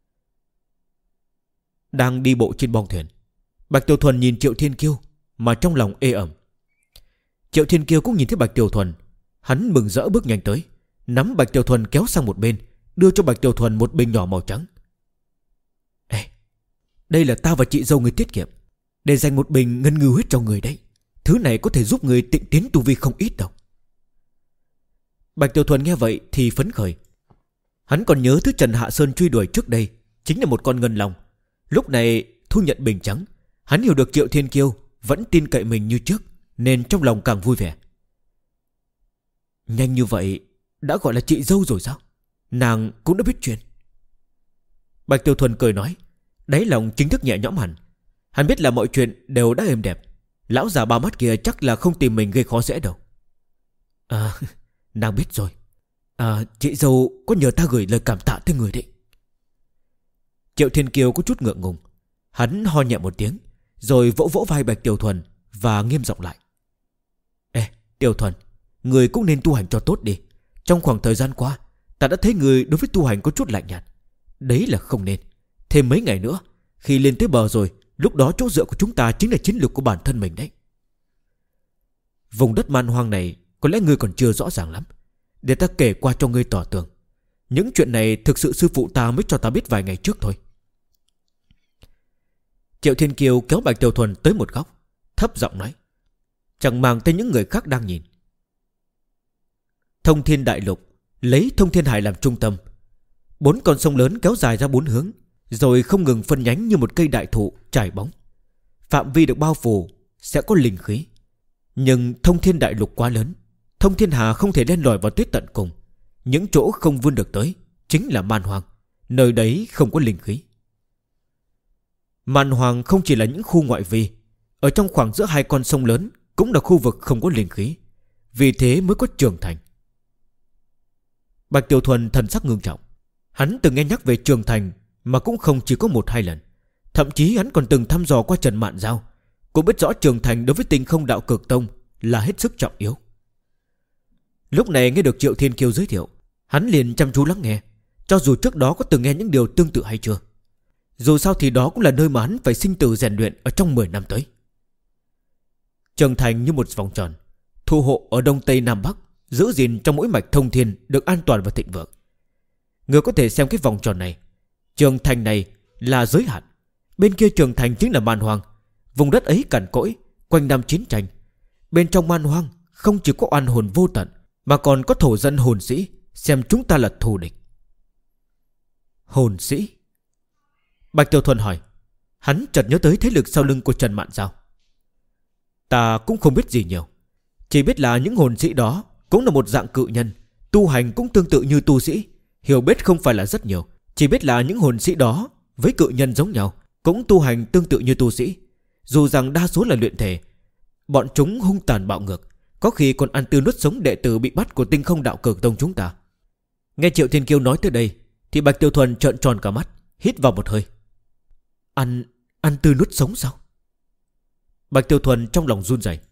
Đang đi bộ trên bong thuyền, Bạch Tiểu Thuần nhìn Triệu Thiên Kiêu mà trong lòng ê ẩm. Triệu Thiên Kiêu cũng nhìn thấy Bạch Tiểu Thuần. Hắn mừng rỡ bước nhanh tới, nắm Bạch Tiểu Thuần kéo sang một bên, đưa cho Bạch Tiểu Thuần một bình nhỏ màu trắng. Ê, đây là ta và chị dâu người tiết kiệm, để dành một bình ngân ngư huyết cho người đấy. Thứ này có thể giúp người tịnh tiến tu vi không ít đâu. Bạch Tiểu Thuần nghe vậy thì phấn khởi. Hắn còn nhớ thứ Trần Hạ Sơn truy đuổi trước đây chính là một con ngân long. Lúc này thu nhận bình trắng, hắn hiểu được Triệu Thiên Kiêu vẫn tin cậy mình như trước, nên trong lòng càng vui vẻ. Nhanh như vậy đã gọi là chị dâu rồi sao? Nàng cũng đã biết chuyện. Bạch Tiểu Thuần cười nói, đáy lòng chính thức nhẹ nhõm hẳn. Hắn biết là mọi chuyện đều đã êm đẹp. Lão già ba mắt kia chắc là không tìm mình gây khó dễ đâu. Nàng biết rồi. Chị dâu có nhờ ta gửi lời cảm tạ tới người đấy. Triệu Thiên Kiêu có chút ngượng ngùng. Hắn ho nhẹ một tiếng, rồi vỗ vỗ vai Bạch Tiểu Thuần và nghiêm giọng lại. Ê Tiểu Thuần, người cũng nên tu hành cho tốt đi. Trong khoảng thời gian qua, ta đã thấy người đối với tu hành có chút lạnh nhạt. Đấy là không nên. Thêm mấy ngày nữa, khi lên tới bờ rồi, lúc đó chỗ dựa của chúng ta chính là chiến lược của bản thân mình đấy. Vùng đất man hoang này có lẽ ngươi còn chưa rõ ràng lắm. Để ta kể qua cho ngươi tỏ tường. Những chuyện này thực sự sư phụ ta mới cho ta biết vài ngày trước thôi. Triệu Thiên Kiêu kéo Bạch Tiểu Thuần tới một góc, thấp giọng nói, chẳng màng tới những người khác đang nhìn. Thông Thiên Đại Lục lấy Thông Thiên Hải làm trung tâm. 4 con sông lớn kéo dài ra 4 hướng, rồi không ngừng phân nhánh như một cây đại thụ trải bóng. Phạm vi được bao phủ sẽ có linh khí. Nhưng Thông Thiên Đại Lục quá lớn, Thông Thiên Hà không thể len lỏi vào tới tận cùng. Những chỗ không vươn được tới chính là man hoang. Nơi đấy không có linh khí. Man hoang không chỉ là những khu ngoại vi. Ở trong khoảng giữa hai con sông lớn cũng là khu vực không có linh khí. Vì thế mới có Trường Thành. Bạch Tiểu Thuần thần sắc ngưng trọng. Hắn từng nghe nhắc về Trường Thành, mà cũng không chỉ có 1-2 lần. Thậm chí hắn còn từng thăm dò qua Trần Mạn Giao, cũng biết rõ Trường Thành đối với Tinh Không Đạo Cực Tông là hết sức trọng yếu. Lúc này nghe được Triệu Thiên Kiêu giới thiệu, hắn liền chăm chú lắng nghe, cho dù trước đó có từng nghe những điều tương tự hay chưa. Dù sao thì đó cũng là nơi mà hắn phải sinh tử rèn luyện ở trong 10 năm tới. Trường Thành như một vòng tròn, thu hộ ở Đông Tây Nam Bắc, giữ gìn trong mỗi mạch thông thiên được an toàn và thịnh vượng. Người có thể xem cái vòng tròn này. Trường Thành này là giới hạn, bên kia Trường Thành chính là man hoang. Vùng đất ấy cằn cỗi, quanh năm chiến tranh. Bên trong man hoang không chỉ có oan hồn vô tận, mà còn có thổ dân hồn sĩ xem chúng ta là thù địch. Hồn sĩ? Bạch Tiểu Thuần hỏi. Hắn chợt nhớ tới thế lực sau lưng của Trần Mạn Giao. Ta cũng không biết gì nhiều, chỉ biết là những hồn sĩ đó cũng là một dạng cự nhân, tu hành cũng tương tự như tu sĩ. Hiểu biết không phải là rất nhiều, chỉ biết là những hồn sĩ đó với cự nhân giống nhau, cũng tu hành tương tự như tu sĩ. Dù rằng đa số là luyện thể, bọn chúng hung tàn bạo ngược, có khi còn ăn tươi nuốt sống đệ tử bị bắt của Tinh Không Đạo Cực Tông chúng ta. Nghe Triệu Thiên Kiêu nói tới đây thì Bạch Tiểu Thuần trợn tròn cả mắt, hít vào một hơi. Ăn tươi nuốt sống sao? Bạch Tiểu Thuần trong lòng run rẩy.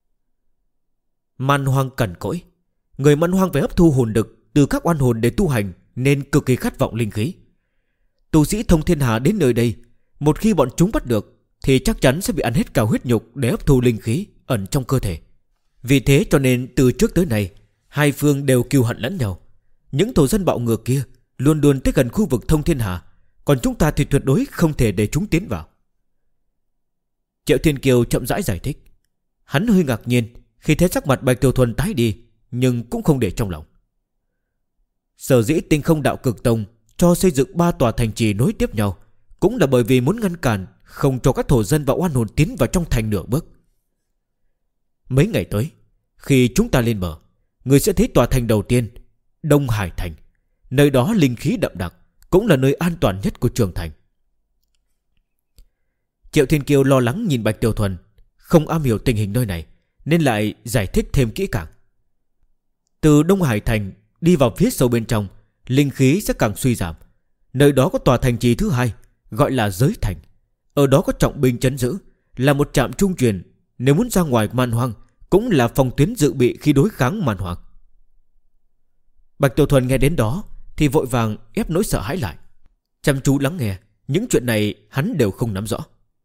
Man hoang cằn cỗi, người man hoang phải hấp thu hồn lực từ các oan hồn để tu hành, nên cực kỳ khát vọng linh khí. Tu sĩ Thông Thiên Hà đến nơi đây, một khi bọn chúng bắt được thì chắc chắn sẽ bị ăn hết cả huyết nhục để hấp thu linh khí ẩn trong cơ thể. Vì thế cho nên từ trước tới nay, hai phương đều kiêu hận lẫn nhau. Những thổ dân bạo ngược kia luôn luôn tới gần khu vực Thông Thiên Hà, còn chúng ta thì tuyệt đối không thể để chúng tiến vào. Triệu Thiên Kiêu chậm rãi giải thích. Hắn hơi ngạc nhiên khi thấy sắc mặt Bạch Tiểu Thuần tái đi, nhưng cũng không để trong lòng. Sở dĩ Tinh Không Đạo Cực Tông cho xây dựng 3 tòa thành trì nối tiếp nhau, cũng là bởi vì muốn ngăn cản không cho các thổ dân và oan hồn tiến vào trong thành nửa bước. Mấy ngày tới, khi chúng ta lên bờ, người sẽ thấy tòa thành đầu tiên, Đông Hải Thành. Nơi đó linh khí đậm đặc, cũng là nơi an toàn nhất của Trường Thành. Triệu Thiên Kiêu lo lắng nhìn Bạch Tiểu Thuần, không am hiểu tình hình nơi này, nên lại giải thích thêm kỹ càng. Từ Đông Hải Thành đi vào phía sâu bên trong, linh khí sẽ càng suy giảm. Nơi đó có tòa thành trì thứ hai, gọi là Giới Thành. Ở đó có trọng binh trấn giữ, là một trạm trung truyền. Nếu muốn ra ngoài man hoang, cũng là phòng tuyến dự bị khi đối kháng man hoang. Bạch Tiểu Thuần nghe đến đó thì vội vàng ép nỗi sợ hãi lại, chăm chú lắng nghe. Những chuyện này hắn đều không nắm rõ.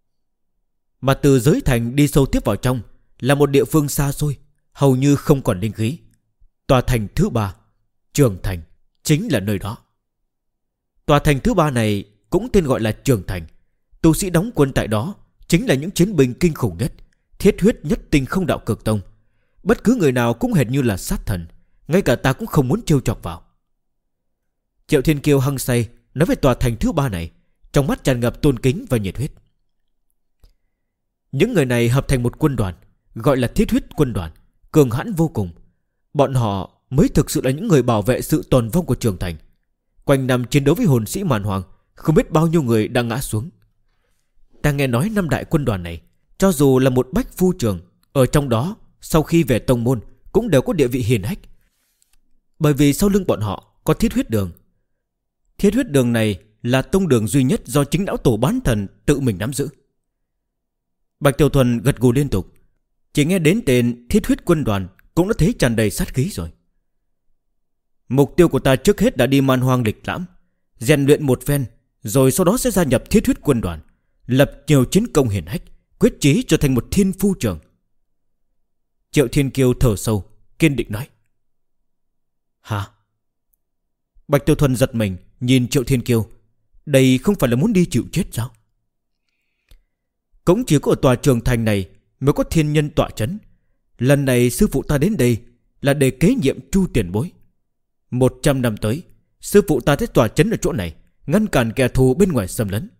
Mà từ Giới Thành đi sâu tiếp vào trong là một địa phương xa xôi, hầu như không còn linh khí. Tòa thành thứ ba, Trường Thành, chính là nơi đó. Tòa thành thứ ba này cũng tên gọi là Trường Thành. Tu sĩ đóng quân tại đó chính là những chiến binh kinh khủng nhất, thiết huyết nhất tinh không đạo cực tông. Bất cứ người nào cũng hệt như là sát thần, ngay cả ta cũng không muốn trêu chọc vào. Triệu Thiên Kiêu hăng say nói về tòa thành thứ ba này, trong mắt tràn ngập tôn kính và nhiệt huyết. Những người này hợp thành một quân đoàn, gọi là Thiết Huyết Quân đoàn, cường hãn vô cùng. Bọn họ mới thực sự là những người bảo vệ sự tồn vong của Trường Thành. Quanh năm chiến đấu với hồn sĩ màn hoàng, không biết bao nhiêu người đang ngã xuống. Ta nghe nói 5 đại quân đoàn này, cho dù là một bách phu trường, ở trong đó sau khi về tông môn cũng đều có địa vị hiển hách. Bởi vì sau lưng bọn họ có Thiết Huyết Đường. Thiết Huyết Đường này là tông đường duy nhất do chính lão tổ bán thần tự mình nắm giữ. Bạch Tiểu Thuần gật gù liên tục. Chỉ nghe đến tên Thiết Huyết Quân đoàn cũng đã thấy tràn đầy sát khí rồi. Mục tiêu của ta trước hết đã đi man hoang lịch lãm, rèn luyện một phen, rồi sau đó sẽ gia nhập Thiết Huyết Quân đoàn, lập nhiều chiến công hiển hách, quyết chí trở thành một thiên phu trưởng. Triệu Thiên Kiêu thở sâu, kiên định nói. Hả? Bạch Tiểu Thuần giật mình nhìn Triệu Thiên Kiêu. Đây không phải là muốn đi chịu chết sao? Cũng chỉ có ở tòa Trường Thành này mới có thiên nhân tọa chấn. Lần này sư phụ ta đến đây là để kế nhiệm Chu tiền bối. 100 năm tới, sư phụ ta sẽ tọa chấn ở chỗ này, ngăn cản kẻ thù bên ngoài xâm lấn.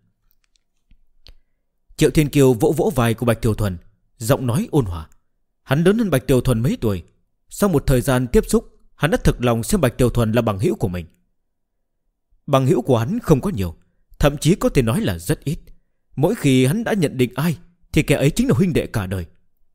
Triệu Thiên Kiêu vỗ vỗ vai của Bạch Tiểu Thuần, giọng nói ôn hòa. Hắn lớn hơn Bạch Tiểu Thuần mấy tuổi. Sau một thời gian tiếp xúc, hắn đã thực lòng xem Bạch Tiểu Thuần là bằng hữu của mình. Bằng hữu của hắn không có nhiều, thậm chí có thể nói là rất ít. Mỗi khi hắn đã nhận định ai thì kẻ ấy chính là huynh đệ cả đời.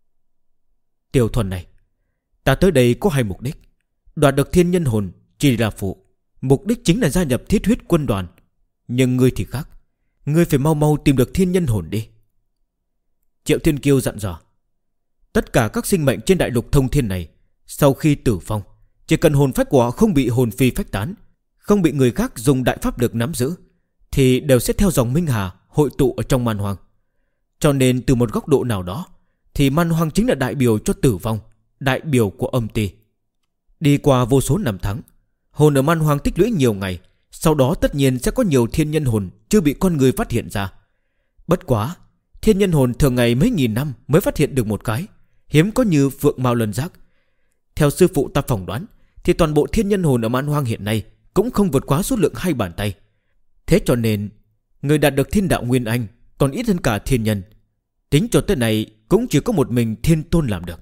Tiểu Thuần này, ta tới đây có 2 mục đích. Đoạt được thiên nhân hồn chỉ là phụ, mục đích chính là gia nhập Thiết Huyết Quân đoàn. Nhưng ngươi thì khác, ngươi phải mau mau tìm được thiên nhân hồn đi. Triệu Thiên Kiêu dặn dò. Tất cả các sinh mệnh trên đại lục thông thiên này, sau khi tử vong, chỉ cần hồn phách của họ không bị hồn phi phách tán, không bị người khác dùng đại pháp lực nắm giữ, thì đều sẽ theo dòng Minh Hà hội tụ ở trong man hoang. Cho nên từ một góc độ nào đó thì man hoang chính là đại biểu cho tử vong, đại biểu của âm ti. Đi qua vô số năm tháng, hồn ở man hoang tích lũy nhiều ngày, sau đó tất nhiên sẽ có nhiều thiên nhân hồn chưa bị con người phát hiện ra. Bất quá, thiên nhân hồn thường ngày mấy nghìn năm mới phát hiện được một cái, hiếm có như phượng mao lân giác. Theo sư phụ ta phỏng đoán thì toàn bộ thiên nhân hồn ở man hoang hiện nay cũng không vượt quá số lượng 2 bàn tay. Thế cho nên người đạt được thiên đạo nguyên anh còn ít hơn cả thiên nhân. Tính cho tới này cũng chỉ có một mình Thiên Tôn làm được.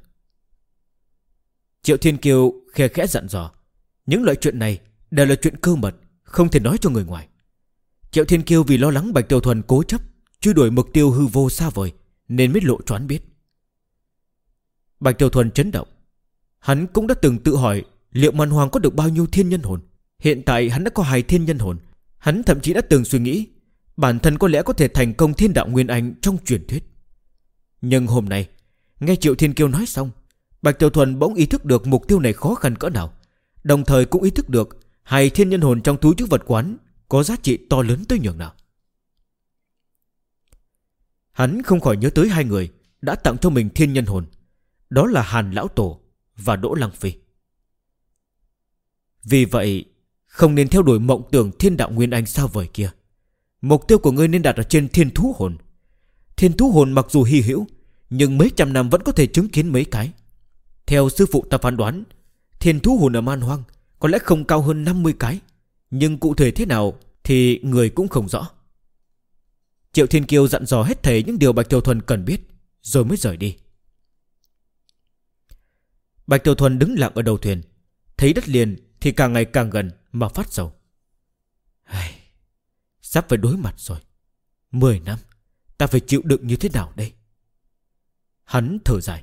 Triệu Thiên Kiêu khe khẽ dặn dò. Những loại chuyện này đều là chuyện cơ mật, không thể nói cho người ngoài. Triệu Thiên Kiêu vì lo lắng Bạch Tiểu Thuần cố chấp truy đuổi mục tiêu hư vô xa vời nên mới lộ choán biết. Bạch Tiểu Thuần chấn động. Hắn cũng đã từng tự hỏi liệu man hoang có được bao nhiêu thiên nhân hồn. Hiện tại hắn đã có 2 thiên nhân hồn. Hắn thậm chí đã từng suy nghĩ bản thân có lẽ có thể thành công thiên đạo nguyên anh trong truyền thuyết. Nhưng hôm nay nghe Triệu Thiên Kiêu nói xong, Bạch Tiểu Thuần bỗng ý thức được mục tiêu này khó khăn cỡ nào, đồng thời cũng ý thức được 2 thiên nhân hồn trong túi trữ vật quán có giá trị to lớn tới nhường nào. Hắn không khỏi nhớ tới 2 người đã tặng cho mình thiên nhân hồn, đó là Hàn Lão Tổ và Đỗ Lăng Phi. Vì vậy không nên theo đuổi mộng tưởng thiên đạo nguyên anh sao vời kia. Mục tiêu của ngươi nên đặt ở trên thiên thú hồn. Thiên thú hồn mặc dù hy hữu, nhưng mấy trăm năm vẫn có thể chứng kiến mấy cái. Theo sư phụ ta phán đoán, thiên thú hồn ở man hoang có lẽ không cao hơn 50 cái, nhưng cụ thể thế nào thì người cũng không rõ. Triệu Thiên Kiêu dặn dò hết thảy những điều Bạch Tiểu Thuần cần biết, rồi mới rời đi. Bạch Tiểu Thuần đứng lặng ở đầu thuyền, thấy đất liền thì càng ngày càng gần mà phát sầu. Sắp phải đối mặt rồi. 10 năm ta phải chịu đựng như thế nào đây? Hắn thở dài.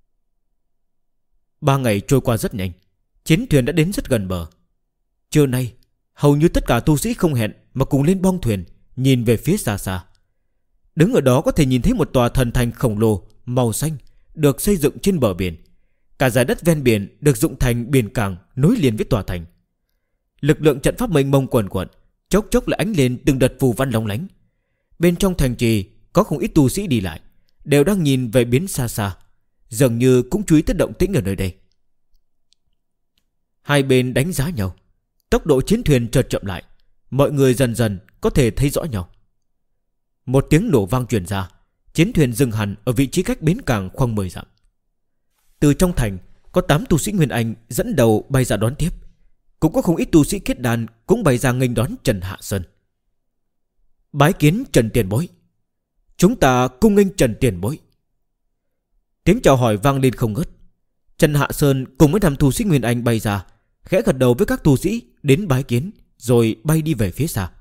3 ngày trôi qua rất nhanh. Chiến thuyền đã đến rất gần bờ. Trưa nay hầu như tất cả tu sĩ không hẹn mà cùng lên bong thuyền, nhìn về phía xa xa. Đứng ở đó có thể nhìn thấy một tòa thần thành khổng lồ màu xanh được xây dựng trên bờ biển. Cả dải đất ven biển được dựng thành biển cảng nối liền với tòa thành. Lực lượng trận pháp mênh mông quần quận, chốc chốc lại ánh lên từng đợt phù văn lóng lánh. Bên trong thành trì có không ít tu sĩ đi lại, đều đang nhìn về biến xa xa, dường như cũng chú ý tới động tĩnh ở nơi đây. Hai bên đánh giá nhau, tốc độ chiến thuyền chợt chậm lại, mọi người dần dần có thể thấy rõ nhau. Một tiếng nổ vang truyền ra, chiến thuyền dừng hẳn ở vị trí cách bến cảng khoảng 10 dặm. Từ trong thành có 8 tu sĩ Nguyên Anh dẫn đầu bay ra đón tiếp, cũng có không ít tu sĩ kết đan cũng bay ra nghênh đón Trần Hạ Sơn. Bái kiến Trần tiền bối. Chúng ta cung nghênh Trần tiền bối. Tiếng chào hỏi vang lên không ngớt. Trần Hạ Sơn cùng với 5 tu sĩ Nguyên Anh bay ra, khẽ gật đầu với các tu sĩ đến bái kiến, rồi bay đi về phía xa.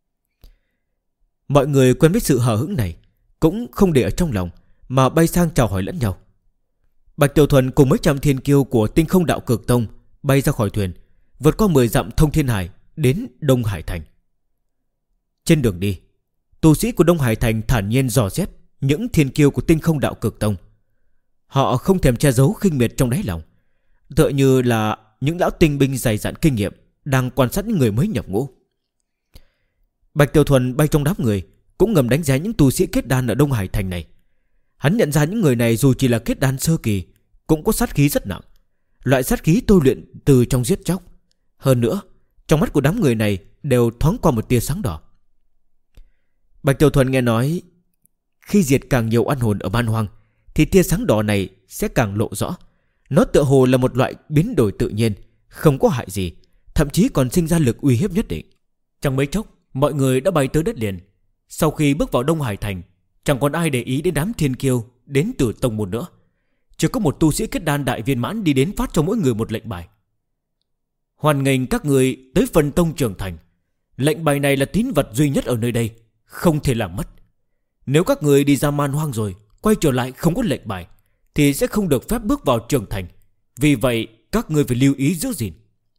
Mọi người quen với sự hờ hững này, cũng không để ở trong lòng mà bay sang chào hỏi lẫn nhau. Bạch Tiểu Thuần cùng mấy trăm thiên kiêu của Tinh Không Đạo Cực Tông bay ra khỏi thuyền, vượt qua 10 dặm thông thiên hải đến Đông Hải Thành. Trên đường đi, tu sĩ của Đông Hải Thành thản nhiên dò xét những thiên kiêu của Tinh Không Đạo Cực Tông. Họ không thèm che giấu khinh miệt trong đáy lòng, tựa như là những lão tinh binh dày dặn kinh nghiệm đang quan sát những người mới nhập ngũ. Bạch Tiểu Thuần bay trong đám người cũng ngầm đánh giá những tu sĩ kết đan ở Đông Hải Thành này. Hắn nhận ra những người này dù chỉ là kết đan sơ kỳ cũng có sát khí rất nặng, loại sát khí tôi luyện từ trong giết chóc. Hơn nữa, trong mắt của đám người này đều thoáng qua một tia sáng đỏ. Bạch Tiểu Thuần nghe nói, khi diệt càng nhiều oan hồn ở man hoang thì tia sáng đỏ này sẽ càng lộ rõ. Nó tựa hồ là một loại biến đổi tự nhiên, không có hại gì, thậm chí còn sinh ra lực uy hiếp nhất định. Trong mấy chốc, mọi người đã bay tới đất liền. Sau khi bước vào Đông Hải Thành, chẳng còn ai để ý đến đám thiên kiêu đến từ tông môn nữa. Chỉ có một tu sĩ kết đan đại viên mãn đi đến phát cho mỗi người một lệnh bài. Hoan nghênh các người tới phần tông trưởng thành. Lệnh bài này là tín vật duy nhất ở nơi đây, không thể làm mất. Nếu các người đi ra man hoang rồi quay trở lại không có lệnh bài thì sẽ không được phép bước vào trưởng thành. Vì vậy các người phải lưu ý giữ gìn.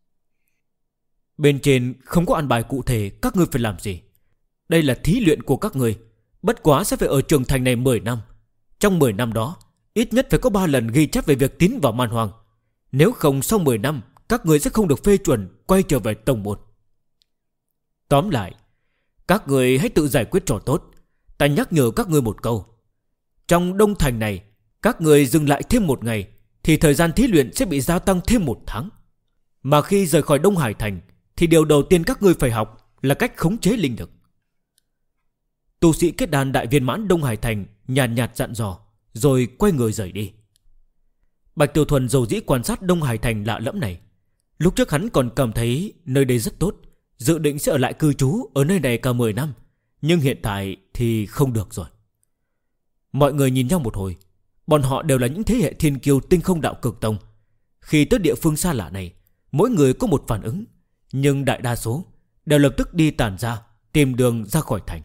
Bên trên không có an bài cụ thể các ngươi phải làm gì. Đây là thí luyện của các ngươi, bất quá sẽ phải ở trường thành này 10 năm. Trong 10 năm đó ít nhất phải có 3 lần ghi chép về việc tiến vào man hoang. Nếu không sau 10 năm các ngươi sẽ không được phê chuẩn quay trở về tông môn. Tóm lại, các ngươi hãy tự giải quyết cho tốt. Ta nhắc nhở các ngươi một câu. Trong Đông Thành này, các ngươi dừng lại thêm 1 ngày thì thời gian thí luyện sẽ bị gia tăng thêm 1 tháng. Mà khi rời khỏi Đông Hải Thành thì điều đầu tiên các ngươi phải học là cách khống chế linh lực. Tu sĩ kết đan đại viên mãn Đông Hải Thành nhàn nhạt dặn dò, rồi quay người rời đi. Bạch Tiểu Thuần dầu dĩ quan sát Đông Hải Thành lạ lẫm này. Lúc trước hắn còn cảm thấy nơi đây rất tốt, dự định sẽ ở lại cư trú ở nơi này cả 10 năm. Nhưng hiện tại thì không được rồi. Mọi người nhìn nhau một hồi. Bọn họ đều là những thế hệ thiên kiêu Tinh Không Đạo Cực Tông. Khi tới địa phương xa lạ này, mỗi người có một phản ứng, nhưng đại đa số đều lập tức đi tản ra, tìm đường ra khỏi thành.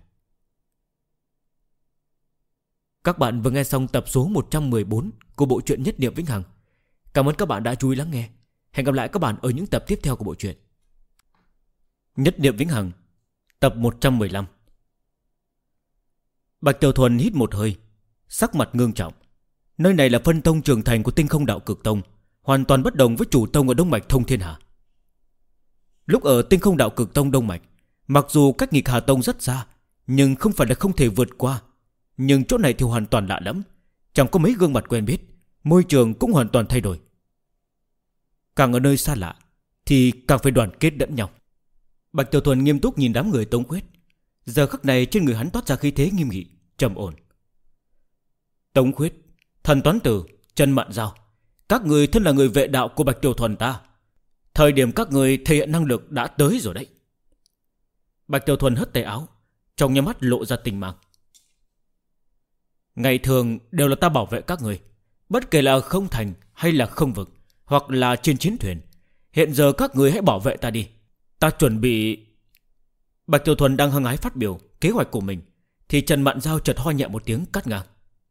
Các bạn vừa nghe xong tập số 114 của bộ truyện Nhất Niệm Vĩnh Hằng. Cảm ơn các bạn đã chú ý lắng nghe. Hẹn gặp lại các bạn ở những tập tiếp theo của bộ truyện Nhất Niệm Vĩnh Hằng, tập 115. Bạch Tiểu Thuần hít một hơi, sắc mặt ngưng trọng. Nơi này là phân tông trưởng thành của Tinh Không Đạo Cực Tông, hoàn toàn bất đồng với chủ tông ở Đông Mạch Thông Thiên Hà. Lúc ở Tinh Không Đạo Cực Tông Đông Mạch, mặc dù cách Nghịch Hà Tông rất xa, nhưng không phải là không thể vượt qua. Nhưng chỗ này thì hoàn toàn lạ lắm, chẳng có mấy gương mặt quen biết, môi trường cũng hoàn toàn thay đổi. Càng ở nơi xa lạ thì càng phải đoàn kết lẫn nhau. Bạch Tiểu Thuần nghiêm túc nhìn đám người Tống Khuyết. Giờ khắc này trên người hắn toát ra khí thế nghiêm nghị, trầm ổn. Tống Khuyết, Thần Toán Tử, Trần Mạn Giao, các người thân là người vệ đạo của Bạch Tiểu Thuần ta. Thời điểm các người thể hiện năng lực đã tới rồi đấy. Bạch Tiểu Thuần hất tay áo, trong nhắm mắt lộ ra tình mang. Ngày thường đều là ta bảo vệ các người, bất kể là ở không thành hay là không vực, hoặc là trên chiến thuyền. Hiện giờ các người hãy bảo vệ ta đi. Ta chuẩn bị... Bạch Tiểu Thuần đang hăng hái phát biểu kế hoạch của mình thì Trần Mạn Giao chợt ho nhẹ một tiếng cắt ngang.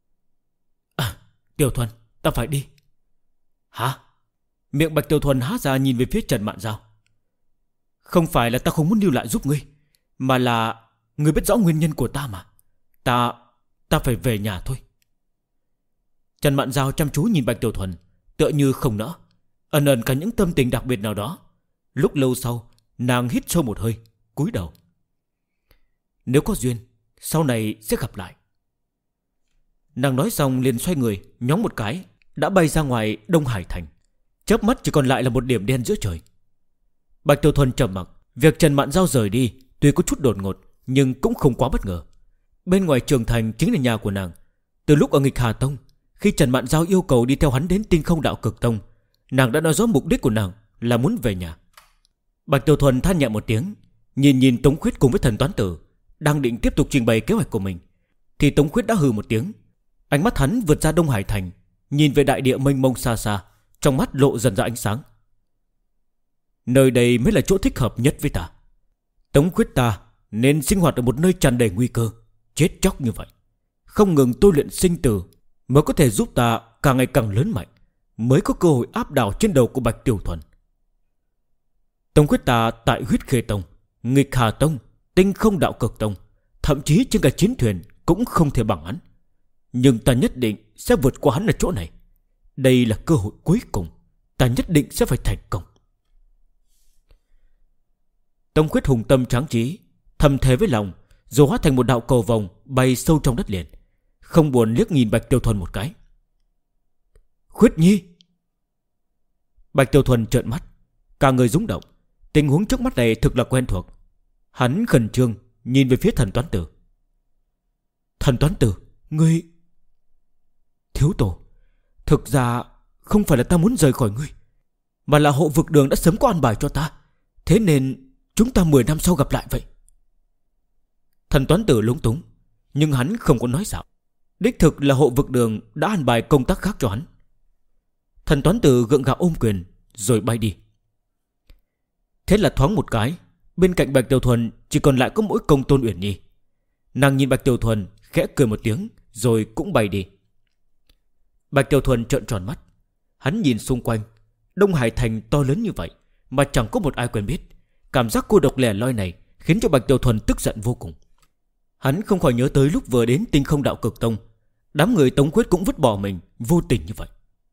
Tiểu Thuần, ta phải đi. Hả? Miệng Bạch Tiểu Thuần há ra nhìn về phía Trần Mạn Giao. Không phải là ta không muốn lưu lại giúp ngươi, mà là ngươi biết rõ nguyên nhân của ta mà. Ta phải về nhà thôi. Trần Mạn Giao chăm chú nhìn Bạch Tiểu Thuần, tựa như không nỡ, ẩn ẩn cả những tâm tình đặc biệt nào đó. Lúc lâu sau, nàng hít sâu một hơi, cúi đầu. Nếu có duyên, sau này sẽ gặp lại. Nàng nói xong liền xoay người, nhóng một cái đã bay ra ngoài Đông Hải Thành. Chớp mắt chỉ còn lại là một điểm đen giữa trời. Bạch Tiểu Thuần trầm mặc. Việc Trần Mạn Giao rời đi tuy có chút đột ngột, nhưng cũng không quá bất ngờ. Bên ngoài Trường Thành chính là nhà của nàng. Từ lúc ở Nghịch Hà Tông, khi Trần Mạn Giao yêu cầu đi theo hắn đến Tinh Không Đạo Cực Tông, nàng đã nói rõ mục đích của nàng là muốn về nhà. Bạch Tiểu Thuần than nhẹ một tiếng, nhìn Tống Khuyết cùng với Thần Toán Tử đang định tiếp tục trình bày kế hoạch của mình, thì Tống Khuyết đã hừ một tiếng. Ánh mắt hắn vượt ra Đông Hải Thành, nhìn về đại địa mênh mông xa xa, trong mắt lộ dần ra ánh sáng. Nơi đây mới là chỗ thích hợp nhất với ta. Tống Khuyết ta nên sinh hoạt ở một nơi tràn đầy nguy cơ, chết chóc như vậy. Không ngừng tôi luyện sinh tử mới có thể giúp ta càng ngày càng lớn mạnh, mới có cơ hội áp đảo trên đầu của Bạch Tiểu Thuần. Tống Khuyết ta tại Huyết Khê Tông, Nghịch Hà Tông, Tinh Không Đạo Cực Tông, thậm chí trên cả chiến thuyền cũng không thể bằng hắn. Nhưng ta nhất định sẽ vượt qua hắn ở chỗ này. Đây là cơ hội cuối cùng, ta nhất định sẽ phải thành công. Tống Khuyết hùng tâm tráng trí, thầm thề với lòng, rồi hóa thành một đạo cầu vồng bay sâu trong đất liền, không buồn liếc nhìn Bạch Tiểu Thuần một cái. Khuyết Nhi! Bạch Tiểu Thuần trợn mắt, cả người rung động. Tình huống trước mắt này thực là quen thuộc. Hắn khẩn trương nhìn về phía Thần Toán Tử. Thần Toán Tử, ngươi... Thiếu tổ, thực ra không phải là ta muốn rời khỏi ngươi, mà là hộ vực đường đã sớm có an bài cho ta. Thế nên chúng ta 10 năm sau gặp lại vậy. Thần Toán Tử lúng túng, nhưng hắn không có nói xạo. Đích thực là hộ vực đường đã an bài công tác khác cho hắn. Thần Toán Tử gượng gạo ôm quyền rồi bay đi. Thế là thoáng một cái, bên cạnh Bạch Tiểu Thuần chỉ còn lại có mỗi Công Tôn Uyển Nhi. Nàng nhìn Bạch Tiểu Thuần khẽ cười một tiếng rồi cũng bay đi. Bạch Tiểu Thuần trợn tròn mắt. Hắn nhìn xung quanh, Đông Hải Thành to lớn như vậy mà chẳng có một ai quen biết. Cảm giác cô độc lẻ loi này khiến cho Bạch Tiểu Thuần tức giận vô cùng. Hắn không khỏi nhớ tới lúc vừa đến Tinh Không Đạo Cực Tông, đám người Tống Khuyết cũng vứt bỏ mình vô tình như vậy.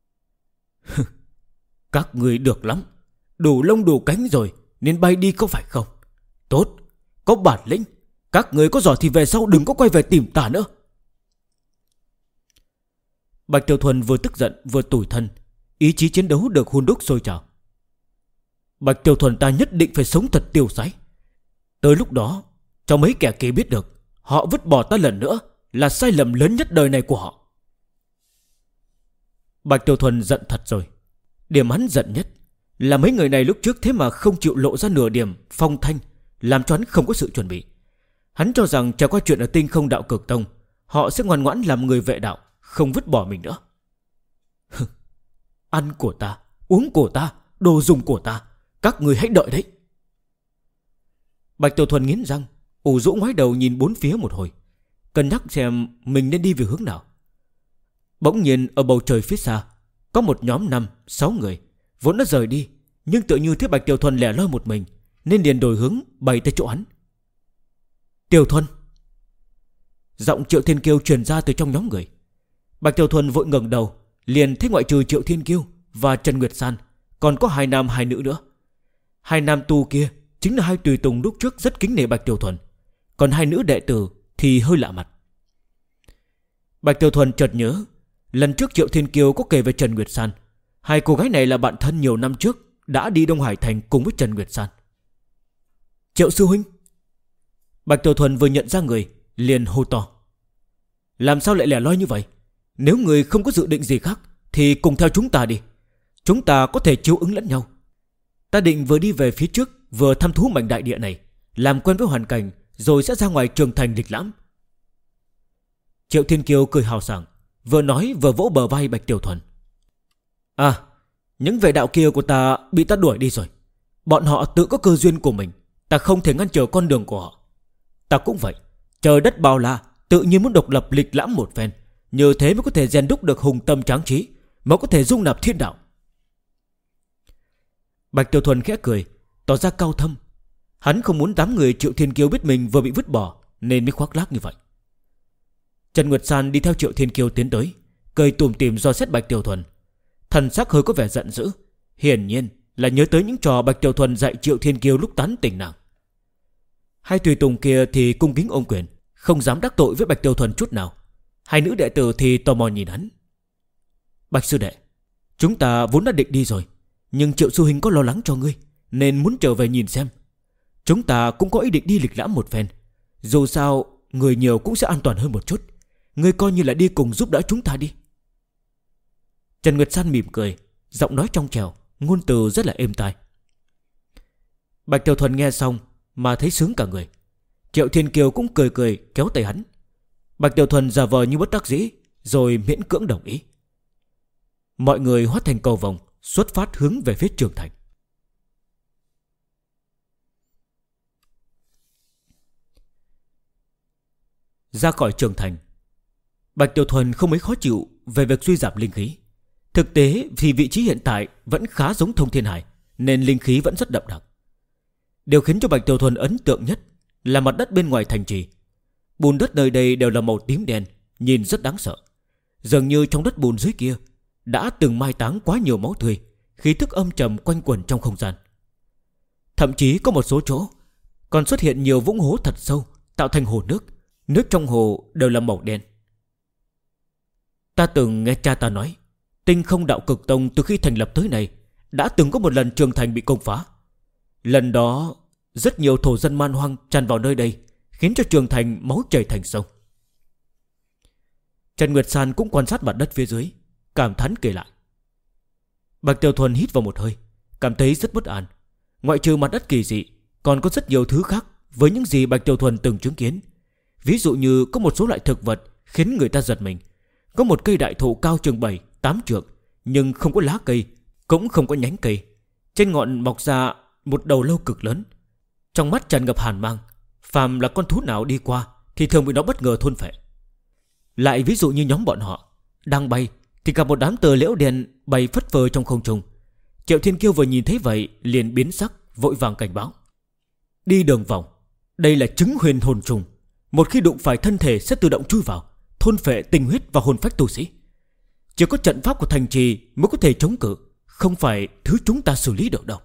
Các người được lắm, đủ lông đủ cánh rồi nên bay đi có phải không? Tốt, có bản lĩnh, các người có giỏi thì về sau đừng có quay về tìm ta nữa. Bạch Tiểu Thuần vừa tức giận vừa tủi thân, ý chí chiến đấu được hun đúc sôi trào. Bạch Tiểu Thuần ta nhất định phải sống thật tiêu sái. Tới lúc đó, cho mấy kẻ kia biết được họ vứt bỏ ta lần nữa là sai lầm lớn nhất đời này của họ. Bạch Tiểu Thuần giận thật rồi. Điểm hắn giận nhất là mấy người này lúc trước thế mà không chịu lộ ra nửa điểm phong thanh, làm cho hắn không có sự chuẩn bị. Hắn cho rằng trải qua chuyện ở Tinh Không Đạo Cực Tông, họ sẽ ngoan ngoãn làm người vệ đạo, không vứt bỏ mình nữa. Ăn của ta, uống của ta, đồ dùng của ta, các người hãy đợi đấy. Bạch Tiểu Thuần nghiến răng, ủ rũ ngoái đầu nhìn bốn phía một hồi, cân nhắc xem mình nên đi về hướng nào. Bỗng nhiên ở bầu trời phía xa có một nhóm 5-6 người vốn đã rời đi, nhưng tựa như thấy Bạch Tiểu Thuần lẻ loi một mình nên liền đổi hướng bay tới chỗ hắn. Tiểu Thuần! Giọng Triệu Thiên Kiêu truyền ra từ trong nhóm người. Bạch Tiểu Thuần vội ngẩng đầu, liền thấy ngoại trừ Triệu Thiên Kiêu và Trần Nguyệt San, còn có 2 nam 2 nữ nữa. 2 nam tu kia chính là 2 tùy tùng lúc trước rất kính nể Bạch Tiểu Thuần, còn 2 nữ đệ tử thì hơi lạ mặt. Bạch Tiểu Thuần chợt nhớ, lần trước Triệu Thiên Kiêu có kể về Trần Nguyệt San. 2 cô gái này là bạn thân nhiều năm trước, đã đi Đông Hải Thành cùng với Trần Nguyệt San. Triệu sư huynh! Bạch Tiểu Thuần vừa nhận ra người liền hô to. Làm sao lại lẻ loi như vậy? Nếu người không có dự định gì khác thì cùng theo chúng ta đi. Chúng ta có thể chiếu ứng lẫn nhau. Ta định vừa đi về phía trước, vừa thăm thú mảnh đại địa này, làm quen với hoàn cảnh, rồi sẽ ra ngoài Trường Thành lịch lãm. Triệu Thiên Kiêu cười hào sảng, vừa nói vừa vỗ bờ vai Bạch Tiểu Thuần. À, Những vệ đạo kia của ta bị ta đuổi đi rồi. Bọn họ tự có cơ duyên của mình, ta không thể ngăn trở con đường của họ. Ta cũng vậy, trời đất bao la, tự nhiên muốn độc lập lịch lãm một phen. Như thế mới có thể rèn đúc được hùng tâm tráng trí, mới có thể dung nạp thiên đạo. Bạch Tiểu Thuần khẽ cười, tỏ ra cao thâm. Hắn không muốn đám người Triệu Thiên Kiêu biết mình vừa bị vứt bỏ, nên mới khoác lác như vậy. Trần Nguyệt San đi theo Triệu Thiên Kiêu tiến tới, cười tủm tỉm dò xét Bạch Tiểu Thuần. Thần sắc hơi có vẻ giận dữ, hiển nhiên là nhớ tới những trò Bạch Tiểu Thuần dạy Triệu Thiên Kiêu lúc tán tỉnh nàng. Hai tùy tùng kia thì cung kính ôm quyền, không dám đắc tội với Bạch Tiểu Thuần chút nào. Hai nữ đệ tử thì tò mò nhìn hắn. Bạch sư đệ, chúng ta vốn đã định đi rồi, nhưng Triệu sư huynh có lo lắng cho ngươi, nên muốn trở về nhìn xem. Chúng ta cũng có ý định đi lịch lãm một phen. Dù sao người nhiều cũng sẽ an toàn hơn một chút. Ngươi coi như là đi cùng giúp đỡ chúng ta đi. Trần Nguyệt San mỉm cười, giọng nói trong trẻo, ngôn từ rất là êm tai. Bạch Tiểu Thuần nghe xong mà thấy sướng cả người. Triệu Thiên Kiều cũng cười cười kéo tay hắn. Bạch Tiểu Thuần giả vờ như bất đắc dĩ, rồi miễn cưỡng đồng ý. Mọi người hóa thành cầu vồng, xuất phát hướng về phía Trường Thành. Ra khỏi Trường Thành, Bạch Tiểu Thuần không mấy khó chịu về việc suy giảm linh khí. Thực tế thì vị trí hiện tại vẫn khá giống Thông Thiên Hải, nên linh khí vẫn rất đậm đặc. Điều khiến cho Bạch Tiểu Thuần ấn tượng nhất là mặt đất bên ngoài thành trì. Bùn đất nơi đây đều là màu tím đen, nhìn rất đáng sợ. Dường như trong đất bùn dưới kia đã từng mai táng quá nhiều máu tươi, khí tức âm trầm quanh quẩn trong không gian. Thậm chí có một số chỗ còn xuất hiện nhiều vũng hố thật sâu, tạo thành hồ nước. Nước trong hồ đều là màu đen. Ta từng nghe cha ta nói, Tinh Không Đạo Cực Tông từ khi thành lập tới nay đã từng có một lần Trường Thành bị công phá. Lần đó rất nhiều thổ dân man hoang tràn vào nơi đây, khiến cho Trường Thành máu chảy thành sông. Trần Nguyệt San cũng quan sát mặt đất phía dưới, cảm thán kể lại. Bạch Tiểu Thuần hít vào một hơi, cảm thấy rất bất an. Ngoại trừ mặt đất kỳ dị, còn có rất nhiều thứ khác với những gì Bạch Tiểu Thuần từng chứng kiến. Ví dụ như có một số loại thực vật khiến người ta giật mình. Có một cây đại thụ cao chừng 7-8 trượng, nhưng không có lá cây, cũng không có nhánh cây. Trên ngọn mọc ra một đầu lâu cực lớn, trong mắt tràn ngập hàn mang. Phàm là con thú nào đi qua thì thường bị nó bất ngờ thôn phệ. Lại ví dụ như nhóm bọn họ đang bay thì cả một đám tờ liễu đen bay phất phơ trong không trung. Triệu Thiên Kiêu vừa nhìn thấy vậy liền biến sắc, vội vàng cảnh báo. Đi đường vòng, đây là chứng huyền hồn trùng. Một khi đụng phải thân thể sẽ tự động chui vào, thôn phệ tinh huyết và hồn phách tu sĩ. Chỉ có trận pháp của thành trì mới có thể chống cự, không phải thứ chúng ta xử lý được đâu.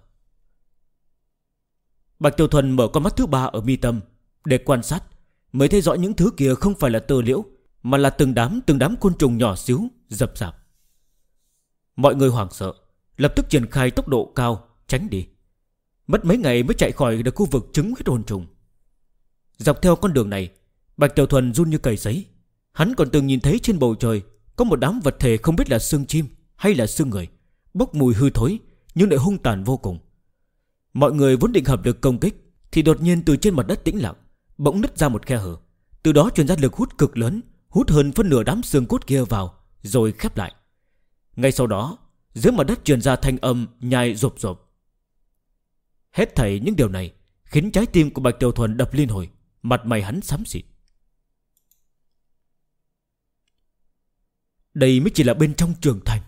Bạch Tiểu Thuần mở con mắt thứ ba ở mi tâm để quan sát, mới thấy rõ những thứ kia không phải là tơ liễu, mà là từng đám côn trùng nhỏ xíu dập dạp. Mọi người hoảng sợ, lập tức triển khai tốc độ cao tránh đi. Mất mấy ngày mới chạy khỏi được khu vực chứng huyết hồn trùng. Dọc theo con đường này, Bạch Tiểu Thuần run như cầy sấy. Hắn còn từng nhìn thấy trên bầu trời có một đám vật thể không biết là xương chim hay là xương người, bốc mùi hư thối nhưng lại hung tàn vô cùng. Mọi người vốn định hợp lực công kích, thì đột nhiên từ trên mặt đất tĩnh lặng bỗng nứt ra một khe hở. Từ đó truyền ra lực hút cực lớn, hút hơn phân nửa đám xương cốt kia vào, rồi khép lại. Ngay sau đó, dưới mặt đất truyền ra thanh âm nhai rộp rộp. Hết thảy những điều này khiến trái tim của Bạch Tiểu Thuần đập liên hồi, mặt mày hắn xám xịt. Đây mới chỉ là bên trong Trường Thành.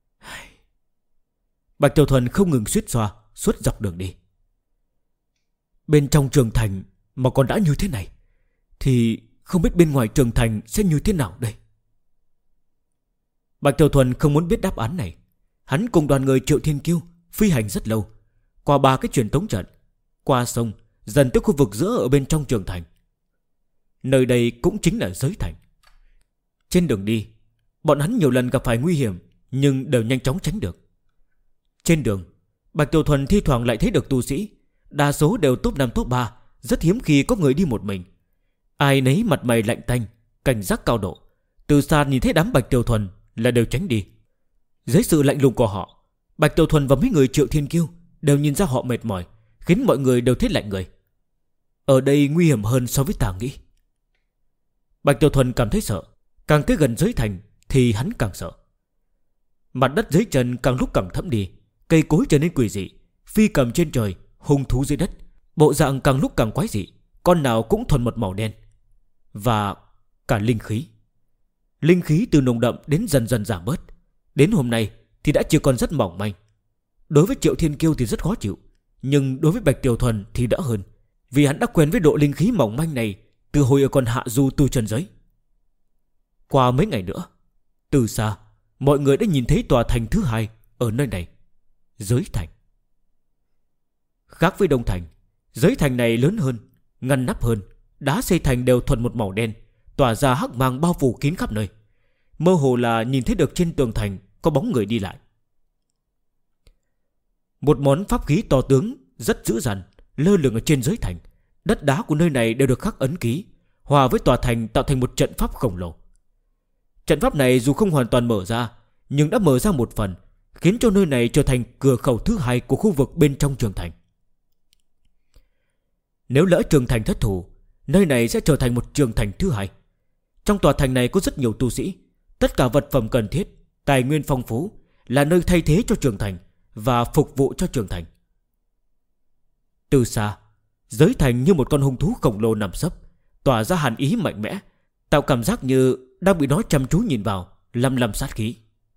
Bạch Tiểu Thuần không ngừng suýt xoa suốt dọc đường đi. Bên trong Trường Thành mà còn đã như thế này, thì không biết bên ngoài Trường Thành sẽ như thế nào đây. Bạch Tiểu Thuần không muốn biết đáp án này. Hắn cùng đoàn người Triệu Thiên Kiêu phi hành rất lâu, qua 3 cái truyền tống trận, qua sông, dần tới khu vực giữa ở bên trong Trường Thành. Nơi đây cũng chính là giới thành. Trên đường đi, bọn hắn nhiều lần gặp phải nguy hiểm, nhưng đều nhanh chóng tránh được. Trên đường, Bạch Tiểu Thuần thi thoảng lại thấy được tu sĩ, đa số đều top 5 top 3, rất hiếm khi có người đi một mình. Ai nấy mặt mày lạnh tanh, cảnh giác cao độ. Từ xa nhìn thấy đám Bạch Tiểu Thuần là đều tránh đi. Dưới sự lạnh lùng của họ, Bạch Tiểu Thuần và mấy người Triệu Thiên Kiêu đều nhìn ra họ mệt mỏi, khiến mọi người đều thấy lạnh người. Ở đây nguy hiểm hơn so với ta nghĩ. Bạch Tiểu Thuần cảm thấy sợ. Càng tới gần giới thành thì hắn càng sợ. Mặt đất dưới chân càng lúc càng thẫm đi, Cây cối trở nên quỷ dị, phi cầm trên trời, hung thú dưới đất, bộ dạng càng lúc càng quái dị, con nào cũng thuần một màu đen. Và cả linh khí. Linh khí từ nồng đậm đến dần dần giảm bớt. Đến hôm nay thì đã chỉ còn rất mỏng manh. Đối với Triệu Thiên Kiêu thì rất khó chịu, nhưng đối với Bạch Tiểu Thuần thì đỡ hơn, vì hắn đã quen với độ linh khí mỏng manh này từ hồi ở còn hạ du tu chân giới. Qua mấy ngày nữa, từ xa mọi người đã nhìn thấy tòa thành thứ hai ở nơi này, Giới Thành. Khác với Đông Thành, Giới Thành này lớn hơn, ngăn nắp hơn, đá xây thành đều thuần một màu đen, tỏa ra hắc mang bao phủ kín khắp nơi. Mơ hồ là nhìn thấy được trên tường thành có bóng người đi lại. Một món pháp khí to tướng rất dữ dằn lơ lửng ở trên Giới Thành. Đất đá của nơi này đều được khắc ấn ký, hòa với tòa thành tạo thành một trận pháp khổng lồ. Trận pháp này dù không hoàn toàn mở ra, nhưng đã mở ra một phần, khiến cho nơi này trở thành cửa khẩu thứ hai của khu vực bên trong trường thành. Nếu lỡ trường thành thất thủ, nơi này sẽ trở thành một trường thành thứ hai. Trong tòa thành này có rất nhiều tu sĩ, tất cả vật phẩm cần thiết, tài nguyên phong phú, là nơi thay thế cho trường thành và phục vụ cho trường thành. Từ xa, Giới Thành như một con hung thú khổng lồ nằm sấp, tỏa ra hàn ý mạnh mẽ, tạo cảm giác như đang bị nó chăm chú nhìn vào, lăm lăm sát khí.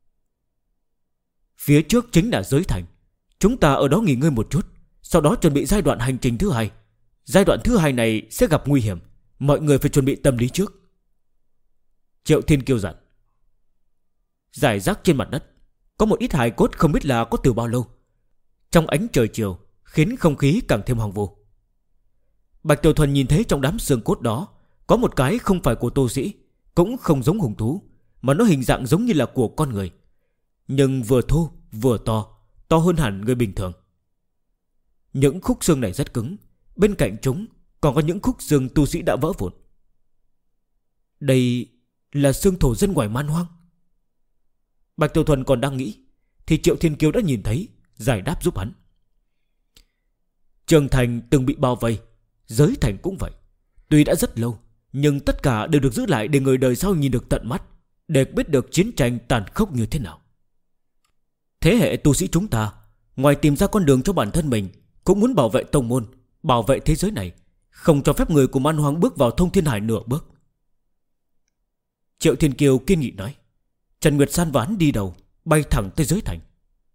Phía trước chính là Giới Thành. Chúng ta ở đó nghỉ ngơi một chút, sau đó chuẩn bị giai đoạn hành trình thứ hai. Giai đoạn thứ hai này sẽ gặp nguy hiểm, mọi người phải chuẩn bị tâm lý trước. Triệu Thiên Kiêu dặn. Rải rác trên mặt đất có một ít hài cốt không biết là có từ bao lâu. Trong ánh trời chiều khiến không khí càng thêm hoang vu. Bạch Tiểu Thuần nhìn thấy trong đám xương cốt đó có một cái không phải của tu sĩ, cũng không giống hùng thú, mà nó hình dạng giống như là của con người, nhưng vừa thô vừa to hơn hẳn người bình thường. Những khúc xương này rất cứng, bên cạnh chúng còn có những khúc xương tu sĩ đã vỡ vụn. Đây là xương thổ dân ngoài man hoang. Bạch Tiểu Thuần còn đang nghĩ thì Triệu Thiên Kiêu đã nhìn thấy, giải đáp giúp hắn. Trường thành từng bị bao vây, Giới Thành cũng vậy. Tuy đã rất lâu, nhưng tất cả đều được giữ lại để người đời sau nhìn được tận mắt, để biết được chiến tranh tàn khốc như thế nào. Thế hệ tu sĩ chúng ta, ngoài tìm ra con đường cho bản thân mình, cũng muốn bảo vệ tông môn, bảo vệ thế giới này, không cho phép người của man hoang bước vào thông thiên hải nửa bước. Triệu Thiên Kiêu kiên nghị nói. Trần Nguyệt San và hắn đi đầu, bay thẳng tới Giới Thành.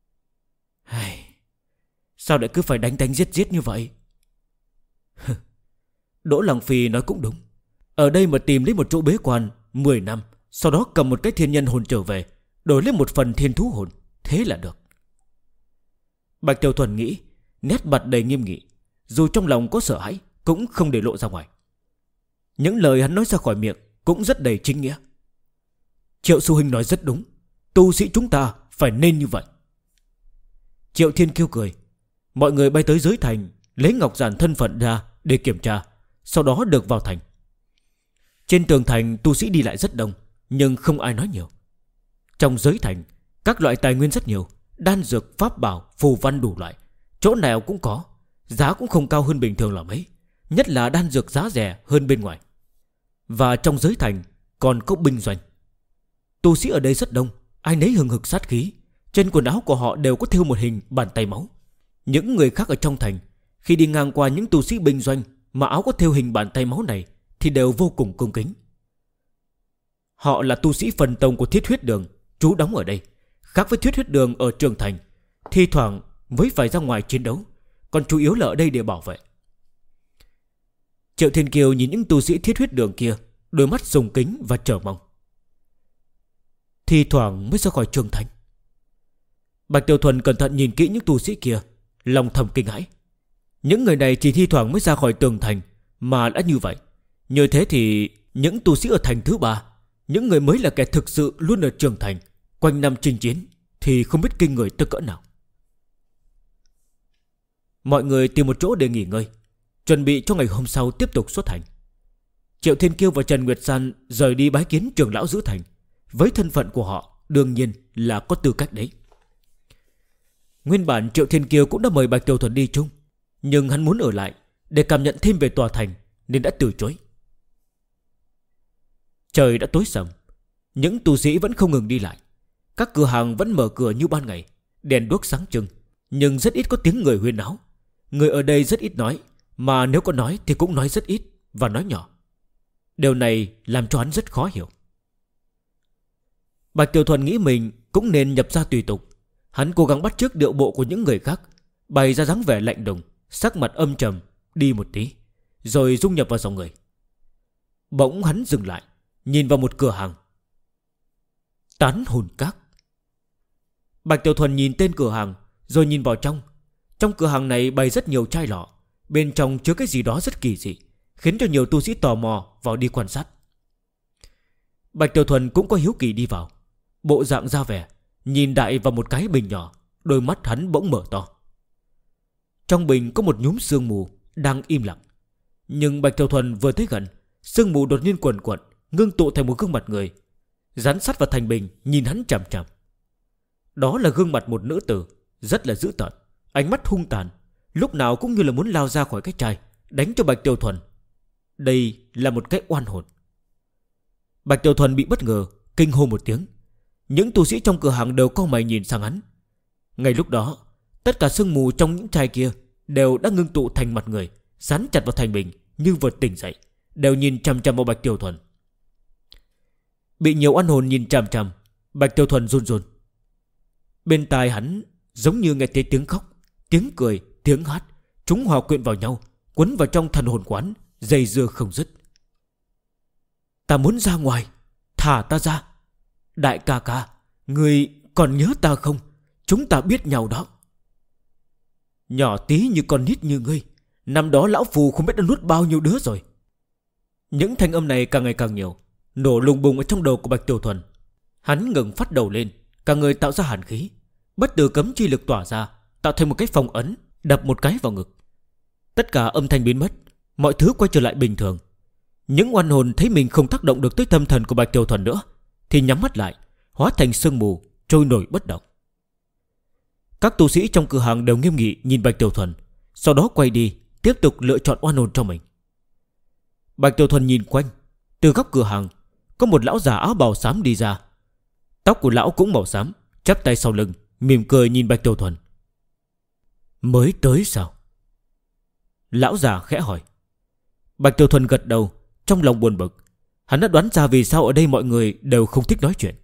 Sao lại cứ phải đánh giết như vậy? Đỗ Lăng Phi nói cũng đúng. Ở đây mà tìm lấy một chỗ bế quan 10 năm, sau đó cầm một cái thiên nhân hồn trở về, đổi lấy một phần thiên thú hồn, thế là được. Bạch Tiểu Thuần nghĩ, nét mặt đầy nghiêm nghị, dù trong lòng có sợ hãi cũng không để lộ ra ngoài. Những lời hắn nói ra khỏi miệng cũng rất đầy chính nghĩa. Triệu Sư Huynh nói rất đúng, tu sĩ chúng ta phải nên như vậy. Triệu Thiên Kiêu cười. Mọi người bay tới Giới Thành, lấy ngọc giản thân phận ra để kiểm tra, sau đó được vào thành. Trên tường thành tu sĩ đi lại rất đông, nhưng không ai nói nhiều. Trong Giới Thành, các loại tài nguyên rất nhiều, đan dược, pháp bảo, phù văn đủ loại, chỗ nào cũng có. Giá cũng không cao hơn bình thường là mấy, nhất là đan dược giá rẻ hơn bên ngoài. Và trong Giới Thành còn có binh doanh. Tu sĩ ở đây rất đông, ai nấy hừng hực sát khí. Trên quần áo của họ đều có thêu một hình bàn tay máu. Những người khác ở trong thành, khi đi ngang qua những tu sĩ binh doanh mà áo có thêu hình bàn tay máu này, thì đều vô cùng cung kính. Họ là tu sĩ phần tông của Thiết Huyết Đường, trú đóng ở đây. Khác với Thiết Huyết Đường ở Trường Thành, thi thoảng mới phải ra ngoài chiến đấu, còn chủ yếu là ở đây để bảo vệ. Triệu Thiên Kiều nhìn những tu sĩ Thiết Huyết Đường kia, đôi mắt sùng kính và chờ mong. Thi thoảng mới ra khỏi Trường Thành. Bạch Tiểu Thuần cẩn thận nhìn kỹ những tu sĩ kia, lòng thầm kinh hãi. Những người này chỉ thi thoảng mới ra khỏi tường thành mà đã như vậy. Như thế thì những tu sĩ ở thành thứ ba, những người mới là kẻ thực sự luôn ở Trường Thành, quanh năm chinh chiến, thì không biết kinh người tới cỡ nào. Mọi người tìm một chỗ để nghỉ ngơi, chuẩn bị cho ngày hôm sau tiếp tục xuất hành. Triệu Thiên Kiêu và Trần Nguyệt San rời đi bái kiến trưởng lão giữ thành. Với thân phận của họ, đương nhiên là có tư cách đấy. Nguyên bản Triệu Thiên Kiêu cũng đã mời Bạch Tiểu Thuần đi chung, nhưng hắn muốn ở lại để cảm nhận thêm về tòa thành, nên đã từ chối. Trời đã tối sầm, những tu sĩ vẫn không ngừng đi lại. Các cửa hàng vẫn mở cửa như ban ngày, đèn đuốc sáng trưng, nhưng rất ít có tiếng người huyên náo. Người ở đây rất ít nói, mà nếu có nói thì cũng nói rất ít và nói nhỏ. Điều này làm cho hắn rất khó hiểu. Bạch Tiểu Thuần nghĩ mình cũng nên nhập ra tùy tục. Hắn cố gắng bắt chước điệu bộ của những người khác, bày ra dáng vẻ lạnh lùng, sắc mặt âm trầm, đi một tí, rồi dung nhập vào dòng người. Bỗng hắn dừng lại, nhìn vào một cửa hàng. Tán hồn các. Bạch Tiểu Thuần nhìn tên cửa hàng, rồi nhìn vào trong. Trong cửa hàng này bày rất nhiều chai lọ, bên trong chứa cái gì đó rất kỳ dị, khiến cho nhiều tu sĩ tò mò vào đi quan sát. Bạch Tiểu Thuần cũng có hiếu kỳ đi vào. Bộ dạng ra vẻ, nhìn đại vào một cái bình nhỏ, đôi mắt hắn bỗng mở to. Trong bình có một nhúm sương mù đang im lặng. Nhưng Bạch Tiểu Thuần vừa tới gần, sương mù đột nhiên quần quật, ngưng tụ thành một gương mặt người, dán sát vào thành bình, nhìn hắn chằm chằm. Đó là gương mặt một nữ tử, rất là dữ tợn, ánh mắt hung tàn, lúc nào cũng như là muốn lao ra khỏi cái chai, đánh cho Bạch Tiểu Thuần. Đây là một cái oan hồn. Bạch Tiểu Thuần bị bất ngờ, kinh hô một tiếng. Những tu sĩ trong cửa hàng đều cau mày nhìn sang hắn. Ngay lúc đó, tất cả sương mù trong những chai kia đều đã ngưng tụ thành mặt người, dán chặt vào thành bình, như vừa tỉnh dậy, đều nhìn chằm chằm vào Bạch Tiểu Thuần. Bị nhiều oan hồn nhìn chằm chằm, Bạch Tiểu Thuần run run. Bên tai hắn giống như nghe thấy tiếng khóc, tiếng cười, tiếng hát, chúng hòa quyện vào nhau, quấn vào trong thần hồn quán, dây dưa không dứt. Ta muốn ra ngoài, thả ta ra. Đại ca ca, người còn nhớ ta không? Chúng ta biết nhau đó. Nhỏ tí như con nít như ngươi, năm đó lão phù không biết đã nuốt bao nhiêu đứa rồi. Những thanh âm này càng ngày càng nhiều, nổ lùng bùng ở trong đầu của Bạch Tiểu Thuần. Hắn ngừng phát đầu lên, cả người tạo ra hàn khí, bất tử cấm chi lực tỏa ra, tạo thành một cái phong ấn, đập một cái vào ngực. Tất cả âm thanh biến mất, mọi thứ quay trở lại bình thường. Những oan hồn thấy mình không tác động được tới tâm thần của Bạch Tiểu Thuần nữa, thì nhắm mắt lại, hóa thành sương mù, trôi nổi bất động. Các tu sĩ trong cửa hàng đều nghiêm nghị nhìn Bạch Tiểu Thuần, sau đó quay đi, tiếp tục lựa chọn oan hồn cho mình. Bạch Tiểu Thuần nhìn quanh, từ góc cửa hàng có một lão già áo bào xám đi ra. Tóc của lão cũng màu xám, chắp tay sau lưng, mỉm cười nhìn Bạch Tiểu Thuần. Mới tới sao? Lão già khẽ hỏi. Bạch Tiểu Thuần gật đầu, trong lòng buồn bực. Hắn đã đoán ra vì sao ở đây mọi người đều không thích nói chuyện.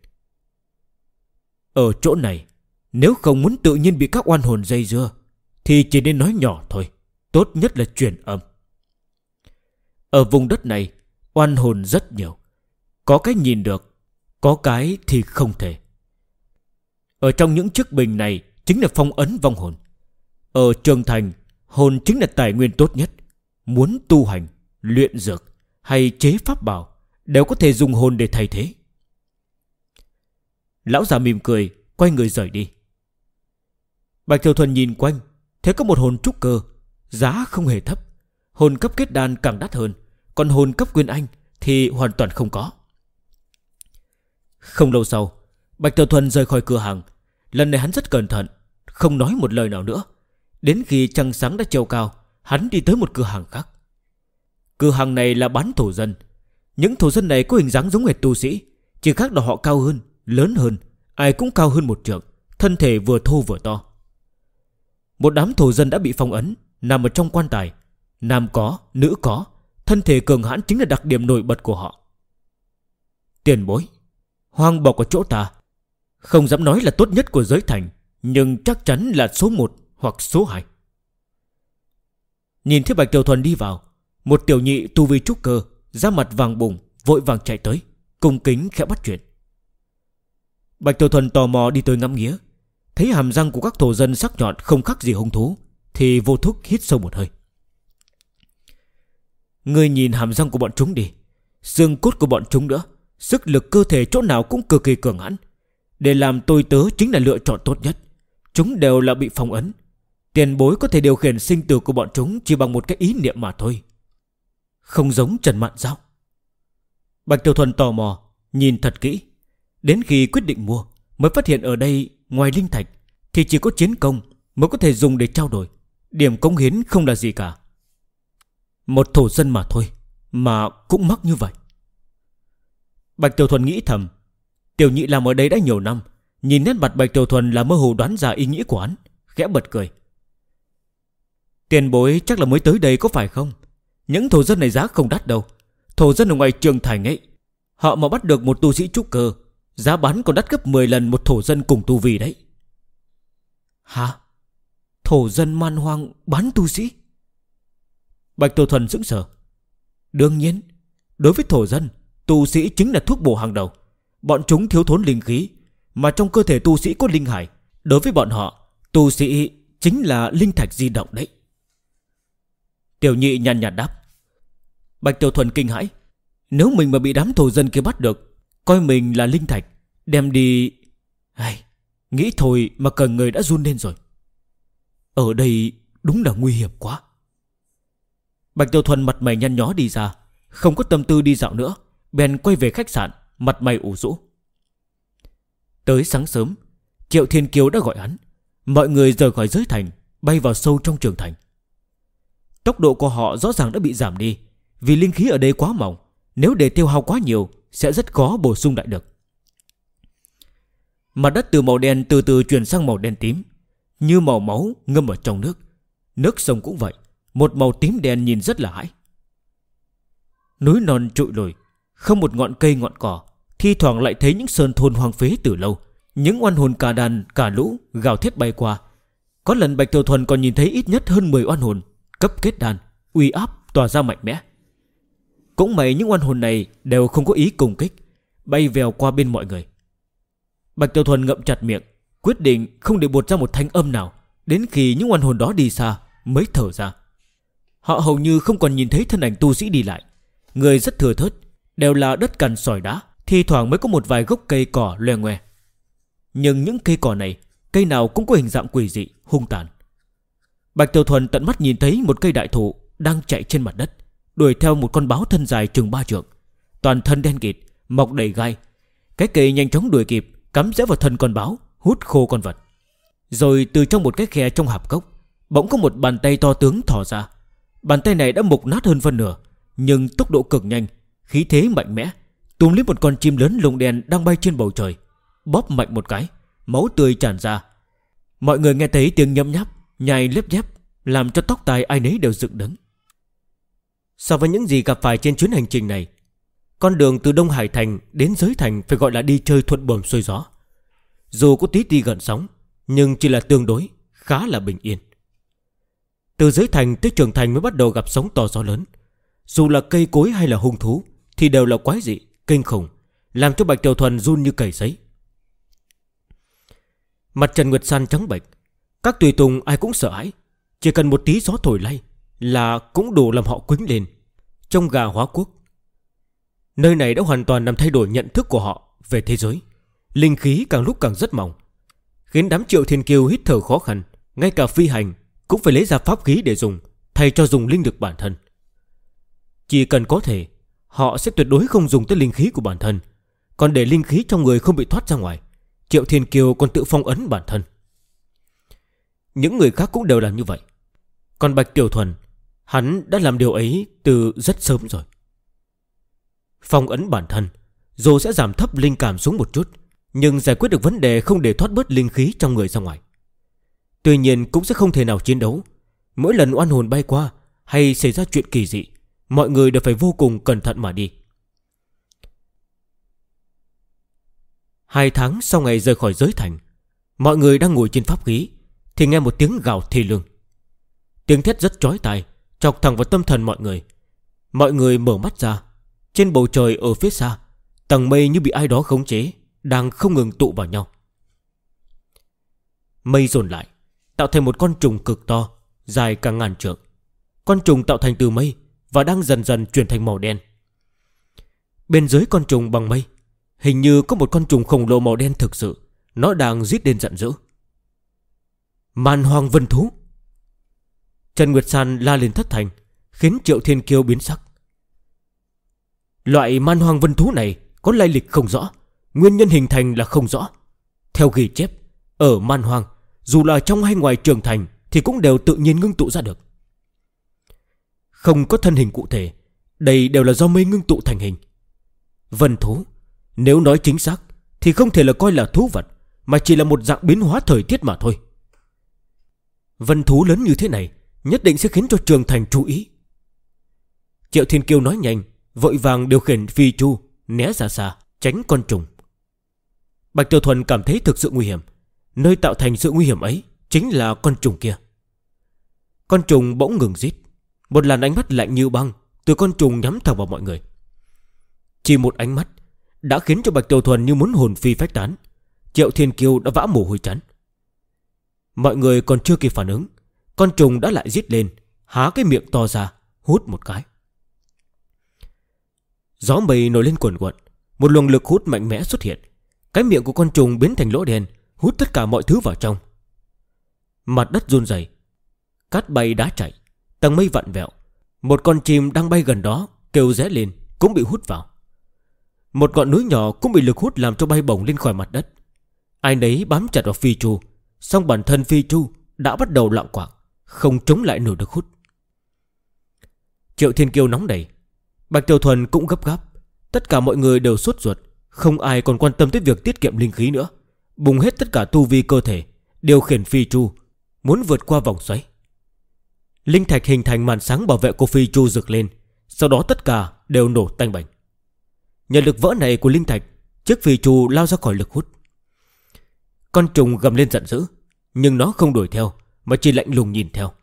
Ở chỗ này, nếu không muốn tự nhiên bị các oan hồn dây dưa, thì chỉ nên nói nhỏ thôi, tốt nhất là truyền âm. Ở vùng đất này, oan hồn rất nhiều, có cái nhìn được, có cái thì không thể. Ở trong những chiếc bình này chính là phong ấn vong hồn. Ở Trường Thành, hồn chính là tài nguyên tốt nhất. Muốn tu hành, luyện dược hay chế pháp bảo đều có thể dùng hồn để thay thế. Lão già mỉm cười, quay người rời đi. Bạch Tiểu Thuần nhìn quanh, thấy có một hồn trúc cơ, giá không hề thấp. Hồn cấp kết đan càng đắt hơn, còn hồn cấp nguyên anh thì hoàn toàn không có. Không lâu sau, Bạch Tiểu Thuần rời khỏi cửa hàng. Lần này hắn rất cẩn thận, không nói một lời nào nữa. Đến khi trăng sáng đã treo cao, hắn đi tới một cửa hàng khác. Cửa hàng này là bán thổ dân. Những thổ dân này có hình dáng giống hệt tu sĩ, chỉ khác là họ cao hơn, lớn hơn, ai cũng cao hơn một trượng, thân thể vừa thô vừa to. Một đám thổ dân đã bị phong ấn, nằm ở trong quan tài. Nam có, nữ có, thân thể cường hãn chính là đặc điểm nổi bật của họ. Tiền bối, hoang bọc ở chỗ ta, không dám nói là tốt nhất của giới thành, nhưng chắc chắn là số 1 hoặc số 2. Nhìn thấy Bạch Tiểu Thuần đi vào, một tiểu nhị tu vi trúc cơ, da mặt vàng bùng, vội vàng chạy tới, cung kính khẽ bắt chuyện. Bạch Tiểu Thuần tò mò đi tới ngắm nghía, thấy hàm răng của các thổ dân sắc nhọn không khác gì hung thú, thì vô thức hít sâu một hơi. Ngươi nhìn hàm răng của bọn chúng đi, xương cốt của bọn chúng nữa, sức lực cơ thể chỗ nào cũng cực kỳ cường hãn. Để làm tôi tớ chính là lựa chọn tốt nhất. Chúng đều là bị phong ấn. Tiền bối có thể điều khiển sinh tử của bọn chúng chỉ bằng một cái ý niệm mà thôi. Không giống Trần Mạn Giao. Bạch Tiểu Thuần tò mò, nhìn thật kỹ. Đến khi quyết định mua, mới phát hiện ở đây ngoài linh thạch thì chỉ có chiến công mới có thể dùng để trao đổi. Điểm cống hiến không là gì cả. Một thổ dân mà thôi, mà cũng mắc như vậy. Bạch Tiểu Thuần nghĩ thầm. Tiểu nhị làm ở đây đã nhiều năm, nhìn nét mặt Bạch Tiểu Thuần là mơ hồ đoán ra ý nghĩ của hắn, khẽ bật cười. Tiền bối chắc là mới tới đây có phải không? Những thổ dân này giá không đắt đâu. Thổ dân ở ngoài Trường Thành ấy, họ mà bắt được một tu sĩ trúc cơ, giá bán còn đắt gấp 10 lần một thổ dân cùng tu vi đấy. Hả? Thổ dân man hoang bán tu sĩ? Bạch Tiểu Thuần sững sờ. Đương nhiên, đối với thổ dân, tu sĩ chính là thuốc bổ hàng đầu. Bọn chúng thiếu thốn linh khí, mà trong cơ thể tu sĩ có linh hải. Đối với bọn họ, tu sĩ chính là linh thạch di động đấy. Tiểu Nhị nhàn nhạt đáp. Bạch Tiểu Thuần kinh hãi. Nếu mình mà bị đám thổ dân kia bắt được, coi mình là linh thạch, đem đi... Nghĩ thôi mà cả người đã run lên rồi. Ở đây đúng là nguy hiểm quá. Bạch Tiểu Thuần mặt mày nhăn nhó đi ra, không có tâm tư đi dạo nữa, bèn quay về khách sạn, mặt mày ủ rũ. Tới sáng sớm, Triệu Thiên Kiêu đã gọi hắn. Mọi người rời khỏi giới thành, bay vào sâu trong Trường Thành. Tốc độ của họ rõ ràng đã bị giảm đi, vì linh khí ở đây quá mỏng. Nếu để tiêu hao quá nhiều, sẽ rất khó bổ sung lại được. Mặt đất từ màu đen từ từ chuyển sang màu đen tím, như màu máu ngâm ở trong nước. Nước sông cũng vậy, một màu tím đen nhìn rất là hãi. Núi non trụi lùi, không một ngọn cây ngọn cỏ. Thi thoảng lại thấy những sơn thôn hoang phế từ lâu. Những oan hồn cả đàn cả lũ gào thét bay qua. Có lần Bạch Tiểu Thuần còn nhìn thấy ít nhất hơn 10 oan hồn cấp kết đan, uy áp tỏa ra mạnh mẽ. Cũng may những oan hồn này đều không có ý cùng kích, bay vèo qua bên mọi người. Bạch Tiểu Thuần ngậm chặt miệng, quyết định không để buột ra một thanh âm nào, đến khi những oan hồn đó đi xa mới thở ra. Họ hầu như không còn nhìn thấy thân ảnh tu sĩ đi lại. Người rất thừa thớt, đều là đất cằn sỏi đá, thi thoảng mới có một vài gốc cây cỏ loè ngoe. Nhưng những cây cỏ này, cây nào cũng có hình dạng quỷ dị, hung tàn. Bạch Tiểu Thuần tận mắt nhìn thấy một cây đại thụ đang chạy trên mặt đất, đuổi theo một con báo thân dài chừng 3 trượng, toàn thân đen kịt, mọc đầy gai. Cái cây nhanh chóng đuổi kịp, cắm rễ vào thân con báo, hút khô con vật. Rồi từ trong một cái khe trong hạp cốc, bỗng có một bàn tay to tướng thò ra. Bàn tay này đã mục nát hơn phân nửa, nhưng tốc độ cực nhanh, khí thế mạnh mẽ, túm lấy một con chim lớn lông đen đang bay trên bầu trời, bóp mạnh một cái, máu tươi tràn ra. Mọi người nghe thấy tiếng nhấm nháp, nhai lép nhép, làm cho tóc tai ai nấy đều dựng đứng. So với những gì gặp phải trên chuyến hành trình này, con đường từ Đông Hải Thành đến Giới Thành phải gọi là đi chơi thuận buồm xuôi gió. Dù có tí ti gần sóng, nhưng chỉ là tương đối, khá là bình yên. Từ Giới Thành tới Trường Thành mới bắt đầu gặp sóng to gió lớn. Dù là cây cối hay là hung thú thì đều là quái dị, kinh khủng, làm cho Bạch Tiểu Thuần run như cầy sấy. Mặt Trần Nguyệt San trắng bệch, các tùy tùng ai cũng sợ hãi. Chỉ cần một tí gió thổi lay là cũng đủ làm họ quĩnh lên. Trong gà hóa quốc, nơi này đã hoàn toàn làm thay đổi nhận thức của họ về thế giới. Linh khí càng lúc càng rất mỏng, khiến đám Triệu Thiên Kiêu hít thở khó khăn. Ngay cả phi hành cũng phải lấy ra pháp khí để dùng, thay cho dùng linh lực bản thân. Chỉ cần có thể, họ sẽ tuyệt đối không dùng tới linh khí của bản thân. Còn để linh khí trong người không bị thoát ra ngoài, Triệu Thiên Kiêu còn tự phong ấn bản thân. Những người khác cũng đều làm như vậy. Còn Bạch Tiểu Thuần, hắn đã làm điều ấy từ rất sớm rồi. Phong ấn bản thân dù sẽ giảm thấp linh cảm xuống một chút, nhưng giải quyết được vấn đề không để thoát bớt linh khí trong người ra ngoài. Tuy nhiên cũng sẽ không thể nào chiến đấu. Mỗi lần oan hồn bay qua hay xảy ra chuyện kỳ dị, mọi người đều phải vô cùng cẩn thận mà đi. 2 tháng sau ngày rời khỏi Giới Thành, mọi người đang ngồi trên pháp khí thì nghe một tiếng gào thê lương. Tiếng thét rất chói tai, chọc thẳng vào tâm thần mọi người. Mọi người mở mắt ra. Trên bầu trời ở phía xa, tầng mây như bị ai đó khống chế, đang không ngừng tụ vào nhau. Mây dồn lại, tạo thành một con trùng cực to, dài cả ngàn trượng. Con trùng tạo thành từ mây và đang dần dần chuyển thành màu đen. Bên dưới con trùng bằng mây, hình như có một con trùng khổng lồ màu đen thực sự. Nó đang rít lên giận dữ. Man hoang vân thú. Trần Nguyệt San la lên thất thành, khiến Triệu Thiên Kiêu biến sắc. Loại man hoang vân thú này có lai lịch không rõ, nguyên nhân hình thành là không rõ. Theo ghi chép, ở man hoang, dù là trong hay ngoài Trường Thành thì cũng đều tự nhiên ngưng tụ ra được. Không có thân hình cụ thể, đây đều là do mây ngưng tụ thành hình. Vân thú, nếu nói chính xác thì không thể là coi là thú vật, mà chỉ là một dạng biến hóa thời tiết mà thôi. Vân thú lớn như thế này nhất định sẽ khiến cho Trường Thành chú ý. Triệu Thiên Kiêu nói nhanh, vội vàng điều khiển phi chu né ra xa, tránh con trùng. Bạch Tiểu Thuần cảm thấy thực sự nguy hiểm. Nơi tạo thành sự nguy hiểm ấy chính là con trùng kia. Con trùng bỗng ngừng rít. Một làn ánh mắt lạnh như băng từ con trùng nhắm thẳng vào mọi người. Chỉ một ánh mắt đã khiến cho Bạch Tiểu Thuần như muốn hồn phi phách tán. Triệu Thiên Kiêu đã vã mồ hôi chán. Mọi người còn chưa kịp phản ứng, con trùng đã lại rít lên, há cái miệng to ra, hút một cái. Gió mây nổi lên cuồn cuộn, một luồng lực hút mạnh mẽ xuất hiện. Cái miệng của con trùng biến thành lỗ đen, hút tất cả mọi thứ vào trong. Mặt đất run rẩy, cát bay đá chạy, tầng mây vặn vẹo. Một con chim đang bay gần đó kêu ré lên cũng bị hút vào. Một ngọn núi nhỏ cũng bị lực hút làm cho bay bổng lên khỏi mặt đất. Ai nấy bám chặt vào phi chu, song bản thân phi chu đã bắt đầu loạng quạng, không chống lại nổi lực hút. Triệu Thiên Kiêu nóng đầy, Bạch Tiểu Thuần cũng gấp gáp. Tất cả mọi người đều sốt ruột, không ai còn quan tâm tới việc tiết kiệm linh khí nữa. Bùng hết tất cả tu vi cơ thể, điều khiển phi chu, muốn vượt qua vòng xoáy. Linh thạch hình thành màn sáng bảo vệ của phi chu rực lên, sau đó tất cả đều nổ tanh bành. Nhờ lực vỡ này của linh thạch, chiếc phi chu lao ra khỏi lực hút. Con trùng gầm lên giận dữ, nhưng nó không đuổi theo, mà chỉ lạnh lùng nhìn theo.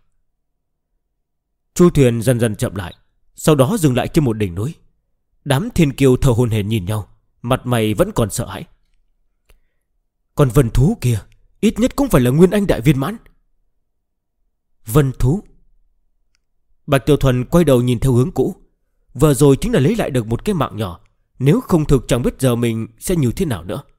Chu thuyền dần dần chậm lại, sau đó dừng lại trên một đỉnh núi. Đám thiên kiêu thở hổn hển nhìn nhau, mặt mày vẫn còn sợ hãi. Còn vân thú kia ít nhất cũng phải là nguyên anh đại viên mãn. Vân thú. Bạch Tiểu Thuần quay đầu nhìn theo hướng cũ. Vừa rồi chính là lấy lại được một cái mạng nhỏ, nếu không thực chẳng biết giờ mình sẽ như thế nào nữa.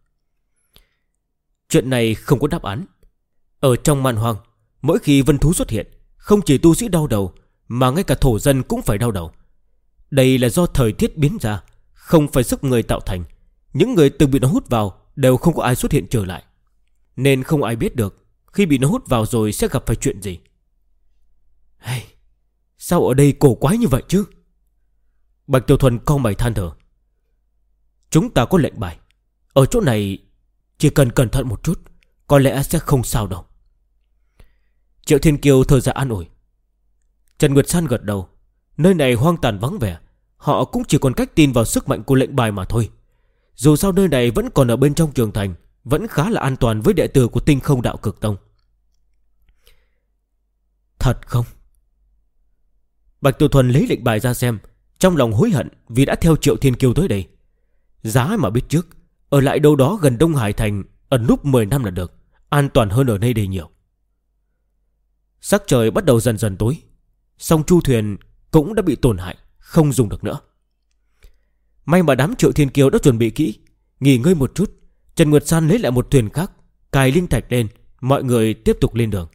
Chuyện này không có đáp án. Ở trong man hoang, mỗi khi vân thú xuất hiện, không chỉ tu sĩ đau đầu, mà ngay cả thổ dân cũng phải đau đầu. Đây là do thời tiết biến ra, không phải sức người tạo thành. Những người từng bị nó hút vào đều không có ai xuất hiện trở lại, nên không ai biết được khi bị nó hút vào rồi sẽ gặp phải chuyện gì. Hey, sao ở đây cổ quái như vậy chứ? Bạch Tiểu Thuần cau mày than thở. Chúng ta có lệnh bài, ở chỗ này chỉ cần cẩn thận một chút, có lẽ sẽ không sao đâu. Triệu Thiên Kiêu thở ra an ủi. Trần Nguyệt San gật đầu. Nơi này hoang tàn vắng vẻ, họ cũng chỉ còn cách tin vào sức mạnh của lệnh bài mà thôi. Dù sao nơi này vẫn còn ở bên trong Trường Thành, vẫn khá là an toàn với đệ tử của Tinh Không Đạo Cực Tông. Thật không? Bạch Tiểu Thuần lấy lệnh bài ra xem, trong lòng hối hận vì đã theo Triệu Thiên Kiêu tới đây. Giá mà biết trước, ở lại đâu đó gần Đông Hải Thành ẩn núp 10 năm là được, an toàn hơn ở nơi đây nhiều. Sắc trời bắt đầu dần dần tối, song chu thuyền cũng đã bị tổn hại, không dùng được nữa. May mà đám Triệu Thiên Kiêu đã chuẩn bị kỹ. Nghỉ ngơi một chút, Trần Nguyệt San lấy lại một thuyền khác, cài linh thạch lên, mọi người tiếp tục lên đường.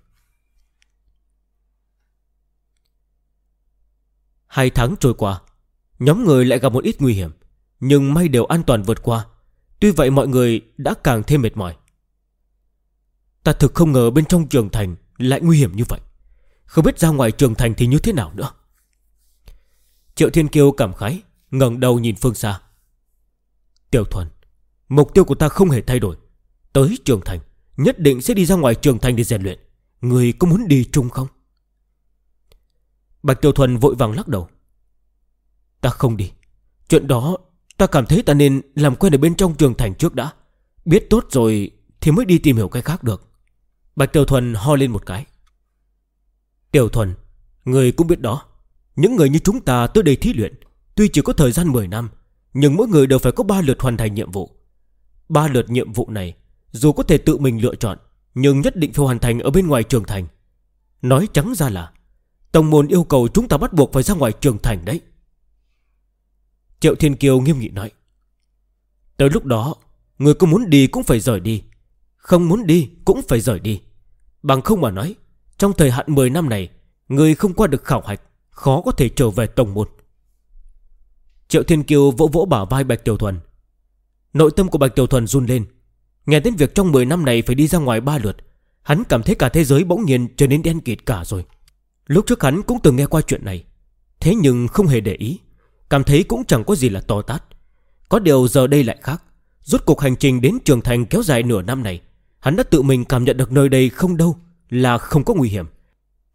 2 tháng trôi qua, nhóm người lại gặp một ít nguy hiểm, nhưng may đều an toàn vượt qua. Tuy vậy mọi người đã càng thêm mệt mỏi. Ta thực không ngờ bên trong Trường Thành lại nguy hiểm như vậy, không biết ra ngoài Trường Thành thì như thế nào nữa. Triệu Thiên Kiêu cảm khái, ngẩng đầu nhìn phương xa. Tiểu Thuần, mục tiêu của ta không hề thay đổi. Tới Trường Thành, nhất định sẽ đi ra ngoài Trường Thành để rèn luyện. Người có muốn đi chung không? Bạch Tiểu Thuần vội vàng lắc đầu. Ta không đi. Chuyện đó ta cảm thấy ta nên làm quen ở bên trong Trường Thành trước đã. Biết tốt rồi thì mới đi tìm hiểu cái khác được. Bạch Tiểu Thuần ho lên một cái. Tiểu Thuần, người cũng biết đó, những người như chúng ta tới đây thí luyện, tuy chỉ có thời gian 10 năm, nhưng mỗi người đều phải có 3 lượt hoàn thành nhiệm vụ. 3 lượt nhiệm vụ này, dù có thể tự mình lựa chọn, nhưng nhất định phải hoàn thành ở bên ngoài Trường Thành. Nói trắng ra là tông môn yêu cầu chúng ta bắt buộc phải ra ngoài Trường Thành đấy. Triệu Thiên Kiêu nghiêm nghị nói. Tới lúc đó, người có muốn đi cũng phải rời đi, không muốn đi cũng phải rời đi. Bằng không mà nói, trong thời hạn 10 năm này, người không qua được khảo hạch, khó có thể trở về tông môn. Triệu Thiên Kiêu vỗ vỗ bả vai Bạch Tiểu Thuần. Nội tâm của Bạch Tiểu Thuần run lên. Nghe đến việc trong 10 năm này phải đi ra ngoài 3 lượt, hắn cảm thấy cả thế giới bỗng nhiên trở nên đen kịt cả rồi. Lúc trước hắn cũng từng nghe qua chuyện này, thế nhưng không hề để ý, cảm thấy cũng chẳng có gì là to tát. Có điều giờ đây lại khác. Rốt cuộc hành trình đến Trường Thành kéo dài nửa năm này, hắn đã tự mình cảm nhận được nơi đây không đâu là không có nguy hiểm,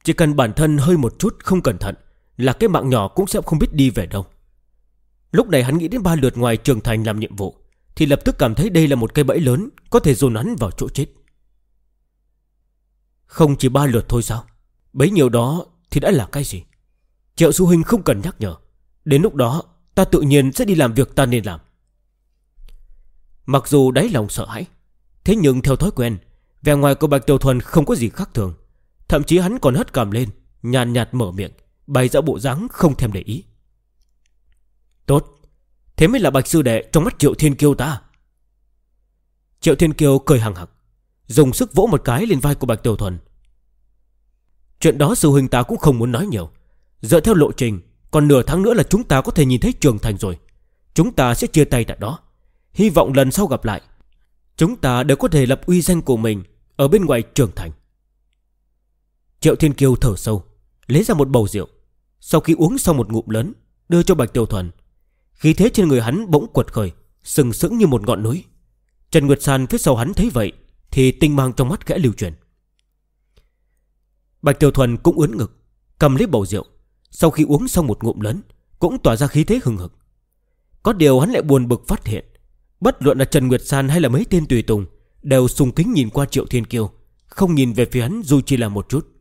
Chỉ cần bản thân hơi một chút không cẩn thận là cái mạng nhỏ cũng sẽ không biết đi về đâu. Lúc này hắn nghĩ đến 3 lượt ngoài trường thành làm nhiệm vụ, thì lập tức cảm thấy đây là một cây bẫy lớn, có thể dồn hắn vào chỗ chết. Không chỉ 3 lượt thôi sao? Bấy nhiêu đó thì đã là cái gì? Triệu sư huynh không cần nhắc nhở. Đến lúc đó ta tự nhiên sẽ đi làm việc ta nên làm. Mặc dù đáy lòng sợ hãi, thế nhưng theo thói quen, vẻ ngoài của Bạch Tiểu Thuần không có gì khác thường. Thậm chí hắn còn hất cằm lên, nhàn nhạt mở miệng, bày ra bộ dáng không thèm để ý. Tốt, thế mới là Bạch sư đệ trong mắt Triệu Thiên Kiêu ta. Triệu Thiên Kiêu cười hằng hặc, dùng sức vỗ một cái lên vai của Bạch Tiểu Thuần. Chuyện đó sư huynh ta cũng không muốn nói nhiều. Dựa theo lộ trình, còn nửa tháng nữa là chúng ta có thể nhìn thấy trường thành rồi. Chúng ta sẽ chia tay tại đó. Hy vọng lần sau gặp lại, chúng ta đều có thể lập uy danh của mình ở bên ngoài trường thành. Triệu Thiên Kiêu thở sâu, lấy ra một bầu rượu. Sau khi uống xong một ngụm lớn, đưa cho Bạch Tiểu Thuần. Khí thế trên người hắn bỗng quật khởi, sừng sững như một ngọn núi. Trần Nguyệt San phía sau hắn thấy vậy thì tinh mang trong mắt khẽ lưu chuyển. Bạch Tiểu Thuần cũng ướn ngực, cầm lấy bầu rượu. Sau khi uống xong một ngụm lớn, cũng tỏa ra khí thế hừng hực. Có điều hắn lại buồn bực phát hiện, bất luận là Trần Nguyệt San hay là mấy tên tùy tùng đều sùng kính nhìn qua Triệu Thiên Kiêu, không nhìn về phía hắn dù chỉ là một chút.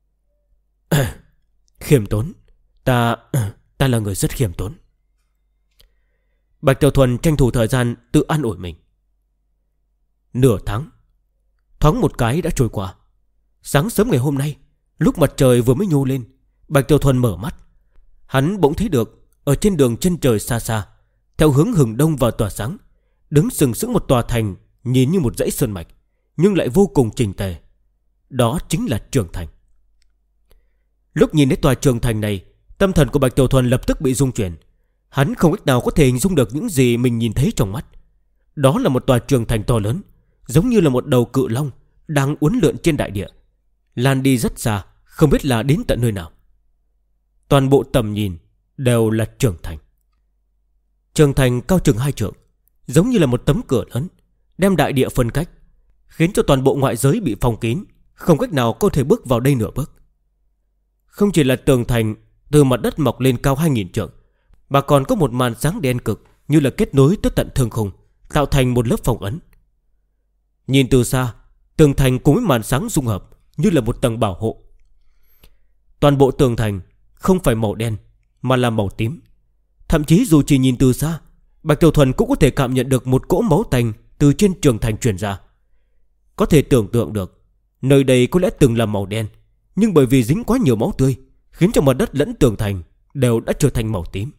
Khiêm tốn. Ta là người rất khiêm tốn. Bạch Tiểu Thuần tranh thủ thời gian tự an ủi mình. Nửa tháng thoáng một cái đã trôi qua. Sáng sớm ngày hôm nay, lúc mặt trời vừa mới nhô lên, Bạch Tiểu Thuần mở mắt. Hắn bỗng thấy được ở trên đường chân trời xa xa, theo hướng hừng đông vào tỏa sáng, đứng sừng sững một tòa thành, nhìn như một dãy sơn mạch, nhưng lại vô cùng chỉnh tề. Đó chính là trường thành. Lúc nhìn đến tòa trường thành này, tâm thần của Bạch Tiểu Thuần lập tức bị rung chuyển. Hắn không cách nào có thể hình dung được những gì mình nhìn thấy trong mắt. Đó là một tòa trường thành to lớn, giống như là một đầu cự long đang uốn lượn trên đại địa, lan đi rất xa, không biết là đến tận nơi nào. Toàn bộ tầm nhìn đều là trường thành. Trường thành cao chừng 2 trượng, giống như là một tấm cửa lớn, đem đại địa phân cách, khiến cho toàn bộ ngoại giới bị phong kín, không cách nào có thể bước vào đây nửa bước. Không chỉ là tường thành từ mặt đất mọc lên cao 2000 trượng, mà còn có một màn sáng đen cực như là kết nối tới tận thương khung, tạo thành một lớp phong ấn. Nhìn từ xa, tường thành cùng với màn sáng dung hợp như là một tầng bảo hộ. Toàn bộ tường thành không phải màu đen mà là màu tím. Thậm chí dù chỉ nhìn từ xa, Bạch Tiểu Thuần cũng có thể cảm nhận được một cỗ máu tanh từ trên tường thành truyền ra. Có thể tưởng tượng được, nơi đây có lẽ từng là màu đen, nhưng bởi vì dính quá nhiều máu tươi, khiến cho mặt đất lẫn tường thành đều đã trở thành màu tím.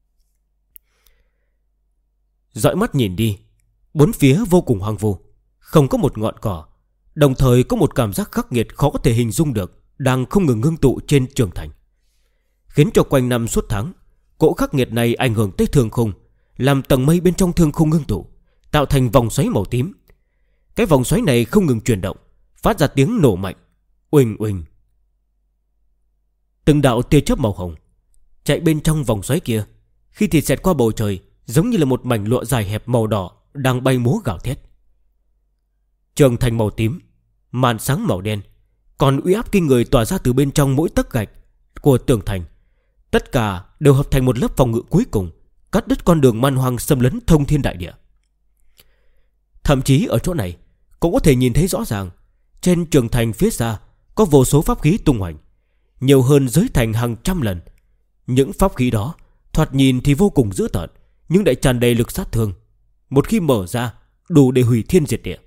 Dõi mắt nhìn đi, bốn phía vô cùng hoang vu, không có một ngọn cỏ, đồng thời có một cảm giác khắc nghiệt khó có thể hình dung được đang không ngừng ngưng tụ trên trường thành, khiến cho quanh năm suốt tháng, cỗ khắc nghiệt này ảnh hưởng tới thương khung, làm tầng mây bên trong thương khung ngưng tụ, tạo thành vòng xoáy màu tím. Cái vòng xoáy này không ngừng chuyển động, phát ra tiếng nổ mạnh, uỳnh uỳnh. Từng đạo tia chớp màu hồng chạy bên trong vòng xoáy kia, khi thì xẹt qua bầu trời, giống như là một mảnh lụa dài hẹp màu đỏ đang bay múa gào thét. Trường thành màu tím, màn sáng màu đen, còn uy áp kinh người tỏa ra từ bên trong mỗi tấc gạch của tường thành. Tất cả đều hợp thành một lớp phòng ngự cuối cùng, cắt đứt con đường man hoang xâm lấn thông thiên đại địa. Thậm chí ở chỗ này cũng có thể nhìn thấy rõ ràng, trên trường thành phía xa có vô số pháp khí tung hoành, nhiều hơn dưới thành hàng trăm lần. Những pháp khí đó thoạt nhìn thì vô cùng dữ tợn, nhưng lại tràn đầy lực sát thương, một khi mở ra đủ để hủy thiên diệt địa.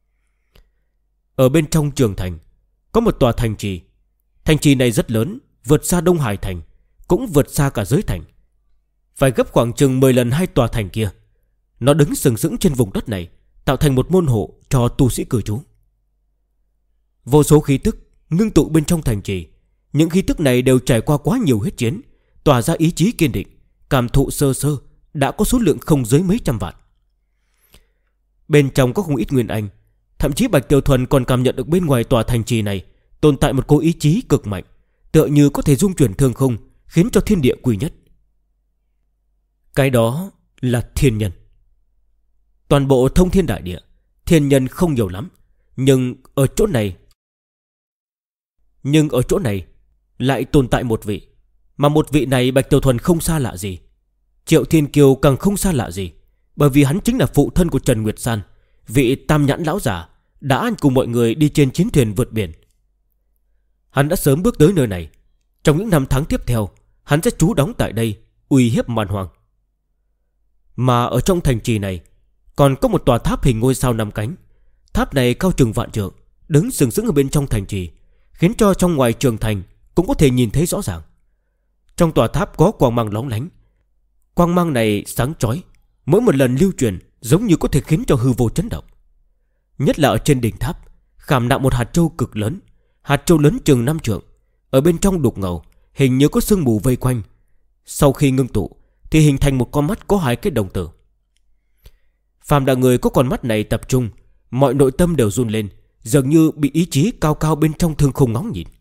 Ở bên trong trường thành có một tòa thành trì. Thành trì này rất lớn, vượt xa Đông Hải thành, cũng vượt xa cả giới thành, phải gấp khoảng chừng 10 lần hai tòa thành kia. Nó đứng sừng sững trên vùng đất này, tạo thành một môn hộ cho tu sĩ cư trú. Vô số khí tức ngưng tụ bên trong thành trì. Những khí tức này đều trải qua quá nhiều huyết chiến, tỏa ra ý chí kiên định, cảm thụ sơ sơ đã có số lượng không dưới mấy trăm vạn. Bên trong có không ít nguyên anh. Thậm chí Bạch Tiểu Thuần còn cảm nhận được bên ngoài tòa thành trì này tồn tại một cỗ ý chí cực mạnh, tựa như có thể dung chuyển thương không, khiến cho thiên địa quy nhất. Cái đó là thiên nhân. Toàn bộ thông thiên đại địa, thiên nhân không nhiều lắm, nhưng ở chỗ này Nhưng ở chỗ này lại tồn tại một vị, mà một vị này Bạch Tiểu Thuần không xa lạ gì. Triệu Thiên Kiêu càng không xa lạ gì, bởi vì hắn chính là phụ thân của Trần Nguyệt San, vị tam nhãn lão giả đã cùng mọi người đi trên chiến thuyền vượt biển. Hắn đã sớm bước tới nơi này. Trong những năm tháng tiếp theo, hắn sẽ trú đóng tại đây, uy hiếp man hoang. Mà ở trong thành trì này còn có một tòa tháp hình ngôi sao 5 cánh. Tháp này cao chừng vạn trượng, đứng sừng sững ở bên trong thành trì, khiến cho trong ngoài trường thành cũng có thể nhìn thấy rõ ràng. Trong tòa tháp có quang mang lóng lánh. Quang mang này sáng chói, mỗi một lần lưu truyền giống như có thể khiến cho hư vô chấn động. Nhất là ở trên đỉnh tháp khảm nạm một hạt châu cực lớn. Hạt châu lớn chừng 5 trượng, ở bên trong đục ngầu, hình như có sương mù vây quanh. Sau khi ngưng tụ thì hình thành một con mắt có 2 cái đồng tử. Phàm là người có con mắt này tập trung, mọi nội tâm đều run lên, dường như bị ý chí cao cao bên trong thương khung ngóng nhìn.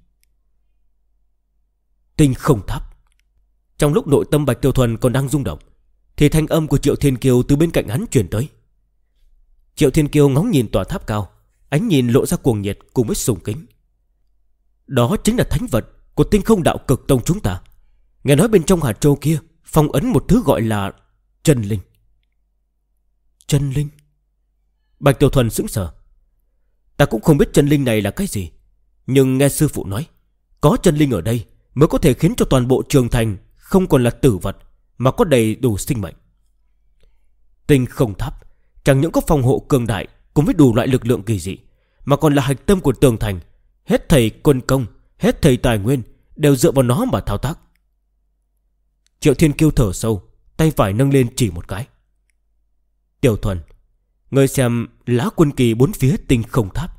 Tinh không tháp. Trong lúc nội tâm Bạch Tiểu Thuần còn đang rung động, thì thanh âm của Triệu Thiên Kiêu từ bên cạnh hắn truyền tới. Triệu Thiên Kiêu ngóng nhìn tòa tháp cao, ánh nhìn lộ ra cuồng nhiệt cùng với sùng kính. Đó chính là thánh vật của Tinh Không Đạo Cực Tông chúng ta. Nghe nói bên trong hạt châu kia phong ấn một thứ gọi là chân linh. Chân linh? Bạch Tiểu Thuần sững sờ. Ta cũng không biết chân linh này là cái gì, nhưng nghe sư phụ nói, có chân linh ở đây mới có thể khiến cho toàn bộ trường thành không còn là tử vật, mà có đầy đủ sinh mệnh. Tinh không tháp chẳng những có phòng hộ cường đại cùng với đủ loại lực lượng kỳ dị, mà còn là hạch tâm của tường thành. Hết thầy quân công, hết thầy tài nguyên đều dựa vào nó mà thao tác. Triệu Thiên Kiêu thở sâu, tay phải nâng lên chỉ một cái. Tiểu Thuần, ngươi xem lá quân kỳ 4 phía tinh không tháp.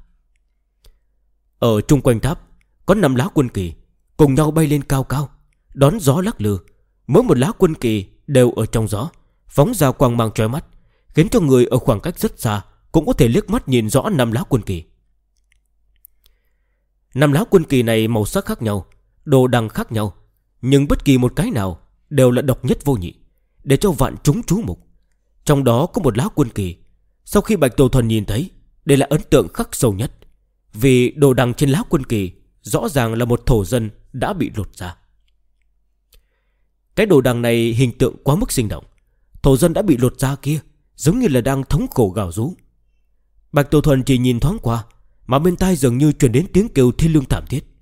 Ở chung quanh tháp có 5 lá quân kỳ cùng nhau bay lên cao cao, đón gió lắc lư. Mỗi một lá quân kỳ đều ở trong gió phóng ra quang mang chói mắt, khiến cho người ở khoảng cách rất xa cũng có thể liếc mắt nhìn rõ 5 lá quân kỳ. 5 lá quân kỳ này màu sắc khác nhau, đồ đằng khác nhau, nhưng bất kỳ một cái nào đều là độc nhất vô nhị, để cho vạn chúng chú mục. Trong đó có một lá quân kỳ, sau khi Bạch Tiểu Thuần nhìn thấy, đây là ấn tượng khắc sâu nhất, vì đồ đằng trên lá quân kỳ rõ ràng là một thổ dân đã bị lột ra. Cái đồ đằng này hình tượng quá mức sinh động. Thổ dân đã bị lột da kia giống như là đang thống khổ gào rú. Bạch Tiểu Thuần chỉ nhìn thoáng qua, mà bên tai dường như truyền đến tiếng kêu thê lương thảm thiết.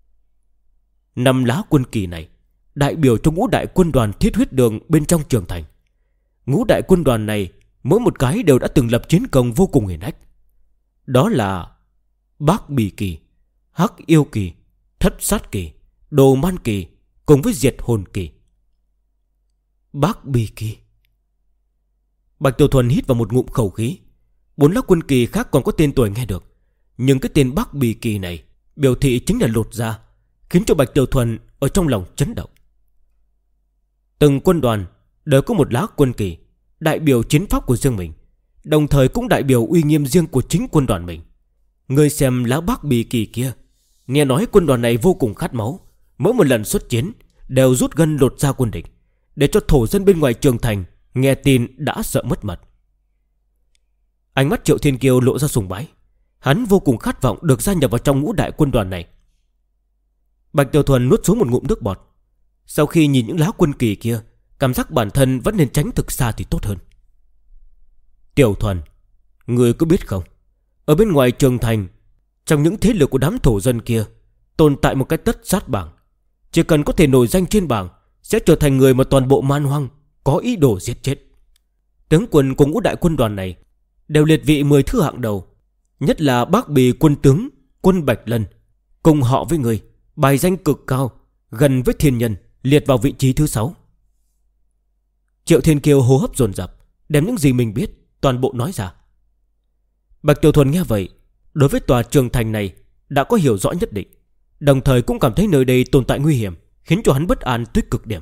5 lá quân kỳ này đại biểu cho ngũ đại quân đoàn thiết huyết đường bên trong trường thành. Ngũ đại quân đoàn này mỗi một cái đều đã từng lập chiến công vô cùng hiển hách. Đó là Bác Bì Kỳ, Hắc Yêu Kỳ, Thất Sát Kỳ, Đồ Man Kỳ cùng với Diệt Hồn Kỳ. Bác Bì Kỳ. Bạch Tiểu Thuần hít vào một ngụm khẩu khí. 4 lá quân kỳ khác còn có tên tuổi nghe được, nhưng cái tên Bác Bì Kỳ này biểu thị chính là lột da, khiến cho Bạch Tiểu Thuần ở trong lòng chấn động. Từng quân đoàn đều có một lá quân kỳ đại biểu chiến pháp của riêng mình, đồng thời cũng đại biểu uy nghiêm riêng của chính quân đoàn mình. Người xem lá Bác Bì Kỳ kia, nghe nói quân đoàn này vô cùng khát máu, mỗi một lần xuất chiến đều rút gân lột da quân địch, để cho thổ dân bên ngoài trường thành nghe tin đã sợ mất mật. Ánh mắt Triệu Thiên Kiêu lộ ra sùng bái. Hắn vô cùng khát vọng được gia nhập vào trong ngũ đại quân đoàn này. Bạch Tiểu Thuần nuốt xuống một ngụm nước bọt. Sau khi nhìn những lá quân kỳ kia, cảm giác bản thân vẫn nên tránh thực xa thì tốt hơn. Tiểu Thuần, người có biết không, ở bên ngoài trường thành, trong những thế lực của đám thổ dân kia tồn tại một cái tất sát bảng. Chỉ cần có thể nổi danh trên bảng sẽ trở thành người mà toàn bộ man hoang có ý đồ giết chết. Tướng quân của ngũ đại quân đoàn này đều liệt vị 10 thứ hạng đầu, nhất là Bác Bì quân tướng quân Bạch Lân, cùng họ với người, bài danh cực cao, gần với thiên nhân, liệt vào vị trí thứ 6. Triệu Thiên Kiêu hô hấp dồn dập, đem những gì mình biết toàn bộ nói ra. Bạch Tiểu Thuần nghe vậy, đối với tòa trường thành này đã có hiểu rõ nhất định, đồng thời cũng cảm thấy nơi đây tồn tại nguy hiểm, khiến cho hắn bất an tới cực điểm.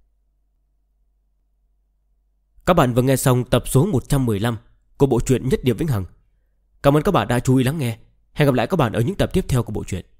Các bạn vừa nghe xong tập số 115 của bộ truyện Nhất Điểm Vĩnh Hằng. Cảm ơn các bạn đã chú ý lắng nghe. Hẹn gặp lại các bạn ở những tập tiếp theo của bộ truyện.